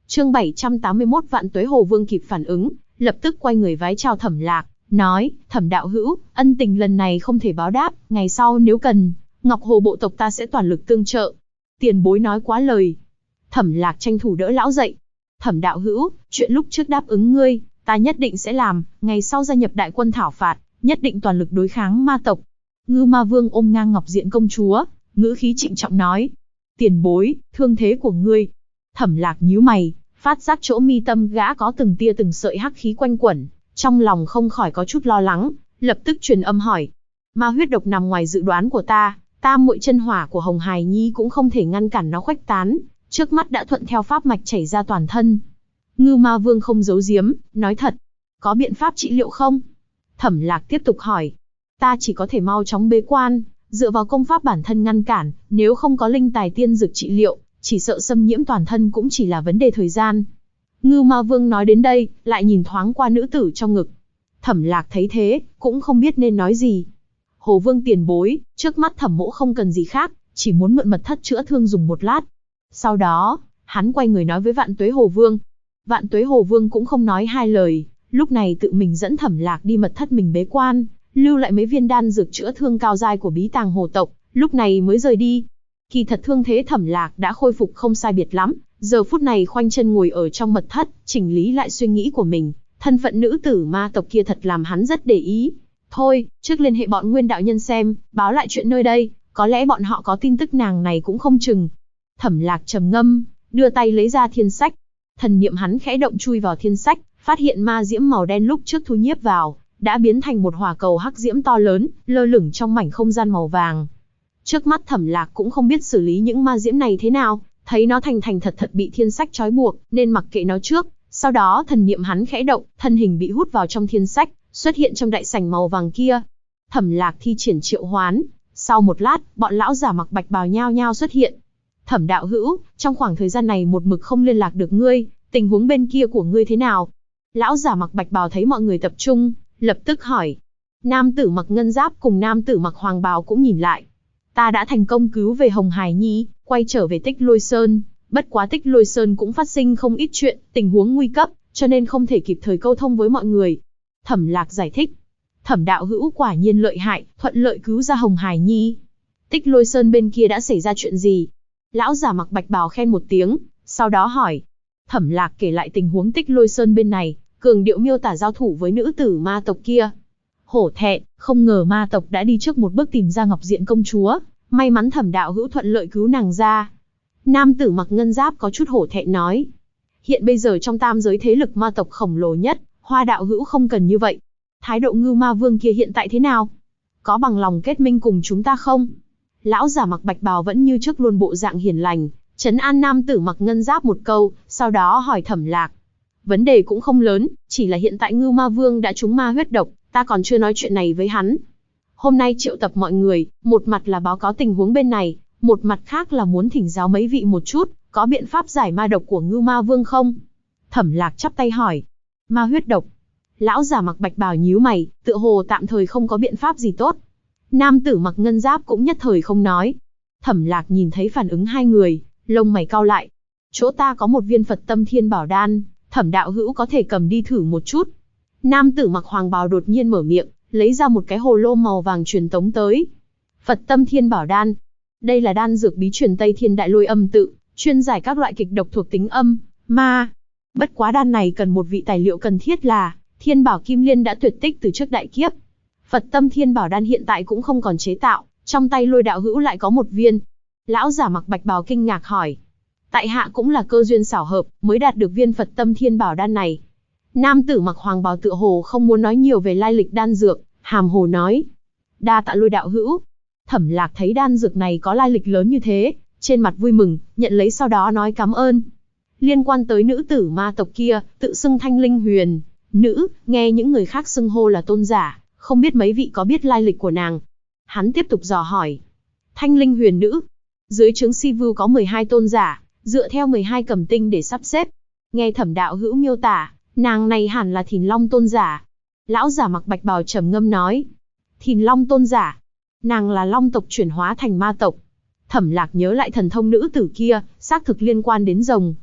Chương 781 Vạn Tuế Hồ Vương kịp phản ứng, lập tức quay người vái chào Thẩm Lạc, nói: Thẩm đạo hữu, ân tình lần này không thể báo đáp, ngày sau nếu cần, Ngọc Hồ bộ tộc ta sẽ toàn lực tương trợ. Tiền bối nói quá lời. Thẩm Lạc tranh thủ đỡ lão dậy. Thẩm đạo hữu, chuyện lúc trước đáp ứng ngươi, ta nhất định sẽ làm, ngày sau gia nhập đại quân thảo phạt, nhất định toàn lực đối kháng ma tộc. Ngưu Ma Vương ôm ngang Ngọc Diện công chúa, ngữ khí trịnh trọng nói: Tiền bối, thương thế của ngươi. Thẩm Lạc nhíu mày, phát giác chỗ mi tâm gã có từng tia từng sợi hắc khí quanh quẩn, trong lòng không khỏi có chút lo lắng, lập tức truyền âm hỏi: Ma huyết độc nằm ngoài dự đoán của ta, tam muội chân hỏa của Hồng Hải Nhi cũng không thể ngăn cản nó khuếch tán, trước mắt đã thuận theo pháp mạch chảy ra toàn thân. Ngưu Ma Vương không giấu giếm, nói thật: Có biện pháp trị liệu không? Thẩm Lạc tiếp tục hỏi: Ta chỉ có thể mau chóng bế quan, dựa vào công pháp bản thân ngăn cản, nếu không có linh tài tiên dược trị liệu, chỉ sợ xâm nhiễm toàn thân cũng chỉ là vấn đề thời gian. Ngưu Ma Vương nói đến đây, lại nhìn thoáng qua nữ tử trong ngực. Thẩm Lạc thấy thế, cũng không biết nên nói gì. Hồ Vương tiền bối, trước mắt Thẩm mỗ không cần gì khác, chỉ muốn mượn mật thất chữa thương dùng một lát. Sau đó, hắn quay người nói với Vạn Tuế Hồ Vương. Vạn Tuế Hồ Vương cũng không nói hai lời, lúc này tự mình dẫn Thẩm Lạc đi mật thất mình bế quan, lưu lại mấy viên đan dược chữa thương cao giai của bí tàng hồ tộc, lúc này mới rời đi. Kỳ thật thương thế Thẩm Lạc đã khôi phục không sai biệt lắm, giờ phút này khoanh chân ngồi ở trong mật thất, chỉnh lý lại suy nghĩ của mình, thân phận nữ tử ma tộc kia thật làm hắn rất để ý. Thôi, trước liên hệ bọn Nguyên đạo nhân xem, báo lại chuyện nơi đây, có lẽ bọn họ có tin tức nàng này cũng không chừng. Thẩm Lạc trầm ngâm, đưa tay lấy ra thiên sách. Thần niệm hắn khẽ động chui vào thiên sách, phát hiện ma diễm màu đen lúc trước thu nhiếp vào, đã biến thành một hỏa cầu hắc diễm to lớn, lơ lửng trong mảnh không gian màu vàng. Trước mắt Thẩm Lạc cũng không biết xử lý những ma diễm này thế nào, thấy nó thành thật bị thiên sách trói buộc, nên mặc kệ nó trước. Sau đó thần niệm hắn khẽ động, thân hình bị hút vào trong thiên sách, xuất hiện trong đại sảnh màu vàng kia. Thẩm Lạc thi triển triệu hoán, sau một lát, bọn lão giả mặc bạch bào nhao nhao xuất hiện. Thẩm đạo hữu, trong khoảng thời gian này một mực không liên lạc được ngươi, tình huống bên kia của ngươi thế nào? Lão giả mặc bạch bào thấy mọi người tập trung, lập tức hỏi. Nam tử mặc ngân giáp cùng nam tử mặc hoàng bào cũng nhìn lại. Ta đã thành công cứu về Hồng Hải Nhi, quay trở về Tích Lôi Sơn, bất quá Tích Lôi Sơn cũng phát sinh không ít chuyện, tình huống nguy cấp, cho nên không thể kịp thời câu thông với mọi người. Thẩm Lạc giải thích. Thẩm đạo hữu quả nhiên lợi hại, thuận lợi cứu ra Hồng Hải Nhi. Tích Lôi Sơn bên kia đã xảy ra chuyện gì? Lão giả mặc bạch bào khen một tiếng, sau đó hỏi. Thẩm Lạc kể lại tình huống Tích Lôi Sơn bên này, cường điệu miêu tả giao thủ với nữ tử ma tộc kia. Hổ thẹn, không ngờ ma tộc đã đi trước một bước tìm ra Ngọc Diện công chúa, may mắn Thẩm đạo hữu thuận lợi cứu nàng ra. Nam tử mặc ngân giáp có chút hổ thẹn nói. Hiện bây giờ trong tam giới thế lực ma tộc khổng lồ nhất, Hoa đạo hữu không cần như vậy. Thái độ Ngưu Ma Vương kia hiện tại thế nào? Có bằng lòng kết minh cùng chúng ta không? Lão giả mặc bạch bào vẫn như trước luôn bộ dạng hiền lành, trấn an nam tử mặc ngân giáp một câu, sau đó hỏi Thẩm Lạc. Vấn đề cũng không lớn, chỉ là hiện tại Ngưu Ma Vương đã trúng ma huyết độc, ta còn chưa nói chuyện này với hắn. Hôm nay triệu tập mọi người, một mặt là báo cáo tình huống bên này, một mặt khác là muốn thỉnh giáo mấy vị một chút, có biện pháp giải ma độc của Ngưu Ma Vương không? Thẩm Lạc chắp tay hỏi. Ma huyết độc. Lão giả mặc bạch bào nhíu mày, tựa hồ tạm thời không có biện pháp gì tốt. Nam tử mặc ngân giáp cũng nhất thời không nói. Thẩm Lạc nhìn thấy phản ứng hai người, lông mày cau lại. Chỗ ta có một viên Phật Tâm Thiên Bảo Đan, Thẩm đạo hữu có thể cầm đi thử một chút. Nam tử mặc hoàng bào đột nhiên mở miệng, lấy ra một cái hồ lô màu vàng truyền tống tới. Phật Tâm Thiên Bảo Đan. Đây là đan dược bí truyền Tây Thiên Đại Lôi Âm Tự, chuyên giải các loại kịch độc thuộc tính âm, ma. Bất quá đan này cần một vị tài liệu cần thiết là Thiên Bảo Kim Liên đã tuyệt tích từ trước đại kiếp. Phật Tâm Thiên Bảo Đan hiện tại cũng không còn chế tạo, trong tay Lôi đạo hữu lại có một viên. Lão giả mặc bạch bào kinh ngạc hỏi. Tại hạ cũng là cơ duyên xảo hợp, mới đạt được viên Phật Tâm Thiên Bảo Đan này. Nam tử mặc hoàng bào tựa hồ không muốn nói nhiều về lai lịch đan dược, hàm hồ nói. Đa tạ Lôi đạo hữu. Thẩm Lạc thấy đan dược này có lai lịch lớn như thế, trên mặt vui mừng, nhận lấy sau đó nói cảm ơn. Liên quan tới nữ tử ma tộc kia, tự xưng Thanh Linh Huyền, nữ, nghe những người khác xưng hô là tôn giả, không biết mấy vị có biết lai lịch của nàng. Hắn tiếp tục dò hỏi. Thanh Linh Huyền nữ, dưới trướng Si Vưu có 12 tôn giả, dựa theo 12 cẩm tinh để sắp xếp. Nghe Thẩm đạo hữu miêu tả, nàng này hẳn là Thìn Long tôn giả. Lão giả mặc bạch bào trầm ngâm nói. Thìn Long tôn giả, nàng là Long tộc chuyển hóa thành ma tộc. Thẩm Lạc nhớ lại thần thông nữ tử kia, xác thực liên quan đến rồng.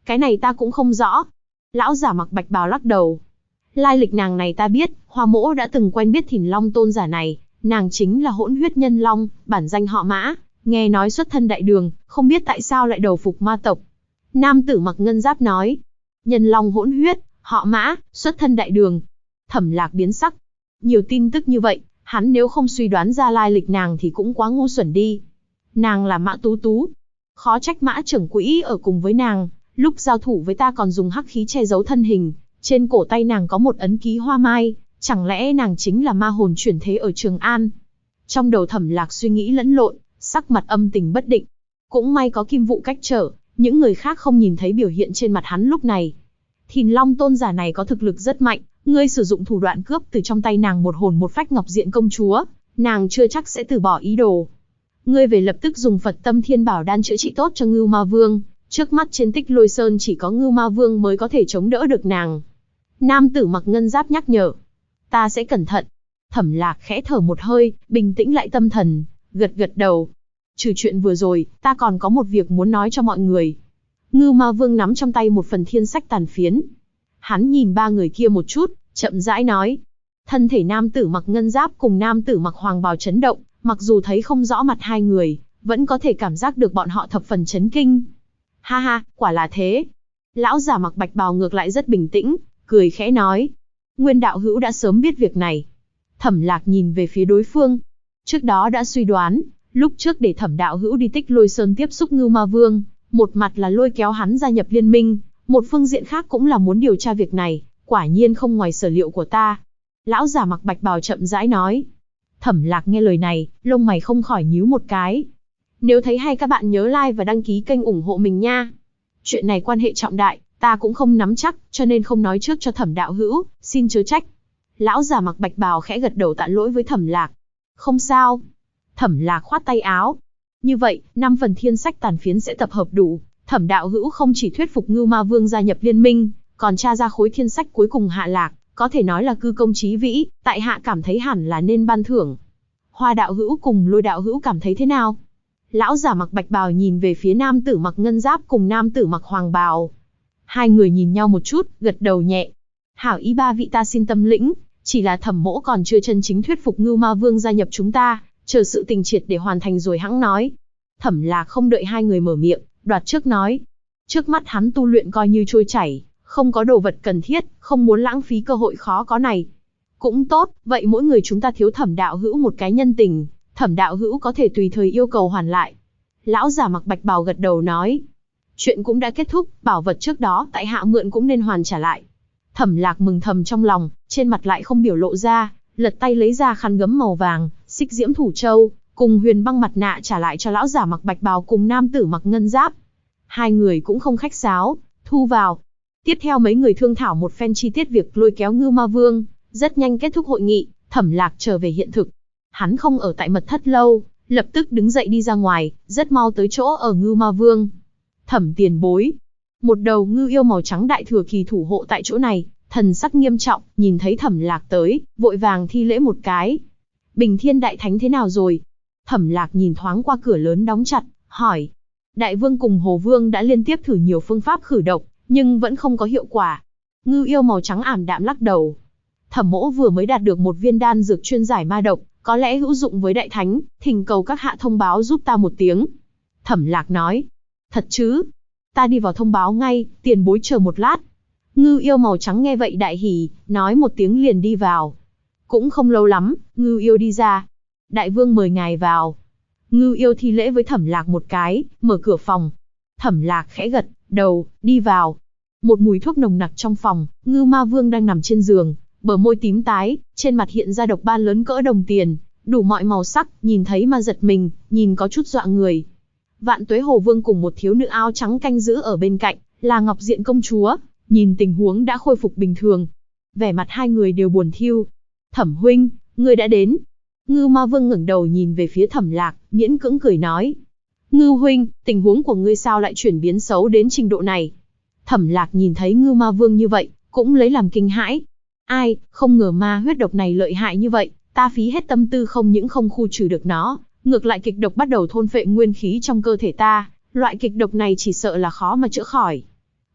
Cái này ta cũng không rõ. Lão giả mặc bạch bào lắc đầu. Lai lịch nàng này ta biết, Hoa Mỗ đã từng quen biết Thìn Long tôn giả này, nàng chính là Hỗn Huyết Nhân Long, bản danh họ Mã, nghe nói xuất thân đại đường, không biết tại sao lại đầu phục ma tộc. Nam tử mặc ngân giáp nói, Nhân Long hỗn huyết, họ Mã, xuất thân đại đường. Thẩm Lạc biến sắc. Nhiều tin tức như vậy, hắn nếu không suy đoán ra lai lịch nàng thì cũng quá ngu xuẩn đi. Nàng là Mã Tú Tú. Khó trách Mã trưởng quỹ ở cùng với nàng, lúc giao thủ với ta còn dùng hắc khí che giấu thân hình, trên cổ tay nàng có một ấn ký hoa mai, chẳng lẽ nàng chính là ma hồn chuyển thế ở Trường An? Trong đầu Thẩm Lạc suy nghĩ lẫn lộn, sắc mặt âm tình bất định. Cũng may có Kim Vụ cách trở, những người khác không nhìn thấy biểu hiện trên mặt hắn lúc này. Thìn Long tôn giả này có thực lực rất mạnh, ngươi sử dụng thủ đoạn cướp từ trong tay nàng một hồn một phách Ngọc Diện công chúa, nàng chưa chắc sẽ từ bỏ ý đồ. Ngươi về lập tức dùng Phật Tâm Thiên Bảo đan chữa trị tốt cho Ngưu Ma Vương, trước mắt trên Tích Lôi Sơn chỉ có Ngưu Ma Vương mới có thể chống đỡ được nàng. Nam tử mặc ngân giáp nhắc nhở. Ta sẽ cẩn thận. Thẩm Lạc khẽ thở một hơi, bình tĩnh lại tâm thần, gật gật đầu. Trừ chuyện vừa rồi, ta còn có một việc muốn nói cho mọi người. Ngưu Ma Vương nắm trong tay một phần thiên sách tàn phiến. Hắn nhìn ba người kia một chút, chậm rãi nói. Thân thể nam tử mặc ngân giáp cùng nam tử mặc hoàng bào chấn động, mặc dù thấy không rõ mặt hai người, vẫn có thể cảm giác được bọn họ thập phần chấn kinh. Ha ha, quả là thế. Lão giả mặc bạch bào ngược lại rất bình tĩnh, cười khẽ nói. Nguyên đạo hữu đã sớm biết việc này. Thẩm Lạc nhìn về phía đối phương. Trước đó đã suy đoán, lúc trước để Thẩm đạo hữu đi Tích Lôi Sơn tiếp xúc Ngưu Ma Vương, một mặt là lôi kéo hắn gia nhập liên minh, một phương diện khác cũng là muốn điều tra việc này, quả nhiên không ngoài sở liệu của ta. Lão giả mặc bạch bào chậm rãi nói. Thẩm Lạc nghe lời này, lông mày không khỏi nhíu một cái. Nếu thấy hay các bạn nhớ like và đăng ký kênh ủng hộ mình nha. Chuyện này quan hệ trọng đại, ta cũng không nắm chắc, cho nên không nói trước cho Thẩm đạo hữu, xin chớ trách. Lão giả mặc bạch bào khẽ gật đầu tạ lỗi với Thẩm Lạc. Không sao. Thẩm Lạc khoát tay áo. Như vậy, 5 phần thiên sách tàn phiến sẽ tập hợp đủ. Thẩm đạo hữu không chỉ thuyết phục Ngưu Ma Vương gia nhập liên minh, còn tra ra khối thiên sách cuối cùng hạ lạc, có thể nói là cư công chí vĩ, tại hạ cảm thấy hẳn là nên ban thưởng. Hoa đạo hữu cùng Lôi đạo hữu cảm thấy thế nào? Lão giả mặc bạch bào nhìn về phía nam tử mặc ngân giáp cùng nam tử mặc hoàng bào. Hai người nhìn nhau một chút, gật đầu nhẹ. Hảo ý ba vị ta xin tâm lĩnh, chỉ là Thẩm mỗ còn chưa chân chính thuyết phục Ngưu Ma Vương gia nhập chúng ta, chờ sự tình triệt để hoàn thành rồi hẵng nói. Thẩm Lạc không đợi hai người mở miệng, đoạt trước nói. Trước mắt hắn tu luyện coi như trôi chảy, không có đồ vật cần thiết, không muốn lãng phí cơ hội khó có này. Cũng tốt, vậy mỗi người chúng ta thiếu Thẩm đạo hữu một cái nhân tình, Thẩm đạo hữu có thể tùy thời yêu cầu hoàn lại. Lão giả mặc bạch bào gật đầu nói. Chuyện cũng đã kết thúc, bảo vật trước đó tại hạ mượn cũng nên hoàn trả lại. Thẩm Lạc mừng thầm trong lòng, trên mặt lại không biểu lộ ra, lật tay lấy ra khăn gấm màu vàng, xích diễm thủ châu, cùng huyền băng mặt nạ trả lại cho lão giả mặc bạch bào cùng nam tử mặc ngân giáp. Hai người cũng không khách sáo, thu vào. Tiếp theo mấy người thương thảo một phen chi tiết việc lôi kéo Ngưu Ma Vương, rất nhanh kết thúc hội nghị, Thẩm Lạc trở về hiện thực. Hắn không ở tại mật thất lâu, lập tức đứng dậy đi ra ngoài, rất mau tới chỗ ở Ngưu Ma Vương. Thẩm tiền bối. Một đầu ngưu yêu màu trắng đại thừa kỳ thủ hộ tại chỗ này, thần sắc nghiêm trọng, nhìn thấy Thẩm Lạc tới, vội vàng thi lễ một cái. Bình Thiên đại thánh thế nào rồi? Thẩm Lạc nhìn thoáng qua cửa lớn đóng chặt, hỏi. Đại vương cùng Hồ Vương đã liên tiếp thử nhiều phương pháp khử độc, nhưng vẫn không có hiệu quả. Ngưu yêu màu trắng ảm đạm lắc đầu. Thẩm mỗ vừa mới đạt được một viên đan dược chuyên giải ma độc, có lẽ hữu dụng với đại thánh, thỉnh cầu các hạ thông báo giúp ta một tiếng. Thẩm Lạc nói. Thật chứ? Ta đi vào thông báo ngay, tiền bối chờ một lát. Ngưu yêu màu trắng nghe vậy đại hỉ, nói một tiếng liền đi vào. Cũng không lâu lắm, Ngưu yêu đi ra. Đại vương mời ngài vào. Ngưu yêu thi lễ với Thẩm Lạc một cái, mở cửa phòng. Thẩm Lạc khẽ gật đầu, đi vào. Một mùi thuốc nồng nặc trong phòng, Ngưu Ma Vương đang nằm trên giường, bờ môi tím tái, trên mặt hiện ra độc ban lớn cỡ đồng tiền, đủ mọi màu sắc, nhìn thấy mà giật mình, nhìn có chút dọa người. Vạn Tuế Hồ Vương cùng một thiếu nữ áo trắng canh giữ ở bên cạnh, là Ngọc Diện công chúa, nhìn tình huống đã khôi phục bình thường. Vẻ mặt hai người đều buồn thiu. Thẩm huynh, ngươi đã đến. Ngưu Ma Vương ngẩng đầu nhìn về phía Thẩm Lạc, miễn cưỡng cười nói. Ngưu huynh, tình huống của ngươi sao lại chuyển biến xấu đến trình độ này? Thẩm Lạc nhìn thấy Ngưu Ma Vương như vậy, cũng lấy làm kinh hãi. Ai, không ngờ ma huyết độc này lợi hại như vậy, ta phí hết tâm tư không những không khu trừ được nó, ngược lại kịch độc bắt đầu thôn phệ nguyên khí trong cơ thể ta, loại kịch độc này chỉ sợ là khó mà chữa khỏi.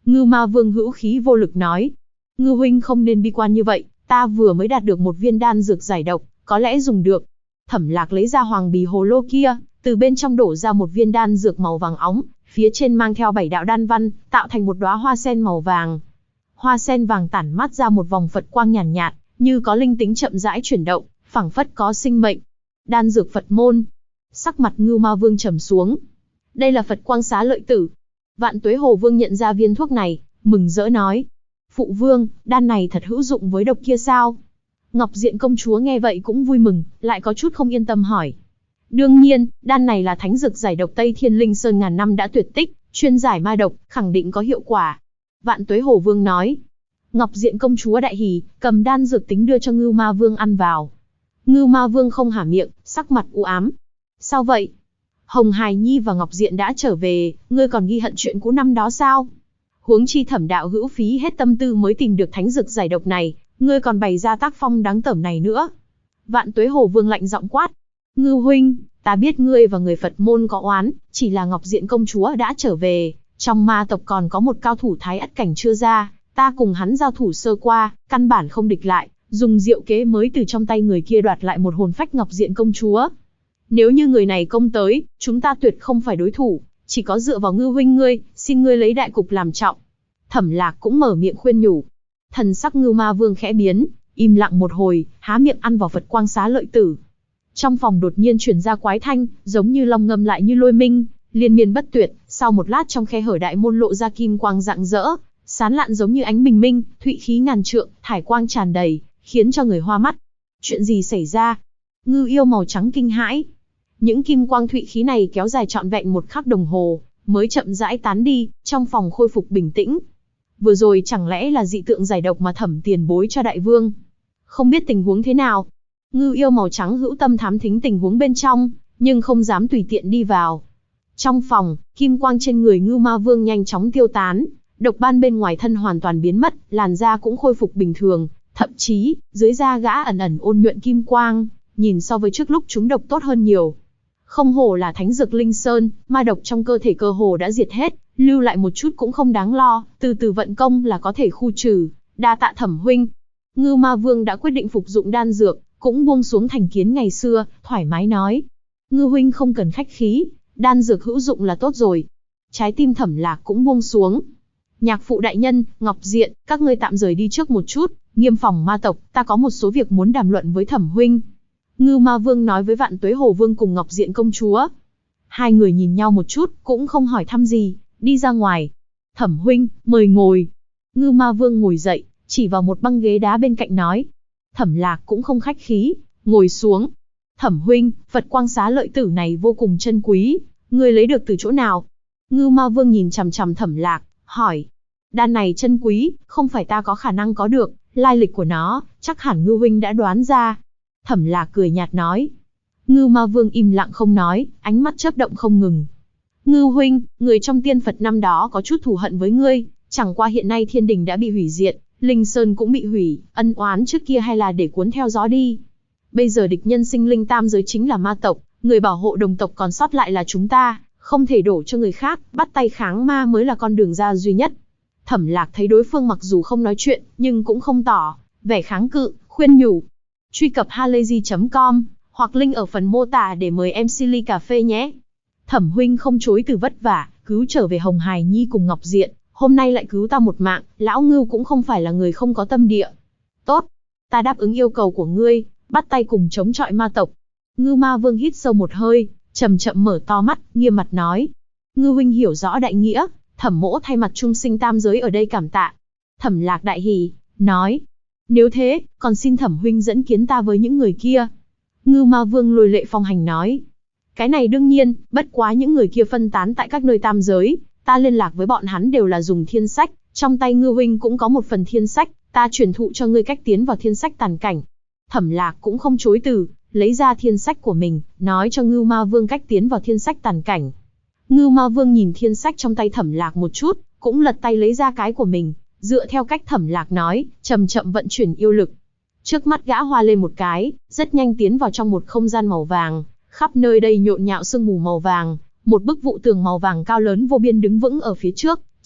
Ngưu Ma Vương hữu khí vô lực nói. Ngưu huynh không nên bi quan như vậy, ta vừa mới đạt được một viên đan dược giải độc, có lẽ dùng được. Thẩm Lạc lấy ra hoàng bì hồ lô kia, từ bên trong đổ ra một viên đan dược màu vàng óng, phía trên mang theo 7 đạo đan văn, tạo thành một đóa hoa sen màu vàng. Hoa sen vàng tản mát ra một vòng Phật quang nhàn nhạt, như có linh tính chậm rãi chuyển động, phảng phất có sinh mệnh. Đan dược Phật môn. Sắc mặt Ngưu Ma Vương trầm xuống. Đây là Phật quang xá lợi tử. Vạn Tuế Hồ Vương nhận ra viên thuốc này, mừng rỡ nói. Phụ vương, đan này thật hữu dụng với độc kia sao? Ngọc Diện công chúa nghe vậy cũng vui mừng, lại có chút không yên tâm hỏi. Đương nhiên, đan này là thánh dược giải độc Tây Thiên Linh Sơn ngàn năm đã tuyệt tích, chuyên giải ma độc, khẳng định có hiệu quả. Vạn Tuế Hồ Vương nói. Ngọc Diện công chúa đại hỉ, cầm đan dược tính đưa cho Ngưu Ma Vương ăn vào. Ngưu Ma Vương không hả miệng, sắc mặt u ám. Sao vậy? Hồng Hài Nhi và Ngọc Diện đã trở về, ngươi còn ghi hận chuyện cũ năm đó sao? Huống chi Thẩm đạo hữu phí hết tâm tư mới tìm được thánh dược giải độc này, ngươi còn bày ra tác phong đáng tởm này nữa. Vạn Tuế Hồ Vương lạnh giọng quát. Ngưu huynh, ta biết ngươi và người Phật môn có oán, chỉ là Ngọc Diện công chúa đã trở về, trong ma tộc còn có một cao thủ Thái Ất cảnh chưa ra, ta cùng hắn giao thủ sơ qua, căn bản không địch lại, dùng diệu kế mới từ trong tay người kia đoạt lại một hồn phách Ngọc Diện công chúa. Nếu như người này công tới, chúng ta tuyệt không phải đối thủ, chỉ có dựa vào Ngưu huynh ngươi, xin ngươi lấy đại cục làm trọng. Thẩm Lạc cũng mở miệng khuyên nhủ. Thần sắc Ngưu Ma Vương khẽ biến, im lặng một hồi, há miệng ăn vào Phật quang xá lợi tử. Trong phòng đột nhiên truyền ra quái thanh, giống như long ngâm lại như lôi minh, liên miên bất tuyệt. Sau một lát trong khe hở đại môn lộ ra kim quang rạng rỡ, sán lạn giống như ánh bình minh, thụy khí ngàn trượng, thải quang tràn đầy, khiến cho người hoa mắt. Chuyện gì xảy ra? Ngưu yêu màu trắng kinh hãi. Những kim quang thụy khí này kéo dài trọn vẹn 1 khắc đồng hồ, mới chậm rãi tán đi, trong phòng khôi phục bình tĩnh. Vừa rồi chẳng lẽ là dị tượng giải độc mà Thẩm tiền bối cho đại vương? Không biết tình huống thế nào. Ngưu yêu màu trắng hữu tâm thám thính tình huống bên trong, nhưng không dám tùy tiện đi vào. Trong phòng, kim quang trên người Ngưu Ma Vương nhanh chóng tiêu tán, độc ban bên ngoài thân hoàn toàn biến mất, làn da cũng khôi phục bình thường, thậm chí, dưới da gã ẩn ẩn ôn nhuận kim quang, nhìn so với trước lúc chúng độc tốt hơn nhiều. Không hổ là thánh dược Linh Sơn, ma độc trong cơ thể cơ hồ đã diệt hết, lưu lại một chút cũng không đáng lo, từ từ vận công là có thể khu trừ, đa tạ Thẩm huynh. Ngưu Ma Vương đã quyết định phục dụng đan dược, cũng buông xuống thành kiến ngày xưa, thoải mái nói. Ngưu huynh không cần khách khí, đan dược hữu dụng là tốt rồi. Trái tim Thẩm Lạc cũng buông xuống. Nhạc phụ đại nhân, Ngọc Diện, các ngươi tạm rời đi trước một chút, Nghiêm phòng ma tộc, ta có một số việc muốn đàm luận với Thẩm huynh. Ngưu Ma Vương nói với Vạn Tuế Hồ Vương cùng Ngọc Diện công chúa. Hai người nhìn nhau một chút, cũng không hỏi thăm gì, đi ra ngoài. Thẩm huynh, mời ngồi. Ngưu Ma Vương ngồi dậy, chỉ vào một băng ghế đá bên cạnh nói. Thẩm Lạc cũng không khách khí, ngồi xuống. Thẩm huynh, Phật quang xá lợi tử này vô cùng chân quý, ngươi lấy được từ chỗ nào? Ngưu Ma Vương nhìn chằm chằm Thẩm Lạc, hỏi. Đan này chân quý, không phải ta có khả năng có được, lai lịch của nó, chắc hẳn Ngưu huynh đã đoán ra. Thẩm Lạc cười nhạt nói. Ngưu Ma Vương im lặng không nói, ánh mắt chớp động không ngừng. Ngưu huynh, người trong tiên Phật năm đó có chút thù hận với ngươi, chẳng qua hiện nay thiên đình đã bị hủy diệt, Linh Sơn cũng bị hủy, ân oán trước kia hay là để cuốn theo gió đi. Bây giờ địch nhân sinh linh tam giới chính là ma tộc, người bảo hộ đồng tộc còn sót lại là chúng ta, không thể đổ cho người khác, bắt tay kháng ma mới là con đường ra duy nhất. Thẩm Lạc thấy đối phương mặc dù không nói chuyện, nhưng cũng không tỏ vẻ kháng cự, khuyên nhủ. Truy cập halayzi.com, hoặc link ở phần mô tả để mời em Silly cà phê nhé. Thẩm huynh không chối từ vất vả, cứu trở về Hồng Hài Nhi cùng Ngọc Diện, hôm nay lại cứu ta một mạng, lão Ngưu cũng không phải là người không có tâm địa. Tốt, ta đáp ứng yêu cầu của ngươi, bắt tay cùng chống chọi ma tộc. Ngưu Ma Vương hít sâu một hơi, chậm chậm mở to mắt, nghiêm mặt nói. Ngưu huynh hiểu rõ đại nghĩa, Thẩm mỗ thay mặt chung sinh tam giới ở đây cảm tạ. Thẩm Lạc đại hỉ, nói. Nếu thế, còn xin Thẩm huynh dẫn kiến ta với những người kia. Ngưu Ma Vương lôi lệ phong hành nói. Cái này đương nhiên, bất quá những người kia phân tán tại các nơi tam giới, ta liên lạc với bọn hắn đều là dùng thiên sách, trong tay Ngưu huynh cũng có một phần thiên sách, ta truyền thụ cho ngươi cách tiến vào thiên sách tàn cảnh. Thẩm Lạc cũng không chối từ, lấy ra thiên sách của mình, nói cho Ngưu Ma Vương cách tiến vào thiên sách tàn cảnh. Ngưu Ma Vương nhìn thiên sách trong tay Thẩm Lạc một chút, cũng lật tay lấy ra cái của mình, dựa theo cách Thẩm Lạc nói, chậm chậm vận chuyển yêu lực. Trước mắt gã hoa lên một cái, rất nhanh tiến vào trong một không gian màu vàng, khắp nơi đây nhộn nhạo sương mù màu vàng, một bức vụ tường màu vàng cao lớn vô biên đứng vững ở phía trước,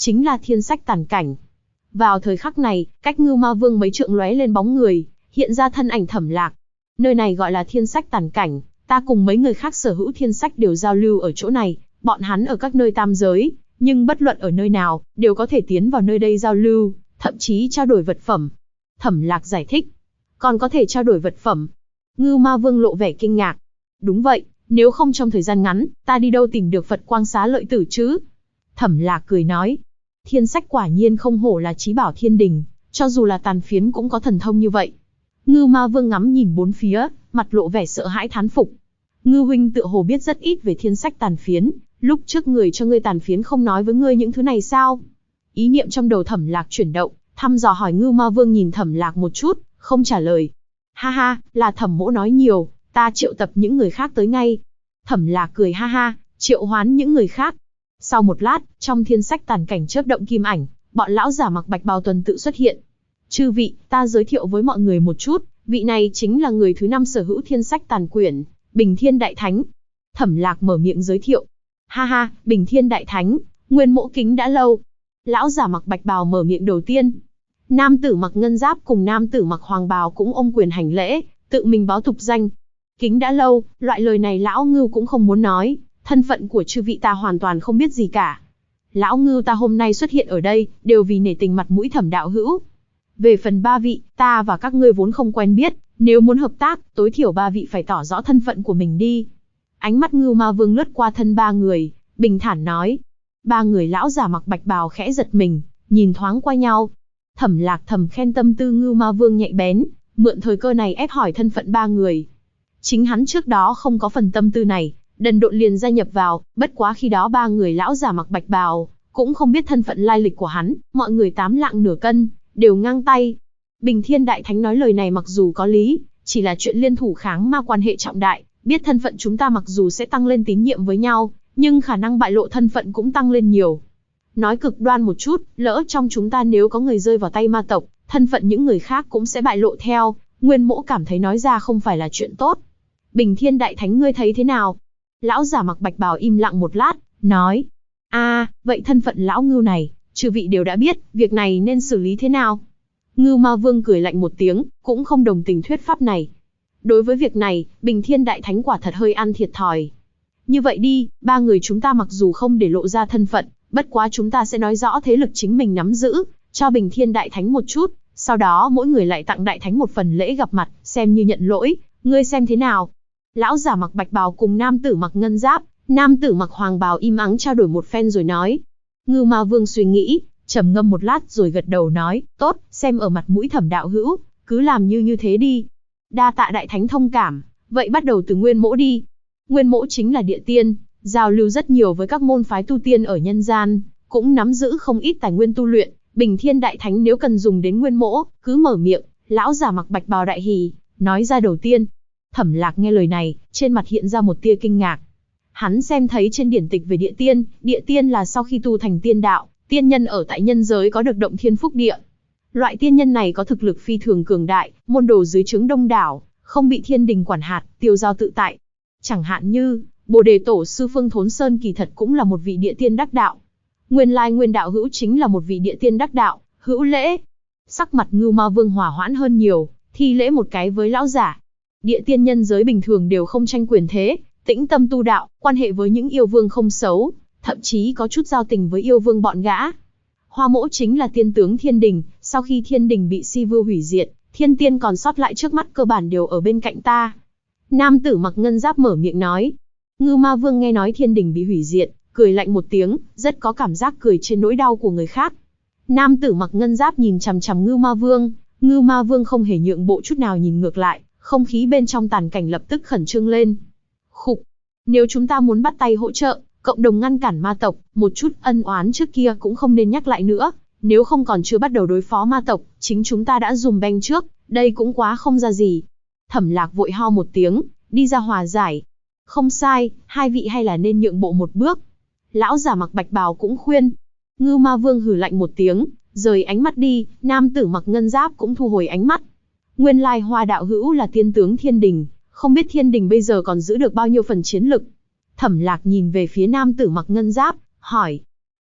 chính là thiên sách tàn cảnh. Vào thời khắc này, cách Ngưu Ma Vương mấy trượng lóe lên bóng người, hiện ra thân ảnh Thẩm Lạc. Nơi này gọi là thiên sách tàn cảnh, ta cùng mấy người khác sở hữu thiên sách đều giao lưu ở chỗ này, bọn hắn ở các nơi tam giới, nhưng bất luận ở nơi nào, đều có thể tiến vào nơi đây giao lưu, thậm chí trao đổi vật phẩm. Thẩm Lạc giải thích, còn có thể trao đổi vật phẩm. Ngưu Ma Vương lộ vẻ kinh ngạc. Đúng vậy, nếu không trong thời gian ngắn, ta đi đâu tìm được Phật Quang Xá Lợi Tử chứ? Thẩm Lạc cười nói, thiên sách quả nhiên không hổ là chí bảo thiên đình, cho dù là tàn phiến cũng có thần thông như vậy. Ngưu Ma Vương ngắm nhìn bốn phía, mặt lộ vẻ sợ hãi thán phục. Ngưu huynh tựa hồ biết rất ít về thiên sách tàn phiến, lúc trước người cho ngươi tàn phiến không nói với ngươi những thứ này sao? Ý niệm trong đầu Thẩm Lạc chuyển động, thăm dò hỏi. Ngưu Ma Vương nhìn Thẩm Lạc một chút, không trả lời. Ha ha, là Thẩm mỗ nói nhiều, ta triệu tập những người khác tới ngay. Thẩm Lạc cười ha ha, triệu hoán những người khác. Sau một lát, trong thiên sách tàn cảnh chớp động kim ảnh, bọn lão giả mặc bạch bào tuần tự xuất hiện. Chư vị, ta giới thiệu với mọi người một chút, vị này chính là người thứ 5 sở hữu thiên sách tàn quyển, Bình Thiên Đại Thánh. Thẩm Lạc mở miệng giới thiệu. Ha ha, Bình Thiên Đại Thánh, nguyên mỗ kính đã lâu. Lão giả mặc bạch bào mở miệng đầu tiên. Nam tử mặc ngân giáp cùng nam tử mặc hoàng bào cũng ôm quyền hành lễ, tự mình báo tục danh. Kính đã lâu, loại lời này lão Ngưu cũng không muốn nói, thân phận của chư vị ta hoàn toàn không biết gì cả. Lão Ngưu ta hôm nay xuất hiện ở đây, đều vì nể tình mặt mũi Thẩm đạo hữu. Về phần 3 vị, ta và các ngươi vốn không quen biết, nếu muốn hợp tác, tối thiểu 3 vị phải tỏ rõ thân phận của mình đi. Ánh mắt Ngưu Ma Vương lướt qua thân 3 người, bình thản nói. 3 người lão giả mặc bạch bào khẽ giật mình, nhìn thoáng qua nhau. Thẩm Lạc thầm khen tâm tư Ngưu Ma Vương nhạy bén, mượn thời cơ này ép hỏi thân phận 3 người. Chính hắn trước đó không có phần tâm tư này, đần độn liền gia nhập vào, bất quá khi đó 3 người lão giả mặc bạch bào cũng không biết thân phận lai lịch của hắn, mọi người 8 lạng nửa cân, đều ngang tay. Bình Thiên Đại Thánh nói lời này mặc dù có lý, chỉ là chuyện liên thủ kháng ma quan hệ trọng đại, biết thân phận chúng ta mặc dù sẽ tăng lên tín nhiệm với nhau, nhưng khả năng bại lộ thân phận cũng tăng lên nhiều. Nói cực đoan một chút, lỡ trong chúng ta nếu có người rơi vào tay ma tộc, thân phận những người khác cũng sẽ bại lộ theo, nguyên mỗ cảm thấy nói ra không phải là chuyện tốt. Bình Thiên Đại Thánh ngươi thấy thế nào? Lão giả mặc bạch bào im lặng một lát, nói. Vậy thân phận lão Ngưu này, chư vị đều đã biết, việc này nên xử lý thế nào? Ngưu Ma Vương cười lạnh một tiếng, cũng không đồng tình thuyết pháp này. Đối với việc này, Bình Thiên Đại Thánh quả thật hơi ăn thiệt thòi. Như vậy đi, 3 người chúng ta mặc dù không để lộ ra thân phận, bất quá chúng ta sẽ nói rõ thế lực chính mình nắm giữ, cho Bình Thiên Đại Thánh một chút, sau đó mỗi người lại tặng Đại Thánh một phần lễ gặp mặt, xem như nhận lỗi, ngươi xem thế nào? Lão giả mặc bạch bào cùng nam tử mặc ngân giáp, nam tử mặc hoàng bào im ắng trao đổi một phen rồi nói. Ngưu Ma Vương suy nghĩ, trầm ngâm một lát rồi gật đầu nói, tốt, xem ở mặt mũi Thẩm đạo hữu, cứ làm như thế đi. Đa tạ Đại Thánh thông cảm, vậy bắt đầu từ nguyên mỗ đi. Nguyên mỗ chính là địa tiên, giao lưu rất nhiều với các môn phái tu tiên ở nhân gian, cũng nắm giữ không ít tài nguyên tu luyện. Bình Thiên Đại Thánh nếu cần dùng đến nguyên mỗ, cứ mở miệng. Lão giả mặc bạch bào đại hỉ, nói ra đầu tiên. Thẩm Lạc nghe lời này, trên mặt hiện ra một tia kinh ngạc. Hắn xem thấy trên điển tịch về địa tiên là sau khi tu thành tiên đạo, tiên nhân ở tại nhân giới có được động thiên phúc địa. Loại tiên nhân này có thực lực phi thường cường đại, môn đồ dưới trướng đông đảo, không bị thiên đình quản hạt, tiêu giao tự tại. Chẳng hạn như, Bồ Đề Tổ sư Phương Thốn Sơn kỳ thật cũng là một vị địa tiên đắc đạo. Nguyên lai Nguyên đạo hữu chính là một vị địa tiên đắc đạo, hữu lễ. Sắc mặt Ngưu Ma Vương hòa hoãn hơn nhiều, thi lễ một cái với lão giả. Địa tiên nhân giới bình thường đều không tranh quyền thế, tĩnh tâm tu đạo, quan hệ với những yêu vương không xấu, thậm chí có chút giao tình với yêu vương bọn gã. Hoa mỗ chính là tiên tướng thiên đình, sau khi thiên đình bị Si Vưu hủy diệt, thiên tiên còn sót lại trước mắt cơ bản đều ở bên cạnh ta. Nam tử mặc ngân giáp mở miệng nói. Ngưu Ma Vương nghe nói thiên đình bị hủy diệt, cười lạnh một tiếng, rất có cảm giác cười trên nỗi đau của người khác. Nam tử mặc ngân giáp nhìn chằm chằm Ngưu Ma Vương không hề nhượng bộ chút nào, nhìn ngược lại, không khí bên trong tàn cảnh lập tức khẩn trương lên. Khục, nếu chúng ta muốn bắt tay hỗ trợ, cộng đồng ngăn cản ma tộc, một chút ân oán trước kia cũng không nên nhắc lại nữa, nếu không còn chưa bắt đầu đối phó ma tộc, chính chúng ta đã dùm beng trước, đây cũng quá không ra gì. Thẩm Lạc vội ho một tiếng, đi ra hòa giải. Không sai, hai vị hay là nên nhượng bộ một bước. Lão giả mặc bạch bào cũng khuyên. Ngưu Ma Vương hừ lạnh một tiếng, rời ánh mắt đi, nam tử mặc ngân giáp cũng thu hồi ánh mắt. Nguyên lai Hoa đạo hữu là tiên tướng thiên đình, không biết thiên đình bây giờ còn giữ được bao nhiêu phần chiến lực. Thẩm Lạc nhìn về phía nam tử mặc ngân giáp, hỏi.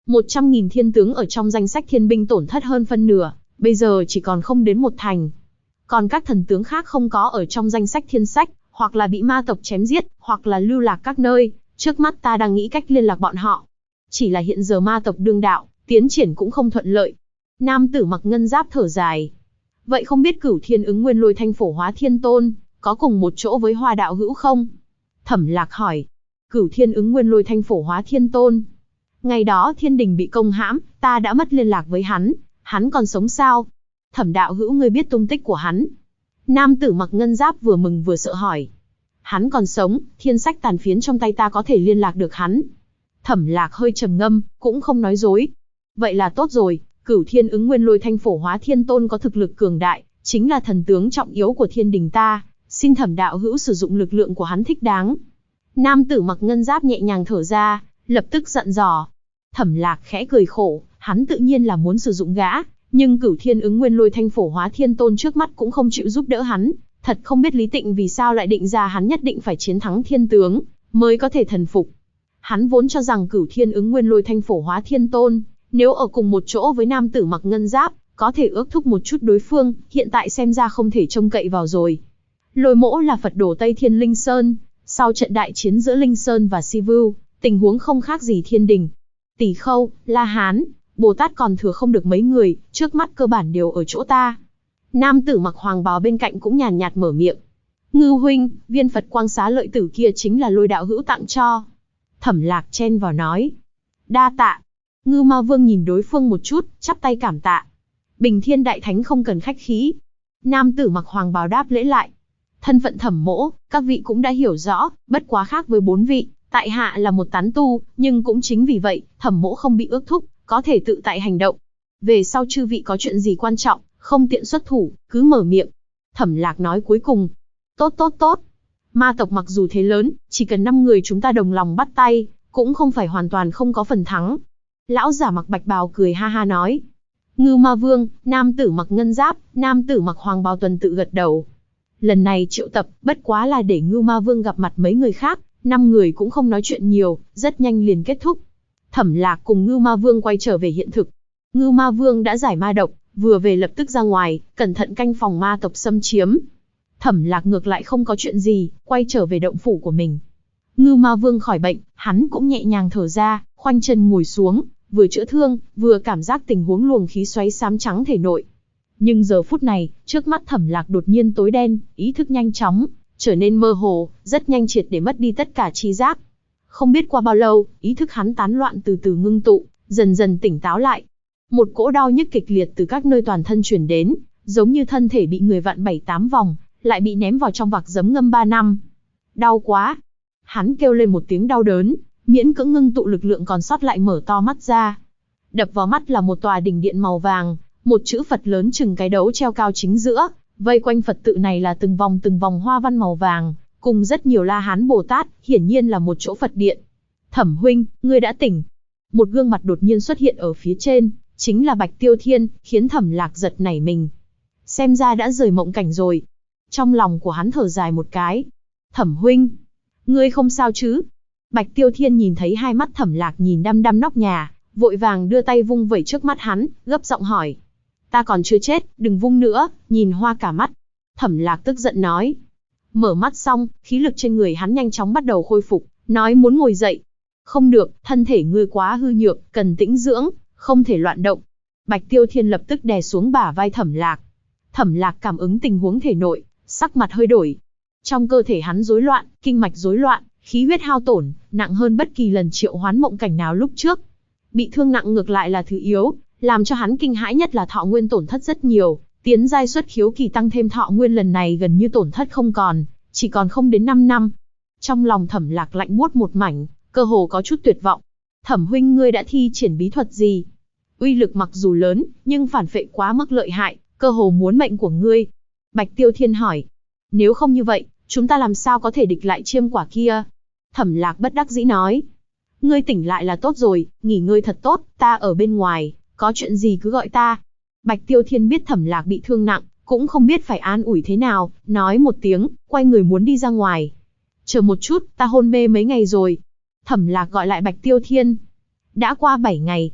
100.000 thiên tướng ở trong danh sách thiên binh tổn thất hơn phân nửa, bây giờ chỉ còn không đến 1/10. Còn các thần tướng khác không có ở trong danh sách thiên sách, hoặc là bị ma tộc chém giết, hoặc là lưu lạc các nơi, trước mắt ta đang nghĩ cách liên lạc bọn họ. Chỉ là hiện giờ ma tộc đương đạo, tiến triển cũng không thuận lợi. Nam tử mặc ngân giáp thở dài. Vậy không biết Cửu Thiên Ứng Nguyên Lôi Thanh Phổ Hóa Thiên Tôn, có cùng một chỗ với Hoa đạo hữu không? Thẩm Lạc hỏi. Cửu Thiên Ứng Nguyên Lôi Thanh Phổ Hóa Thiên Tôn. Ngày đó thiên đình bị công hãm, ta đã mất liên lạc với hắn còn sống sao? Thẩm đạo hữu ngươi biết tung tích của hắn? Nam tử mặc ngân giáp vừa mừng vừa sợ hỏi. Hắn còn sống, thiên sách tàn phiến trong tay ta có thể liên lạc được hắn. Thẩm Lạc hơi trầm ngâm, cũng không nói dối. Vậy là tốt rồi, Cửu Thiên Ứng Nguyên Lôi Thanh Phổ Hóa Thiên Tôn có thực lực cường đại, chính là thần tướng trọng yếu của thiên đình ta, xin Thẩm đạo hữu sử dụng lực lượng của hắn thích đáng. Nam tử mặc ngân giáp nhẹ nhàng thở ra, lập tức dặn dò. Thẩm Lạc khẽ cười khổ, hắn tự nhiên là muốn sử dụng gã, nhưng Cửu Thiên Ứng Nguyên Lôi Thanh Phổ Hóa Thiên Tôn trước mắt cũng không chịu giúp đỡ hắn, thật không biết Lý Tịnh vì sao lại định ra hắn nhất định phải chiến thắng thiên tướng, mới có thể thần phục. Hắn vốn cho rằng Cửu Thiên Ứng Nguyên Lôi Thanh Phổ Hóa Thiên Tôn, nếu ở cùng một chỗ với nam tử mặc ngân giáp, có thể ước thúc một chút đối phương, hiện tại xem ra không thể trông cậy vào rồi. Lôi Mỗ là Phật đồ Tây Thiên Linh Sơn, sau trận đại chiến giữa Linh Sơn và Si Vưu, tình huống không khác gì thiên đình. Tỷ Khâu, La Hán, Bồ Tát còn thừa không được mấy người, trước mắt cơ bản đều ở chỗ ta. Nam tử mặc hoàng bào bên cạnh cũng nhàn nhạt mở miệng. Ngư huynh, viên Phật quang xá lợi tử kia chính là Lôi đạo hữu tặng cho. Thẩm Lạc chen vào nói. Đa tạ. Ngưu Ma Vương nhìn đối phương một chút, chắp tay cảm tạ. Bình Thiên Đại Thánh không cần khách khí. Nam tử mặc hoàng bào đáp lễ lại. Thân phận Thẩm mỗ, các vị cũng đã hiểu rõ, bất quá khác với 4 vị, tại hạ là một tán tu, nhưng cũng chính vì vậy, Thẩm mỗ không bị ước thúc, có thể tự tại hành động. Về sau chư vị có chuyện gì quan trọng, không tiện xuất thủ, cứ mở miệng. Thẩm Lạc nói cuối cùng. Tốt tốt tốt. Ma tộc mặc dù thế lớn, chỉ cần 5 người chúng ta đồng lòng bắt tay, cũng không phải hoàn toàn không có phần thắng. Lão giả mặc bạch bào cười ha ha nói. Ngưu Ma Vương, nam tử mặc ngân giáp, nam tử mặc hoàng bào tuần tự gật đầu. Lần này triệu tập, bất quá là để Ngưu Ma Vương gặp mặt mấy người khác, 5 người cũng không nói chuyện nhiều, rất nhanh liền kết thúc. Thẩm Lạc cùng Ngưu Ma Vương quay trở về hiện thực. Ngưu Ma Vương đã giải ma độc, vừa về lập tức ra ngoài, cẩn thận canh phòng ma tộc xâm chiếm. Thẩm Lạc ngược lại không có chuyện gì, quay trở về động phủ của mình. Ngưu Ma Vương khỏi bệnh, hắn cũng nhẹ nhàng thở ra, khoanh chân ngồi xuống, vừa chữa thương, vừa cảm giác tình huống luồng khí xoáy xám trắng thể nội. Nhưng giờ phút này, trước mắt Thẩm Lạc đột nhiên tối đen, ý thức nhanh chóng trở nên mơ hồ, rất nhanh triệt để mất đi tất cả tri giác. Không biết qua bao lâu, ý thức hắn tán loạn từ từ ngưng tụ, dần dần tỉnh táo lại. Một cỗ đau nhức kịch liệt từ các nơi toàn thân truyền đến, giống như thân thể bị người vặn 7-8 vòng, lại bị ném vào trong vạc giấm ngâm 3 năm. Đau quá! Hắn kêu lên một tiếng đau đớn, miễn cưỡng ngưng tụ lực lượng còn sót lại mở to mắt ra. Đập vào mắt là một tòa đỉnh điện màu vàng, một chữ Phật lớn chừng cái đấu treo cao chính giữa, vây quanh Phật tự này là từng vòng hoa văn màu vàng, cùng rất nhiều La Hán Bồ Tát, hiển nhiên là một chỗ Phật điện. Thẩm huynh, ngươi đã tỉnh. Một gương mặt đột nhiên xuất hiện ở phía trên, chính là Bạch Tiêu Thiên, khiến Thẩm Lạc giật nảy mình. Xem ra đã rời mộng cảnh rồi. Trong lòng của hắn thở dài một cái. Thẩm huynh, ngươi không sao chứ? Bạch Tiêu Thiên nhìn thấy hai mắt Thẩm Lạc nhìn đăm đăm nóc nhà, vội vàng đưa tay vung vẩy trước mắt hắn, gấp giọng hỏi. Ta còn chưa chết, đừng vung nữa, nhìn hoa cả mắt. Thẩm Lạc tức giận nói. Mở mắt xong, khí lực trên người hắn nhanh chóng bắt đầu khôi phục, nói muốn ngồi dậy. Không được, thân thể ngươi quá hư nhược, cần tĩnh dưỡng, không thể loạn động. Bạch Tiêu Thiên lập tức đè xuống bả vai Thẩm Lạc. Thẩm Lạc cảm ứng tình huống thể nội, sắc mặt hơi đổi. Trong cơ thể hắn rối loạn, kinh mạch rối loạn, khí huyết hao tổn, nặng hơn bất kỳ lần triệu hoán mộng cảnh nào lúc trước. Bị thương nặng ngược lại là thứ yếu, làm cho hắn kinh hãi nhất là thọ nguyên tổn thất rất nhiều, tiến giai xuất khiếu kỳ tăng thêm thọ nguyên lần này gần như tổn thất không còn, chỉ còn không đến 5 năm. Trong lòng Thẩm Lạc lạnh buốt một mảnh, cơ hồ có chút tuyệt vọng. Thẩm huynh ngươi đã thi triển bí thuật gì? Uy lực mặc dù lớn, nhưng phản phệ quá mức lợi hại, cơ hồ muốn mệnh của ngươi. Bạch Tiêu Thiên hỏi. Nếu không như vậy, chúng ta làm sao có thể địch lại chiêm quả kia? Thẩm Lạc bất đắc dĩ nói. Ngươi tỉnh lại là tốt rồi, nghỉ ngơi thật tốt, ta ở bên ngoài, có chuyện gì cứ gọi ta. Bạch Tiêu Thiên biết Thẩm Lạc bị thương nặng, cũng không biết phải an ủi thế nào, nói một tiếng, quay người muốn đi ra ngoài. Chờ một chút, ta hôn mê mấy ngày rồi. Thẩm Lạc gọi lại Bạch Tiêu Thiên. Đã qua 7 ngày,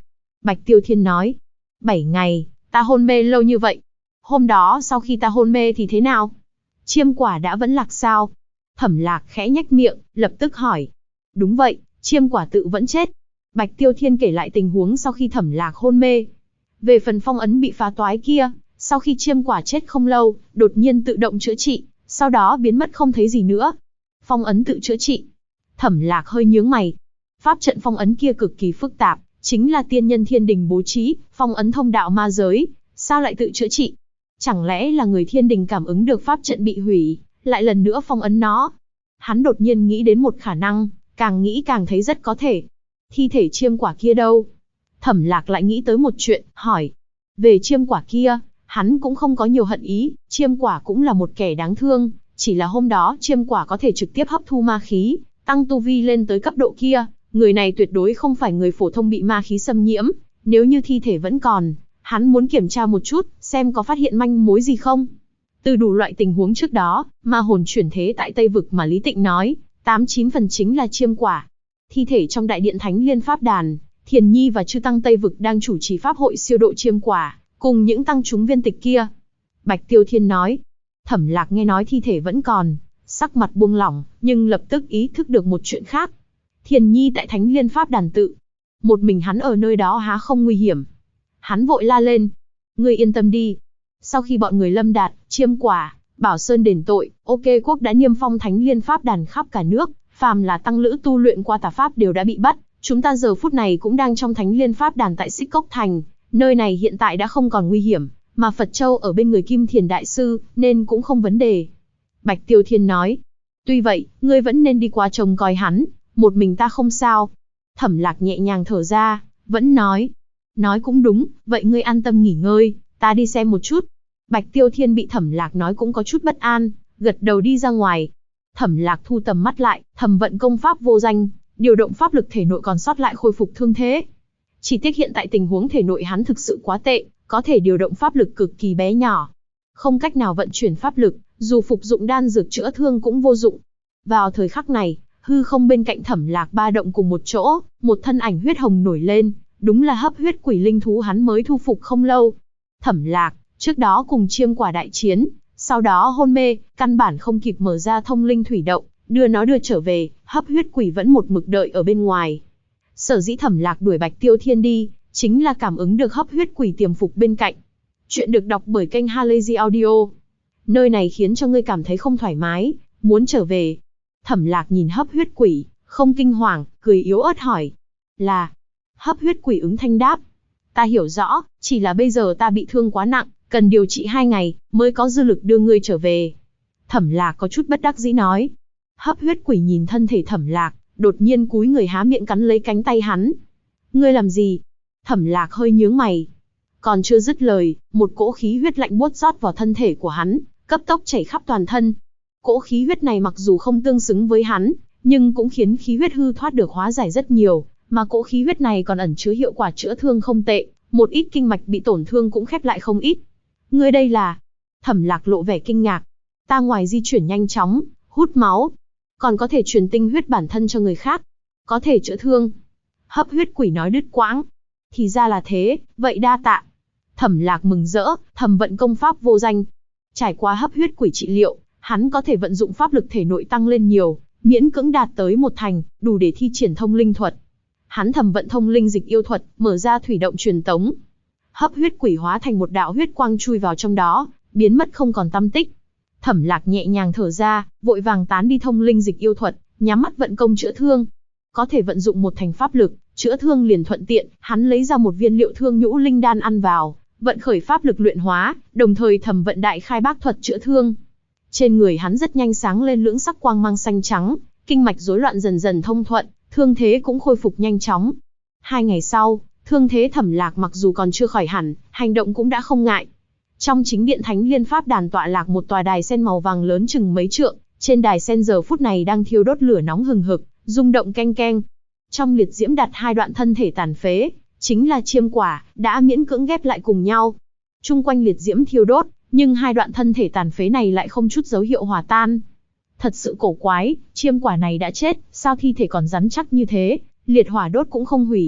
Bạch Tiêu Thiên nói. 7 ngày, ta hôn mê lâu như vậy. Hôm đó sau khi ta hôn mê thì thế nào? Chiêm quả đã vẫn lạc sao? Thẩm Lạc khẽ nhếch miệng, lập tức hỏi. Đúng vậy, Chiêm quả tự vẫn chết. Bạch Tiêu Thiên kể lại tình huống sau khi Thẩm Lạc hôn mê. Về phần phong ấn bị phá toái kia, sau khi Chiêm quả chết không lâu, đột nhiên tự động chữa trị, sau đó biến mất không thấy gì nữa. Phong ấn tự chữa trị. Thẩm Lạc hơi nhướng mày. Pháp trận phong ấn kia cực kỳ phức tạp, chính là tiên nhân thiên đình bố trí, phong ấn thông đạo ma giới, sao lại tự chữa trị? Chẳng lẽ là người thiên đình cảm ứng được pháp trận bị hủy, lại lần nữa phong ấn nó? Hắn đột nhiên nghĩ đến một khả năng, càng nghĩ càng thấy rất có thể. Thi thể Chiêm quả kia đâu? Thẩm Lạc lại nghĩ tới một chuyện, hỏi. Về Chiêm quả kia, hắn cũng không có nhiều hận ý, Chiêm quả cũng là một kẻ đáng thương, chỉ là hôm đó Chiêm quả có thể trực tiếp hấp thu ma khí, tăng tu vi lên tới cấp độ kia, người này tuyệt đối không phải người phổ thông bị ma khí xâm nhiễm, nếu như thi thể vẫn còn, hắn muốn kiểm tra một chút, xem có phát hiện manh mối gì không. Từ đủ loại tình huống trước đó, ma hồn chuyển thế tại Tây Vực mà Lý Tịnh nói, 89 phần chính là Chiêm quả. Thi thể trong đại điện Thánh Liên Pháp Đàn, Thiền Nhi và chư tăng Tây Vực đang chủ trì pháp hội siêu độ Chiêm quả, cùng những tăng chúng viên tịch kia. Bạch Tiêu Thiên nói. Thẩm Lạc nghe nói thi thể vẫn còn, sắc mặt buông lỏng, nhưng lập tức ý thức được một chuyện khác. Thiền Nhi tại Thánh Liên Pháp Đàn tự, một mình hắn ở nơi đó há không nguy hiểm. Hắn vội la lên. Ngươi yên tâm đi. Sau khi bọn người Lâm Đạt, Chiêm quả, Bảo Sơn đền tội, OK Quốc đã niêm phong Thánh Liên Pháp Đàn khắp cả nước, phàm là tăng lữ tu luyện qua tà pháp đều đã bị bắt. Chúng ta giờ phút này cũng đang trong Thánh Liên Pháp Đàn tại Xích Cốc Thành, nơi này hiện tại đã không còn nguy hiểm, mà Phật Châu ở bên người Kim Thiền Đại Sư, nên cũng không vấn đề. Bạch Tiêu Thiên nói. Tuy vậy, ngươi vẫn nên đi qua trông coi hắn, một mình ta không sao. Thẩm Lạc nhẹ nhàng thở ra, vẫn nói. Nói cũng đúng, vậy ngươi an tâm nghỉ ngơi, ta đi xem một chút. Bạch Tiêu Thiên bị Thẩm Lạc nói cũng có chút bất an, gật đầu đi ra ngoài. Thẩm Lạc thu tầm mắt lại, thầm vận công pháp vô danh, điều động pháp lực thể nội còn sót lại khôi phục thương thế. Chỉ tiếc hiện tại tình huống thể nội hắn thực sự quá tệ, có thể điều động pháp lực cực kỳ bé nhỏ. Không cách nào vận chuyển pháp lực, dù phục dụng đan dược chữa thương cũng vô dụng. Vào thời khắc này, hư không bên cạnh Thẩm Lạc ba động cùng một chỗ, một thân ảnh huyết hồng nổi lên, đúng là hấp huyết quỷ linh thú hắn mới thu phục không lâu. Thẩm Lạc, trước đó cùng Chiêm quả đại chiến, sau đó hôn mê, căn bản không kịp mở ra thông linh thủy động, đưa nó đưa trở về, hấp huyết quỷ vẫn một mực đợi ở bên ngoài. Sở dĩ Thẩm Lạc đuổi Bạch Tiêu Thiên đi, chính là cảm ứng được hấp huyết quỷ tiềm phục bên cạnh. Chuyện được đọc bởi kênh Halazy Audio. Nơi này khiến cho ngươi cảm thấy không thoải mái, muốn trở về. Thẩm Lạc nhìn hấp huyết quỷ, không kinh hoàng, cười yếu ớt hỏi. Là. Hấp huyết quỷ ứng thanh đáp. Ta hiểu rõ, chỉ là bây giờ ta bị thương quá nặng, cần điều trị 2 ngày, mới có dư lực đưa ngươi trở về. Thẩm Lạc có chút bất đắc dĩ nói. Hấp huyết quỷ nhìn thân thể Thẩm Lạc, đột nhiên cúi người há miệng cắn lấy cánh tay hắn. Ngươi làm gì? Thẩm Lạc hơi nhướng mày. Còn chưa dứt lời, một cỗ khí huyết lạnh buốt rót vào thân thể của hắn, cấp tốc chảy khắp toàn thân. Cỗ khí huyết này mặc dù không tương xứng với hắn, nhưng cũng khiến khí huyết hư thoát được hóa giải rất nhiều, mà cỗ khí huyết này còn ẩn chứa hiệu quả chữa thương không tệ, một ít kinh mạch bị tổn thương cũng khép lại không ít. Ngươi đây là? Thẩm Lạc lộ vẻ kinh ngạc. Ta ngoài di chuyển nhanh chóng, hút máu, còn có thể truyền tinh huyết bản thân cho người khác, có thể chữa thương. Hấp huyết quỷ nói đứt quãng. Thì ra là thế, vậy đa tạ. Thẩm Lạc mừng rỡ, thầm vận công pháp vô danh. Trải qua hấp huyết quỷ trị liệu, hắn có thể vận dụng pháp lực thể nội tăng lên nhiều, miễn cưỡng đạt tới 1 thành, đủ để thi triển thông linh thuật. Hắn thầm vận thông linh dịch yêu thuật, mở ra thủy động truyền tống. Hấp huyết quỷ hóa thành một đạo huyết quang chui vào trong đó, biến mất không còn tăm tích. Thẩm Lạc nhẹ nhàng thở ra, vội vàng tán đi thông linh dịch yêu thuật, nhắm mắt vận công chữa thương. Có thể vận dụng 1 thành pháp lực, chữa thương liền thuận tiện, hắn lấy ra một viên liệu thương nhũ linh đan ăn vào, vận khởi pháp lực luyện hóa, đồng thời thầm vận đại khai bác thuật chữa thương. Trên người hắn rất nhanh sáng lên lưỡng sắc quang mang xanh trắng, kinh mạch rối loạn dần dần thông thuận, thương thế cũng khôi phục nhanh chóng. 2 ngày sau, thương thế Thẩm Lạc mặc dù còn chưa khỏi hẳn, hành động cũng đã không ngại. Trong chính điện Thánh Liên Pháp Đàn tọa lạc một tòa đài sen màu vàng lớn chừng mấy trượng, trên đài sen giờ phút này đang thiêu đốt lửa nóng hừng hực, rung động keng keng. Trong liệt diễm đặt 2 đoạn thân thể tàn phế, chính là Chiêm quả, đã miễn cưỡng ghép lại cùng nhau. Chung quanh liệt diễm thiêu đốt, nhưng 2 đoạn thân thể tàn phế này lại không chút dấu hiệu hòa tan. Thật sự cổ quái, Chiêm quả này đã chết, sao thi thể còn rắn chắc như thế, liệt hỏa đốt cũng không hủy.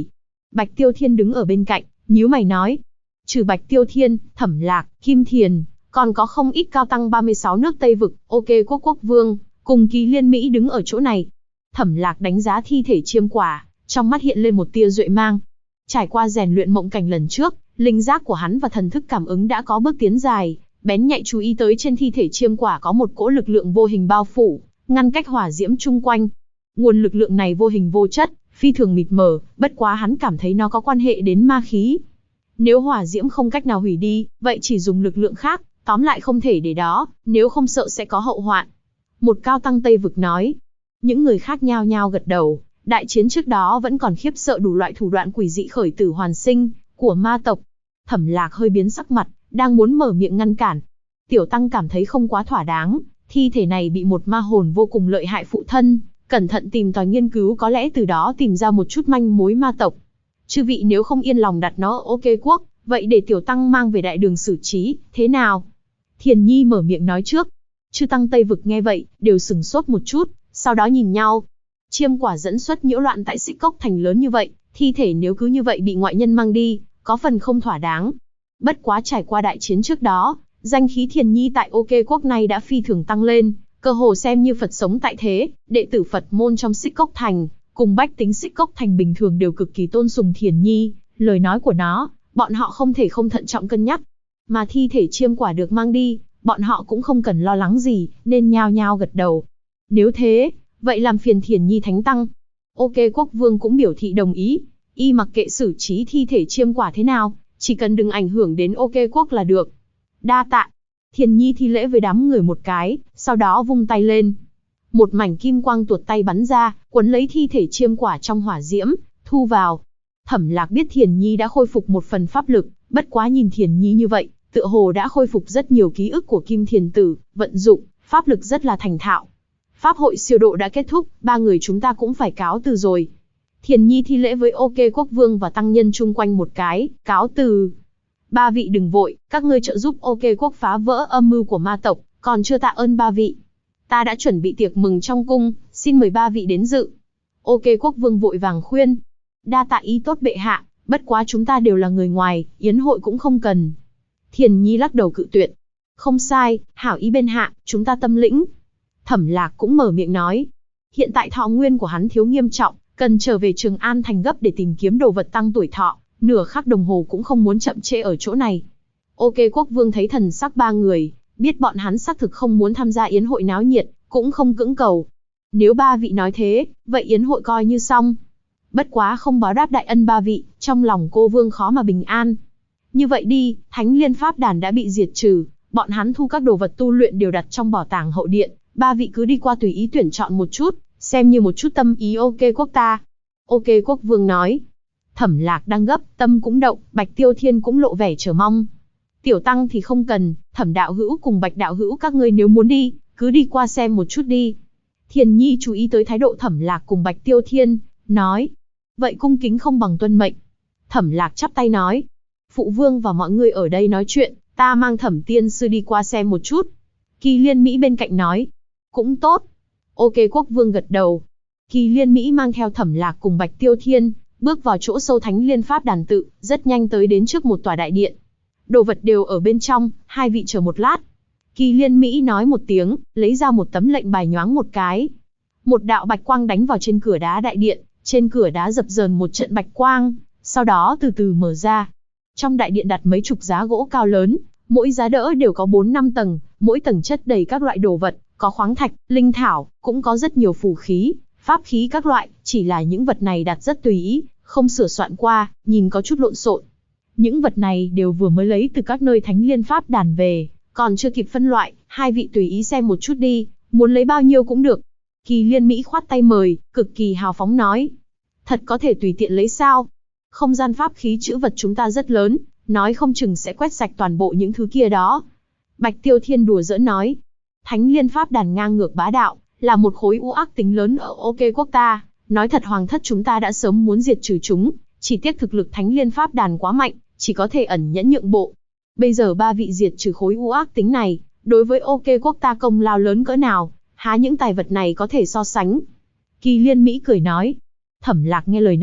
Bạch Tiêu Thiên đứng ở bên cạnh, nhíu mày nói. Trừ Bạch Tiêu Thiên, Thẩm Lạc, Kim Thiền, còn có không ít cao tăng 36 nước Tây Vực, OK Quốc Quốc Vương, cùng Kỳ Liên Mỹ đứng ở chỗ này. Thẩm Lạc đánh giá thi thể chiêm quả, trong mắt hiện lên một tia duệ mang. Trải qua rèn luyện mộng cảnh lần trước, linh giác của hắn và thần thức cảm ứng đã có bước tiến dài, bén nhạy chú ý tới trên thi thể chiêm quả có một cỗ lực lượng vô hình bao phủ, ngăn cách hỏa diễm chung quanh. Nguồn lực lượng này vô hình vô chất, phi thường mịt mờ, bất quá hắn cảm thấy nó có quan hệ đến ma khí. Nếu hỏa diễm không cách nào hủy đi, vậy chỉ dùng lực lượng khác, tóm lại không thể để đó, nếu không sợ sẽ có hậu hoạn. Một cao tăng Tây Vực nói. Những người khác nhao nhao gật đầu, đại chiến trước đó vẫn còn khiếp sợ đủ loại thủ đoạn quỷ dị khởi tử hoàn sinh của ma tộc. Thẩm Lạc hơi biến sắc mặt, đang muốn mở miệng ngăn cản. Tiểu tăng cảm thấy không quá thỏa đáng, thi thể này bị một ma hồn vô cùng lợi hại phụ thân, cẩn thận tìm tòi nghiên cứu có lẽ từ đó tìm ra một chút manh mối ma tộc. Chư vị nếu không yên lòng đặt nó ở OK Quốc, vậy để tiểu tăng mang về đại đường xử trí, thế nào? Thiền Nhi mở miệng nói trước. Chư tăng Tây Vực nghe vậy, đều sừng sốt một chút, sau đó nhìn nhau. Chiêm quả dẫn xuất nhiễu loạn tại Xích Cốc Thành lớn như vậy, thi thể nếu cứ như vậy bị ngoại nhân mang đi, có phần không thỏa đáng. Bất quá trải qua đại chiến trước đó, danh khí Thiền Nhi tại OK Quốc này đã phi thường tăng lên, cơ hồ xem như Phật sống tại thế, đệ tử Phật môn trong Xích Cốc Thành, cùng bách tính Xích Cốc Thành bình thường đều cực kỳ tôn sùng Thiền Nhi, lời nói của nó, bọn họ không thể không thận trọng cân nhắc. Mà thi thể chiêm quả được mang đi, bọn họ cũng không cần lo lắng gì, nên nhao nhao gật đầu. Nếu thế, vậy làm phiền Thiền Nhi thánh tăng. OK Quốc Vương cũng biểu thị đồng ý, y mặc kệ xử trí thi thể chiêm quả thế nào, chỉ cần đừng ảnh hưởng đến OK Quốc là được. Đa tạ. Thiền Nhi thi lễ với đám người một cái, sau đó vung tay lên. Một mảnh kim quang tuột tay bắn ra, quấn lấy thi thể chiêm quả trong hỏa diễm, thu vào. Thẩm Lạc biết Thiền Nhi đã khôi phục một phần pháp lực, bất quá nhìn Thiền Nhi như vậy, tựa hồ đã khôi phục rất nhiều ký ức của Kim Thiền Tử, vận dụng, pháp lực rất là thành thạo. Pháp hội siêu độ đã kết thúc, ba người chúng ta cũng phải cáo từ rồi. Thiền Nhi thi lễ với OK Quốc Vương và tăng nhân chung quanh một cái, cáo từ. Ba vị đừng vội, các ngươi trợ giúp OK Quốc phá vỡ âm mưu của ma tộc, còn chưa tạ ơn ba vị. Ta đã chuẩn bị tiệc mừng trong cung, xin mời ba vị đến dự. OK Quốc Vương vội vàng khuyên. Đa tạ ý tốt bệ hạ, bất quá chúng ta đều là người ngoài, yến hội cũng không cần. Thiền Nhi lắc đầu cự tuyệt. Không sai, hảo ý bên hạ, chúng ta tâm lĩnh. Thẩm Lạc cũng mở miệng nói. Hiện tại thọ nguyên của hắn thiếu nghiêm trọng, cần trở về Trường An thành gấp để tìm kiếm đồ vật tăng tuổi thọ, nửa khắc đồng hồ cũng không muốn chậm trễ ở chỗ này. OK Quốc Vương thấy thần sắc ba người, biết bọn hắn xác thực không muốn tham gia yến hội náo nhiệt, cũng không cưỡng cầu. Nếu ba vị nói thế, vậy yến hội coi như xong. Bất quá không báo đáp đại ân ba vị, trong lòng cô Vương khó mà bình an. Như vậy đi, Thánh Liên Pháp Đàn đã bị diệt trừ, bọn hắn thu các đồ vật tu luyện đều đặt trong bảo tàng hậu điện, ba vị cứ đi qua tùy ý tuyển chọn một chút, xem như một chút tâm ý OK Quốc ta. OK Quốc Vương nói. Thẩm Lạc đang gấp, tâm cũng động, Bạch Tiêu Thiên cũng lộ vẻ chờ mong. Tiểu tăng thì không cần, Thẩm đạo hữu cùng Bạch đạo hữu các ngươi nếu muốn đi, cứ đi qua xem một chút đi. Thiền Nhi chú ý tới thái độ Thẩm Lạc cùng Bạch Tiêu Thiên, nói. Vậy cung kính không bằng tuân mệnh. Thẩm Lạc chắp tay nói. Phụ vương và mọi người ở đây nói chuyện, ta mang Thẩm tiên sư đi qua xem một chút. Kỳ Liên Mỹ bên cạnh nói. Cũng tốt. OK Quốc Vương gật đầu. Kỳ Liên Mỹ mang theo Thẩm Lạc cùng Bạch Tiêu Thiên, bước vào chỗ sâu Thánh Liên Pháp Đàn tự, rất nhanh tới đến trước một tòa đại điện. Đồ vật đều ở bên trong, hai vị chờ một lát. Kỳ Liên Mỹ nói một tiếng, lấy ra một tấm lệnh bài nhoáng một cái. Một đạo bạch quang đánh vào trên cửa đá đại điện, trên cửa đá dập dờn một trận bạch quang, sau đó từ từ mở ra. Trong đại điện đặt mấy chục giá gỗ cao lớn, mỗi giá đỡ đều có 4-5 tầng, mỗi tầng chất đầy các loại đồ vật, có khoáng thạch, linh thảo, cũng có rất nhiều phù khí, pháp khí các loại, chỉ là những vật này đặt rất tùy ý, không sửa soạn qua, nhìn có chút lộn xộn. Những vật này đều vừa mới lấy từ các nơi Thánh Liên Pháp Đàn về, còn chưa kịp phân loại, hai vị tùy ý xem một chút đi, muốn lấy bao nhiêu cũng được. Kỳ Liên Mỹ khoát tay mời, cực kỳ hào phóng nói. Thật có thể tùy tiện lấy sao? Không gian pháp khí trữ vật chúng ta rất lớn, nói không chừng sẽ quét sạch toàn bộ những thứ kia đó. Bạch Tiêu Thiên đùa giỡn nói. Thánh Liên Pháp Đàn ngang ngược bá đạo, là một khối u ác tính lớn ở OK Quốc ta. Nói thật hoàng thất chúng ta đã sớm muốn diệt trừ chúng, chỉ tiếc thực lực Thánh Liên Pháp Đàn quá mạnh, chỉ có thể ẩn nhẫn nhượng bộ. Bây giờ ba vị diệt trừ khối u ác tính này, đối với OK Quốc ta công lao lớn cỡ nào, há những tài vật này có thể so sánh. Kỳ Liên Mỹ cười nói. Thẩm Lạc nghe lời này,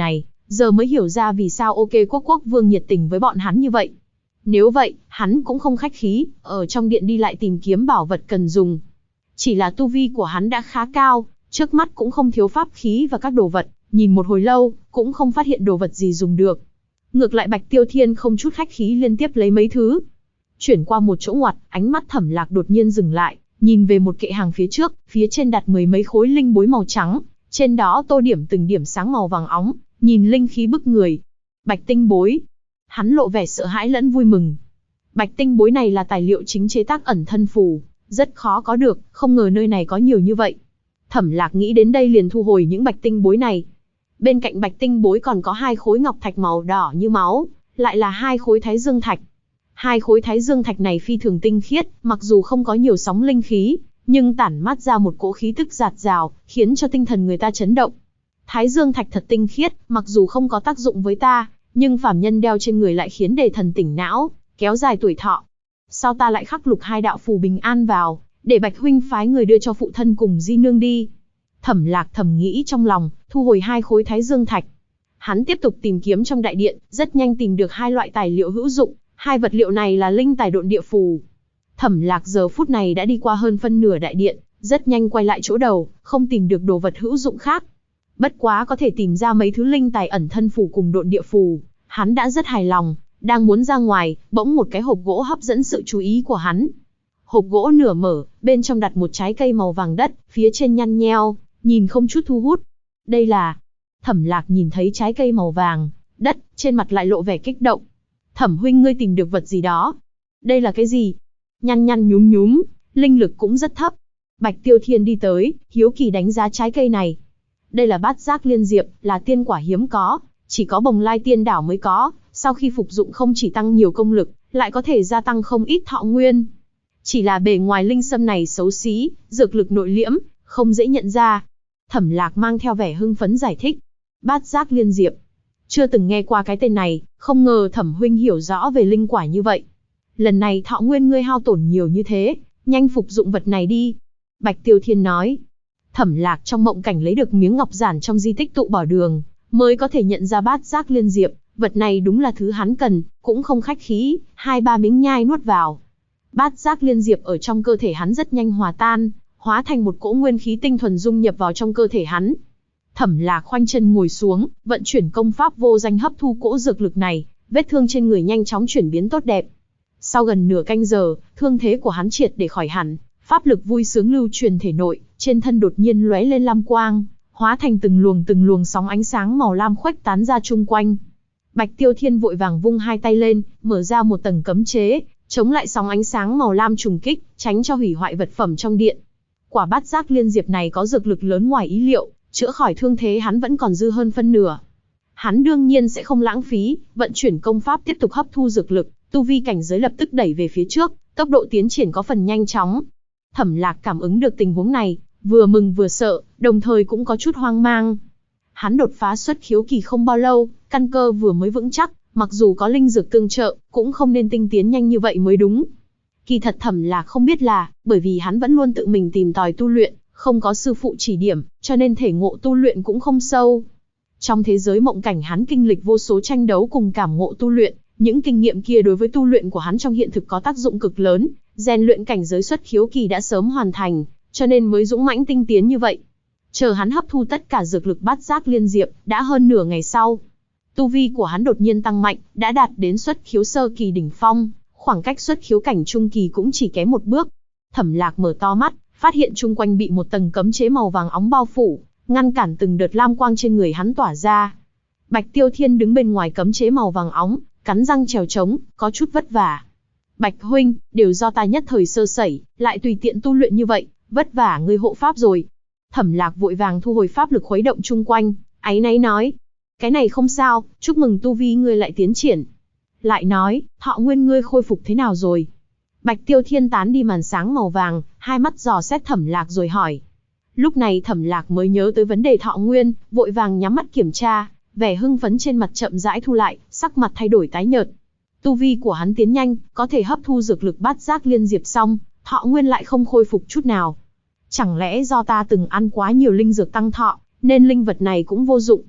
giờ mới hiểu ra vì sao OK Quốc Quốc Vương nhiệt tình với bọn hắn như vậy. Nếu vậy, hắn cũng không khách khí, ở trong điện đi lại tìm kiếm bảo vật cần dùng. Chỉ là tu vi của hắn đã khá cao, trước mắt cũng không thiếu pháp khí và các đồ vật, nhìn một hồi lâu, cũng không phát hiện đồ vật gì dùng được. Ngược lại Bạch Tiêu Thiên không chút khách khí liên tiếp lấy mấy thứ. Chuyển qua một chỗ ngoặt, ánh mắt Thẩm Lạc đột nhiên dừng lại, nhìn về một kệ hàng phía trước, phía trên đặt mười mấy khối linh bối màu trắng, trên đó tô điểm từng điểm sáng màu vàng óng, nhìn linh khí bức người. Bạch tinh bối. Hắn lộ vẻ sợ hãi lẫn vui mừng. Bạch tinh bối này là tài liệu chính chế tác ẩn thân phù, rất khó có được, không ngờ nơi này có nhiều như vậy. Thẩm Lạc nghĩ đến đây liền thu hồi những bạch tinh bối này. Bên cạnh bạch tinh bối còn có 2 khối ngọc thạch màu đỏ như máu, lại là 2 khối thái dương thạch. 2 khối thái dương thạch này phi thường tinh khiết, mặc dù không có nhiều sóng linh khí, nhưng tản mát ra một cỗ khí tức dạt dào, khiến cho tinh thần người ta chấn động. Thái dương thạch thật tinh khiết, mặc dù không có tác dụng với ta, nhưng phàm nhân đeo trên người lại khiến đề thần tỉnh não, kéo dài tuổi thọ. Sao ta lại khắc lục 2 đạo phù bình an vào, để Bạch huynh phái người đưa cho phụ thân cùng di nương đi. Thẩm Lạc thầm nghĩ trong lòng, thu hồi 2 khối thái dương thạch. Hắn tiếp tục tìm kiếm trong đại điện, rất nhanh tìm được 2 loại tài liệu hữu dụng, 2 vật liệu này là linh tài độn địa phù. Thẩm Lạc giờ phút này đã đi qua hơn phân nửa đại điện, rất nhanh quay lại chỗ đầu, không tìm được đồ vật hữu dụng khác. Bất quá có thể tìm ra mấy thứ linh tài ẩn thân phù cùng độn địa phù, hắn đã rất hài lòng, đang muốn ra ngoài, bỗng một cái hộp gỗ hấp dẫn sự chú ý của hắn. Hộp gỗ nửa mở, bên trong đặt một trái cây màu vàng đất, phía trên nhăn nheo, nhìn không chút thu hút. Đây là... Thẩm Lạc nhìn thấy trái cây màu vàng đất, trên mặt lại lộ vẻ kích động. Thẩm huynh ngươi tìm được vật gì đó? Đây là cái gì? Nhăn nhăn nhúm nhúm, linh lực cũng rất thấp. Bạch Tiêu Thiên đi tới, hiếu kỳ đánh giá trái cây này. Đây là bát giác liên diệp, là tiên quả hiếm có, chỉ có Bồng Lai Tiên Đảo mới có, sau khi phục dụng không chỉ tăng nhiều công lực, lại có thể gia tăng không ít thọ nguyên. Chỉ là bề ngoài linh sâm này xấu xí, dược lực nội liễm, không dễ nhận ra. Thẩm Lạc mang theo vẻ hưng phấn giải thích. Bát giác liên diệp. Chưa từng nghe qua cái tên này, không ngờ Thẩm huynh hiểu rõ về linh quả như vậy. Lần này thọ nguyên ngươi hao tổn nhiều như thế, nhanh phục dụng vật này đi. Bạch Tiêu Thiên nói. Thẩm Lạc trong mộng cảnh lấy được miếng ngọc giản trong di tích tụ bảo đường, mới có thể nhận ra bát giác liên diệp, vật này đúng là thứ hắn cần, cũng không khách khí, 2-3 miếng nhai nuốt vào. Bát giác liên diệp ở trong cơ thể hắn rất nhanh hòa tan, hóa thành một cỗ nguyên khí tinh thuần dung nhập vào trong cơ thể hắn. Thẩm Lạc khoanh chân ngồi xuống, vận chuyển công pháp vô danh hấp thu cỗ dược lực này, vết thương trên người nhanh chóng chuyển biến tốt đẹp. Sau gần nửa canh giờ, thương thế của hắn triệt để khỏi hẳn, pháp lực vui sướng lưu truyền thể nội, trên thân đột nhiên lóe lên lam quang, hóa thành từng luồng sóng ánh sáng màu lam khuếch tán ra chung quanh. Bạch Tiêu Thiên vội vàng vung 2 tay lên, mở ra một tầng cấm chế, chống lại sóng ánh sáng màu lam trùng kích, tránh cho hủy hoại vật phẩm trong điện. Quả bát giác liên diệp này có dược lực lớn ngoài ý liệu, chữa khỏi thương thế hắn vẫn còn dư hơn phân nửa. Hắn đương nhiên sẽ không lãng phí, vận chuyển công pháp tiếp tục hấp thu dược lực, tu vi cảnh giới lập tức đẩy về phía trước, tốc độ tiến triển có phần nhanh chóng. Thẩm Lạc cảm ứng được tình huống này, vừa mừng vừa sợ, đồng thời cũng có chút hoang mang. Hắn đột phá xuất khiếu kỳ không bao lâu, căn cơ vừa mới vững chắc, mặc dù có linh dược tương trợ, cũng không nên tinh tiến nhanh như vậy mới đúng. Kỳ thật Thẩm Lạc không biết là, bởi vì hắn vẫn luôn tự mình tìm tòi tu luyện, không có sư phụ chỉ điểm, cho nên thể ngộ tu luyện cũng không sâu. Trong thế giới mộng cảnh hắn kinh lịch vô số tranh đấu cùng cảm ngộ tu luyện, những kinh nghiệm kia đối với tu luyện của hắn trong hiện thực có tác dụng cực lớn, rèn luyện cảnh giới xuất khiếu kỳ đã sớm hoàn thành, cho nên mới dũng mãnh tinh tiến như vậy. Chờ hắn hấp thu tất cả dược lực bát giác liên diệp, đã hơn nửa ngày sau. Tu vi của hắn đột nhiên tăng mạnh, đã đạt đến xuất khiếu sơ kỳ đỉnh phong, khoảng cách xuất khiếu cảnh trung kỳ cũng chỉ kém một bước. Thẩm Lạc mở to mắt, phát hiện chung quanh bị một tầng cấm chế màu vàng óng bao phủ, ngăn cản từng đợt lam quang trên người hắn tỏa ra. Bạch Tiêu Thiên đứng bên ngoài cấm chế màu vàng óng, cắn răng trèo trống, có chút vất vả. Bạch huynh, đều do ta nhất thời sơ sẩy, lại tùy tiện tu luyện như vậy, vất vả ngươi hộ pháp rồi. Thẩm Lạc vội vàng thu hồi pháp lực khuấy động chung quanh, áy náy nói. Cái này không sao, chúc mừng tu vi ngươi lại tiến triển. Lại nói, thọ nguyên ngươi khôi phục thế nào rồi? Bạch Tiêu Thiên tán đi màn sáng màu vàng, hai mắt dò xét Thẩm Lạc rồi hỏi. Lúc này Thẩm Lạc mới nhớ tới vấn đề thọ nguyên, vội vàng nhắm mắt kiểm tra, vẻ hưng phấn trên mặt chậm rãi thu lại, sắc mặt thay đổi tái nhợt. Tu vi của hắn tiến nhanh, có thể hấp thu dược lực bát giác liên diệp xong, thọ nguyên lại không khôi phục chút nào. Chẳng lẽ do ta từng ăn quá nhiều linh dược tăng thọ, nên linh vật này cũng vô dụng?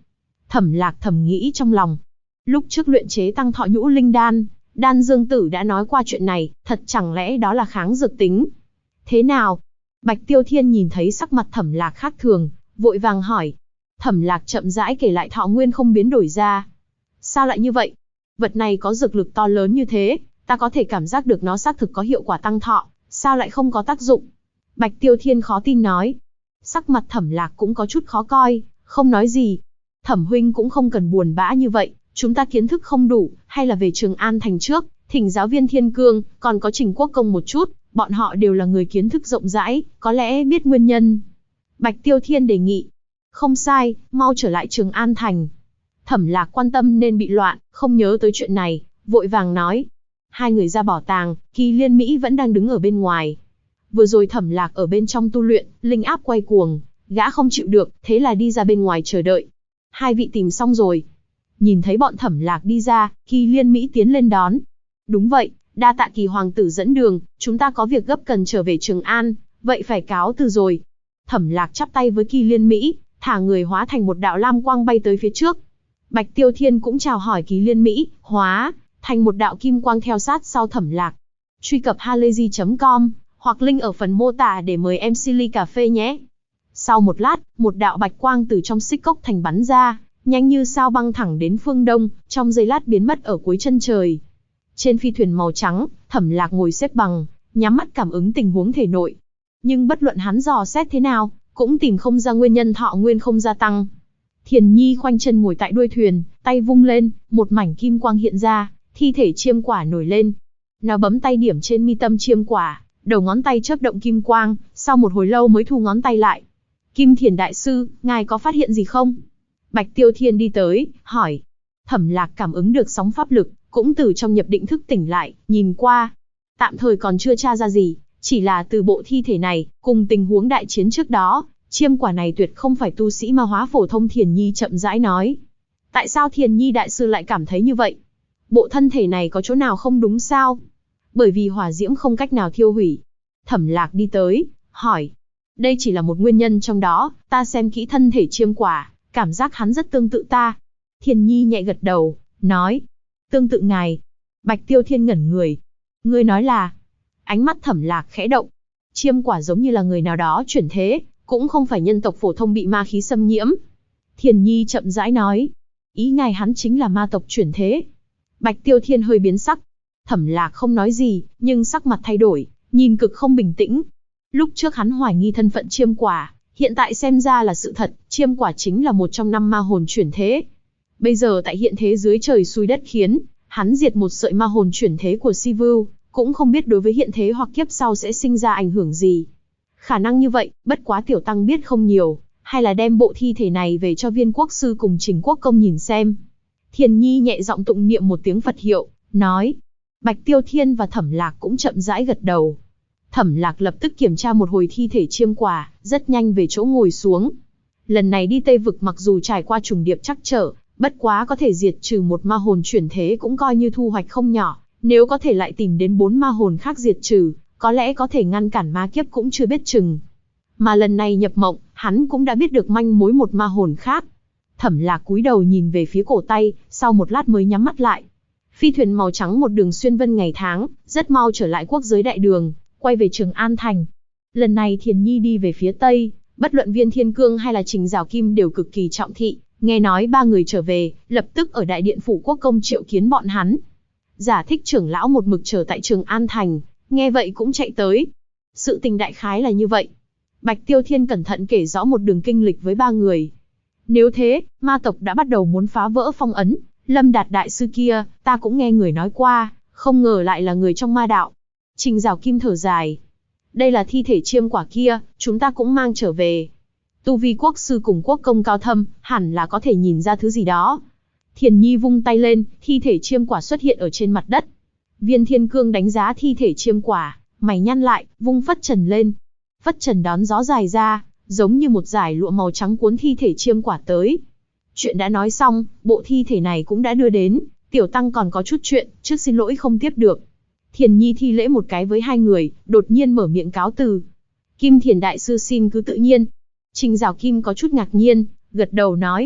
Thẩm Lạc thầm nghĩ trong lòng. Lúc trước luyện chế tăng thọ nhũ linh đan, Đan Dương Tử đã nói qua chuyện này, thật chẳng lẽ đó là kháng dược tính? Thế nào? Bạch Tiêu Thiên nhìn thấy sắc mặt Thẩm Lạc khác thường, vội vàng hỏi. Thẩm Lạc chậm rãi kể lại thọ nguyên không biến đổi ra. Sao lại như vậy? Vật này có dược lực to lớn như thế, ta có thể cảm giác được nó xác thực có hiệu quả tăng thọ, sao lại không có tác dụng? Bạch Tiêu Thiên khó tin nói. Sắc mặt Thẩm Lạc cũng có chút khó coi, không nói gì. Thẩm huynh cũng không cần buồn bã như vậy, chúng ta kiến thức không đủ, hay là về Trường An thành trước, thỉnh giáo viên Thiên Cương, còn có Trình Quốc Công một chút, bọn họ đều là người kiến thức rộng rãi, có lẽ biết nguyên nhân. Bạch Tiêu Thiên đề nghị. Không sai, mau trở lại Trường An thành. Thẩm Lạc quan tâm nên bị loạn, không nhớ tới chuyện này, vội vàng nói. Hai người ra bảo tàng, Kỳ Liên Mỹ vẫn đang đứng ở bên ngoài. Vừa rồi Thẩm Lạc ở bên trong tu luyện, linh áp quay cuồng, gã không chịu được, thế là đi ra bên ngoài chờ đợi. Hai vị tìm xong rồi. Nhìn thấy bọn Thẩm Lạc đi ra, Kỳ Liên Mỹ tiến lên đón. Đúng vậy, đa tạ Kỳ hoàng tử dẫn đường, chúng ta có việc gấp cần trở về Trường An, vậy phải cáo từ rồi. Thẩm Lạc chắp tay với Kỳ Liên Mỹ, thả người hóa thành một đạo lam quang bay tới phía trước. Bạch Tiêu Thiên cũng chào hỏi Kỳ Liên Mỹ, hóa thành một đạo kim quang theo sát sau Thẩm Lạc. Truy cập halayzi.com hoặc link ở phần mô tả để mời em Silly Cà Phê nhé. Sau một lát, một đạo bạch quang từ trong Xích Cốc Thành bắn ra, nhanh như sao băng thẳng đến phương đông, trong giây lát biến mất ở cuối chân trời. Trên phi thuyền màu trắng, Thẩm Lạc ngồi xếp bằng, nhắm mắt cảm ứng tình huống thể nội. Nhưng bất luận hắn dò xét thế nào, cũng tìm không ra nguyên nhân thọ nguyên không gia tăng. Thiền Nhi khoanh chân ngồi tại đuôi thuyền, tay vung lên, một mảnh kim quang hiện ra, thi thể chiêm quả nổi lên. Nó bấm tay điểm trên mi tâm chiêm quả, đầu ngón tay chớp động kim quang, sau một hồi lâu mới thu ngón tay lại. Kim Thiền đại sư, ngài có phát hiện gì không? Bạch Tiêu Thiên đi tới, hỏi. Thẩm Lạc cảm ứng được sóng pháp lực, cũng từ trong nhập định thức tỉnh lại, nhìn qua. Tạm thời còn chưa tra ra gì, chỉ là từ bộ thi thể này, cùng tình huống đại chiến trước đó, chiêm quả này tuyệt không phải tu sĩ ma hóa phổ thông. Thiền Nhi chậm rãi nói. Tại sao Thiền Nhi đại sư lại cảm thấy như vậy? Bộ thân thể này có chỗ nào không đúng sao? Bởi vì hỏa diễm không cách nào thiêu hủy. Thẩm Lạc đi tới, hỏi. Đây chỉ là một nguyên nhân trong đó, ta xem kỹ thân thể chiêm quả, cảm giác hắn rất tương tự ta. Thiền Nhi nhẹ gật đầu, nói. Tương tự ngài. Bạch Tiêu Thiên ngẩn người. Ngươi nói là... Ánh mắt Thẩm Lạc khẽ động. Chiêm quả giống như là người nào đó chuyển thế, cũng không phải nhân tộc phổ thông bị ma khí xâm nhiễm. Thiền Nhi chậm rãi nói. Ý ngài hắn chính là ma tộc chuyển thế. Bạch Tiêu Thiên hơi biến sắc. Thẩm Lạc không nói gì, nhưng sắc mặt thay đổi, nhìn cực không bình tĩnh. Lúc trước hắn hoài nghi thân phận chiêm quả, hiện tại xem ra là sự thật, chiêm quả chính là một trong 5 ma hồn chuyển thế. Bây giờ tại hiện thế dưới trời xui đất khiến, hắn diệt một sợi ma hồn chuyển thế của Si Vưu, cũng không biết đối với hiện thế hoặc kiếp sau sẽ sinh ra ảnh hưởng gì. Khả năng như vậy, bất quá tiểu tăng biết không nhiều, hay là đem bộ thi thể này về cho Viên Quốc Sư cùng Trình Quốc Công nhìn xem. Thiền Nhi nhẹ giọng tụng niệm một tiếng Phật hiệu, nói. Bạch Tiêu Thiên và Thẩm Lạc cũng chậm rãi gật đầu. Thẩm Lạc lập tức kiểm tra một hồi thi thể chiêm quả, rất nhanh về chỗ ngồi xuống. Lần này đi Tây Vực mặc dù trải qua trùng điệp trắc trở, bất quá có thể diệt trừ một ma hồn chuyển thế cũng coi như thu hoạch không nhỏ. Nếu có thể lại tìm đến 4 ma hồn khác diệt trừ, có lẽ có thể ngăn cản ma kiếp cũng chưa biết chừng. Mà lần này nhập mộng, hắn cũng đã biết được manh mối một ma hồn khác. Thẩm Lạc cúi đầu nhìn về phía cổ tay, sau một lát mới nhắm mắt lại. Phi thuyền màu trắng một đường xuyên vân ngày tháng, rất mau trở lại quốc giới đại đường, quay về Trường An thành. Lần này Thiền Nhi đi về phía tây, bất luận Viên Thiên Cương hay là Trình Giảo Kim đều cực kỳ trọng thị, nghe nói 3 người trở về, lập tức ở đại điện phủ quốc công triệu kiến bọn hắn. Giả Thích trưởng lão một mực chờ tại Trường An thành, nghe vậy cũng chạy tới. Sự tình đại khái là như vậy. Bạch Tiêu Thiên cẩn thận kể rõ một đường kinh lịch với 3 người. Nếu thế, ma tộc đã bắt đầu muốn phá vỡ phong ấn. Lâm Đạt đại sư kia, ta cũng nghe người nói qua, không ngờ lại là người trong ma đạo. Trình Giảo Kim thở dài. Đây là thi thể chiêm quả kia, chúng ta cũng mang trở về. Tu vi quốc sư cùng quốc công cao thâm, hẳn là có thể nhìn ra thứ gì đó. Thiền Nhi vung tay lên, thi thể chiêm quả xuất hiện ở trên mặt đất. Viên Thiên Cương đánh giá thi thể chiêm quả, mày nhăn lại, vung phất trần lên. Phất trần đón gió dài ra, giống như một dải lụa màu trắng cuốn thi thể chiêm quả tới. Chuyện đã nói xong, bộ thi thể này cũng đã đưa đến, tiểu tăng còn có chút chuyện, trước xin lỗi không tiếp được. Thiền Nhi thi lễ một cái với 2 người, đột nhiên mở miệng cáo từ. Kim Thiền đại sư xin cứ tự nhiên. Trình Giảo Kim có chút ngạc nhiên, gật đầu nói.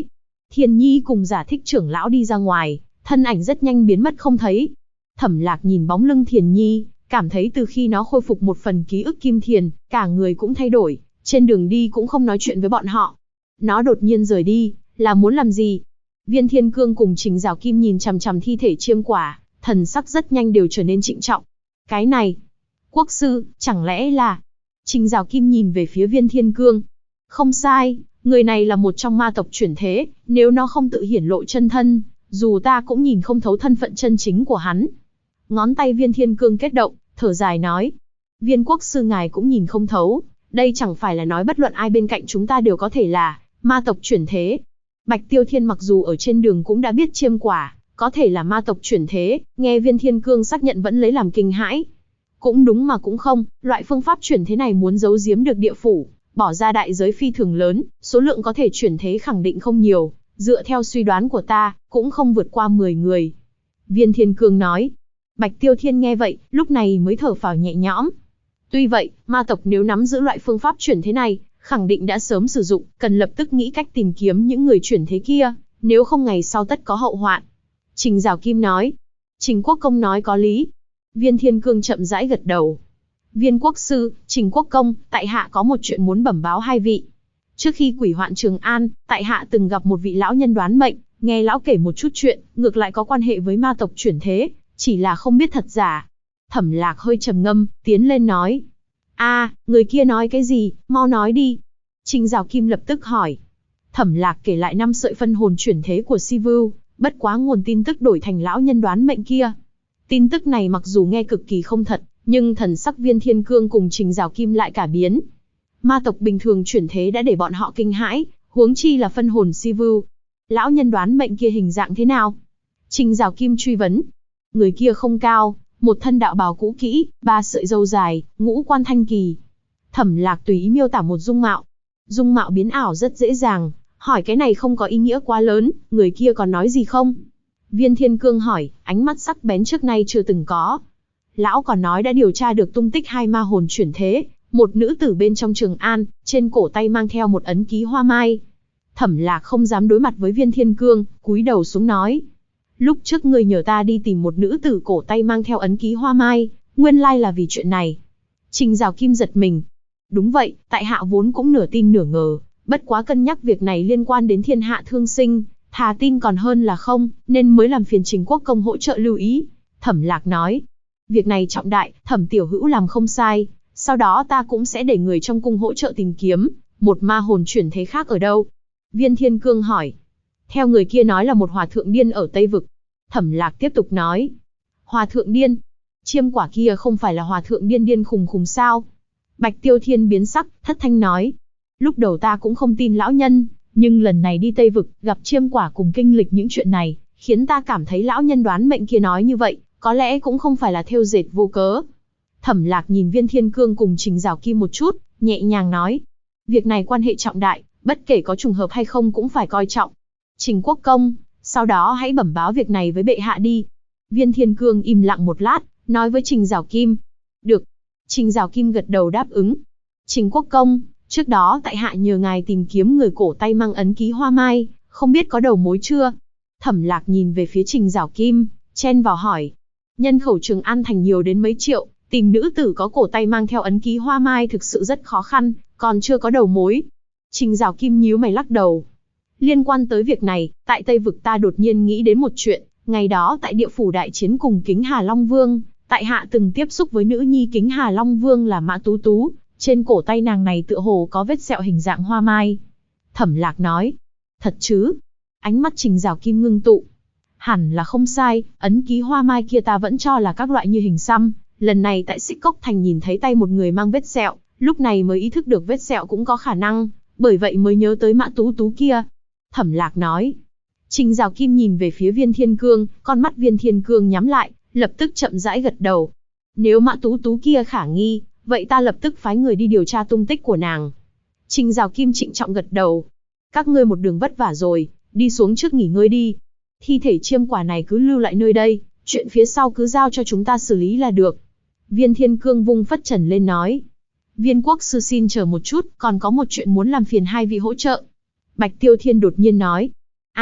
Thiền Nhi cùng Giả Thích trưởng lão đi ra ngoài, thân ảnh rất nhanh biến mất không thấy. Thẩm Lạc nhìn bóng lưng Thiền Nhi, cảm thấy từ khi nó khôi phục một phần ký ức kim thiền, cả người cũng thay đổi, trên đường đi cũng không nói chuyện với bọn họ. Nó đột nhiên rời đi, là muốn làm gì? Viên Thiên Cương cùng Trình Giảo Kim nhìn chằm chằm thi thể chiêm quả, thần sắc rất nhanh đều trở nên trịnh trọng. Cái này, quốc sư, chẳng lẽ là... Trình Giảo Kim nhìn về phía Viên Thiên Cương. Không sai, người này là một trong ma tộc chuyển thế, nếu nó không tự hiển lộ chân thân, dù ta cũng nhìn không thấu thân phận chân chính của hắn. Ngón tay Viên Thiên Cương kết động, thở dài nói. Viên quốc sư ngài cũng nhìn không thấu, đây chẳng phải là nói bất luận ai bên cạnh chúng ta đều có thể là ma tộc chuyển thế. Bạch Tiêu Thiên mặc dù ở trên đường cũng đã biết chiêm quả, có thể là ma tộc chuyển thế, nghe Viên Thiên Cương xác nhận vẫn lấy làm kinh hãi. Cũng đúng mà cũng không, loại phương pháp chuyển thế này muốn giấu giếm được địa phủ, bỏ ra đại giới phi thường lớn, số lượng có thể chuyển thế khẳng định không nhiều, dựa theo suy đoán của ta, cũng không vượt qua 10 người. Viên Thiên Cương nói. Bạch Tiêu Thiên nghe vậy, lúc này mới thở phào nhẹ nhõm. Tuy vậy, ma tộc nếu nắm giữ loại phương pháp chuyển thế này, khẳng định đã sớm sử dụng, cần lập tức nghĩ cách tìm kiếm những người chuyển thế kia, nếu không ngày sau tất có hậu hoạn. Trình Giảo Kim nói. Trình Quốc Công nói có lý. Viên Thiên Cương chậm rãi gật đầu. Viên quốc sư, Trình Quốc Công, tại hạ có một chuyện muốn bẩm báo hai vị. Trước khi quỷ hoạn Trường An, tại hạ từng gặp một vị lão nhân đoán mệnh, nghe lão kể một chút chuyện, ngược lại có quan hệ với ma tộc chuyển thế, chỉ là không biết thật giả. Thẩm Lạc hơi trầm ngâm, tiến lên nói. Người kia nói cái gì, mau nói đi. Trình Giảo Kim lập tức hỏi. Thẩm Lạc kể lại 5 sợi phân hồn chuyển thế của Si Vưu, bất quá nguồn tin tức đổi thành lão nhân đoán mệnh kia. Tin tức này mặc dù nghe cực kỳ không thật, nhưng thần sắc Viên Thiên Cương cùng Trình Giảo Kim lại cả biến. Ma tộc bình thường chuyển thế đã để bọn họ kinh hãi, huống chi là phân hồn Si Vưu. Lão nhân đoán mệnh kia hình dạng thế nào? Trình Giảo Kim truy vấn. Người kia không cao, một thân đạo bào cũ kỹ, 3 sợi râu dài, ngũ quan thanh kỳ. Thẩm Lạc tùy ý miêu tả một dung mạo. Dung mạo biến ảo rất dễ dàng, hỏi cái này không có ý nghĩa quá lớn, người kia còn nói gì không? Viên Thiên Cương hỏi, ánh mắt sắc bén trước nay chưa từng có. Lão còn nói đã điều tra được tung tích 2 ma hồn chuyển thế, một nữ tử bên trong Trường An, trên cổ tay mang theo một ấn ký hoa mai. Thẩm Lạc không dám đối mặt với Viên Thiên Cương, cúi đầu xuống nói. Lúc trước ngươi nhờ ta đi tìm một nữ tử cổ tay mang theo ấn ký hoa mai, nguyên lai là vì chuyện này. Trình Giảo Kim giật mình. Đúng vậy, tại hạ vốn cũng nửa tin nửa ngờ, bất quá cân nhắc việc này liên quan đến thiên hạ thương sinh, thà tin còn hơn là không, nên mới làm phiền Trình Quốc Công hỗ trợ lưu ý. Thẩm Lạc nói. Việc này trọng đại, Thẩm tiểu hữu làm không sai, sau đó ta cũng sẽ để người trong cung hỗ trợ tìm kiếm, một ma hồn chuyển thế khác ở đâu? Viên Thiên Cương hỏi. Theo người kia nói là một hòa thượng điên ở Tây Vực. Thẩm Lạc tiếp tục nói. Hòa thượng điên? Chiêm quả kia không phải là hòa thượng điên điên khùng khùng sao? Bạch Tiêu Thiên biến sắc, thất thanh nói. Lúc đầu ta cũng không tin lão nhân, nhưng lần này đi Tây Vực, gặp chiêm quả cùng kinh lịch những chuyện này, khiến ta cảm thấy lão nhân đoán mệnh kia nói như vậy, có lẽ cũng không phải là thêu dệt vô cớ. Thẩm Lạc nhìn Viên Thiên Cương cùng Trình Giảo Kim một chút, nhẹ nhàng nói. Việc này quan hệ trọng đại, bất kể có trùng hợp hay không cũng phải coi trọng. Trình Quốc Công, sau đó hãy bẩm báo việc này với bệ hạ đi. Viên Thiên Cương im lặng một lát, nói với Trình Giảo Kim. Được. Trình Giảo Kim gật đầu đáp ứng. Trình Quốc Công, trước đó tại hạ nhờ ngài tìm kiếm người cổ tay mang ấn ký hoa mai, không biết có đầu mối chưa? Thẩm Lạc nhìn về phía Trình Giảo Kim, chen vào hỏi. Nhân khẩu Trường An thành nhiều đến mấy triệu, tìm nữ tử có cổ tay mang theo ấn ký hoa mai thực sự rất khó khăn, còn chưa có đầu mối. Trình Giảo Kim nhíu mày lắc đầu. Liên quan tới việc này, tại Tây Vực ta đột nhiên nghĩ đến một chuyện, ngày đó tại địa phủ đại chiến cùng Kính Hà Long Vương, tại hạ từng tiếp xúc với nữ nhi Kính Hà Long Vương là Mã Tú Tú, trên cổ tay nàng này tựa hồ có vết sẹo hình dạng hoa mai. Thẩm Lạc nói, thật chứ? Ánh mắt Trình Giảo Kim ngưng tụ. Hẳn là không sai, ấn ký hoa mai kia ta vẫn cho là các loại như hình xăm, lần này tại Xích Cốc Thành nhìn thấy tay một người mang vết sẹo, lúc này mới ý thức được vết sẹo cũng có khả năng, bởi vậy mới nhớ tới Mã Tú Tú kia. Thẩm Lạc nói. Trình Giảo Kim nhìn về phía Viên Thiên Cương, con mắt Viên Thiên Cương nhắm lại, lập tức chậm rãi gật đầu. Nếu Mã Tú Tú kia khả nghi, vậy ta lập tức phái người đi điều tra tung tích của nàng. Trình Giảo Kim trịnh trọng gật đầu. Các ngươi một đường vất vả rồi, đi xuống trước nghỉ ngơi đi. Thi thể chiêm quả này cứ lưu lại nơi đây, chuyện phía sau cứ giao cho chúng ta xử lý là được. Viên Thiên Cương vung phất trần lên nói. Viên quốc sư xin chờ một chút, còn có một chuyện muốn làm phiền hai vị hỗ trợ. Bạch Tiêu Thiên đột nhiên nói.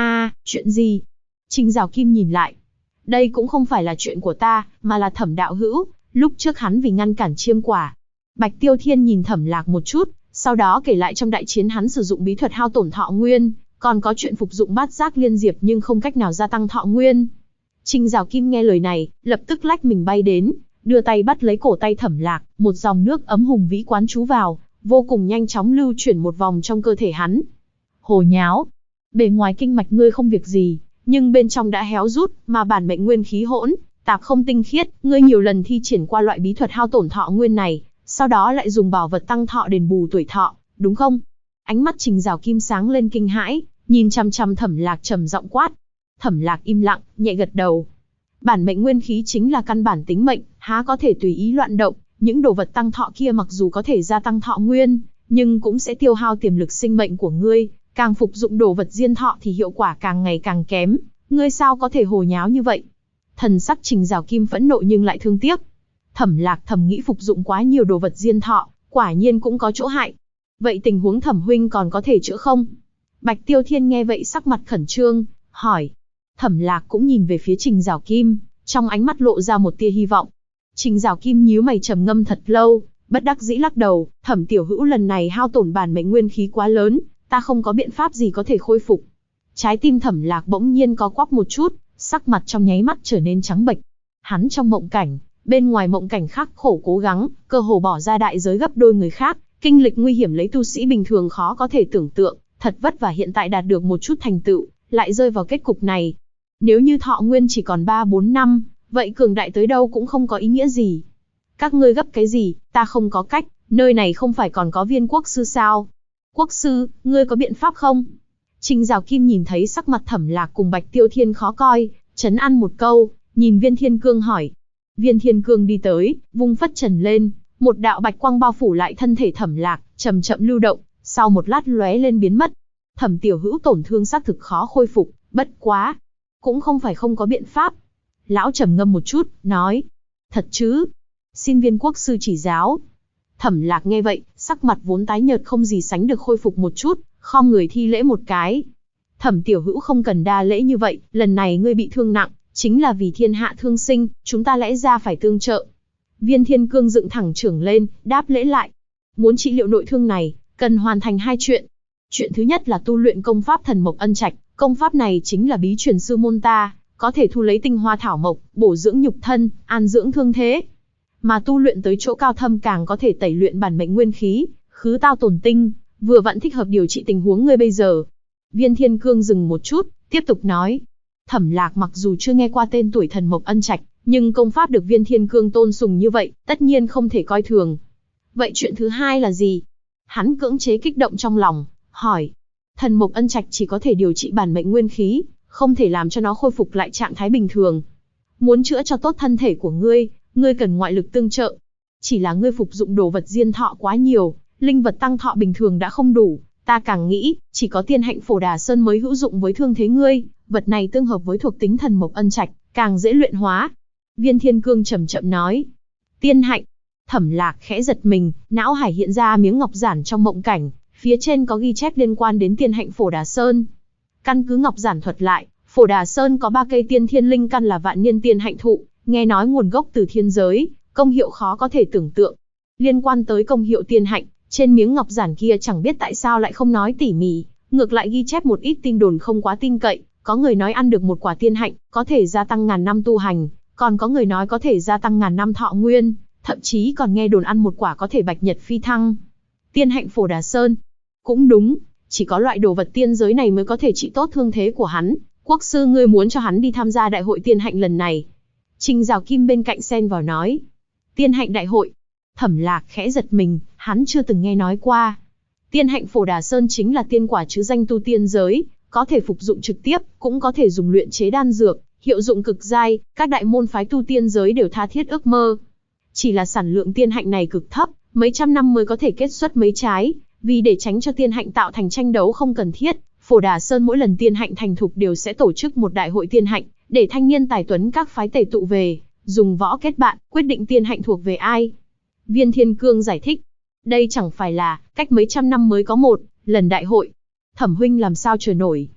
Chuyện gì? Trình Giảo Kim nhìn lại. Đây cũng không phải là chuyện của ta, mà là Thẩm đạo hữu, lúc trước hắn vì ngăn cản chiêm quả. Bạch Tiêu Thiên nhìn Thẩm Lạc một chút, sau đó kể lại trong đại chiến hắn sử dụng bí thuật hao tổn thọ nguyên, còn có chuyện phục dụng bát giác liên diệp nhưng không cách nào gia tăng thọ nguyên. Trình Giảo Kim nghe lời này, lập tức lách mình bay đến, đưa tay bắt lấy cổ tay Thẩm Lạc, một dòng nước ấm hùng vĩ quán chú vào, vô cùng nhanh chóng lưu chuyển một vòng trong cơ thể hắn. Hồ nháo, bề ngoài kinh mạch ngươi không việc gì, nhưng bên trong đã héo rút, mà bản mệnh nguyên khí hỗn tạp không tinh khiết, ngươi nhiều lần thi triển qua loại bí thuật hao tổn thọ nguyên này, sau đó lại dùng bảo vật tăng thọ đền bù tuổi thọ, đúng không? Ánh mắt Trình Giảo Kim sáng lên kinh hãi, nhìn chằm chằm Thẩm Lạc trầm giọng quát. Thẩm Lạc im lặng, nhẹ gật đầu. Bản mệnh nguyên khí chính là căn bản tính mệnh, há có thể tùy ý loạn động, những đồ vật tăng thọ kia mặc dù có thể gia tăng thọ nguyên, nhưng cũng sẽ tiêu hao tiềm lực sinh mệnh của ngươi, càng phục dụng đồ vật diên thọ thì hiệu quả càng ngày càng kém, ngươi sao có thể hồ nháo như vậy? Thần sắc Trình Giảo Kim phẫn nộ nhưng lại thương tiếc. Thẩm Lạc thầm nghĩ phục dụng quá nhiều đồ vật diên thọ, quả nhiên cũng có chỗ hại. Vậy tình huống Thẩm huynh còn có thể chữa không? Bạch Tiêu Thiên nghe vậy sắc mặt khẩn trương, hỏi. Thẩm Lạc cũng nhìn về phía Trình Giảo Kim, trong ánh mắt lộ ra một tia hy vọng. Trình Giảo Kim nhíu mày trầm ngâm thật lâu, bất đắc dĩ lắc đầu, Thẩm tiểu hữu lần này hao tổn bản mệnh nguyên khí quá lớn, ta không có biện pháp gì có thể khôi phục. Trái tim Thẩm Lạc bỗng nhiên có quắp một chút, sắc mặt trong nháy mắt trở nên trắng bệch. Hắn trong mộng cảnh, bên ngoài mộng cảnh khắc khổ cố gắng, cơ hồ bỏ ra đại giới gấp đôi người khác, kinh lịch nguy hiểm lấy tu sĩ bình thường khó có thể tưởng tượng, thật vất vả hiện tại đạt được một chút thành tựu, lại rơi vào kết cục này. Nếu như thọ nguyên chỉ còn 3-4 năm, vậy cường đại tới đâu cũng không có ý nghĩa gì. Các ngươi gấp cái gì, ta không có cách, nơi này không phải còn có Viên quốc sư sao? Quốc sư, ngươi có biện pháp không? Trình Giảo Kim nhìn thấy sắc mặt Thẩm Lạc cùng Bạch Tiêu Thiên khó coi, trấn an một câu, nhìn Viên Thiên Cương hỏi. Viên Thiên Cương đi tới, vung phất trần lên, một đạo bạch quang bao phủ lại thân thể Thẩm Lạc, chậm chậm lưu động, sau một lát lóe lên biến mất. Thẩm tiểu hữu tổn thương xác thực khó khôi phục, bất quá, cũng không phải không có biện pháp. Lão trầm ngâm một chút, nói. Thật chứ? Xin Viên quốc sư chỉ giáo. Thẩm Lạc nghe vậy, sắc mặt vốn tái nhợt không gì sánh được khôi phục một chút, khom người thi lễ một cái. Thẩm tiểu hữu không cần đa lễ như vậy, lần này ngươi bị thương nặng, chính là vì thiên hạ thương sinh, chúng ta lẽ ra phải tương trợ. Viên Thiên Cương dựng thẳng trưởng lên, đáp lễ lại. Muốn trị liệu nội thương này, cần hoàn thành 2 chuyện. Chuyện thứ nhất là tu luyện công pháp Thần Mộc Ân Trạch, công pháp này chính là bí truyền sư môn ta, có thể thu lấy tinh hoa thảo mộc, bổ dưỡng nhục thân, an dưỡng thương thế. Mà tu luyện tới chỗ cao thâm càng có thể tẩy luyện bản mệnh nguyên khí, khứ tao tổn tinh, vừa vặn thích hợp điều trị tình huống ngươi bây giờ. Viên Thiên Cương dừng một chút, tiếp tục nói. Thẩm Lạc mặc dù chưa nghe qua tên tuổi Thần Mộc Ân Trạch, nhưng công pháp được Viên Thiên Cương tôn sùng như vậy, tất nhiên không thể coi thường. Vậy chuyện thứ hai là gì? Hắn cưỡng chế kích động trong lòng, hỏi. Thần Mộc Ân Trạch chỉ có thể điều trị bản mệnh nguyên khí, không thể làm cho nó khôi phục lại trạng thái bình thường. Muốn chữa cho tốt thân thể của ngươi, ngươi cần ngoại lực tương trợ. Chỉ là ngươi phục dụng đồ vật diên thọ quá nhiều, linh vật tăng thọ bình thường đã không đủ, ta càng nghĩ, chỉ có tiên hạnh phổ đà sơn mới hữu dụng với thương thế ngươi, vật này tương hợp với thuộc tính Thần Mộc Ân Trạch, càng dễ luyện hóa. Viên Thiên Cương chậm chậm nói. Tiên hạnh. Thẩm Lạc khẽ giật mình, não hải hiện ra miếng ngọc giản trong mộng cảnh, phía trên có ghi chép liên quan đến tiên hạnh phổ đà sơn. Căn cứ ngọc giản thuật lại, phổ đà sơn có 3 cây tiên thiên linh căn là vạn niên tiên hạnh thụ, nghe nói nguồn gốc từ thiên giới, công hiệu khó có thể tưởng tượng. Liên quan tới công hiệu tiên hạnh, trên miếng ngọc giản kia chẳng biết tại sao lại không nói tỉ mỉ, ngược lại ghi chép một ít tin đồn không quá tin cậy. Có người nói ăn được một quả tiên hạnh, có thể gia tăng ngàn năm tu hành, còn có người nói có thể gia tăng ngàn năm thọ nguyên, thậm chí còn nghe đồn ăn một quả có thể bạch nhật phi thăng. Tiên hạnh phổ đà sơn. Cũng đúng, chỉ có loại đồ vật tiên giới này mới có thể trị tốt thương thế của hắn. Quốc sư ngươi muốn cho hắn đi tham gia đại hội tiên hạnh lần này. Trình Giảo Kim bên cạnh xen vào nói. Tiên hạnh đại hội. Thẩm Lạc khẽ giật mình, hắn chưa từng nghe nói qua. Tiên hạnh phổ đà sơn chính là tiên quả chứ danh tu tiên giới, có thể phục dụng trực tiếp, cũng có thể dùng luyện chế đan dược, hiệu dụng cực giai, các đại môn phái tu tiên giới đều tha thiết ước mơ. Chỉ là sản lượng tiên hạnh này cực thấp, mấy trăm năm mới có thể kết xuất mấy trái, vì để tránh cho tiên hạnh tạo thành tranh đấu không cần thiết, Phổ Đà Sơn mỗi lần tiên hạnh thành thục đều sẽ tổ chức một đại hội tiên hạnh, để thanh niên tài tuấn các phái tề tụ về, dùng võ kết bạn, quyết định tiên hạnh thuộc về ai. Viên Thiên Cương giải thích, đây chẳng phải là cách mấy trăm năm mới có một lần đại hội. Thẩm huynh làm sao chờ nổi.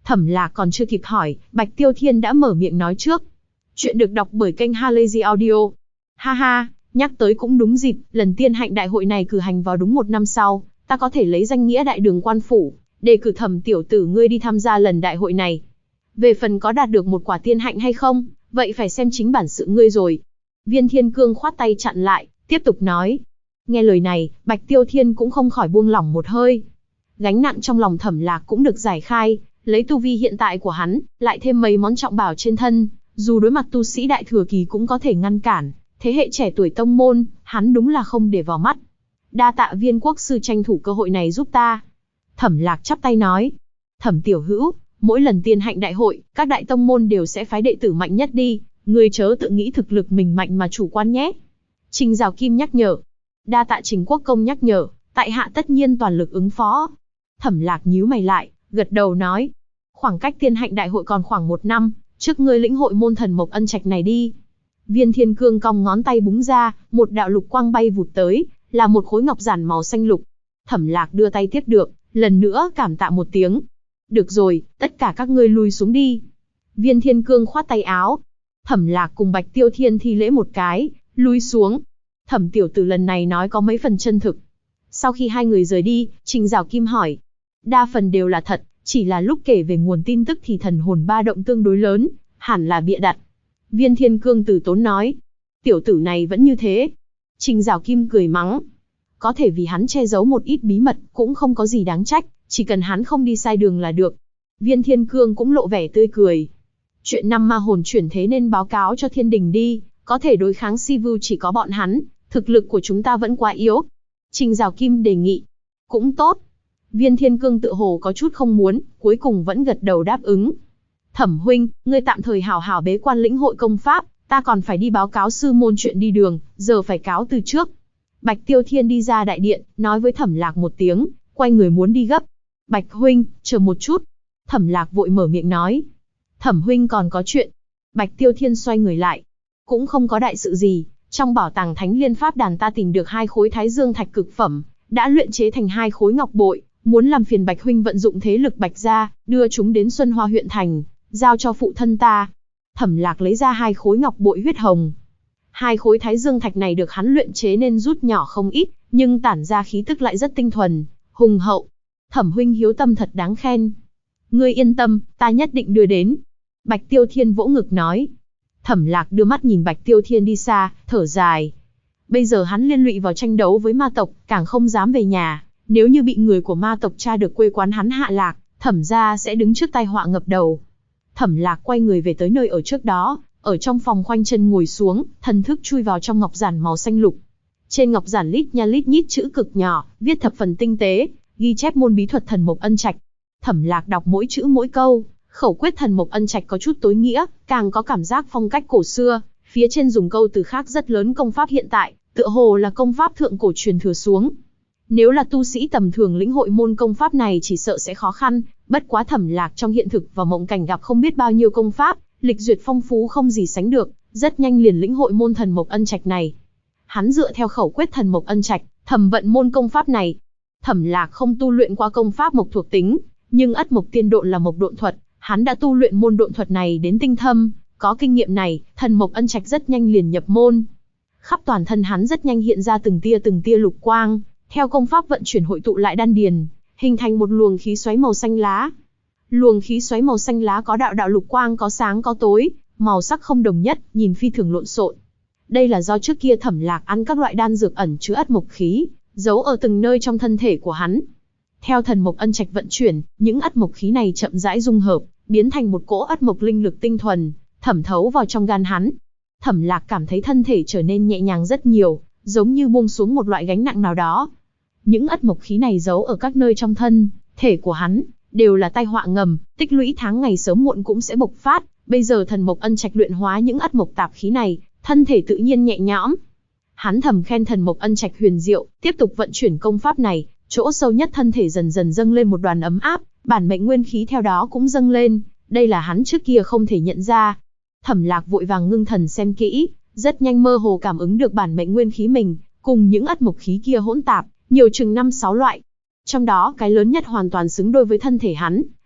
Thẩm Lạc còn chưa kịp hỏi, Bạch Tiêu Thiên đã mở miệng nói trước. Chuyện được đọc bởi kênh Halazy Audio. Ha ha, nhắc tới cũng đúng dịp, lần tiên hạnh đại hội này cử hành vào đúng 1 năm sau, ta có thể lấy danh nghĩa đại đường quan phủ, đề cử Thẩm tiểu tử ngươi đi tham gia lần đại hội này. Về phần có đạt được một quả tiên hạnh hay không, vậy phải xem chính bản sự ngươi rồi. Viên Thiên Cương khoát tay chặn lại, tiếp tục nói. Nghe lời này, Bạch Tiêu Thiên cũng không khỏi buông lỏng một hơi. Gánh nặng trong lòng Thẩm Lạc cũng được giải khai, lấy tu vi hiện tại của hắn, lại thêm mấy món trọng bảo trên thân, dù đối mặt tu sĩ đại thừa kỳ cũng có thể ngăn cản, thế hệ trẻ tuổi tông môn, hắn đúng là không để vào mắt. Đa tạ Viên quốc sư tranh thủ cơ hội này giúp ta. Thẩm Lạc chắp tay nói. Thẩm tiểu hữu, mỗi lần tiên hạnh đại hội, các đại tông môn đều sẽ phái đệ tử mạnh nhất đi, ngươi chớ tự nghĩ thực lực mình mạnh mà chủ quan nhé. Trình Giảo Kim nhắc nhở. Đa tạ Trình quốc công nhắc nhở, tại hạ tất nhiên toàn lực ứng phó. Thẩm Lạc nhíu mày lại, gật đầu nói. Khoảng cách tiên hạnh đại hội còn khoảng 1 năm, trước ngươi lĩnh hội môn thần mộc ân trạch này đi. Viên Thiên Cương cong ngón tay búng ra, một đạo lục quang bay vụt tới, là một khối ngọc giản màu xanh lục. Thẩm Lạc đưa tay tiếp được, lần nữa cảm tạ một tiếng. Được rồi, tất cả các ngươi lui xuống đi. Viên Thiên Cương khoát tay áo. Thẩm Lạc cùng Bạch Tiêu Thiên thi lễ một cái, lui xuống. Thẩm tiểu tử lần này nói có mấy phần chân thực. Sau khi hai người rời đi, Trình Giảo Kim hỏi. Đa phần đều là thật, chỉ là lúc kể về nguồn tin tức thì thần hồn ba động tương đối lớn, hẳn là bịa đặt. Viên Thiên Cương từ tốn nói. Tiểu tử này vẫn như thế. Trình Giảo Kim cười mắng. Có thể vì hắn che giấu một ít bí mật, cũng không có gì đáng trách, chỉ cần hắn không đi sai đường là được. Viên Thiên Cương cũng lộ vẻ tươi cười. Chuyện 5 ma hồn chuyển thế nên báo cáo cho thiên đình đi, có thể đối kháng Si Vu chỉ có bọn hắn, thực lực của chúng ta vẫn quá yếu. Trình Giảo Kim đề nghị. Cũng tốt. Viên Thiên Cương tự hồ có chút không muốn, cuối cùng vẫn gật đầu đáp ứng. Thẩm huynh, ngươi tạm thời hảo hảo bế quan lĩnh hội công pháp, ta còn phải đi báo cáo sư môn chuyện đi đường, giờ phải cáo từ trước. Bạch Tiêu Thiên đi ra đại điện, nói với Thẩm Lạc một tiếng, quay người muốn đi gấp. Bạch huynh, chờ một chút. Thẩm Lạc vội mở miệng nói. Thẩm huynh còn có chuyện. Bạch Tiêu Thiên xoay người lại. Cũng không có đại sự gì, trong bảo tàng Thánh Liên Pháp Đàn ta tìm được 2 khối Thái Dương thạch cực phẩm, đã luyện chế thành 2 khối ngọc bội, muốn làm phiền Bạch huynh vận dụng thế lực Bạch gia, đưa chúng đến Xuân Hoa huyện thành, giao cho phụ thân ta. Thẩm Lạc lấy ra 2 khối ngọc bội huyết hồng. 2 khối Thái Dương thạch này được hắn luyện chế nên rút nhỏ không ít, nhưng tản ra khí tức lại rất tinh thuần, hùng hậu. Thẩm huynh hiếu tâm thật đáng khen. Ngươi yên tâm, ta nhất định đưa đến. Bạch Tiêu Thiên vỗ ngực nói. Thẩm Lạc đưa mắt nhìn Bạch Tiêu Thiên đi xa, thở dài. Bây giờ hắn liên lụy vào tranh đấu với ma tộc, càng không dám về nhà. Nếu như bị người của ma tộc tra được quê quán hắn hạ lạc, Thẩm gia sẽ đứng trước tai họa ngập đầu. Thẩm Lạc quay người về tới nơi ở trước đó, ở trong phòng khoanh chân ngồi xuống, thần thức chui vào trong ngọc giản màu xanh lục. Trên ngọc giản lít nha lít nhít chữ cực nhỏ, viết thập phần tinh tế, ghi chép môn bí thuật thần mộc ân trạch. Thẩm Lạc đọc mỗi chữ mỗi câu, khẩu quyết thần mộc ân trạch có chút tối nghĩa, càng có cảm giác phong cách cổ xưa. Phía trên dùng câu từ khác rất lớn công pháp hiện tại, tựa hồ là công pháp thượng cổ truyền thừa xuống. Nếu là tu sĩ tầm thường lĩnh hội môn công pháp này chỉ sợ sẽ khó khăn, bất quá Thẩm Lạc trong hiện thực và mộng cảnh gặp không biết bao nhiêu công pháp, lịch duyệt phong phú không gì sánh được, rất nhanh liền lĩnh hội môn thần mộc ân trạch này. Hắn dựa theo khẩu quyết thần mộc ân trạch, thẩm vận môn công pháp này. Thẩm Lạc không tu luyện qua công pháp mộc thuộc tính, nhưng ất mộc tiên độn là mộc độn thuật, hắn đã tu luyện môn độn thuật này đến tinh thâm, có kinh nghiệm này, thần mộc ân trạch rất nhanh liền nhập môn. Khắp toàn thân hắn rất nhanh hiện ra từng tia lục quang, theo công pháp vận chuyển hội tụ lại đan điền, hình thành một luồng khí xoáy màu xanh lá. Luồng khí xoáy màu xanh lá có đạo lục quang, có sáng có tối, màu sắc không đồng nhất, nhìn phi thường lộn xộn. Đây là do trước kia Thẩm Lạc ăn các loại đan dược ẩn chứa ất mộc khí, giấu ở từng nơi trong thân thể của hắn. Theo thần mộc ân trạch vận chuyển, những ất mộc khí này chậm rãi dung hợp, biến thành một cỗ ất mộc linh lực tinh thuần, thẩm thấu vào trong gan hắn. Thẩm Lạc cảm thấy thân thể trở nên nhẹ nhàng rất nhiều, giống như buông xuống một loại gánh nặng nào đó. Những ất mộc khí này giấu ở các nơi trong thân thể của hắn, đều là tai họa ngầm, tích lũy tháng ngày sớm muộn cũng sẽ bộc phát. Bây giờ thần mộc ân trạch luyện hóa những ất mộc tạp khí này, thân thể tự nhiên nhẹ nhõm. Hắn thầm khen thần mộc ân trạch huyền diệu, tiếp tục vận chuyển công pháp này, chỗ sâu nhất thân thể dần dần dâng lên một đoàn ấm áp, bản mệnh nguyên khí theo đó cũng dâng lên, đây là hắn trước kia không thể nhận ra. Thẩm Lạc vội vàng ngưng thần xem kỹ, rất nhanh mơ hồ cảm ứng được bản mệnh nguyên khí mình, cùng những ất mộc khí kia hỗn tạp, nhiều chừng 5-6 loại. Trong đó cái lớn nhất hoàn toàn xứng đôi với thân thể hắn,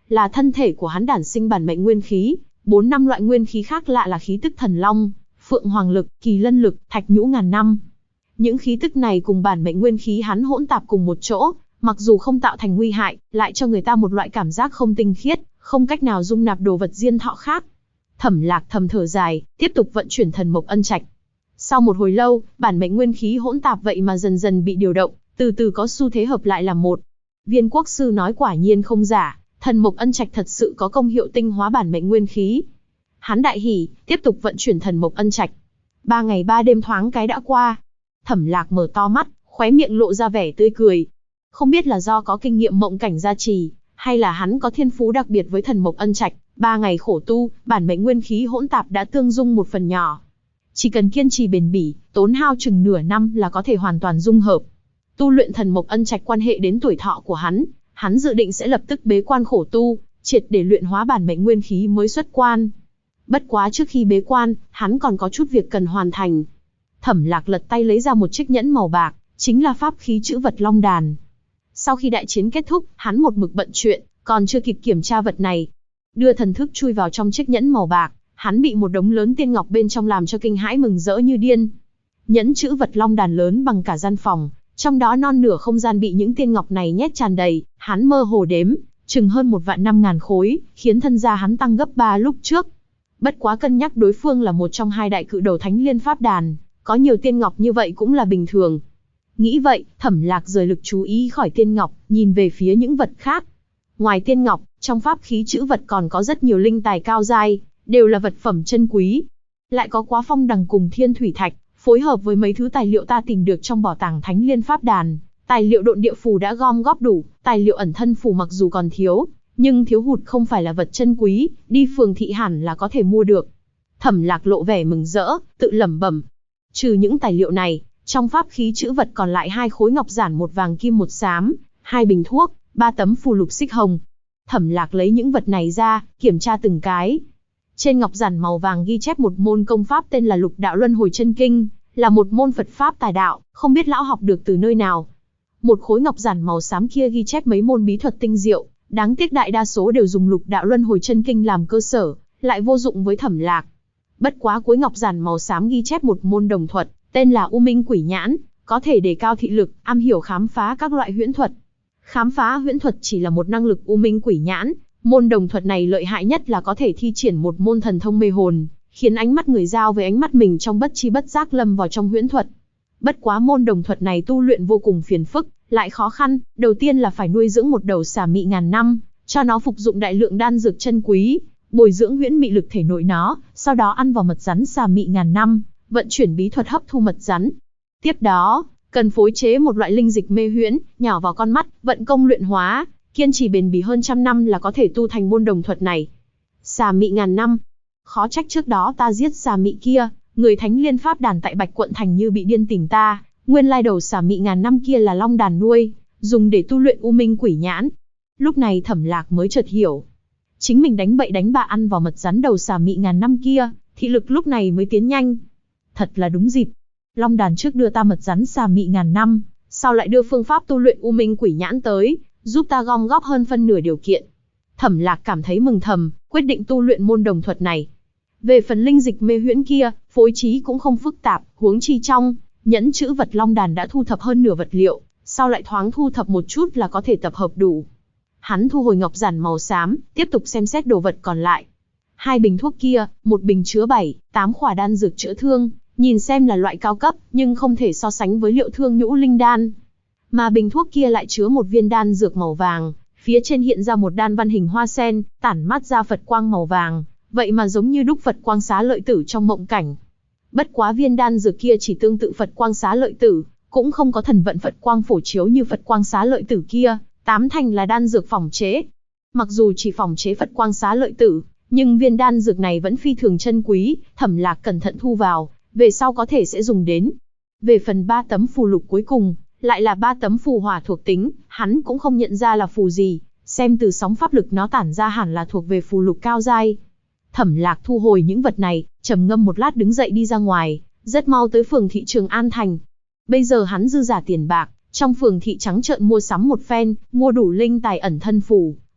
là thân thể của hắn đản sinh bản mệnh nguyên khí, 4-5 loại nguyên khí khác lạ là khí tức thần long, phượng hoàng lực, kỳ lân lực, thạch nhũ ngàn năm. Những khí tức này cùng bản mệnh nguyên khí hắn hỗn tạp cùng một chỗ, mặc dù không tạo thành nguy hại, lại cho người ta một loại cảm giác không tinh khiết, không cách nào dung nạp đồ vật diên thọ khác. Thẩm Lạc thầm thở dài, tiếp tục vận chuyển thần mộc ân trạch. Sau một hồi lâu, bản mệnh nguyên khí hỗn tạp vậy mà dần dần bị điều động, từ từ có xu thế hợp lại làm một. Viên quốc sư nói quả nhiên không giả, thần mộc ân trạch thật sự có công hiệu tinh hóa bản mệnh nguyên khí. Hắn đại hỉ, tiếp tục vận chuyển thần mộc ân trạch. 3 ngày 3 đêm thoáng cái đã qua. Thẩm Lạc mở to mắt, khóe miệng lộ ra vẻ tươi cười. Không biết là do có kinh nghiệm mộng cảnh gia trì, hay là hắn có thiên phú đặc biệt với thần mộc ân trạch, 3 ngày khổ tu, bản mệnh nguyên khí hỗn tạp đã tương dung một phần nhỏ. Chỉ cần kiên trì bền bỉ, tốn hao chừng nửa năm là có thể hoàn toàn dung hợp. Tu luyện thần mộc ân trạch quan hệ đến tuổi thọ của hắn dự định sẽ lập tức bế quan khổ tu, triệt để luyện hóa bản mệnh nguyên khí mới xuất quan. Bất quá trước khi bế quan, hắn còn có chút việc cần hoàn thành. Thẩm Lạc lật tay lấy ra một chiếc nhẫn màu bạc, chính là pháp khí chữ vật long đàn. Sau khi đại chiến kết thúc, hắn một mực bận chuyện, còn chưa kịp kiểm tra vật này. Đưa thần thức chui vào trong chiếc nhẫn màu bạc, hắn bị một đống lớn tiên ngọc bên trong làm cho kinh hãi mừng rỡ như điên. Nhẫn chữ vật long đàn lớn bằng cả gian phòng, trong đó non nửa không gian bị những tiên ngọc này nhét tràn đầy, hắn mơ hồ đếm, chừng hơn 1.500.000 khối, khiến thân gia hắn tăng gấp 3 lúc trước. Bất quá cân nhắc đối phương là một trong 2 đại cự đầu Thánh Liên Pháp Đàn, có nhiều tiên ngọc như vậy cũng là bình thường. Nghĩ vậy, Thẩm Lạc rời lực chú ý khỏi tiên ngọc, nhìn về phía những vật khác. Ngoài tiên ngọc, trong pháp khí chữ vật còn có rất nhiều linh tài cao giai, đều là vật phẩm chân quý. Lại có Quá Phong Đằng cùng Thiên Thủy Thạch, phối hợp với mấy thứ tài liệu ta tìm được trong bảo tàng Thánh Liên Pháp Đàn, tài liệu độn địa phù đã gom góp đủ, tài liệu ẩn thân phù mặc dù còn thiếu, nhưng thiếu hụt không phải là vật chân quý, đi phường thị hẳn là có thể mua được. Thẩm Lạc lộ vẻ mừng rỡ, tự lẩm bẩm. Trừ những tài liệu này, trong pháp khí chữ vật còn lại 2 khối ngọc giản, 1 vàng kim 1 xám, 2 bình thuốc, 3 tấm phù lục xích hồng. Thẩm Lạc lấy những vật này ra, kiểm tra từng cái. Trên ngọc giản màu vàng ghi chép một môn công pháp tên là Lục Đạo Luân Hồi Chân Kinh, là một môn Phật pháp tài đạo, không biết lão học được từ nơi nào. Một khối ngọc giản màu xám kia ghi chép mấy môn bí thuật tinh diệu, đáng tiếc đại đa số đều dùng Lục Đạo Luân Hồi Chân Kinh làm cơ sở, lại vô dụng với Thẩm Lạc. Bất quá cuối ngọc giản màu xám ghi chép một môn đồng thuật, tên là U Minh Quỷ Nhãn, có thể đề cao thị lực, am hiểu khám phá các loại huyễn thuật. Khám phá huyễn thuật chỉ là một năng lực U Minh Quỷ Nhãn, môn đồng thuật này lợi hại nhất là có thể thi triển một môn thần thông mê hồn, khiến ánh mắt người giao với ánh mắt mình trong bất chi bất giác lâm vào trong huyễn thuật. Bất quá môn đồng thuật này tu luyện vô cùng phiền phức, lại khó khăn, đầu tiên là phải nuôi dưỡng một đầu xà mị ngàn năm, cho nó phục dụng đại lượng đan dược chân quý, bồi dưỡng huyễn mị lực thể nội nó, sau đó ăn vào mật rắn xà mị ngàn năm, vận chuyển bí thuật hấp thu mật rắn. Tiếp đó, cần phối chế một loại linh dịch mê huyễn, nhỏ vào con mắt, vận công luyện hóa, kiên trì bền bỉ hơn 100 năm là có thể tu thành môn đồng thuật này. Xà mị ngàn năm. Khó trách trước đó ta giết xà mị kia, người Thánh Liên Pháp Đàn tại Bạch Quận Thành như bị điên tìm ta, nguyên lai đầu xà mị ngàn năm kia là long đàn nuôi, dùng để tu luyện U Minh Quỷ Nhãn. Lúc này Thẩm Lạc mới chợt hiểu. Chính mình đánh bậy đánh bạ ăn vào mật rắn đầu xà mị ngàn năm kia, thị lực lúc này mới tiến nhanh. Thật là đúng dịp. Long đàn trước đưa ta mật rắn xà mị ngàn năm, sau lại đưa phương pháp tu luyện U Minh Quỷ Nhãn tới, giúp ta gom góp hơn phân nửa điều kiện. Thẩm Lạc cảm thấy mừng thầm, quyết định tu luyện môn đồng thuật này. Về phần linh dịch mê huyễn kia, phối trí cũng không phức tạp, huống chi trong nhẫn chữ vật long đàn đã thu thập hơn nửa vật liệu, sau lại thoáng thu thập một chút là có thể tập hợp đủ. Hắn thu hồi ngọc giản màu xám, tiếp tục xem xét đồ vật còn lại. 2 bình thuốc kia, một bình chứa 7-8 khỏa đan dược chữa thương, nhìn xem là loại cao cấp, nhưng không thể so sánh với Liệu Thương Nhũ Linh Đan. Mà bình thuốc kia lại chứa một viên đan dược màu vàng, phía trên hiện ra một đan văn hình hoa sen, tản mát ra Phật quang màu vàng, vậy mà giống như đúc Phật Quang Xá Lợi Tử trong mộng cảnh. Bất quá viên đan dược kia chỉ tương tự Phật Quang Xá Lợi Tử, cũng không có thần vận Phật Quang phổ chiếu như Phật Quang Xá Lợi Tử kia, 8 thành là đan dược phỏng chế. Mặc dù chỉ phỏng chế Phật Quang Xá Lợi Tử, nhưng viên đan dược này vẫn phi thường chân quý, Thẩm Lạc cẩn thận thu vào, về sau có thể sẽ dùng đến. Về phần 3 tấm phù lục cuối cùng, lại là 3 tấm phù hỏa thuộc tính, hắn cũng không nhận ra là phù gì, xem từ sóng pháp lực nó tản ra hẳn là thuộc về phù lục cao giai. Thẩm Lạc thu hồi những vật này, trầm ngâm một lát đứng dậy đi ra ngoài, rất mau tới phường thị Trường An Thành. Bây giờ hắn dư giả tiền bạc, trong phường thị trắng trợn mua sắm một phen, mua đủ linh tài ẩn thân phù,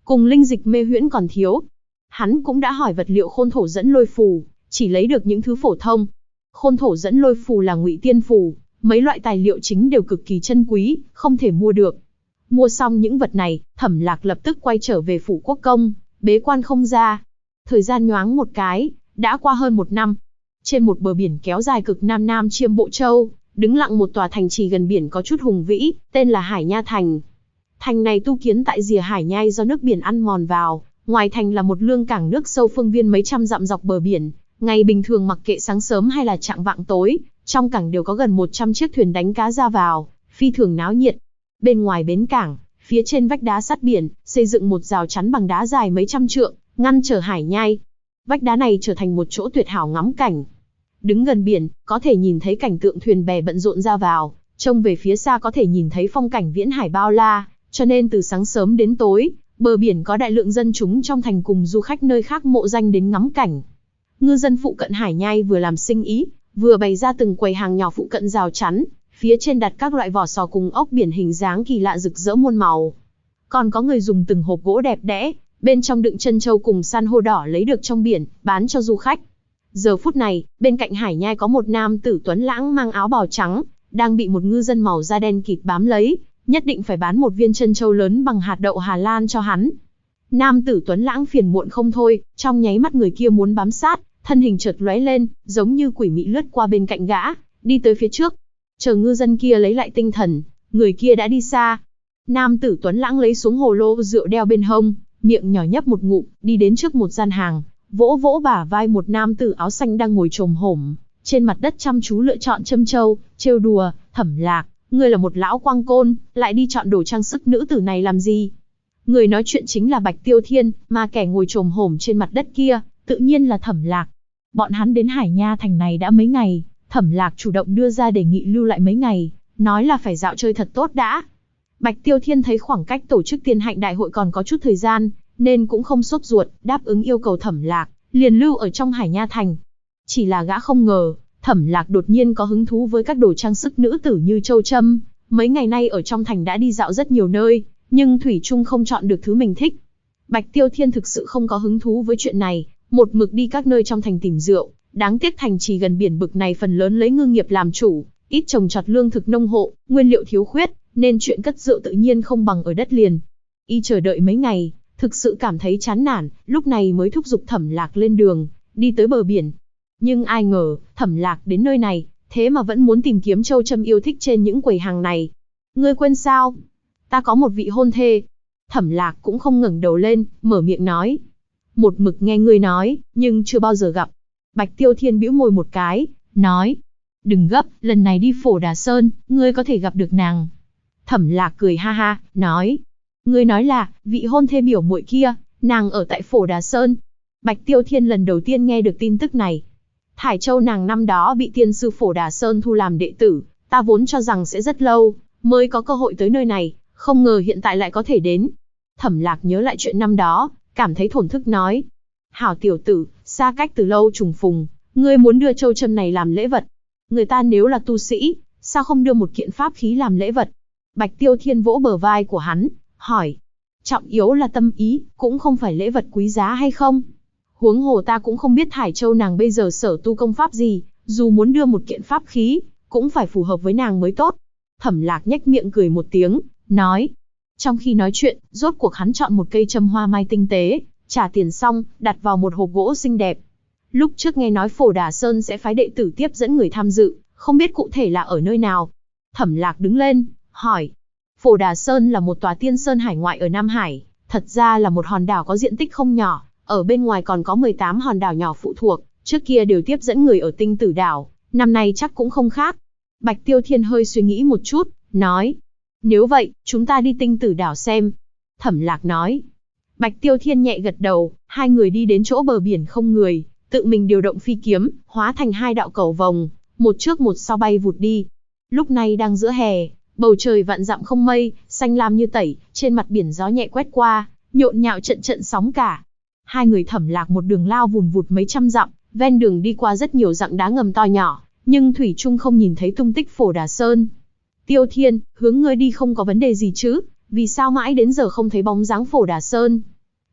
cùng linh dịch mê huyễn còn thiếu. Hắn cũng đã hỏi vật liệu khôn thổ dẫn lôi phù, chỉ lấy được những thứ phổ thông. Khôn thổ dẫn lôi phù là ngụy tiên phù, mấy loại tài liệu chính đều cực kỳ chân quý, không thể mua được. Mua xong những vật này, Thẩm Lạc lập tức quay trở về phủ quốc công, bế quan không ra. Thời gian nhoáng một cái, đã qua hơn 1 năm. Trên một bờ biển kéo dài cực nam nam Chiêm Bộ Châu, đứng lặng một tòa thành trì gần biển có chút hùng vĩ, tên là Hải Nha Thành. Thành này tu kiến tại rìa hải nhai do nước biển ăn mòn vào, ngoài thành là một lương cảng nước sâu phương viên mấy trăm dặm dọc bờ biển. Ngày bình thường mặc kệ sáng sớm hay là chạng vạng tối, trong cảng đều có gần 100 chiếc thuyền đánh cá ra vào, phi thường náo nhiệt. Bên ngoài bến cảng, phía trên vách đá sát biển, xây dựng một rào chắn bằng đá dài mấy trăm trượng, ngăn trở hải nhai. Vách đá này trở thành một chỗ tuyệt hảo ngắm cảnh. Đứng gần biển, có thể nhìn thấy cảnh tượng thuyền bè bận rộn ra vào, trông về phía xa có thể nhìn thấy phong cảnh viễn hải bao la, cho nên từ sáng sớm đến tối, bờ biển có đại lượng dân chúng trong thành cùng du khách nơi khác mộ danh đến ngắm cảnh. Ngư dân phụ cận hải nhai vừa làm sinh ý, vừa bày ra từng quầy hàng nhỏ phụ cận rào chắn, phía trên đặt các loại vỏ sò cùng ốc biển hình dáng kỳ lạ rực rỡ muôn màu. Còn có người dùng từng hộp gỗ đẹp đẽ, bên trong đựng trân châu cùng san hô đỏ lấy được trong biển, bán cho du khách. Giờ phút này, bên cạnh hải nhai có một nam tử tuấn lãng mang áo bào trắng, đang bị một ngư dân màu da đen kịt bám lấy, nhất định phải bán một viên trân châu lớn bằng hạt đậu Hà Lan cho hắn. Nam tử tuấn lãng phiền muộn không thôi, trong nháy mắt người kia muốn bám sát, thân hình chợt lóe lên, giống như quỷ mị lướt qua bên cạnh gã, đi tới phía trước. Chờ ngư dân kia lấy lại tinh thần, người kia đã đi xa. Nam tử tuấn lãng lấy xuống hồ lô rượu đeo bên hông, miệng nhỏ nhấp một ngụm, đi đến trước một gian hàng, vỗ vỗ bả vai một nam tử áo xanh đang ngồi chồm hổm trên mặt đất chăm chú lựa chọn châm châu, trêu đùa. Thẩm Lạc, ngươi là một lão quang côn, lại đi chọn đồ trang sức nữ tử này làm gì? Người nói chuyện chính là Bạch Tiêu Thiên, mà kẻ ngồi chồm hổm trên mặt đất kia, tự nhiên là Thẩm Lạc. Bọn hắn đến Hải Nha Thành này đã mấy ngày, Thẩm Lạc chủ động đưa ra đề nghị lưu lại mấy ngày, nói là phải dạo chơi thật tốt đã. Bạch Tiêu Thiên thấy khoảng cách tổ chức Tiên Hạnh Đại hội còn có chút thời gian, nên cũng không sốt ruột, đáp ứng yêu cầu Thẩm Lạc, liền lưu ở trong Hải Nha Thành. Chỉ là gã không ngờ, Thẩm Lạc đột nhiên có hứng thú với các đồ trang sức nữ tử như châu châm. Mấy ngày nay ở trong thành đã đi dạo rất nhiều nơi, nhưng thủy chung không chọn được thứ mình thích. Bạch Tiêu Thiên thực sự không có hứng thú với chuyện này, một mực đi các nơi trong thành tìm rượu. Đáng tiếc thành trì gần biển bực này phần lớn lấy ngư nghiệp làm chủ, ít trồng trọt lương thực nông hộ, nguyên liệu thiếu khuyết, nên chuyện cất rượu tự nhiên không bằng ở đất liền. Y chờ đợi mấy ngày, thực sự cảm thấy chán nản, lúc này mới thúc giục Thẩm Lạc lên đường, đi tới bờ biển. Nhưng ai ngờ, Thẩm Lạc đến nơi này, thế mà vẫn muốn tìm kiếm châu châm yêu thích trên những quầy hàng này. Ngươi quên sao? Ta có một vị hôn thê. Thẩm Lạc cũng không ngẩng đầu lên, mở miệng nói. Một mực nghe ngươi nói, nhưng chưa bao giờ gặp. Bạch Tiêu Thiên bĩu môi một cái, nói. Đừng gấp, lần này đi Phổ Đà Sơn, ngươi có thể gặp được nàng. Thẩm Lạc cười ha ha, nói. Ngươi nói là, vị hôn thê biểu muội kia, nàng ở tại Phổ Đà Sơn. Bạch Tiêu Thiên lần đầu tiên nghe được tin tức này. Thải Châu nàng năm đó bị tiên sư Phổ Đà Sơn thu làm đệ tử, ta vốn cho rằng sẽ rất lâu, mới có cơ hội tới nơi này, không ngờ hiện tại lại có thể đến. Thẩm Lạc nhớ lại chuyện năm đó, cảm thấy thổn thức nói. Hảo tiểu tử, xa cách từ lâu trùng phùng, ngươi muốn đưa châu châm này làm lễ vật. Người ta nếu là tu sĩ, sao không đưa một kiện pháp khí làm lễ vật? Bạch Tiêu Thiên vỗ bờ vai của hắn, hỏi. Trọng yếu là tâm ý, cũng không phải lễ vật quý giá hay không? Huống hồ ta cũng không biết Thải Châu nàng bây giờ sở tu công pháp gì, dù muốn đưa một kiện pháp khí, cũng phải phù hợp với nàng mới tốt. Thẩm Lạc nhếch miệng cười một tiếng, nói. Trong khi nói chuyện, rốt cuộc hắn chọn một cây châm hoa mai tinh tế, trả tiền xong, đặt vào một hộp gỗ xinh đẹp. Lúc trước nghe nói Phổ Đà Sơn sẽ phái đệ tử tiếp dẫn người tham dự, không biết cụ thể là ở nơi nào. Thẩm Lạc đứng lên, hỏi. Phổ Đà Sơn là một tòa tiên sơn hải ngoại ở Nam Hải, thật ra là một hòn đảo có diện tích không nhỏ, ở bên ngoài còn có 18 hòn đảo nhỏ phụ thuộc, trước kia đều tiếp dẫn người ở Tinh Tử đảo, năm nay chắc cũng không khác. Bạch Tiêu Thiên hơi suy nghĩ một chút, nói. Nếu vậy, chúng ta đi Tinh Tử đảo xem. Thẩm Lạc nói. Bạch Tiêu Thiên nhẹ gật đầu, hai người đi đến chỗ bờ biển không người, tự mình điều động phi kiếm, hóa thành hai đạo cầu vồng, một trước một sau bay vụt đi. Lúc này đang giữa hè, bầu trời vạn dặm không mây, xanh lam như tẩy, trên mặt biển gió nhẹ quét qua, nhộn nhạo trận trận sóng cả. Hai người Thẩm Lạc một đường lao vùn vụt mấy trăm dặm, ven đường đi qua rất nhiều dặng đá ngầm to nhỏ, nhưng thủy chung không nhìn thấy tung tích Phổ Đà Sơn. Tiêu Thiên, hướng ngươi đi không có vấn đề gì chứ? Vì sao mãi đến giờ không thấy bóng dáng Phổ Đà Sơn?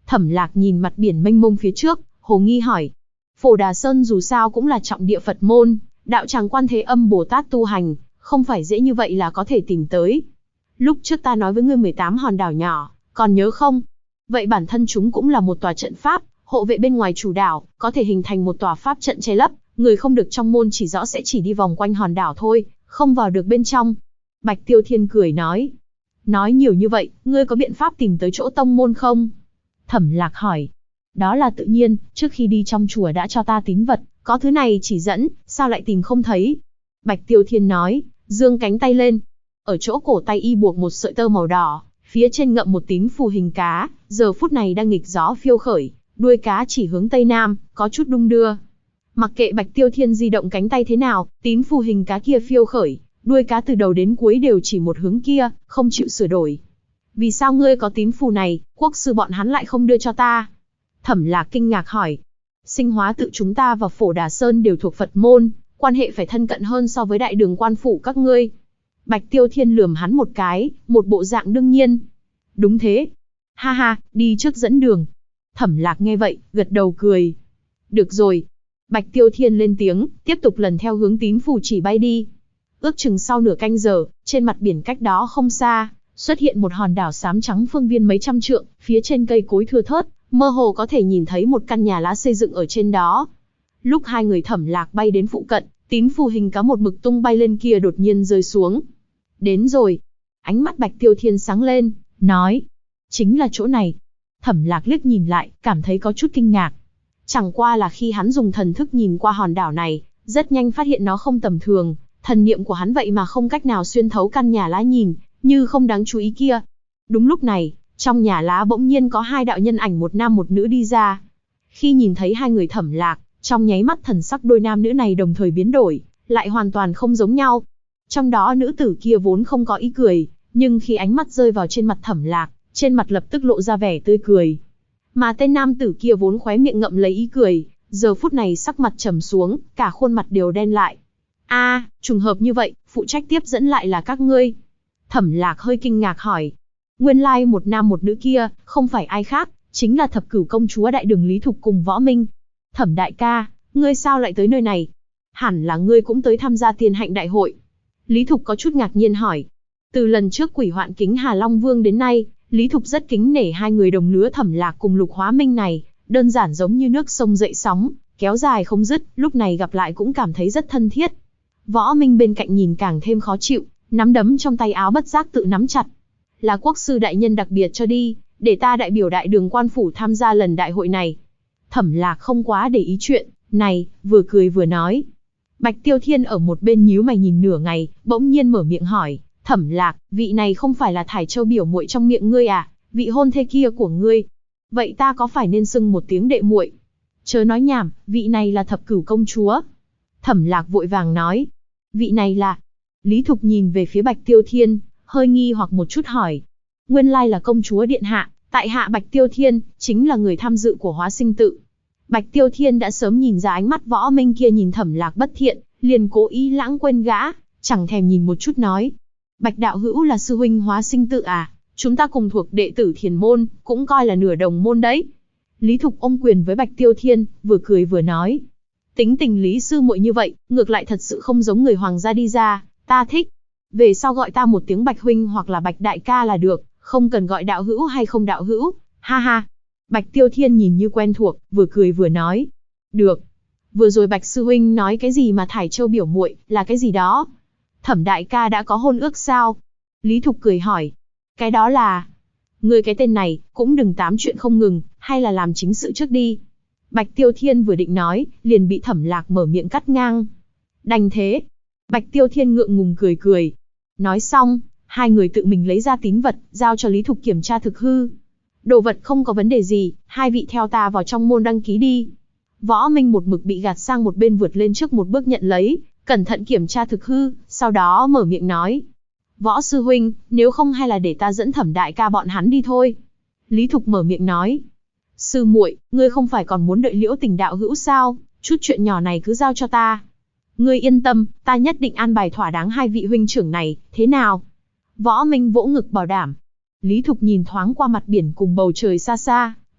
Thẩm Lạc nhìn mặt biển mênh mông phía trước, hồ nghi hỏi. Phổ Đà Sơn dù sao cũng là trọng địa Phật môn, đạo tràng Quan Thế Âm Bồ Tát tu hành, không phải dễ như vậy là có thể tìm tới. Lúc trước ta nói với ngươi 18 hòn đảo nhỏ, còn nhớ không? Vậy bản thân chúng cũng là một tòa trận pháp, hộ vệ bên ngoài chủ đảo, có thể hình thành một tòa pháp trận che lấp, người không được trong môn chỉ rõ sẽ chỉ đi vòng quanh hòn đảo thôi, không vào được bên trong. Bạch Tiêu Thiên cười nói. Nói nhiều như vậy, ngươi có biện pháp tìm tới chỗ tông môn không? Thẩm Lạc hỏi. Đó là tự nhiên, trước khi đi trong chùa đã cho ta tín vật, có thứ này chỉ dẫn, sao lại tìm không thấy? Bạch Tiêu Thiên nói, giương cánh tay lên. Ở chỗ cổ tay y buộc một sợi tơ màu đỏ, phía trên ngậm một tín phù hình cá, giờ phút này đang nghịch gió phiêu khởi, đuôi cá chỉ hướng tây nam, có chút đung đưa. Mặc kệ Bạch Tiêu Thiên di động cánh tay thế nào, tín phù hình cá kia phiêu khởi, đuôi cá từ đầu đến cuối đều chỉ một hướng kia, không chịu sửa đổi. Vì sao ngươi có tín phù này, quốc sư bọn hắn lại không đưa cho ta? Thẩm Lạc kinh ngạc hỏi. Sinh hóa tự chúng ta và Phổ Đà Sơn đều thuộc Phật môn, quan hệ phải thân cận hơn so với đại đường quan phủ các ngươi. Bạch Tiêu Thiên lườm hắn một cái, một bộ dạng đương nhiên. Đúng thế. Ha ha, đi trước dẫn đường. Thẩm Lạc nghe vậy, gật đầu cười. Được rồi. Bạch Tiêu Thiên lên tiếng, tiếp tục lần theo hướng tín phù chỉ bay đi. Ước chừng sau nửa canh giờ, trên mặt biển cách đó không xa, xuất hiện một hòn đảo xám trắng phương viên mấy trăm trượng, phía trên cây cối thưa thớt, mơ hồ có thể nhìn thấy một căn nhà lá xây dựng ở trên đó. Lúc hai người Thẩm Lạc bay đến phụ cận, tín phù hình cá một mực tung bay lên kia đột nhiên rơi xuống. Đến rồi. Ánh mắt Bạch Tiêu Thiên sáng lên, nói. Chính là chỗ này. Thẩm Lạc liếc nhìn lại, cảm thấy có chút kinh ngạc. Chẳng qua là khi hắn dùng thần thức nhìn qua hòn đảo này, rất nhanh phát hiện nó không tầm thường, thần niệm của hắn vậy mà không cách nào xuyên thấu căn nhà lá nhìn, như không đáng chú ý kia. Đúng lúc này, trong nhà lá bỗng nhiên có hai đạo nhân ảnh một nam một nữ đi ra. Khi nhìn thấy hai người Thẩm Lạc, trong nháy mắt thần sắc đôi nam nữ này đồng thời biến đổi, lại hoàn toàn không giống nhau. Trong đó nữ tử kia vốn không có ý cười, nhưng khi ánh mắt rơi vào trên mặt Thẩm Lạc, trên mặt lập tức lộ ra vẻ tươi cười. Mà tên nam tử kia vốn khóe miệng ngậm lấy ý cười, giờ phút này sắc mặt trầm xuống, cả khuôn mặt đều đen lại. Trùng hợp như vậy, phụ trách tiếp dẫn lại là các ngươi. Thẩm Lạc hơi kinh ngạc hỏi. Nguyên lai một nam một nữ kia, không phải ai khác, chính là Thập Cửu công chúa Đại Đường Lý Thục cùng Võ Minh. Thẩm đại ca, ngươi sao lại tới nơi này? Hẳn là ngươi cũng tới tham gia Tiên Hạnh đại hội. Lý Thục có chút ngạc nhiên hỏi. Từ lần trước quỷ hoạn kính Hà Long Vương đến nay, Lý Thục rất kính nể hai người đồng lứa Thẩm Lạc cùng Lục Hóa Minh này, đơn giản giống như nước sông dậy sóng, kéo dài không dứt, lúc này gặp lại cũng cảm thấy rất thân thiết. Võ Minh bên cạnh nhìn càng thêm khó chịu, nắm đấm trong tay áo bất giác tự nắm chặt. Là quốc sư đại nhân đặc biệt cho đi, để ta đại biểu đại đường quan phủ tham gia lần đại hội này. Thẩm Lạc không quá để ý chuyện này, vừa cười vừa nói. Bạch Tiêu Thiên ở một bên nhíu mày nhìn nửa ngày, bỗng nhiên mở miệng hỏi, Thẩm Lạc, vị này không phải là Thải Châu biểu muội trong miệng ngươi à, vị hôn thê kia của ngươi. Vậy ta có phải nên xưng một tiếng đệ muội? Chớ nói nhảm, vị này là Thập Cửu công chúa. Thẩm Lạc vội vàng nói, vị này là... Lý Thục nhìn về phía Bạch Tiêu Thiên, hơi nghi hoặc một chút hỏi. Nguyên lai là công chúa điện hạ, tại hạ Bạch Tiêu Thiên, chính là người tham dự của Hóa Sinh tự. Bạch Tiêu Thiên đã sớm nhìn ra ánh mắt Võ Minh kia nhìn Thẩm Lạc bất thiện, liền cố ý lãng quên gã, chẳng thèm nhìn một chút nói. Bạch đạo hữu là sư huynh Hóa Sinh tự à, chúng ta cùng thuộc đệ tử Thiền môn, cũng coi là nửa đồng môn đấy. Lý Thục ôm quyền với Bạch Tiêu Thiên, vừa cười vừa nói. Tính tình Lý sư muội như vậy, ngược lại thật sự không giống người hoàng gia đi ra, ta thích. Về sau gọi ta một tiếng Bạch huynh hoặc là Bạch đại ca là được, không cần gọi đạo hữu hay không đạo hữu, ha ha. Bạch Tiêu Thiên nhìn như quen thuộc, vừa cười vừa nói. Được. Vừa rồi Bạch sư huynh nói cái gì mà Thải Châu biểu muội, là cái gì đó? Thẩm đại ca đã có hôn ước sao? Lý Thục cười hỏi. Cái đó là... Ngươi cái tên này, cũng đừng tám chuyện không ngừng, hay là làm chính sự trước đi. Bạch Tiêu Thiên vừa định nói, liền bị Thẩm Lạc mở miệng cắt ngang. Đành thế. Bạch Tiêu Thiên ngượng ngùng cười cười. Nói xong, hai người tự mình lấy ra tín vật, giao cho Lý Thục kiểm tra thực hư. Đồ vật không có vấn đề gì, hai vị theo ta vào trong môn đăng ký đi. Võ Minh một mực bị gạt sang một bên vượt lên trước một bước nhận lấy, cẩn thận kiểm tra thực hư, sau đó mở miệng nói. Võ sư huynh, nếu không hay là để ta dẫn Thẩm đại ca bọn hắn đi thôi. Lý Thục mở miệng nói. Sư muội, ngươi không phải còn muốn đợi Liễu Tình đạo hữu sao, chút chuyện nhỏ này cứ giao cho ta. Ngươi yên tâm, ta nhất định an bài thỏa đáng hai vị huynh trưởng này, thế nào? Võ Minh vỗ ngực bảo đảm. Lý Thục nhìn thoáng qua mặt biển cùng bầu trời xa xa,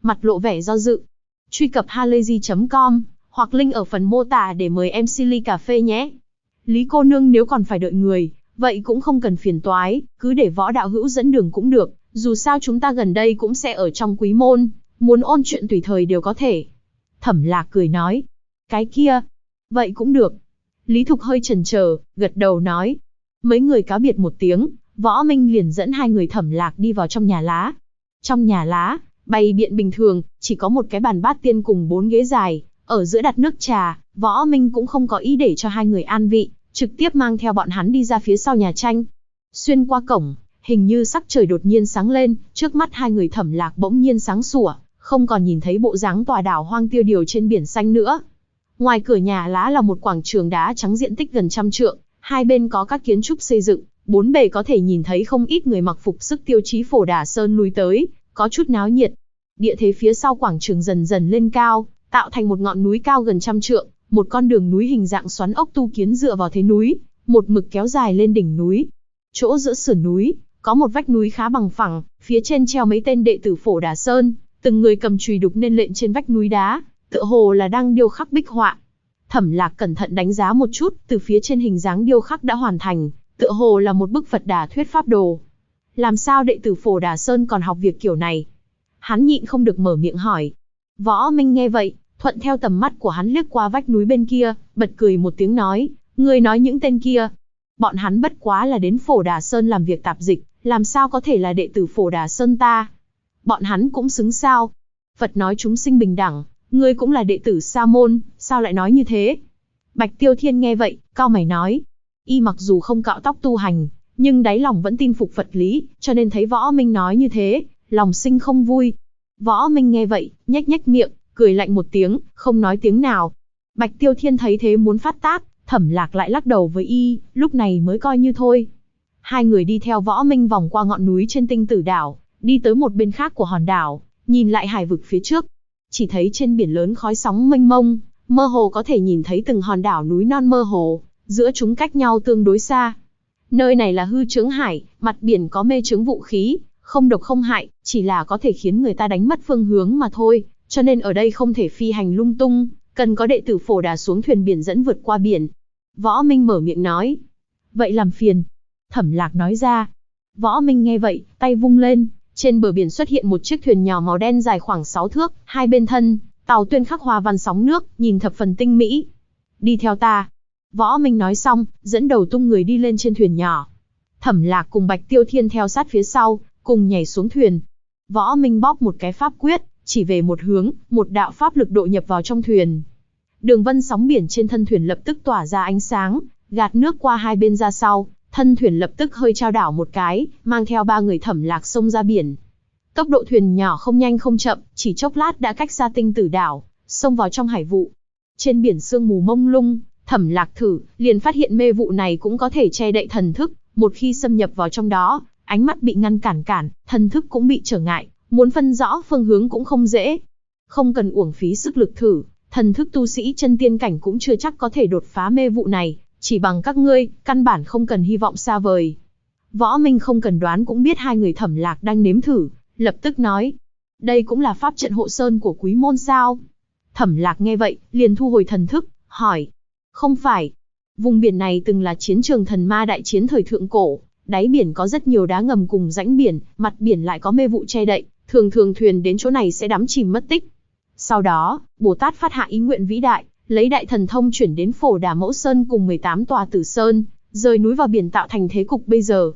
mặt lộ vẻ do dự. Truy cập halayzi.com hoặc link ở phần mô tả để mời MC ly cà phê nhé. Lý cô nương nếu còn phải đợi người, vậy cũng không cần phiền toái, cứ để Võ đạo hữu dẫn đường cũng được, dù sao chúng ta gần đây cũng sẽ ở trong Quý môn, muốn ôn chuyện tùy thời đều có thể. Thẩm Lạc cười nói, cái kia, vậy cũng được. Lý Thục hơi chần chờ, gật đầu nói. Mấy người cáo biệt một tiếng, Võ Minh liền dẫn hai người Thẩm Lạc đi vào trong nhà lá. Trong nhà lá, bày biện bình thường, chỉ có một cái bàn bát tiên cùng 4 ghế dài, ở giữa đặt nước trà. Võ Minh cũng không có ý để cho hai người an vị, trực tiếp mang theo bọn hắn đi ra phía sau nhà tranh. Xuyên qua cổng, hình như sắc trời đột nhiên sáng lên, trước mắt hai người Thẩm Lạc bỗng nhiên sáng sủa, không còn nhìn thấy bộ dáng tòa đảo hoang tiêu điều trên biển xanh nữa. Ngoài cửa nhà lá là một quảng trường đá trắng diện tích gần 100 trượng, hai bên có các kiến trúc xây dựng, bốn bề có thể nhìn thấy không ít người mặc phục sức tiêu chí Phổ Đà Sơn lui tới, có chút náo nhiệt. Địa thế phía sau quảng trường dần dần lên cao, tạo thành một ngọn núi cao gần 100 trượng, một con đường núi hình dạng xoắn ốc tu kiến dựa vào thế núi, một mực kéo dài lên đỉnh núi. Chỗ giữa sườn núi, có một vách núi khá bằng phẳng, phía trên treo mấy tên đệ tử Phổ Đà Sơn, từng người cầm chùy đục nên lện trên vách núi đá, tựa hồ là đang điêu khắc bích họa. Thẩm Lạc cẩn thận đánh giá một chút, từ phía trên hình dáng điêu khắc đã hoàn thành, tựa hồ là một bức Phật Đà thuyết pháp đồ. Làm sao đệ tử Phổ Đà Sơn còn học việc kiểu này? Hắn nhịn không được mở miệng hỏi. Võ Minh nghe vậy, thuận theo tầm mắt của hắn liếc qua vách núi bên kia, bật cười một tiếng nói, ngươi nói những tên kia. Bọn hắn bất quá là đến Phổ Đà Sơn làm việc tạp dịch, làm sao có thể là đệ tử Phổ Đà Sơn ta? Bọn hắn cũng xứng sao? Phật nói chúng sinh bình đẳng, ngươi cũng là đệ tử Sa môn, sao lại nói như thế? Bạch Tiêu Thiên nghe vậy, cau mày nói, y mặc dù không cạo tóc tu hành, nhưng đáy lòng vẫn tin phục Phật lý, cho nên thấy Võ Minh nói như thế, lòng sinh không vui. Võ Minh nghe vậy, nhếch nhếch miệng, cười lạnh một tiếng, không nói tiếng nào. Bạch Tiêu Thiên thấy thế muốn phát tác, Thẩm Lạc lại lắc đầu với y, lúc này mới coi như thôi. Hai người đi theo Võ Minh vòng qua ngọn núi trên Tinh Tử đảo, đi tới một bên khác của hòn đảo, nhìn lại hải vực phía trước. Chỉ thấy trên biển lớn khói sóng mênh mông, mơ hồ có thể nhìn thấy từng hòn đảo núi non mơ hồ, giữa chúng cách nhau tương đối xa. Nơi này là hư chướng hải, mặt biển có mê chướng vũ khí, không độc không hại, chỉ là có thể khiến người ta đánh mất phương hướng mà thôi, cho nên ở đây không thể phi hành lung tung, cần có đệ tử Phổ Đà xuống thuyền biển dẫn vượt qua biển. Võ Minh mở miệng nói. Vậy làm phiền. Thẩm Lạc nói ra. Võ Minh nghe vậy, tay vung lên, trên bờ biển xuất hiện một chiếc thuyền nhỏ màu đen dài khoảng 6 thước, hai bên thân, tàu tuyên khắc hoa văn sóng nước, nhìn thập phần tinh mỹ. Đi theo ta. Võ Minh nói xong, dẫn đầu tung người đi lên trên thuyền nhỏ. Thẩm Lạc cùng Bạch Tiêu Thiên theo sát phía sau, cùng nhảy xuống thuyền. Võ Minh bóp một cái pháp quyết, chỉ về một hướng, một đạo pháp lực độ nhập vào trong thuyền. Đường vân sóng biển trên thân thuyền lập tức tỏa ra ánh sáng, gạt nước qua hai bên ra sau, thân thuyền lập tức hơi chao đảo một cái, mang theo ba người Thẩm Lạc xông ra biển. Tốc độ thuyền nhỏ không nhanh không chậm, chỉ chốc lát đã cách xa Tinh Tử đảo, xông vào trong hải vụ. Trên biển sương mù mông lung, Thẩm Lạc thử, liền phát hiện mê vụ này cũng có thể che đậy thần thức, một khi xâm nhập vào trong đó, ánh mắt bị ngăn cản, thần thức cũng bị trở ngại, muốn phân rõ phương hướng cũng không dễ. Không cần uổng phí sức lực thử, thần thức tu sĩ chân tiên cảnh cũng chưa chắc có thể đột phá mê vụ này, chỉ bằng các ngươi, căn bản không cần hy vọng xa vời. Võ Minh không cần đoán cũng biết hai người Thẩm Lạc đang nếm thử, lập tức nói, đây cũng là pháp trận hộ sơn của Quý môn sao? Thẩm Lạc nghe vậy, liền thu hồi thần thức, hỏi, không phải. Vùng biển này từng là chiến trường thần ma đại chiến thời thượng cổ, đáy biển có rất nhiều đá ngầm cùng rãnh biển, mặt biển lại có mê vụ che đậy, thường thường thuyền đến chỗ này sẽ đắm chìm mất tích. Sau đó, Bồ Tát phát hạ ý nguyện vĩ đại, lấy đại thần thông chuyển đến Phổ Đà Mẫu Sơn cùng 18 tòa tử sơn, rời núi vào biển tạo thành thế cục bây giờ.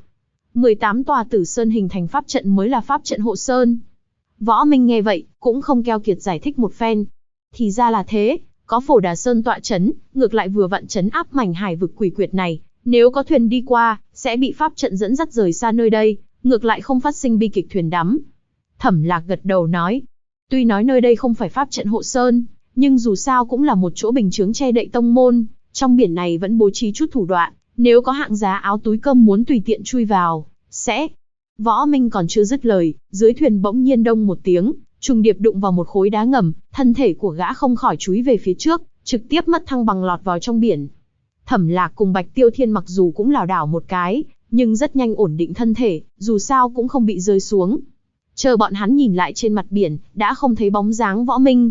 18 tòa tử sơn hình thành pháp trận mới là pháp trận hộ sơn. Võ Minh nghe vậy, cũng không keo kiệt giải thích một phen. Thì ra là thế, có Phổ Đà Sơn tọa chấn, ngược lại vừa vặn chấn áp mảnh hải vực quỷ quyệt này, nếu có thuyền đi qua, sẽ bị pháp trận dẫn dắt rời xa nơi đây, ngược lại không phát sinh bi kịch thuyền đắm. Thẩm Lạc gật đầu nói, tuy nói nơi đây không phải pháp trận hộ sơn, nhưng dù sao cũng là một chỗ bình chướng che đậy tông môn, trong biển này vẫn bố trí chút thủ đoạn, nếu có hạng giá áo túi cơm muốn tùy tiện chui vào, sẽ... Võ Minh còn chưa dứt lời, dưới thuyền bỗng nhiên đông một tiếng, trùng điệp đụng vào một khối đá ngầm, thân thể của gã không khỏi chúi về phía trước, trực tiếp mất thăng bằng lọt vào trong biển. Thẩm Lạc cùng Bạch Tiêu Thiên mặc dù cũng lảo đảo một cái, nhưng rất nhanh ổn định thân thể, dù sao cũng không bị rơi xuống. Chờ bọn hắn nhìn lại trên mặt biển, đã không thấy bóng dáng Võ Minh.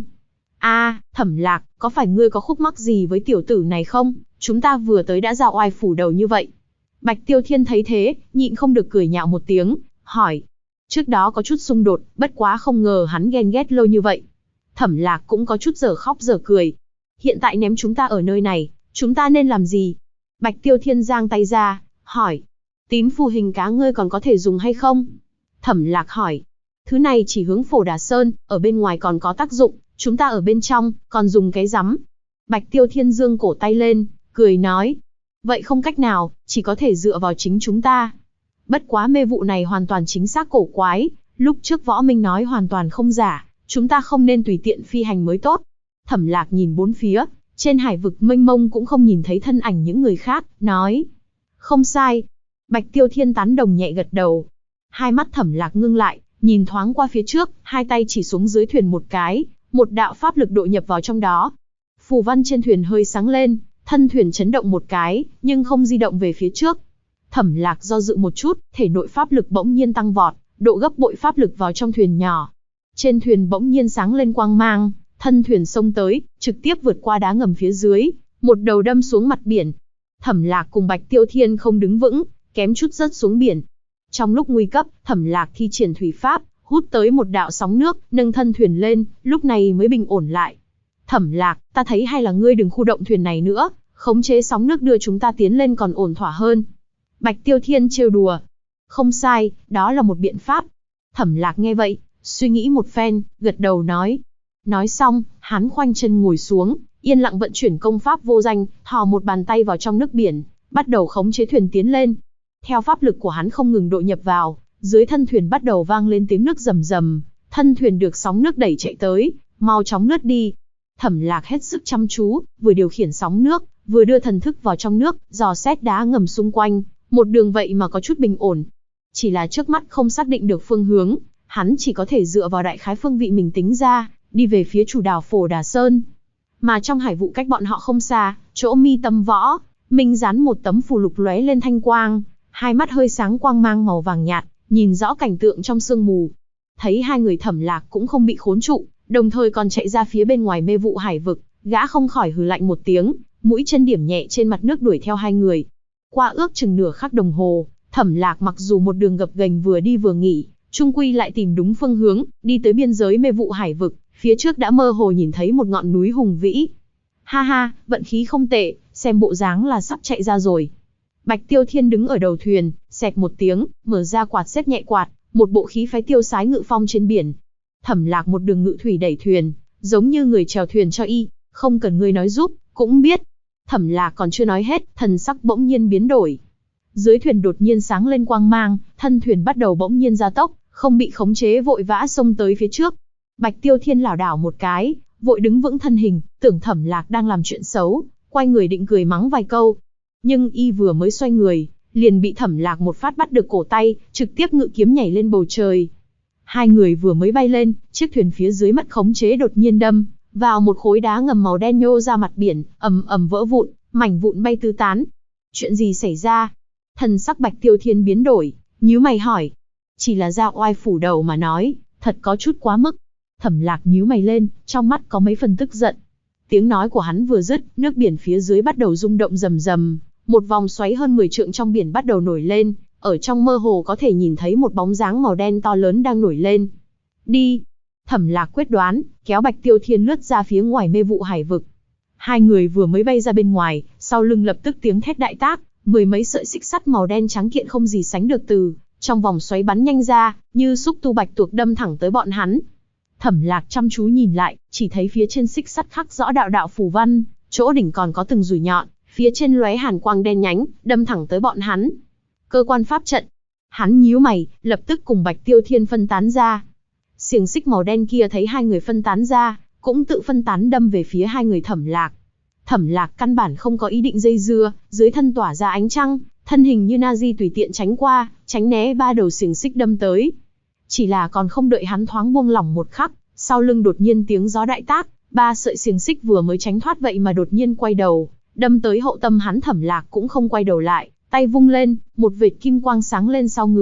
Thẩm Lạc, có phải ngươi có khúc mắc gì với tiểu tử này không? Chúng ta vừa tới đã ra oai phủ đầu như vậy. Bạch Tiêu Thiên thấy thế, nhịn không được cười nhạo một tiếng, hỏi. Trước đó có chút xung đột, bất quá không ngờ hắn ghen ghét lâu như vậy. Thẩm Lạc cũng có chút dở khóc dở cười. Hiện tại ném chúng ta ở nơi này, chúng ta nên làm gì? Bạch Tiêu Thiên giang tay ra, hỏi. Tín phù hình cá ngươi còn có thể dùng hay không? Thẩm Lạc hỏi. Thứ này chỉ hướng Phổ Đà Sơn, ở bên ngoài còn có tác dụng, chúng ta ở bên trong, còn dùng cái rắm. Bạch Tiêu Thiên giương cổ tay lên, cười nói. Vậy không cách nào, chỉ có thể dựa vào chính chúng ta. Bất quá mê vụ này hoàn toàn chính xác cổ quái, lúc trước Võ Minh nói hoàn toàn không giả, chúng ta không nên tùy tiện phi hành mới tốt. Thẩm Lạc nhìn bốn phía, trên hải vực mênh mông cũng không nhìn thấy thân ảnh những người khác, nói. Không sai. Bạch Tiêu Thiên tán đồng nhẹ gật đầu. Hai mắt Thẩm Lạc ngưng lại, nhìn thoáng qua phía trước, hai tay chỉ xuống dưới thuyền một cái, một đạo pháp lực độ nhập vào trong đó. Phù văn trên thuyền hơi sáng lên, thân thuyền chấn động một cái, nhưng không di động về phía trước. Thẩm Lạc do dự một chút, thể nội pháp lực bỗng nhiên tăng vọt, độ gấp bội pháp lực vào trong thuyền nhỏ. Trên thuyền bỗng nhiên sáng lên quang mang, thân thuyền xông tới, trực tiếp vượt qua đá ngầm phía dưới, một đầu đâm xuống mặt biển. Thẩm Lạc cùng Bạch Tiêu Thiên không đứng vững, kém chút rớt xuống biển. Trong lúc nguy cấp, Thẩm Lạc thi triển thủy pháp, hút tới một đạo sóng nước, nâng thân thuyền lên, lúc này mới bình ổn lại. Thẩm Lạc, ta thấy hay là ngươi đừng khu động thuyền này nữa, khống chế sóng nước đưa chúng ta tiến lên còn ổn thỏa hơn. Bạch Tiêu Thiên trêu đùa. Không sai, đó là một biện pháp. Thẩm Lạc nghe vậy, suy nghĩ một phen, gật đầu nói. Nói xong, hắn khoanh chân ngồi xuống, yên lặng vận chuyển công pháp vô danh, thò một bàn tay vào trong nước biển, bắt đầu khống chế thuyền tiến lên. Theo pháp lực của hắn không ngừng độ nhập vào, dưới thân thuyền bắt đầu vang lên tiếng nước rầm rầm, thân thuyền được sóng nước đẩy chạy tới, mau chóng lướt đi. Thẩm Lạc hết sức chăm chú, vừa điều khiển sóng nước, vừa đưa thần thức vào trong nước, dò xét đá ngầm xung quanh, một đường vậy mà có chút bình ổn. Chỉ là trước mắt không xác định được phương hướng, hắn chỉ có thể dựa vào đại khái phương vị mình tính ra, đi về phía chủ đảo Phổ Đà Sơn. Mà trong hải vụ cách bọn họ không xa, chỗ mi tâm Võ Minh dán một tấm phù lục lóe lên thanh quang, hai mắt hơi sáng quang mang màu vàng nhạt, nhìn rõ cảnh tượng trong sương mù. Thấy hai người Thẩm Lạc cũng không bị khốn trụ, đồng thời còn chạy ra phía bên ngoài mê vụ hải vực, gã không khỏi hừ lạnh một tiếng, mũi chân điểm nhẹ trên mặt nước đuổi theo hai người. Qua ước chừng nửa khắc đồng hồ, Thẩm Lạc mặc dù một đường gập ghềnh vừa đi vừa nghỉ, chung quy lại tìm đúng phương hướng, đi tới biên giới mê vụ hải vực, phía trước đã mơ hồ nhìn thấy một ngọn núi hùng vĩ. Ha ha, vận khí không tệ, xem bộ dáng là sắp chạy ra rồi. Bạch Tiêu Thiên đứng ở đầu thuyền, xẹt một tiếng, mở ra quạt xếp nhẹ quạt, một bộ khí phái tiêu sái ngự phong trên biển. Thẩm Lạc một đường ngự thủy đẩy thuyền, giống như người chèo thuyền cho y, không cần ngươi nói giúp, cũng biết. Thẩm Lạc còn chưa nói hết, thần sắc bỗng nhiên biến đổi. Dưới thuyền đột nhiên sáng lên quang mang, thân thuyền bắt đầu bỗng nhiên gia tốc, không bị khống chế vội vã xông tới phía trước. Bạch Tiêu Thiên lảo đảo một cái, vội đứng vững thân hình, tưởng Thẩm Lạc đang làm chuyện xấu, quay người định cười mắng vài câu. Nhưng y vừa mới xoay người, liền bị Thẩm Lạc một phát bắt được cổ tay, trực tiếp ngự kiếm nhảy lên bầu trời. Hai người vừa mới bay lên, chiếc thuyền phía dưới mất khống chế đột nhiên đâm vào một khối đá ngầm màu đen nhô ra mặt biển, ầm ầm vỡ vụn, mảnh vụn bay tứ tán. Chuyện gì xảy ra? Thần sắc Bạch Tiêu Thiên biến đổi, nhíu mày hỏi. Chỉ là ra oai phủ đầu mà nói, thật có chút quá mức. Thẩm Lạc nhíu mày lên, trong mắt có mấy phần tức giận. Tiếng nói của hắn vừa dứt, nước biển phía dưới bắt đầu rung động rầm rầm, một vòng xoáy hơn 10 trượng trong biển bắt đầu nổi lên, ở trong mơ hồ có thể nhìn thấy một bóng dáng màu đen to lớn đang nổi lên. Đi! Thẩm Lạc quyết đoán, kéo Bạch Tiêu Thiên lướt ra phía ngoài mê vụ hải vực. Hai người vừa mới bay ra bên ngoài, sau lưng lập tức tiếng thét đại tác, mười mấy sợi xích sắt màu đen trắng kiện không gì sánh được từ trong vòng xoáy bắn nhanh ra, như xúc tu bạch tuộc đâm thẳng tới bọn hắn. Thẩm Lạc chăm chú nhìn lại, chỉ thấy phía trên xích sắt khắc rõ đạo đạo phù văn, chỗ đỉnh còn có từng dùi nhọn, phía trên lóe hàn quang đen nhánh, đâm thẳng tới bọn hắn. Cơ quan pháp trận. Hắn nhíu mày, lập tức cùng Bạch Tiêu Thiên phân tán ra. Xiềng xích màu đen kia thấy hai người phân tán ra, cũng tự phân tán đâm về phía hai người Thẩm Lạc. Thẩm Lạc căn bản không có ý định dây dưa, dưới thân tỏa ra ánh trăng, thân hình như Nazi tùy tiện tránh qua, tránh né ba đầu xiềng xích đâm tới. Chỉ là còn không đợi hắn thoáng buông lỏng một khắc, sau lưng đột nhiên tiếng gió đại tác, ba sợi xiềng xích vừa mới tránh thoát vậy mà đột nhiên quay đầu, đâm tới hậu tâm hắn. Thẩm Lạc cũng không quay đầu lại, tay vung lên, một vệt kim quang sáng lên sau người,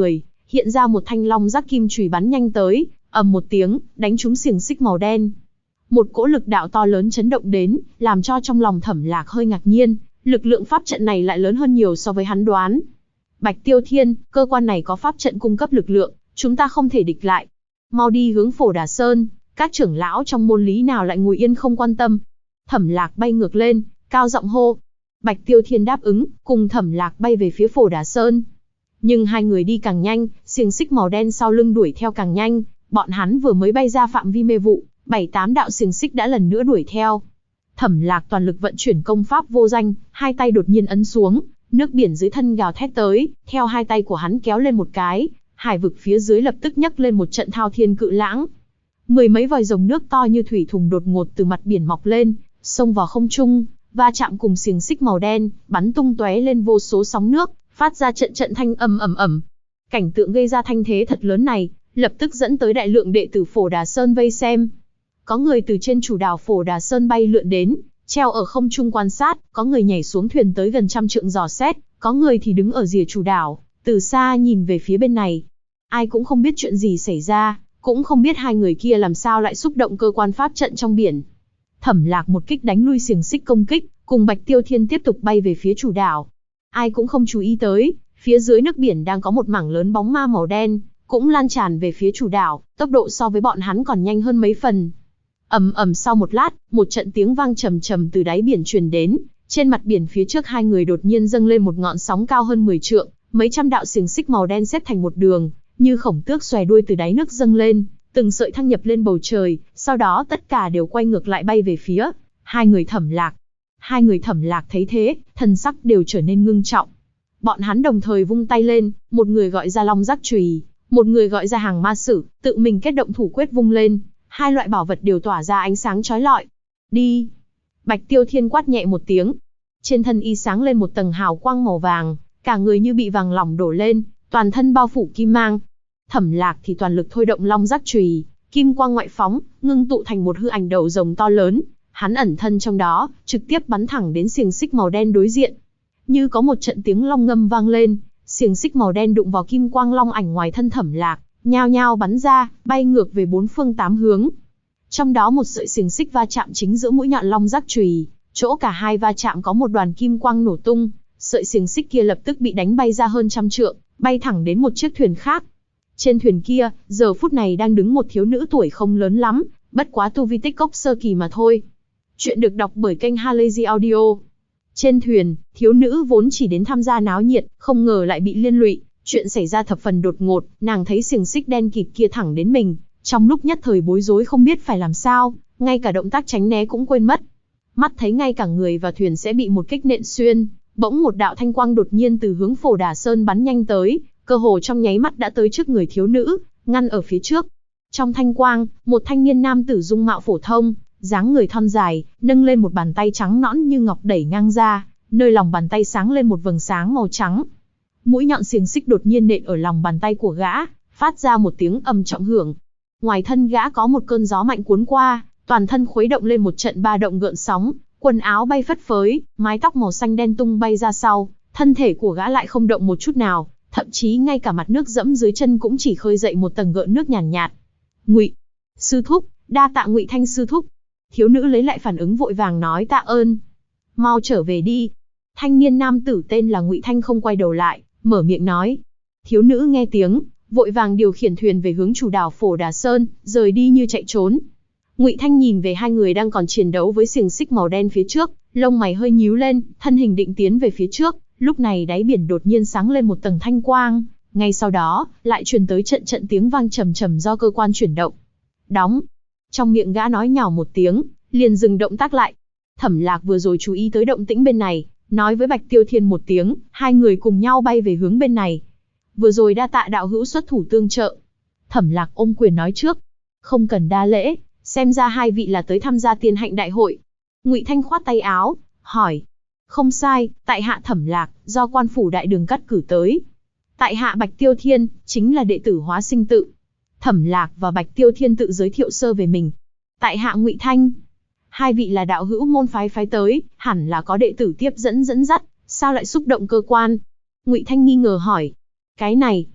hiện ra một thanh long giác kim chùy bắn nhanh tới, ầm một tiếng, đánh trúng xiềng xích màu đen. Một cỗ lực đạo to lớn chấn động đến, làm cho trong lòng Thẩm Lạc hơi ngạc nhiên, lực lượng pháp trận này lại lớn hơn nhiều so với hắn đoán. Bạch Tiêu Thiên, cơ quan này có pháp trận cung cấp lực lượng, chúng ta không thể địch lại. Mau đi hướng Phổ Đà Sơn, các trưởng lão trong môn lý nào lại ngồi yên không quan tâm. Thẩm Lạc bay ngược lên, cao giọng hô. Bạch Tiêu Thiên đáp ứng, cùng Thẩm Lạc bay về phía Phổ Đà Sơn. Nhưng hai người đi càng nhanh, xiềng xích màu đen sau lưng đuổi theo càng nhanh, bọn hắn vừa mới bay ra phạm vi mê vụ, 7-8 đạo xiềng xích đã lần nữa đuổi theo. Thẩm Lạc toàn lực vận chuyển công pháp vô danh, hai tay đột nhiên ấn xuống, nước biển dưới thân gào thét tới, theo hai tay của hắn kéo lên một cái, hải vực phía dưới lập tức nhấc lên một trận thao thiên cự lãng. Mười mấy vòi rồng nước to như thủy thùng đột ngột từ mặt biển mọc lên, xông vào không trung, va chạm cùng xiềng xích màu đen, bắn tung tóe lên vô số sóng nước, phát ra trận trận thanh âm ầm ầm. Cảnh tượng gây ra thanh thế thật lớn này, lập tức dẫn tới đại lượng đệ tử Phổ Đà Sơn vây xem. Có người từ trên chủ đảo Phổ Đà Sơn bay lượn đến, treo ở không trung quan sát, có người nhảy xuống thuyền tới gần 100 trượng dò xét, có người thì đứng ở rìa chủ đảo, từ xa nhìn về phía bên này. Ai cũng không biết chuyện gì xảy ra, cũng không biết hai người kia làm sao lại xúc động cơ quan pháp trận trong biển. Thẩm Lạc một kích đánh lui xiềng xích công kích, cùng Bạch Tiêu Thiên tiếp tục bay về phía chủ đảo. Ai cũng không chú ý tới, phía dưới nước biển đang có một mảng lớn bóng ma màu đen, cũng lan tràn về phía chủ đảo, tốc độ so với bọn hắn còn nhanh hơn mấy phần. Ầm ầm, sau một lát, một trận tiếng vang trầm trầm từ đáy biển truyền đến, trên mặt biển phía trước hai người đột nhiên dâng lên một ngọn sóng cao hơn 10 trượng, mấy trăm đạo xiềng xích màu đen xếp thành một đường, như khổng tước xòe đuôi từ đáy nước dâng lên, từng sợi thăng nhập lên bầu trời, sau đó tất cả đều quay ngược lại bay về phía hai người Thẩm Lạc. Hai người Thẩm Lạc thấy thế, thần sắc đều trở nên ngưng trọng. Bọn hắn đồng thời vung tay lên, một người gọi ra long giác chùy, một người gọi ra hàng ma sử, tự mình kết động thủ quyết vung lên, hai loại bảo vật đều tỏa ra ánh sáng chói lọi. Đi! Bạch Tiêu Thiên quát nhẹ một tiếng. Trên thân y sáng lên một tầng hào quang màu vàng, cả người như bị vàng lỏng đổ lên, toàn thân bao phủ kim mang. Thẩm Lạc thì toàn lực thôi động long giác chùy, kim quang ngoại phóng, ngưng tụ thành một hư ảnh đầu rồng to lớn. Hắn ẩn thân trong đó, trực tiếp bắn thẳng đến xiềng xích màu đen đối diện. Như có một trận tiếng long ngâm vang lên, xiềng xích màu đen đụng vào kim quang long ảnh ngoài thân Thẩm Lạc, nhao nhao bắn ra, bay ngược về bốn phương tám hướng. Trong đó một sợi xiềng xích va chạm chính giữa mũi nhọn long giác chùy, chỗ cả hai va chạm có một đoàn kim quang nổ tung, sợi xiềng xích kia lập tức bị đánh bay ra hơn 100 trượng, bay thẳng đến một chiếc thuyền khác. Trên thuyền kia, giờ phút này đang đứng một thiếu nữ tuổi không lớn lắm, bất quá tu vi tích cốc sơ kỳ mà thôi. Chuyện được đọc bởi kênh Halazy Audio. Trên thuyền, thiếu nữ vốn chỉ đến tham gia náo nhiệt, không ngờ lại bị liên lụy. Chuyện xảy ra thập phần đột ngột, nàng thấy xiềng xích đen kịt kia thẳng đến mình, trong lúc nhất thời bối rối không biết phải làm sao, ngay cả động tác tránh né cũng quên mất. Mắt thấy ngay cả người và thuyền sẽ bị một kích nện xuyên, bỗng một đạo thanh quang đột nhiên từ hướng Phổ Đà Sơn bắn nhanh tới, cơ hồ trong nháy mắt đã tới trước người thiếu nữ, ngăn ở phía trước. Trong thanh quang, một thanh niên nam tử dung mạo phổ thông, dáng người thon dài, nâng lên một bàn tay trắng nõn như ngọc đẩy ngang ra, nơi lòng bàn tay sáng lên một vầng sáng màu trắng. Mũi nhọn xiềng xích đột nhiên nện ở lòng bàn tay của gã, phát ra một tiếng ầm trọng hưởng. Ngoài thân gã có một cơn gió mạnh cuốn qua, toàn thân khuấy động lên một trận ba động gợn sóng, quần áo bay phất phới, mái tóc màu xanh đen tung bay ra sau, thân thể của gã lại không động một chút nào, thậm chí ngay cả mặt nước dẫm dưới chân cũng chỉ khơi dậy một tầng gợn nước nhàn nhạt. Ngụy sư thúc, đa tạ Ngụy Thanh sư thúc. Thiếu nữ lấy lại phản ứng vội vàng nói tạ ơn. Mau trở về đi. Thanh niên nam tử tên là Ngụy Thanh không quay đầu lại, mở miệng nói. Thiếu nữ nghe tiếng, vội vàng điều khiển thuyền về hướng chủ đảo Phổ Đà Sơn, rời đi như chạy trốn. Ngụy Thanh nhìn về hai người đang còn chiến đấu với xiềng xích màu đen phía trước, lông mày hơi nhíu lên, thân hình định tiến về phía trước. Lúc này đáy biển đột nhiên sáng lên một tầng thanh quang, ngay sau đó lại truyền tới trận trận tiếng vang trầm trầm do cơ quan chuyển động. Đóng. Trong miệng gã nói nhỏ một tiếng, liền dừng động tác lại. Thẩm Lạc vừa rồi chú ý tới động tĩnh bên này, nói với Bạch Tiêu Thiên một tiếng, hai người cùng nhau bay về hướng bên này. Vừa rồi đa tạ đạo hữu xuất thủ tương trợ. Thẩm Lạc ôm quyền nói trước. Không cần đa lễ, xem ra hai vị là tới tham gia tiên hạnh đại hội. Ngụy Thanh khoát tay áo, hỏi. Không sai, tại hạ Thẩm Lạc, do quan phủ đại đường cắt cử tới. Tại hạ Bạch Tiêu Thiên, chính là đệ tử Hóa Sinh tự. Thẩm Lạc và Bạch Tiêu Thiên tự giới thiệu sơ về mình. Tại hạ Ngụy Thanh. Hai vị là đạo hữu môn phái phái tới, hẳn là có đệ tử tiếp dẫn dắt, sao lại xúc động cơ quan? Ngụy Thanh nghi ngờ hỏi. Cái này.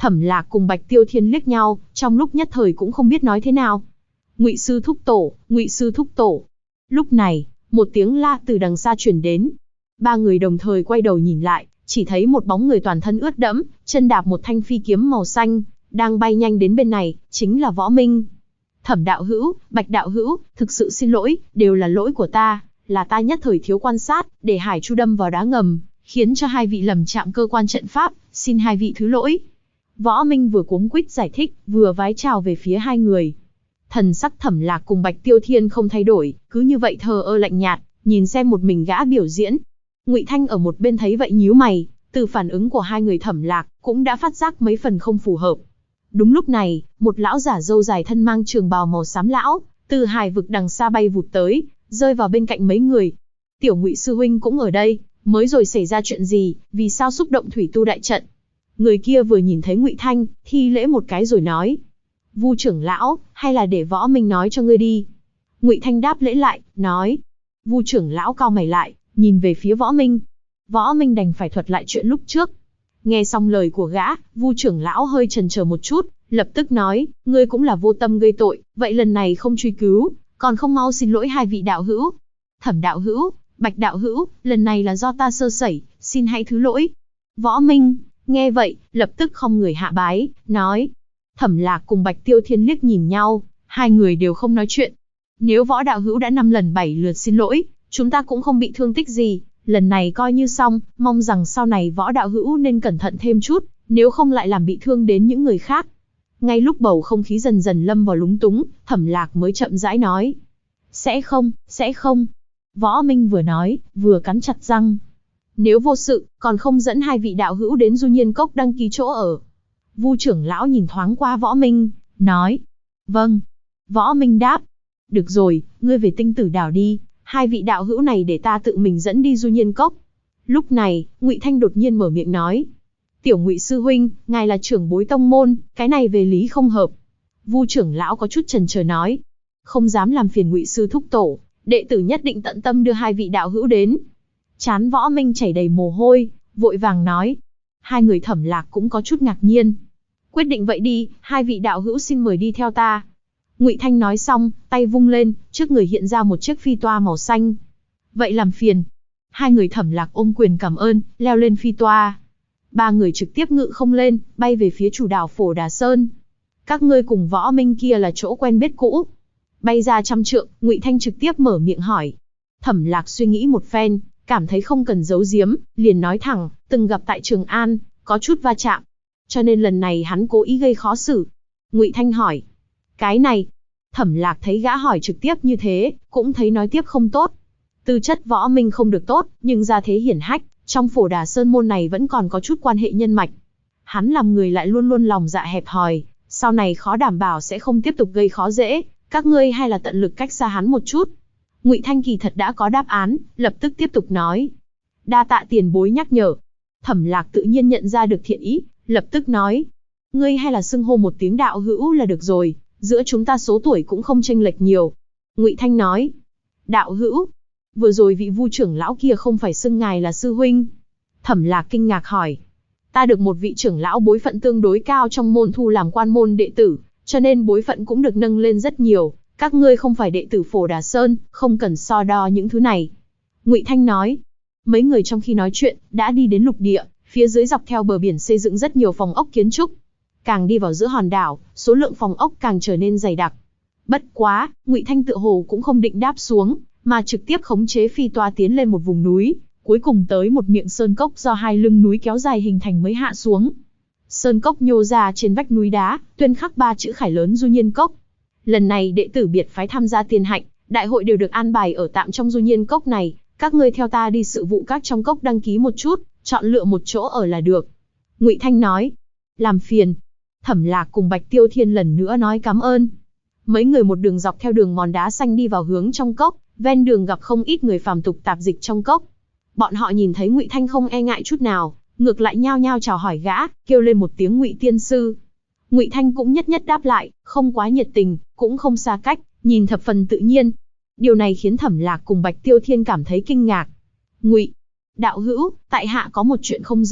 Thẩm Lạc cùng Bạch Tiêu Thiên liếc nhau, trong lúc nhất thời cũng không biết nói thế nào. Ngụy sư thúc tổ, Ngụy sư thúc tổ. Lúc này, một tiếng la từ đằng xa truyền đến. Ba người đồng thời quay đầu nhìn lại, chỉ thấy một bóng người toàn thân ướt đẫm, chân đạp một thanh phi kiếm màu xanh, đang bay nhanh đến bên này, chính là Võ Minh. Thẩm đạo hữu, Bạch đạo hữu, thực sự xin lỗi, đều là lỗi của ta, là ta nhất thời thiếu quan sát, để Hải Chu đâm vào đá ngầm, khiến cho hai vị lầm chạm cơ quan trận pháp, xin hai vị thứ lỗi. Võ Minh vừa cuống quýt giải thích, vừa vái chào về phía hai người. Thần sắc Thẩm Lạc cùng Bạch Tiêu Thiên không thay đổi, cứ như vậy thờ ơ lạnh nhạt, nhìn xem một mình gã biểu diễn. Ngụy Thanh ở một bên thấy vậy nhíu mày, từ phản ứng của hai người Thẩm Lạc cũng đã phát giác mấy phần không phù hợp. Đúng lúc này, một lão giả râu dài thân mang trường bào màu xám lão, từ hải vực đằng xa bay vụt tới, rơi vào bên cạnh mấy người. Tiểu Ngụy sư huynh cũng ở đây, mới rồi xảy ra chuyện gì, vì sao xúc động thủy tu đại trận? Người kia vừa nhìn thấy Ngụy Thanh, thi lễ một cái rồi nói: Vu trưởng lão, hay là để Võ Minh nói cho ngươi đi. Ngụy Thanh đáp lễ lại, nói. Vu trưởng lão cau mày lại, nhìn về phía Võ Minh. Võ Minh đành phải thuật lại chuyện lúc trước. Nghe xong lời của gã, Vu trưởng lão hơi chần chờ một chút, lập tức nói, ngươi cũng là vô tâm gây tội, vậy lần này không truy cứu, còn không mau xin lỗi hai vị đạo hữu. Thẩm đạo hữu, Bạch đạo hữu, lần này là do ta sơ sẩy, xin hãy thứ lỗi. Võ Minh, nghe vậy, lập tức khom người hạ bái, nói. Thẩm Lạc cùng Bạch Tiêu Thiên liếc nhìn nhau, hai người đều không nói chuyện. Nếu Võ đạo hữu đã 5 lần 7 lượt xin lỗi, chúng ta cũng không bị thương tích gì, lần này coi như xong, mong rằng sau này Võ đạo hữu nên cẩn thận thêm chút, nếu không lại làm bị thương đến những người khác. Ngay lúc bầu không khí dần dần lâm vào lúng túng, Thẩm Lạc mới chậm rãi nói. Sẽ không. Võ Minh vừa nói, vừa cắn chặt răng. Nếu vô sự, còn không dẫn hai vị đạo hữu đến Du Nhiên Cốc đăng ký chỗ ở. Vu trưởng lão nhìn thoáng qua Võ Minh, nói. Vâng. Võ Minh đáp. Được rồi, ngươi về Tinh Tử Đảo đi, hai vị đạo hữu này để ta tự mình dẫn đi Du Nhiên Cốc. Lúc này, Ngụy Thanh đột nhiên mở miệng nói. Tiểu Ngụy sư huynh, ngài là trưởng bối tông môn, cái này về lý không hợp. Vu trưởng lão có chút chần chờ nói. Không dám làm phiền Ngụy sư thúc tổ, đệ tử nhất định tận tâm đưa hai vị đạo hữu đến. Trán Võ Minh chảy đầy mồ hôi, vội vàng nói. Hai người Thẩm Lạc cũng có chút ngạc nhiên. Quyết định vậy đi, hai vị đạo hữu xin mời đi theo ta. Ngụy Thanh nói xong, tay vung lên, trước người hiện ra một chiếc phi toa màu xanh. Vậy làm phiền. Hai người Thẩm Lạc ôm quyền cảm ơn, leo lên phi toa. Ba người trực tiếp ngự không lên, bay về phía chủ đảo Phổ Đà Sơn. Các ngươi cùng Võ Minh kia là chỗ quen biết cũ. Bay ra 100 trượng, Ngụy Thanh trực tiếp mở miệng hỏi. Thẩm Lạc suy nghĩ một phen, cảm thấy không cần giấu giếm, liền nói thẳng, từng gặp tại Trường An, có chút va chạm. Cho nên lần này hắn cố ý gây khó xử. Ngụy Thanh hỏi. Cái này, Thẩm Lạc thấy gã hỏi trực tiếp như thế, cũng thấy nói tiếp không tốt. Tư chất Võ Minh không được tốt, nhưng gia thế hiển hách, trong Phổ Đà Sơn môn này vẫn còn có chút quan hệ nhân mạch. Hắn làm người lại luôn luôn lòng dạ hẹp hòi, sau này khó đảm bảo sẽ không tiếp tục gây khó dễ, các ngươi hay là tận lực cách xa hắn một chút. Ngụy Thanh kỳ thật đã có đáp án, lập tức tiếp tục nói. Đa tạ tiền bối nhắc nhở. Thẩm Lạc tự nhiên nhận ra được thiện ý, lập tức nói. Ngươi hay là xưng hô một tiếng đạo hữu là được rồi, giữa chúng ta số tuổi cũng không chênh lệch nhiều. Ngụy Thanh nói. Đạo hữu? Vừa rồi vị Vu trưởng lão kia không phải xưng ngài là sư huynh. Thẩm Lạc kinh ngạc hỏi. Ta được một vị trưởng lão bối phận tương đối cao trong môn thu làm quan môn đệ tử, cho nên bối phận cũng được nâng lên rất nhiều. Các ngươi không phải đệ tử Phổ Đà Sơn, không cần so đo những thứ này. Ngụy Thanh nói. Mấy người trong khi nói chuyện, đã đi đến lục địa, phía dưới dọc theo bờ biển xây dựng rất nhiều phòng ốc kiến trúc. Càng đi vào giữa hòn đảo, số lượng phòng ốc càng trở nên dày đặc. Bất quá, Ngụy Thanh tựa hồ cũng không định đáp xuống, mà trực tiếp khống chế phi toa tiến lên một vùng núi, cuối cùng tới một miệng sơn cốc do hai lưng núi kéo dài hình thành mới hạ xuống. Sơn cốc nhô ra trên vách núi đá, tuyên khắc 3 chữ khải lớn Du Nhiên Cốc. Lần này đệ tử biệt phái tham gia tiên hạnh, đại hội đều được an bài ở tạm trong Du Nhiên Cốc này, các ngươi theo ta đi sự vụ các trong cốc đăng ký một chút, chọn lựa một chỗ ở là được. Ngụy Thanh nói. Làm phiền. Thẩm Lạc cùng Bạch Tiêu Thiên lần nữa nói cảm ơn. Mấy người một đường dọc theo đường mòn đá xanh đi vào hướng trong cốc, ven đường gặp không ít người phàm tục tạp dịch trong cốc. Bọn họ nhìn thấy Ngụy Thanh không e ngại chút nào, ngược lại nhao nhao chào hỏi gã, kêu lên một tiếng Ngụy tiên sư. Ngụy Thanh cũng nhất nhất đáp lại, không quá nhiệt tình, cũng không xa cách, nhìn thập phần tự nhiên. Điều này khiến Thẩm Lạc cùng Bạch Tiêu Thiên cảm thấy kinh ngạc. Ngụy đạo hữu, tại hạ có một chuyện không rõ,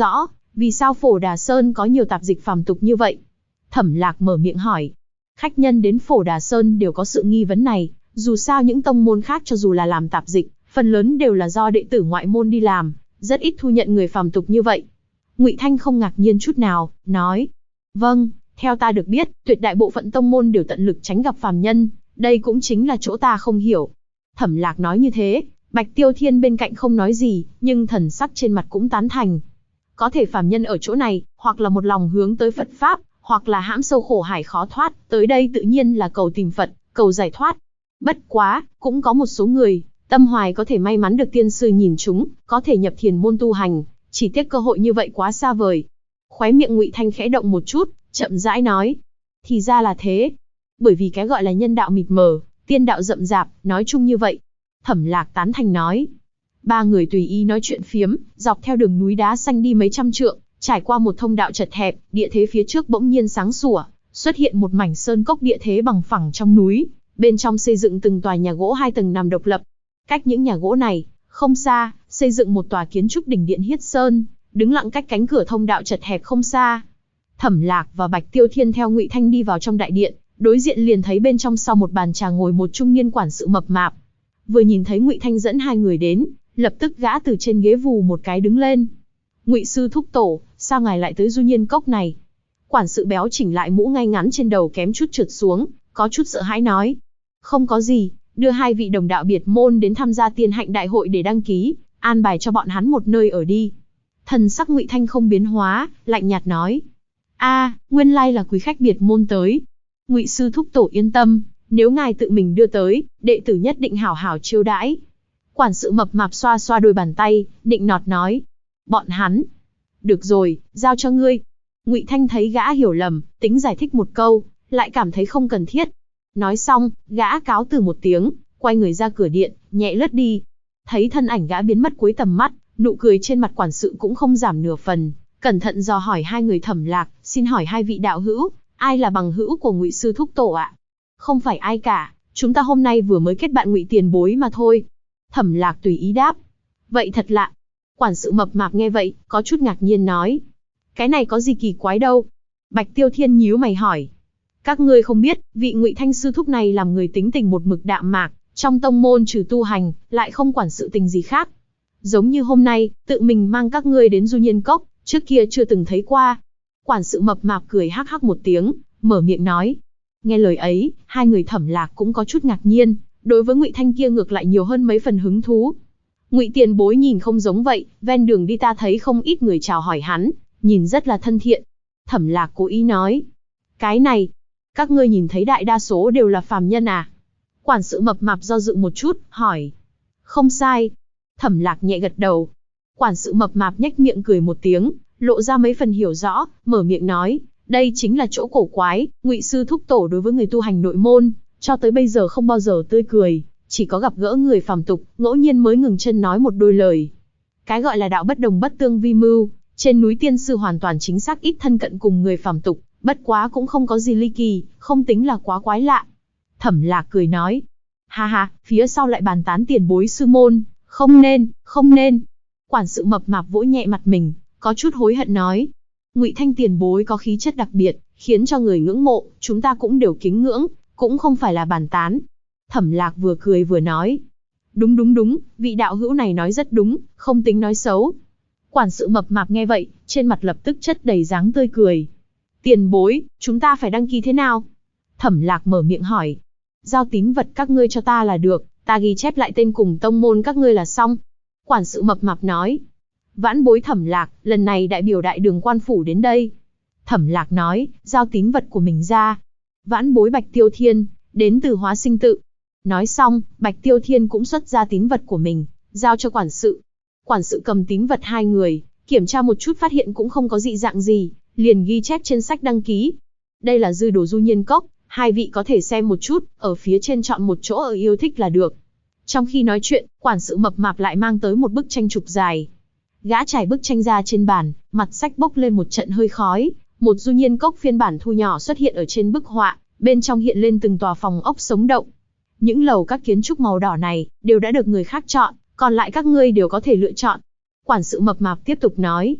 vì sao Phổ Đà Sơn có nhiều tạp dịch phàm tục như vậy? Thẩm Lạc mở miệng hỏi. Khách nhân đến Phổ Đà Sơn đều có sự nghi vấn này, dù sao những tông môn khác cho dù là làm tạp dịch, phần lớn đều là do đệ tử ngoại môn đi làm, rất ít thu nhận người phàm tục như vậy. Ngụy Thanh không ngạc nhiên chút nào, nói. Vâng, theo ta được biết, tuyệt đại bộ phận tông môn đều tận lực tránh gặp phàm nhân, đây cũng chính là chỗ ta không hiểu. Thẩm Lạc nói như thế, Bạch Tiêu Thiên bên cạnh không nói gì, nhưng thần sắc trên mặt cũng tán thành. Có thể phàm nhân ở chỗ này, hoặc là một lòng hướng tới Phật Pháp, hoặc là hãm sâu khổ hải khó thoát, tới đây tự nhiên là cầu tìm Phật, cầu giải thoát. Bất quá, cũng có một số người, tâm hoài có thể may mắn được tiên sư nhìn chúng, có thể nhập thiền môn tu hành, chỉ tiếc cơ hội như vậy quá xa vời. Khóe miệng Ngụy Thanh khẽ động một chút, chậm rãi nói. Thì ra là thế. Bởi vì cái gọi là nhân đạo mịt mờ, tiên đạo rậm rạp, nói chung như vậy. Thẩm Lạc tán thành nói. Ba người tùy ý nói chuyện phiếm, dọc theo đường núi đá xanh đi mấy trăm trượng, trải qua một thông đạo chật hẹp, địa thế phía trước bỗng nhiên sáng sủa, xuất hiện một mảnh sơn cốc địa thế bằng phẳng trong núi, bên trong xây dựng từng tòa nhà gỗ 2 tầng nằm độc lập. Cách những nhà gỗ này, không xa, xây dựng một tòa kiến trúc đỉnh điện Hiết Sơn, đứng lặng cách cánh cửa thông đạo chật hẹp không xa. Thẩm Lạc và Bạch Tiêu Thiên theo Ngụy Thanh đi vào trong đại điện, đối diện liền thấy bên trong sau một bàn trà ngồi một trung niên quản sự mập mạp. Vừa nhìn thấy Ngụy Thanh dẫn hai người đến, lập tức gã từ trên ghế vù một cái đứng lên. Ngụy sư thúc tổ, sao ngài lại tới Du Nhiên Cốc này? Quản sự béo chỉnh lại mũ ngay ngắn trên đầu kém chút trượt xuống, có chút sợ hãi nói. Không có gì, đưa hai vị đồng đạo biệt môn đến tham gia tiên hạnh đại hội để đăng ký, an bài cho bọn hắn một nơi ở đi. Thần sắc Ngụy Thanh không biến hóa, lạnh nhạt nói. Nguyên lai là quý khách biệt môn tới. Ngụy sư thúc tổ yên tâm, nếu ngài tự mình đưa tới, đệ tử nhất định hảo hảo chiêu đãi. Quản sự mập mạp xoa xoa đôi bàn tay, nịnh nọt nói. Bọn hắn. Được rồi, giao cho ngươi. Ngụy Thanh thấy gã hiểu lầm, tính giải thích một câu, lại cảm thấy không cần thiết. Nói xong, gã cáo từ một tiếng, quay người ra cửa điện, nhẹ lướt đi. Thấy thân ảnh gã biến mất cuối tầm mắt, nụ cười trên mặt quản sự cũng không giảm nửa phần, cẩn thận dò hỏi hai người Thẩm Lạc, xin hỏi hai vị đạo hữu, ai là bằng hữu của Ngụy sư thúc tổ ạ? Không phải ai cả, chúng ta hôm nay vừa mới kết bạn Ngụy tiền bối mà thôi. Thẩm Lạc tùy ý đáp. Vậy thật lạ. Quản sự mập mạp nghe vậy, có chút ngạc nhiên nói. Cái này có gì kỳ quái đâu? Bạch Tiêu Thiên nhíu mày hỏi. Các ngươi không biết, vị Ngụy Thanh sư thúc này làm người tính tình một mực đạm mạc, trong tông môn trừ tu hành, lại không quản sự tình gì khác. Giống như hôm nay, tự mình mang các ngươi đến Du Nhiên Cốc, trước kia chưa từng thấy qua. Quản sự mập mạp cười hắc hắc một tiếng, mở miệng nói. Nghe lời ấy, hai người Thẩm Lạc cũng có chút ngạc nhiên, đối với Ngụy Thanh kia ngược lại nhiều hơn mấy phần hứng thú. Ngụy tiền bối nhìn không giống vậy, ven đường đi ta thấy không ít người chào hỏi hắn, nhìn rất là thân thiện. Thẩm Lạc cố ý nói. Cái này, các ngươi nhìn thấy đại đa số đều là phàm nhân à? Quản sự mập mạp do dự một chút, hỏi. Không sai. Thẩm Lạc nhẹ gật đầu. Quản sự mập mạp nhếch miệng cười một tiếng, lộ ra mấy phần hiểu rõ, mở miệng nói. Đây chính là chỗ cổ quái, Ngụy sư thúc tổ đối với người tu hành nội môn, cho tới bây giờ không bao giờ tươi cười, chỉ có gặp gỡ người phàm tục, ngẫu nhiên mới ngừng chân nói một đôi lời. Cái gọi là đạo bất đồng bất tương vi mưu, trên núi tiên sư hoàn toàn chính xác ít thân cận cùng người phàm tục, bất quá cũng không có gì ly kỳ, không tính là quá quái lạ. Thẩm Lạc cười nói. Ha ha, phía sau lại bàn tán tiền bối sư môn, không nên. Quản sự mập mạp vỗ nhẹ mặt mình, có chút hối hận nói. Ngụy Thanh tiền bối có khí chất đặc biệt, khiến cho người ngưỡng mộ, chúng ta cũng đều kính ngưỡng, cũng không phải là bàn tán. Thẩm Lạc vừa cười vừa nói. Đúng, vị đạo hữu này nói rất đúng, không tính nói xấu. Quản sự mập mạp nghe vậy, trên mặt lập tức chất đầy dáng tươi cười. Tiền bối, chúng ta phải đăng ký thế nào? Thẩm Lạc mở miệng hỏi. Giao tín vật các ngươi cho ta là được, ta ghi chép lại tên cùng tông môn các ngươi là xong. Quản sự mập mạp nói. Vãn bối Thẩm Lạc, lần này đại biểu đại đường quan phủ đến đây. Thẩm Lạc nói, giao tín vật của mình ra. Vãn bối Bạch Tiêu Thiên, đến từ Hóa Sinh Tự. Nói xong, Bạch Tiêu Thiên cũng xuất ra tín vật của mình, giao cho quản sự. Quản sự cầm tín vật hai người, kiểm tra một chút phát hiện cũng không có dị dạng gì, liền ghi chép trên sách đăng ký. Đây là dư đồ Du Nhiên Cốc, hai vị có thể xem một chút, ở phía trên chọn một chỗ ở yêu thích là được. Trong khi nói chuyện, quản sự mập mạp lại mang tới một bức tranh trục dài. Gã trải bức tranh ra trên bàn, mặt sách bốc lên một trận hơi khói, một Du Nhiên Cốc phiên bản thu nhỏ xuất hiện ở trên bức họa, bên trong hiện lên từng tòa phòng ốc sống động. Những lầu các kiến trúc màu đỏ này, đều đã được người khác chọn, còn lại các ngươi đều có thể lựa chọn. Quản sự mập mạp tiếp tục nói.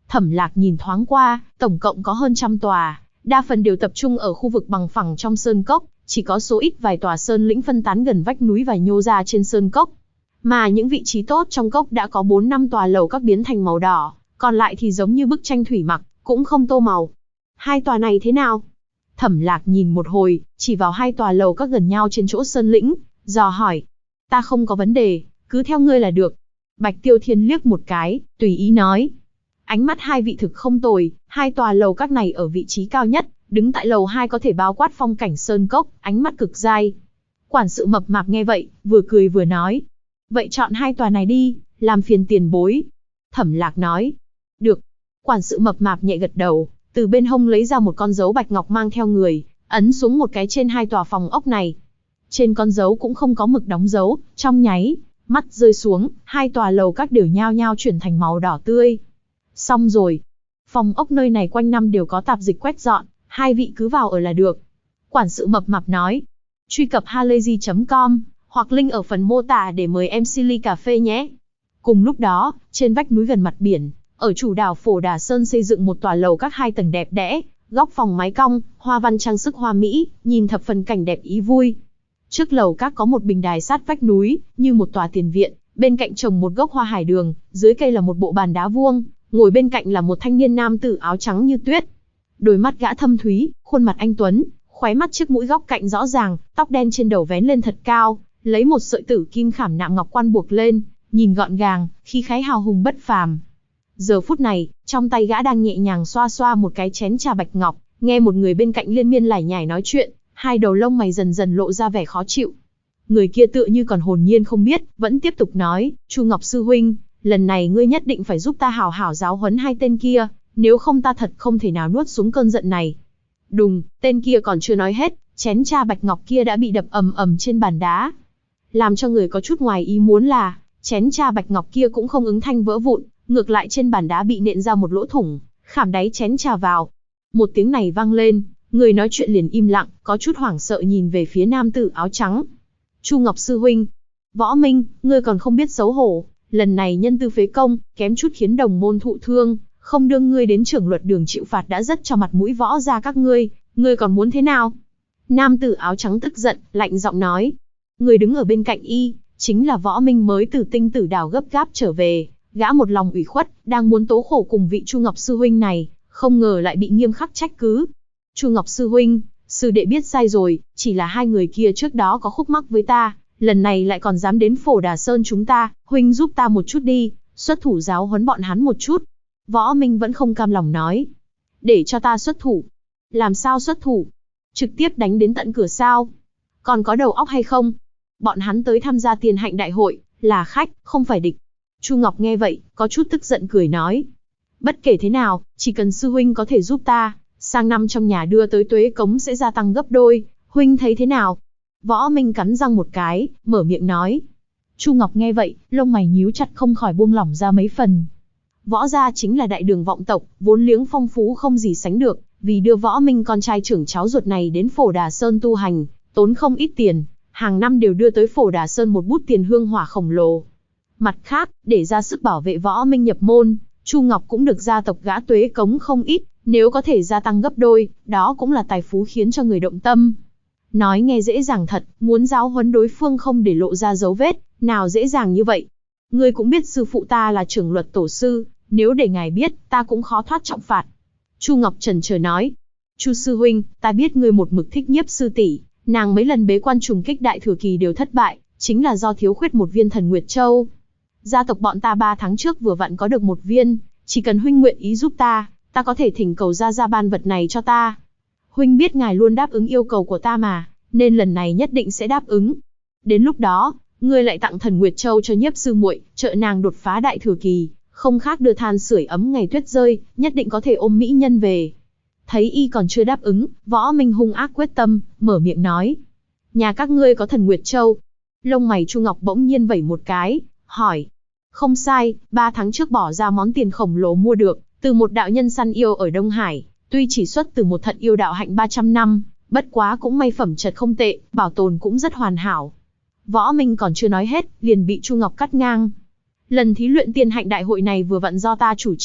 Thẩm Lạc nhìn thoáng qua, tổng cộng có hơn 100 tòa, đa phần đều tập trung ở khu vực bằng phẳng trong sơn cốc, chỉ có số ít vài tòa sơn lĩnh phân tán gần vách núi và nhô ra trên sơn cốc. Mà những vị trí tốt trong cốc đã có 4-5 tòa lầu các biến thành màu đỏ, còn lại thì giống như bức tranh thủy mặc, cũng không tô màu. Hai tòa này thế nào? Thẩm Lạc nhìn một hồi, chỉ vào hai tòa lầu các gần nhau trên chỗ sơn lĩnh, dò hỏi. Ta không có vấn đề, cứ theo ngươi là được. Bạch Tiêu Thiên liếc một cái, tùy ý nói. Ánh mắt hai vị thực không tồi, hai tòa lầu các này ở vị trí cao nhất, đứng tại lầu 2 có thể bao quát phong cảnh sơn cốc, ánh mắt cực dai. Quản sự mập mạp nghe vậy, vừa cười vừa nói. Vậy chọn hai tòa này đi, làm phiền tiền bối. Thẩm Lạc nói. Được. Quản sự mập mạp nhẹ gật đầu, từ bên hông lấy ra một con dấu bạch ngọc mang theo người, ấn xuống một cái trên hai tòa phòng ốc này. Trên con dấu cũng không có mực đóng dấu, trong nháy mắt rơi xuống, hai tòa lầu các đều nhao nhao chuyển thành màu đỏ tươi. Xong rồi. Phòng ốc nơi này quanh năm đều có tạp dịch quét dọn, hai vị cứ vào ở là được. Quản sự mập mạp nói. Truy cập halayzi.com, hoặc link ở phần mô tả để mời MC ly cà phê nhé. Cùng lúc đó, trên vách núi gần mặt biển, ở chủ đảo Phổ Đà Sơn xây dựng một tòa lầu các 2 tầng đẹp đẽ, góc phòng mái cong, hoa văn trang sức hoa mỹ, nhìn thập phần cảnh đẹp ý vui. Trước lầu các có một bình đài sát vách núi, như một tòa tiền viện, bên cạnh trồng một gốc hoa hải đường, dưới cây là một bộ bàn đá vuông, ngồi bên cạnh là một thanh niên nam tử áo trắng như tuyết. Đôi mắt gã thâm thúy, khuôn mặt anh tuấn, khóe mắt chiếc mũi góc cạnh rõ ràng, tóc đen trên đầu vén lên thật cao, lấy một sợi tử kim khảm nạm ngọc quan buộc lên, nhìn gọn gàng, khí khái hào hùng bất phàm. Giờ phút này, trong tay gã đang nhẹ nhàng xoa xoa một cái chén trà bạch ngọc, nghe một người bên cạnh liên miên lải nhải nói chuyện, hai đầu lông mày dần dần lộ ra vẻ khó chịu. Người kia tựa như còn hồn nhiên không biết, vẫn tiếp tục nói, Chu Ngọc sư huynh, lần này ngươi nhất định phải giúp ta hảo hảo giáo huấn hai tên kia, nếu không ta thật không thể nào nuốt xuống cơn giận này. Đùng, tên kia còn chưa nói hết, chén trà bạch ngọc kia đã bị đập ầm ầm trên bàn đá. Làm cho người có chút ngoài ý muốn là, chén trà bạch ngọc kia cũng không ứng thanh vỡ vụn, ngược lại trên bàn đá bị nện ra một lỗ thủng, khảm đáy chén trà vào. Một tiếng này vang lên, người nói chuyện liền im lặng, có chút hoảng sợ nhìn về phía nam tử áo trắng. Chu Ngọc sư huynh, Võ Minh, ngươi còn không biết xấu hổ, lần này nhân tư phế công, kém chút khiến đồng môn thụ thương, không đưa ngươi đến trưởng luật đường chịu phạt đã rất cho mặt mũi võ ra các ngươi còn muốn thế nào? Nam tử áo trắng tức giận, lạnh giọng nói. Người đứng ở bên cạnh y, chính là Võ Minh mới từ Tinh Tử đảo gấp gáp trở về, gã một lòng ủy khuất, đang muốn tố khổ cùng vị Chu Ngọc sư huynh này, không ngờ lại bị nghiêm khắc trách cứ. Chu Ngọc sư huynh, sư đệ biết sai rồi, chỉ là hai người kia trước đó có khúc mắc với ta, lần này lại còn dám đến Phổ Đà Sơn chúng ta, huynh giúp ta một chút đi, xuất thủ giáo huấn bọn hắn một chút. Võ Minh vẫn không cam lòng nói. Để cho ta xuất thủ. Làm sao xuất thủ? Trực tiếp đánh đến tận cửa sao? Còn có đầu óc hay không? Bọn hắn tới tham gia tiền hạnh đại hội, là khách, không phải địch. Chu Ngọc nghe vậy, có chút tức giận cười nói. Bất kể thế nào, chỉ cần sư huynh có thể giúp ta, sang năm trong nhà đưa tới tuế cống sẽ gia tăng gấp đôi, huynh thấy thế nào? Võ Minh cắn răng một cái, mở miệng nói. Chu Ngọc nghe vậy, lông mày nhíu chặt không khỏi buông lỏng ra mấy phần. Võ gia chính là đại đường vọng tộc, vốn liếng phong phú không gì sánh được, vì đưa Võ Minh con trai trưởng cháu ruột này đến Phổ Đà Sơn tu hành, tốn không ít tiền, hàng năm đều đưa tới Phổ Đà Sơn một bút tiền hương hỏa khổng lồ. Mặt khác, để ra sức bảo vệ Võ Minh nhập môn, Chu Ngọc cũng được gia tộc gã tuế cống không ít, nếu có thể gia tăng gấp đôi, đó cũng là tài phú khiến cho người động tâm. Nói nghe dễ dàng thật, muốn giáo huấn đối phương không để lộ ra dấu vết, nào dễ dàng như vậy. Ngươi cũng biết sư phụ ta là trưởng luật tổ sư, nếu để ngài biết, ta cũng khó thoát trọng phạt. Chu Ngọc chần chờ nói. Chu sư huynh, ta biết ngươi một mực thích Nhiếp sư tỷ, nàng mấy lần bế quan trùng kích đại thừa kỳ đều thất bại, chính là do thiếu khuyết một viên Thần Nguyệt Châu. Gia tộc bọn ta 3 tháng trước vừa vặn có được một viên, chỉ cần huynh nguyện ý giúp ta có thể thỉnh cầu ra ban vật này cho ta. Huynh biết ngài luôn đáp ứng yêu cầu của ta mà, nên lần này nhất định sẽ đáp ứng. Đến lúc đó, ngươi lại tặng Thần Nguyệt Châu cho Nhiếp sư muội, trợ nàng đột phá đại thừa kỳ, không khác đưa than sưởi ấm ngày tuyết rơi, nhất định có thể ôm mỹ nhân về. Thấy y còn chưa đáp ứng, Võ Minh hung ác quyết tâm, mở miệng nói. Nhà các ngươi có Thần Nguyệt Châu? Lông mày Chu Ngọc bỗng nhiên vẩy một cái, hỏi. Không sai, 3 tháng trước bỏ ra món tiền khổng lồ mua được, từ một đạo nhân săn yêu ở Đông Hải, tuy chỉ xuất từ một thận yêu đạo hạnh 300 năm, bất quá cũng may phẩm chất không tệ, bảo tồn cũng rất hoàn hảo. Võ Minh còn chưa nói hết, liền bị Chu Ngọc cắt ngang. Lần thí luyện tiên hạnh đại hội này vừa vặn do ta chủ trì,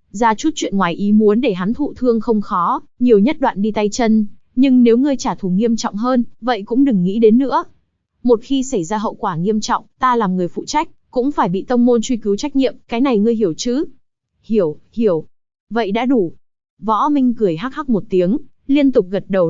ra chút chuyện ngoài ý muốn để hắn thụ thương không khó, nhiều nhất đoạn đi tay chân, nhưng nếu ngươi trả thù nghiêm trọng hơn, vậy cũng đừng nghĩ đến nữa. Một khi xảy ra hậu quả nghiêm trọng, ta làm người phụ trách, cũng phải bị tông môn truy cứu trách nhiệm, cái này ngươi hiểu chứ? Hiểu. Vậy đã đủ. Võ Minh cười hắc hắc một tiếng, liên tục gật đầu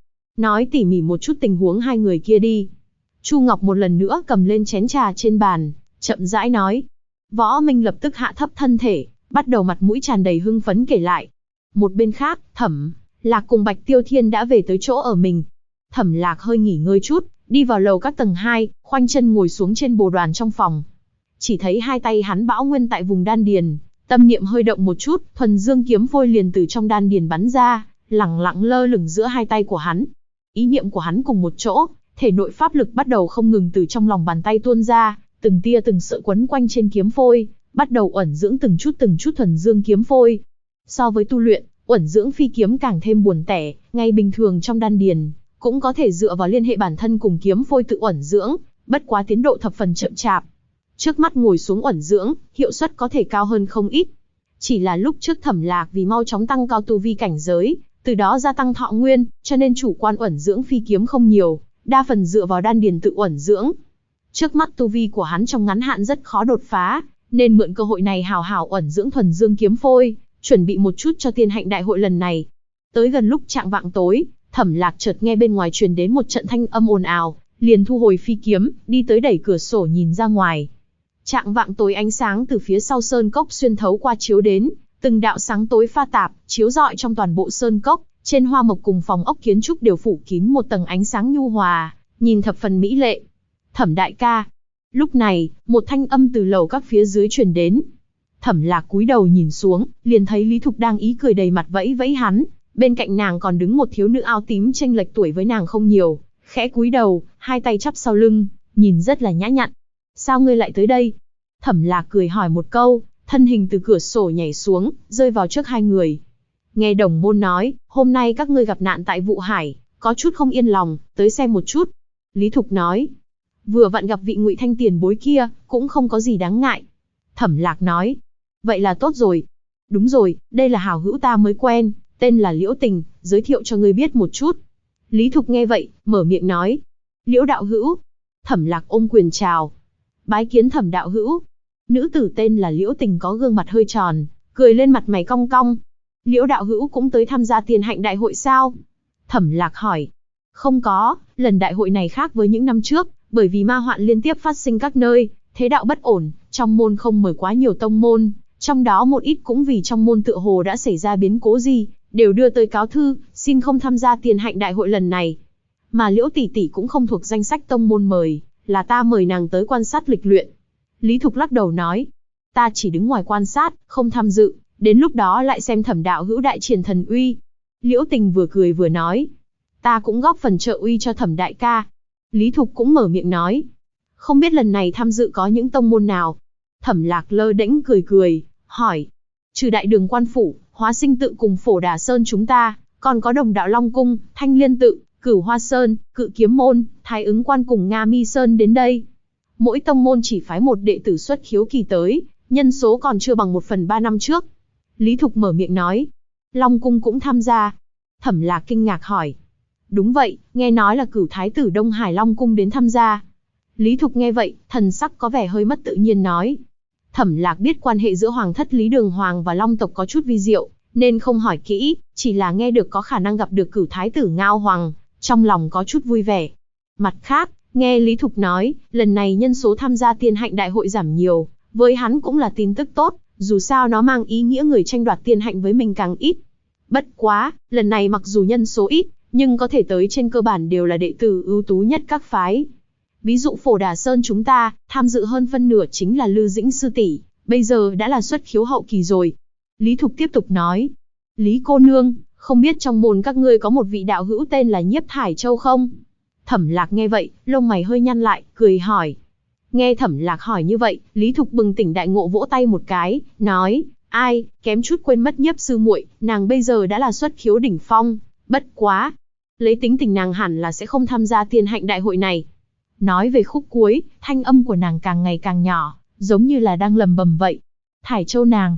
nói tỉ mỉ một chút tình huống hai người kia đi. Chu Ngọc một lần nữa cầm lên chén trà trên bàn, chậm rãi nói. Võ Minh lập tức hạ thấp thân thể, bắt đầu mặt mũi tràn đầy hưng phấn kể lại. Một bên khác, Thẩm Lạc cùng Bạch Tiêu Thiên đã về tới chỗ ở mình. Thẩm Lạc hơi nghỉ ngơi chút, đi vào lầu các tầng 2, khoanh chân ngồi xuống trên bồ đoàn trong phòng. Chỉ thấy hai tay hắn bão nguyên tại vùng đan điền, tâm niệm hơi động một chút, thuần dương kiếm phôi liền từ trong đan điền bắn ra, lẳng lặng lơ lửng giữa hai tay của hắn. Ý niệm của hắn cùng một chỗ, thể nội pháp lực bắt đầu không ngừng từ trong lòng bàn tay tuôn ra, từng tia từng sợi quấn quanh trên kiếm phôi, bắt đầu uẩn dưỡng từng chút thuần dương kiếm phôi. So với tu luyện, uẩn dưỡng phi kiếm càng thêm buồn tẻ, ngay bình thường trong đan điền, cũng có thể dựa vào liên hệ bản thân cùng kiếm phôi tự uẩn dưỡng, bất quá tiến độ thập phần chậm chạp. Trước mắt ngồi xuống uẩn dưỡng, hiệu suất có thể cao hơn không ít. Chỉ là lúc trước Thẩm Lạc vì mau chóng tăng cao tu vi cảnh giới, từ đó gia tăng thọ nguyên, cho nên chủ quan uẩn dưỡng phi kiếm không nhiều, đa phần dựa vào đan điền tự uẩn dưỡng. Trước mắt tu vi của hắn trong ngắn hạn rất khó đột phá, nên mượn cơ hội này hào hào uẩn dưỡng thuần dương kiếm phôi, chuẩn bị một chút cho tiên hạnh đại hội lần này. Tới gần lúc chạng vạng tối, Thẩm Lạc chợt nghe bên ngoài truyền đến một trận thanh âm ồn ào, liền thu hồi phi kiếm, đi tới đẩy cửa sổ nhìn ra ngoài. Chạng vạng tối ánh sáng từ phía sau sơn cốc xuyên thấu qua chiếu đến, từng đạo sáng tối pha tạp, chiếu rọi trong toàn bộ sơn cốc, trên hoa mộc cùng phòng ốc kiến trúc đều phủ kín một tầng ánh sáng nhu hòa, nhìn thập phần mỹ lệ. Thẩm đại ca. Lúc này, một thanh âm từ lầu các phía dưới truyền đến. Thẩm Lạc cúi đầu nhìn xuống, liền thấy Lý Thục đang ý cười đầy mặt vẫy vẫy hắn, bên cạnh nàng còn đứng một thiếu nữ áo tím chênh lệch tuổi với nàng không nhiều, khẽ cúi đầu, hai tay chắp sau lưng, nhìn rất là nhã nhặn. Sao ngươi lại tới đây? Thẩm Lạc cười hỏi một câu, thân hình từ cửa sổ nhảy xuống, rơi vào trước hai người. Nghe đồng môn nói, hôm nay các ngươi gặp nạn tại Vụ Hải, có chút không yên lòng, tới xem một chút. Lý Thục nói, vừa vặn gặp vị Ngụy Thanh tiền bối kia, cũng không có gì đáng ngại. Thẩm Lạc nói, vậy là tốt rồi. Đúng rồi, đây là hảo hữu ta mới quen, tên là Liễu Tình, giới thiệu cho ngươi biết một chút. Lý Thục nghe vậy, mở miệng nói, Liễu đạo hữu. Thẩm Lạc ôm quyền chào, bái kiến Thẩm đạo hữu. Nữ tử tên là Liễu Tình có gương mặt hơi tròn, cười lên mặt mày cong cong. Liễu đạo hữu cũng tới tham gia tiên hạnh đại hội sao? Thẩm Lạc hỏi. Không có, lần đại hội này khác với những năm trước, bởi vì ma hoạn liên tiếp phát sinh các nơi, thế đạo bất ổn, trong môn không mời quá nhiều tông môn, trong đó một ít cũng vì trong môn tựa hồ đã xảy ra biến cố gì, đều đưa tới cáo thư, xin không tham gia tiên hạnh đại hội lần này. Mà Liễu tỷ tỷ cũng không thuộc danh sách tông môn mời, là ta mời nàng tới quan sát lịch luyện. Lý Thục lắc đầu nói, ta chỉ đứng ngoài quan sát, không tham dự, đến lúc đó lại xem Thẩm đạo hữu đại triển thần uy. Liễu Tình vừa cười vừa nói, ta cũng góp phần trợ uy cho Thẩm đại ca. Lý Thục cũng mở miệng nói, không biết lần này tham dự có những tông môn nào. Thẩm Lạc lơ đễnh cười cười, hỏi, trừ Đại Đường Quan Phủ, Hóa Sinh Tự cùng Phổ Đà Sơn chúng ta, còn có Đồng Đạo Long Cung, Thanh Liên Tự, Cửu Hoa Sơn, Cự Kiếm Môn, Thái Ứng Quan cùng Nga Mi Sơn đến đây. Mỗi tông môn chỉ phái một đệ tử xuất khiếu kỳ tới, nhân số còn chưa bằng 1/3 năm trước. Lý Thục mở miệng nói, Long Cung cũng tham gia. Thẩm Lạc kinh ngạc hỏi, đúng vậy, nghe nói là Cửu Thái tử Đông Hải Long Cung đến tham gia. Lý Thục nghe vậy, thần sắc có vẻ hơi mất tự nhiên nói, Thẩm Lạc biết quan hệ giữa Hoàng thất Lý Đường Hoàng và Long tộc có chút vi diệu, nên không hỏi kỹ, chỉ là nghe được có khả năng gặp được Cửu Thái tử Ngao Hoàng, trong lòng có chút vui vẻ. Mặt khác, nghe Lý Thục nói, lần này nhân số tham gia tiên hạnh đại hội giảm nhiều, với hắn cũng là tin tức tốt, dù sao nó mang ý nghĩa người tranh đoạt tiên hạnh với mình càng ít. Bất quá, lần này mặc dù nhân số ít, nhưng có thể tới trên cơ bản đều là đệ tử ưu tú nhất các phái. Ví dụ Phổ Đà Sơn chúng ta, tham dự hơn phân nửa chính là Lư Dĩnh sư tỷ, bây giờ đã là xuất khiếu hậu kỳ rồi. Lý Thục tiếp tục nói, Lý cô nương, không biết trong môn các ngươi có một vị đạo hữu tên là Nhiếp Thải Châu không? Thẩm Lạc nghe vậy, lông mày hơi nhăn lại, cười hỏi. Nghe Thẩm Lạc hỏi như vậy, Lý Thục bừng tỉnh đại ngộ vỗ tay một cái, nói, ai, kém chút quên mất Nhiếp sư muội, nàng bây giờ đã là xuất khiếu đỉnh phong, bất quá, lấy tính tình nàng hẳn là sẽ không tham gia tiên hạnh đại hội này. Nói về khúc cuối, thanh âm của nàng càng ngày càng nhỏ, giống như là đang lầm bầm vậy. Thải Châu nàng,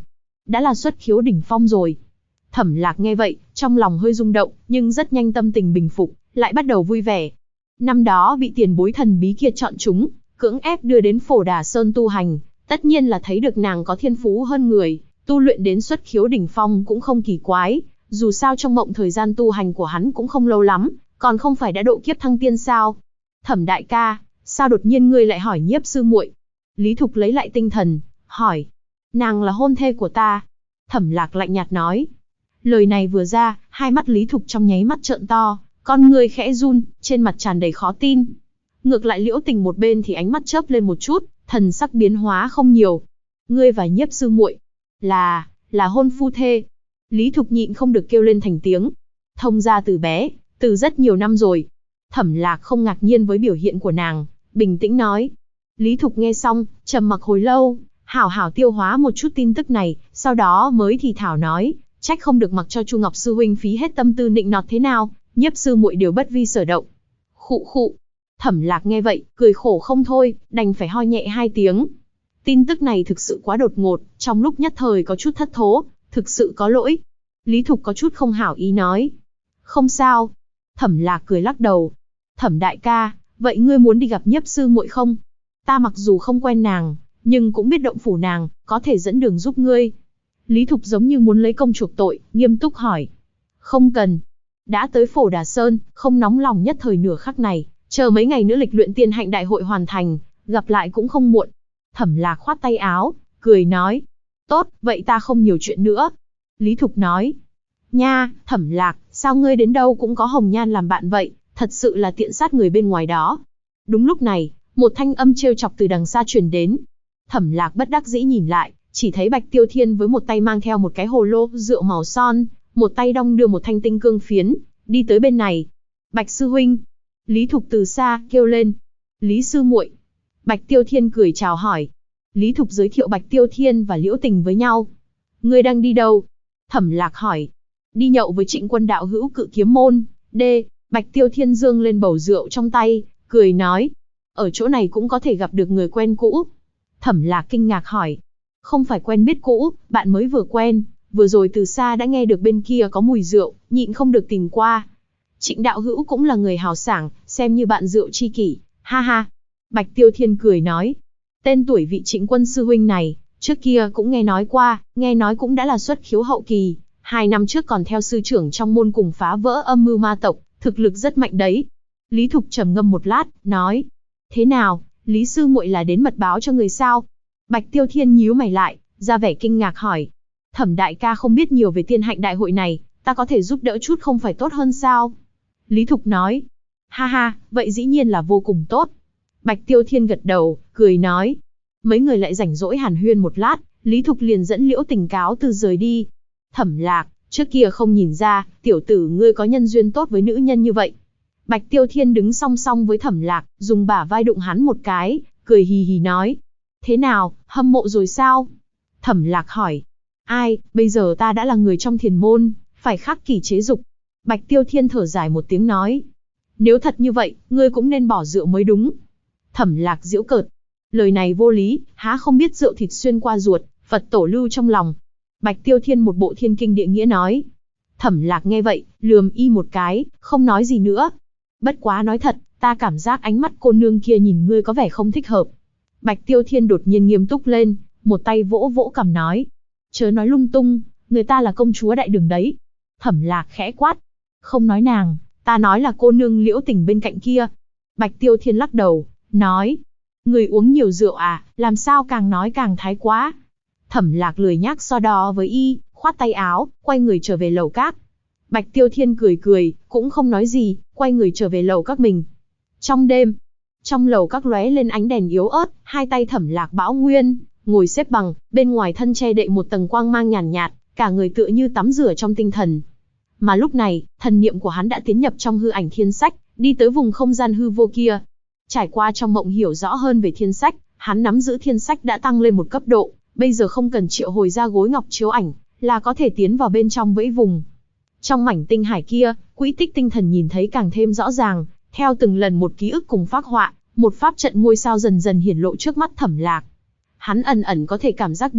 đã là xuất khiếu đỉnh phong rồi. Thẩm Lạc nghe vậy, trong lòng hơi rung động, nhưng rất nhanh tâm tình bình phục, lại bắt đầu vui vẻ. Năm đó bị tiền bối thần bí kia chọn chúng, cưỡng ép đưa đến Phổ Đà Sơn tu hành, tất nhiên là thấy được nàng có thiên phú hơn người, tu luyện đến xuất khiếu đỉnh phong cũng không kỳ quái, dù sao trong mộng thời gian tu hành của hắn cũng không lâu lắm, còn không phải đã độ kiếp thăng tiên sao? Thẩm đại ca, sao đột nhiên ngươi lại hỏi Nhiếp sư muội? Lý Thục lấy lại tinh thần, hỏi. Nàng là hôn thê của ta. Thẩm Lạc lạnh nhạt nói. Lời này vừa ra, hai mắt Lý Thục trong nháy mắt trợn to, con người khẽ run, trên mặt tràn đầy khó tin. Ngược lại Liễu Tình một bên thì ánh mắt chớp lên một chút, thần sắc biến hóa không nhiều. Ngươi và Nhiếp sư muội là hôn phu thê. Lý Thục nhịn không được kêu lên thành tiếng. Thông gia từ bé, từ rất nhiều năm rồi. Thẩm Lạc không ngạc nhiên với biểu hiện của nàng, bình tĩnh nói. Lý Thục nghe xong, trầm mặc hồi lâu, hảo hảo tiêu hóa một chút tin tức này, sau đó mới thì thảo nói, trách không được mặc cho Chu Ngọc sư huynh phí hết tâm tư nịnh nọt thế nào, Nhiếp sư muội đều bất vi sở động. Khụ khụ. Thẩm Lạc nghe vậy, cười khổ không thôi, đành phải ho nhẹ hai tiếng. Tin tức này thực sự quá đột ngột, trong lúc nhất thời có chút thất thố, thực sự có lỗi. Lý Thục có chút không hảo ý nói. Không sao. Thẩm Lạc cười lắc đầu. Thẩm đại ca, vậy ngươi muốn đi gặp Nhiếp sư muội không? Ta mặc dù không quen nàng, nhưng cũng biết động phủ nàng, có thể dẫn đường giúp ngươi. Lý Thục giống như muốn lấy công chuộc tội, nghiêm túc hỏi. Không cần. Đã tới Phổ Đà Sơn, không nóng lòng nhất thời nửa khắc này, chờ mấy ngày nữa lịch luyện tiên hạnh đại hội hoàn thành, gặp lại cũng không muộn. Thẩm Lạc khoát tay áo, cười nói. Tốt, vậy ta không nhiều chuyện nữa. Lý Thục nói. Nha, Thẩm Lạc, sao ngươi đến đâu cũng có Hồng Nhan làm bạn vậy, thật sự là tiện sát người bên ngoài đó. Đúng lúc này, một thanh âm trêu chọc từ đằng xa truyền đến. Thẩm Lạc bất đắc dĩ nhìn lại, chỉ thấy Bạch Tiêu Thiên với một tay mang theo một cái hồ lô rượu màu son, một tay đong đưa một thanh tinh cương phiến, đi tới bên này. Bạch sư huynh. Lý Thục từ xa kêu lên. Lý sư muội. Bạch Tiêu Thiên cười chào hỏi. Lý Thục giới thiệu Bạch Tiêu Thiên và Liễu Tình với nhau. Ngươi đang đi đâu? Thẩm Lạc hỏi. Đi nhậu với Trịnh Quân đạo hữu Cự Kiếm môn. D. Bạch Tiêu Thiên dương lên bầu rượu trong tay, cười nói. Ở chỗ này cũng có thể gặp được người quen cũ. Thẩm Lạc kinh ngạc hỏi. Không phải quen biết cũ, bạn mới vừa quen, vừa rồi từ xa đã nghe được bên kia có mùi rượu, nhịn không được tìm qua. Trịnh đạo hữu cũng là người hào sảng, xem như bạn rượu tri kỷ, ha ha. Bạch Tiêu Thiên cười nói. Tên tuổi vị Trịnh Quân sư huynh này, trước kia cũng nghe nói qua, nghe nói cũng đã là xuất khiếu hậu kỳ, 2 năm trước còn theo sư trưởng trong môn cùng phá vỡ âm mưu ma tộc, thực lực rất mạnh đấy. Lý Thục trầm ngâm một lát, nói. Thế nào, Lý sư muội là đến mật báo cho người sao? Bạch Tiêu Thiên nhíu mày lại, ra vẻ kinh ngạc hỏi. Thẩm đại ca không biết nhiều về tiên hạnh đại hội này, ta có thể giúp đỡ chút không phải tốt hơn sao? Lý Thục nói. Ha ha, vậy dĩ nhiên là vô cùng tốt. Bạch Tiêu Thiên gật đầu, cười nói. Mấy người lại rảnh rỗi hàn huyên một lát, Lý Thục liền dẫn Liễu Tình cáo từ rời đi. Thẩm Lạc, trước kia không nhìn ra, tiểu tử ngươi có nhân duyên tốt với nữ nhân như vậy. Bạch Tiêu Thiên đứng song song với Thẩm Lạc, dùng bả vai đụng hắn một cái, cười hì hì nói. Thế nào, hâm mộ rồi sao? Thẩm Lạc hỏi. Ai, bây giờ ta đã là người trong thiền môn, phải khắc kỷ chế dục. Bạch Tiêu Thiên thở dài một tiếng nói. Nếu thật như vậy, ngươi cũng nên bỏ rượu mới đúng. Thẩm Lạc giễu cợt. Lời này vô lý, há không biết rượu thịt xuyên qua ruột, Phật tổ lưu trong lòng. Bạch Tiêu Thiên một bộ thiên kinh địa nghĩa nói. Thẩm Lạc nghe vậy, lườm y một cái, không nói gì nữa. Bất quá nói thật, ta cảm giác ánh mắt cô nương kia nhìn ngươi có vẻ không thích hợp. Bạch Tiêu Thiên đột nhiên nghiêm túc lên, một tay vỗ vỗ cằm nói. Chớ nói lung tung, người ta là công chúa đại đường đấy. Thẩm Lạc khẽ quát. Không nói nàng, ta nói là cô nương Liễu Tình bên cạnh kia. Bạch Tiêu Thiên lắc đầu, nói. Người uống nhiều rượu à, làm sao càng nói càng thái quá. Thẩm Lạc lười nhác so đo với y, khoát tay áo, quay người trở về lầu các. Bạch Tiêu Thiên cười cười, cũng không nói gì, quay người trở về lầu các mình. Trong đêm, trong lầu các lóe lên ánh đèn yếu ớt, hai tay Thẩm Lạc bão nguyên, ngồi xếp bằng, bên ngoài thân che đậy một tầng quang mang nhàn nhạt, cả người tựa như tắm rửa trong tinh thần. Mà lúc này, thần niệm của hắn đã tiến nhập trong hư ảnh thiên sách, đi tới vùng không gian hư vô kia. Trải qua trong mộng hiểu rõ hơn về thiên sách, hắn nắm giữ thiên sách đã tăng lên một cấp độ, bây giờ không cần triệu hồi ra gối ngọc chiếu ảnh, là có thể tiến vào bên trong vẫy vùng. Trong mảnh tinh hải kia, quỹ tích tinh thần nhìn thấy càng thêm rõ ràng, theo từng lần một ký ức cùng phác họa, một pháp trận ngôi sao dần dần hiển lộ trước mắt Thẩm Lạc. Hắn ẩn ẩn có thể cảm giác được,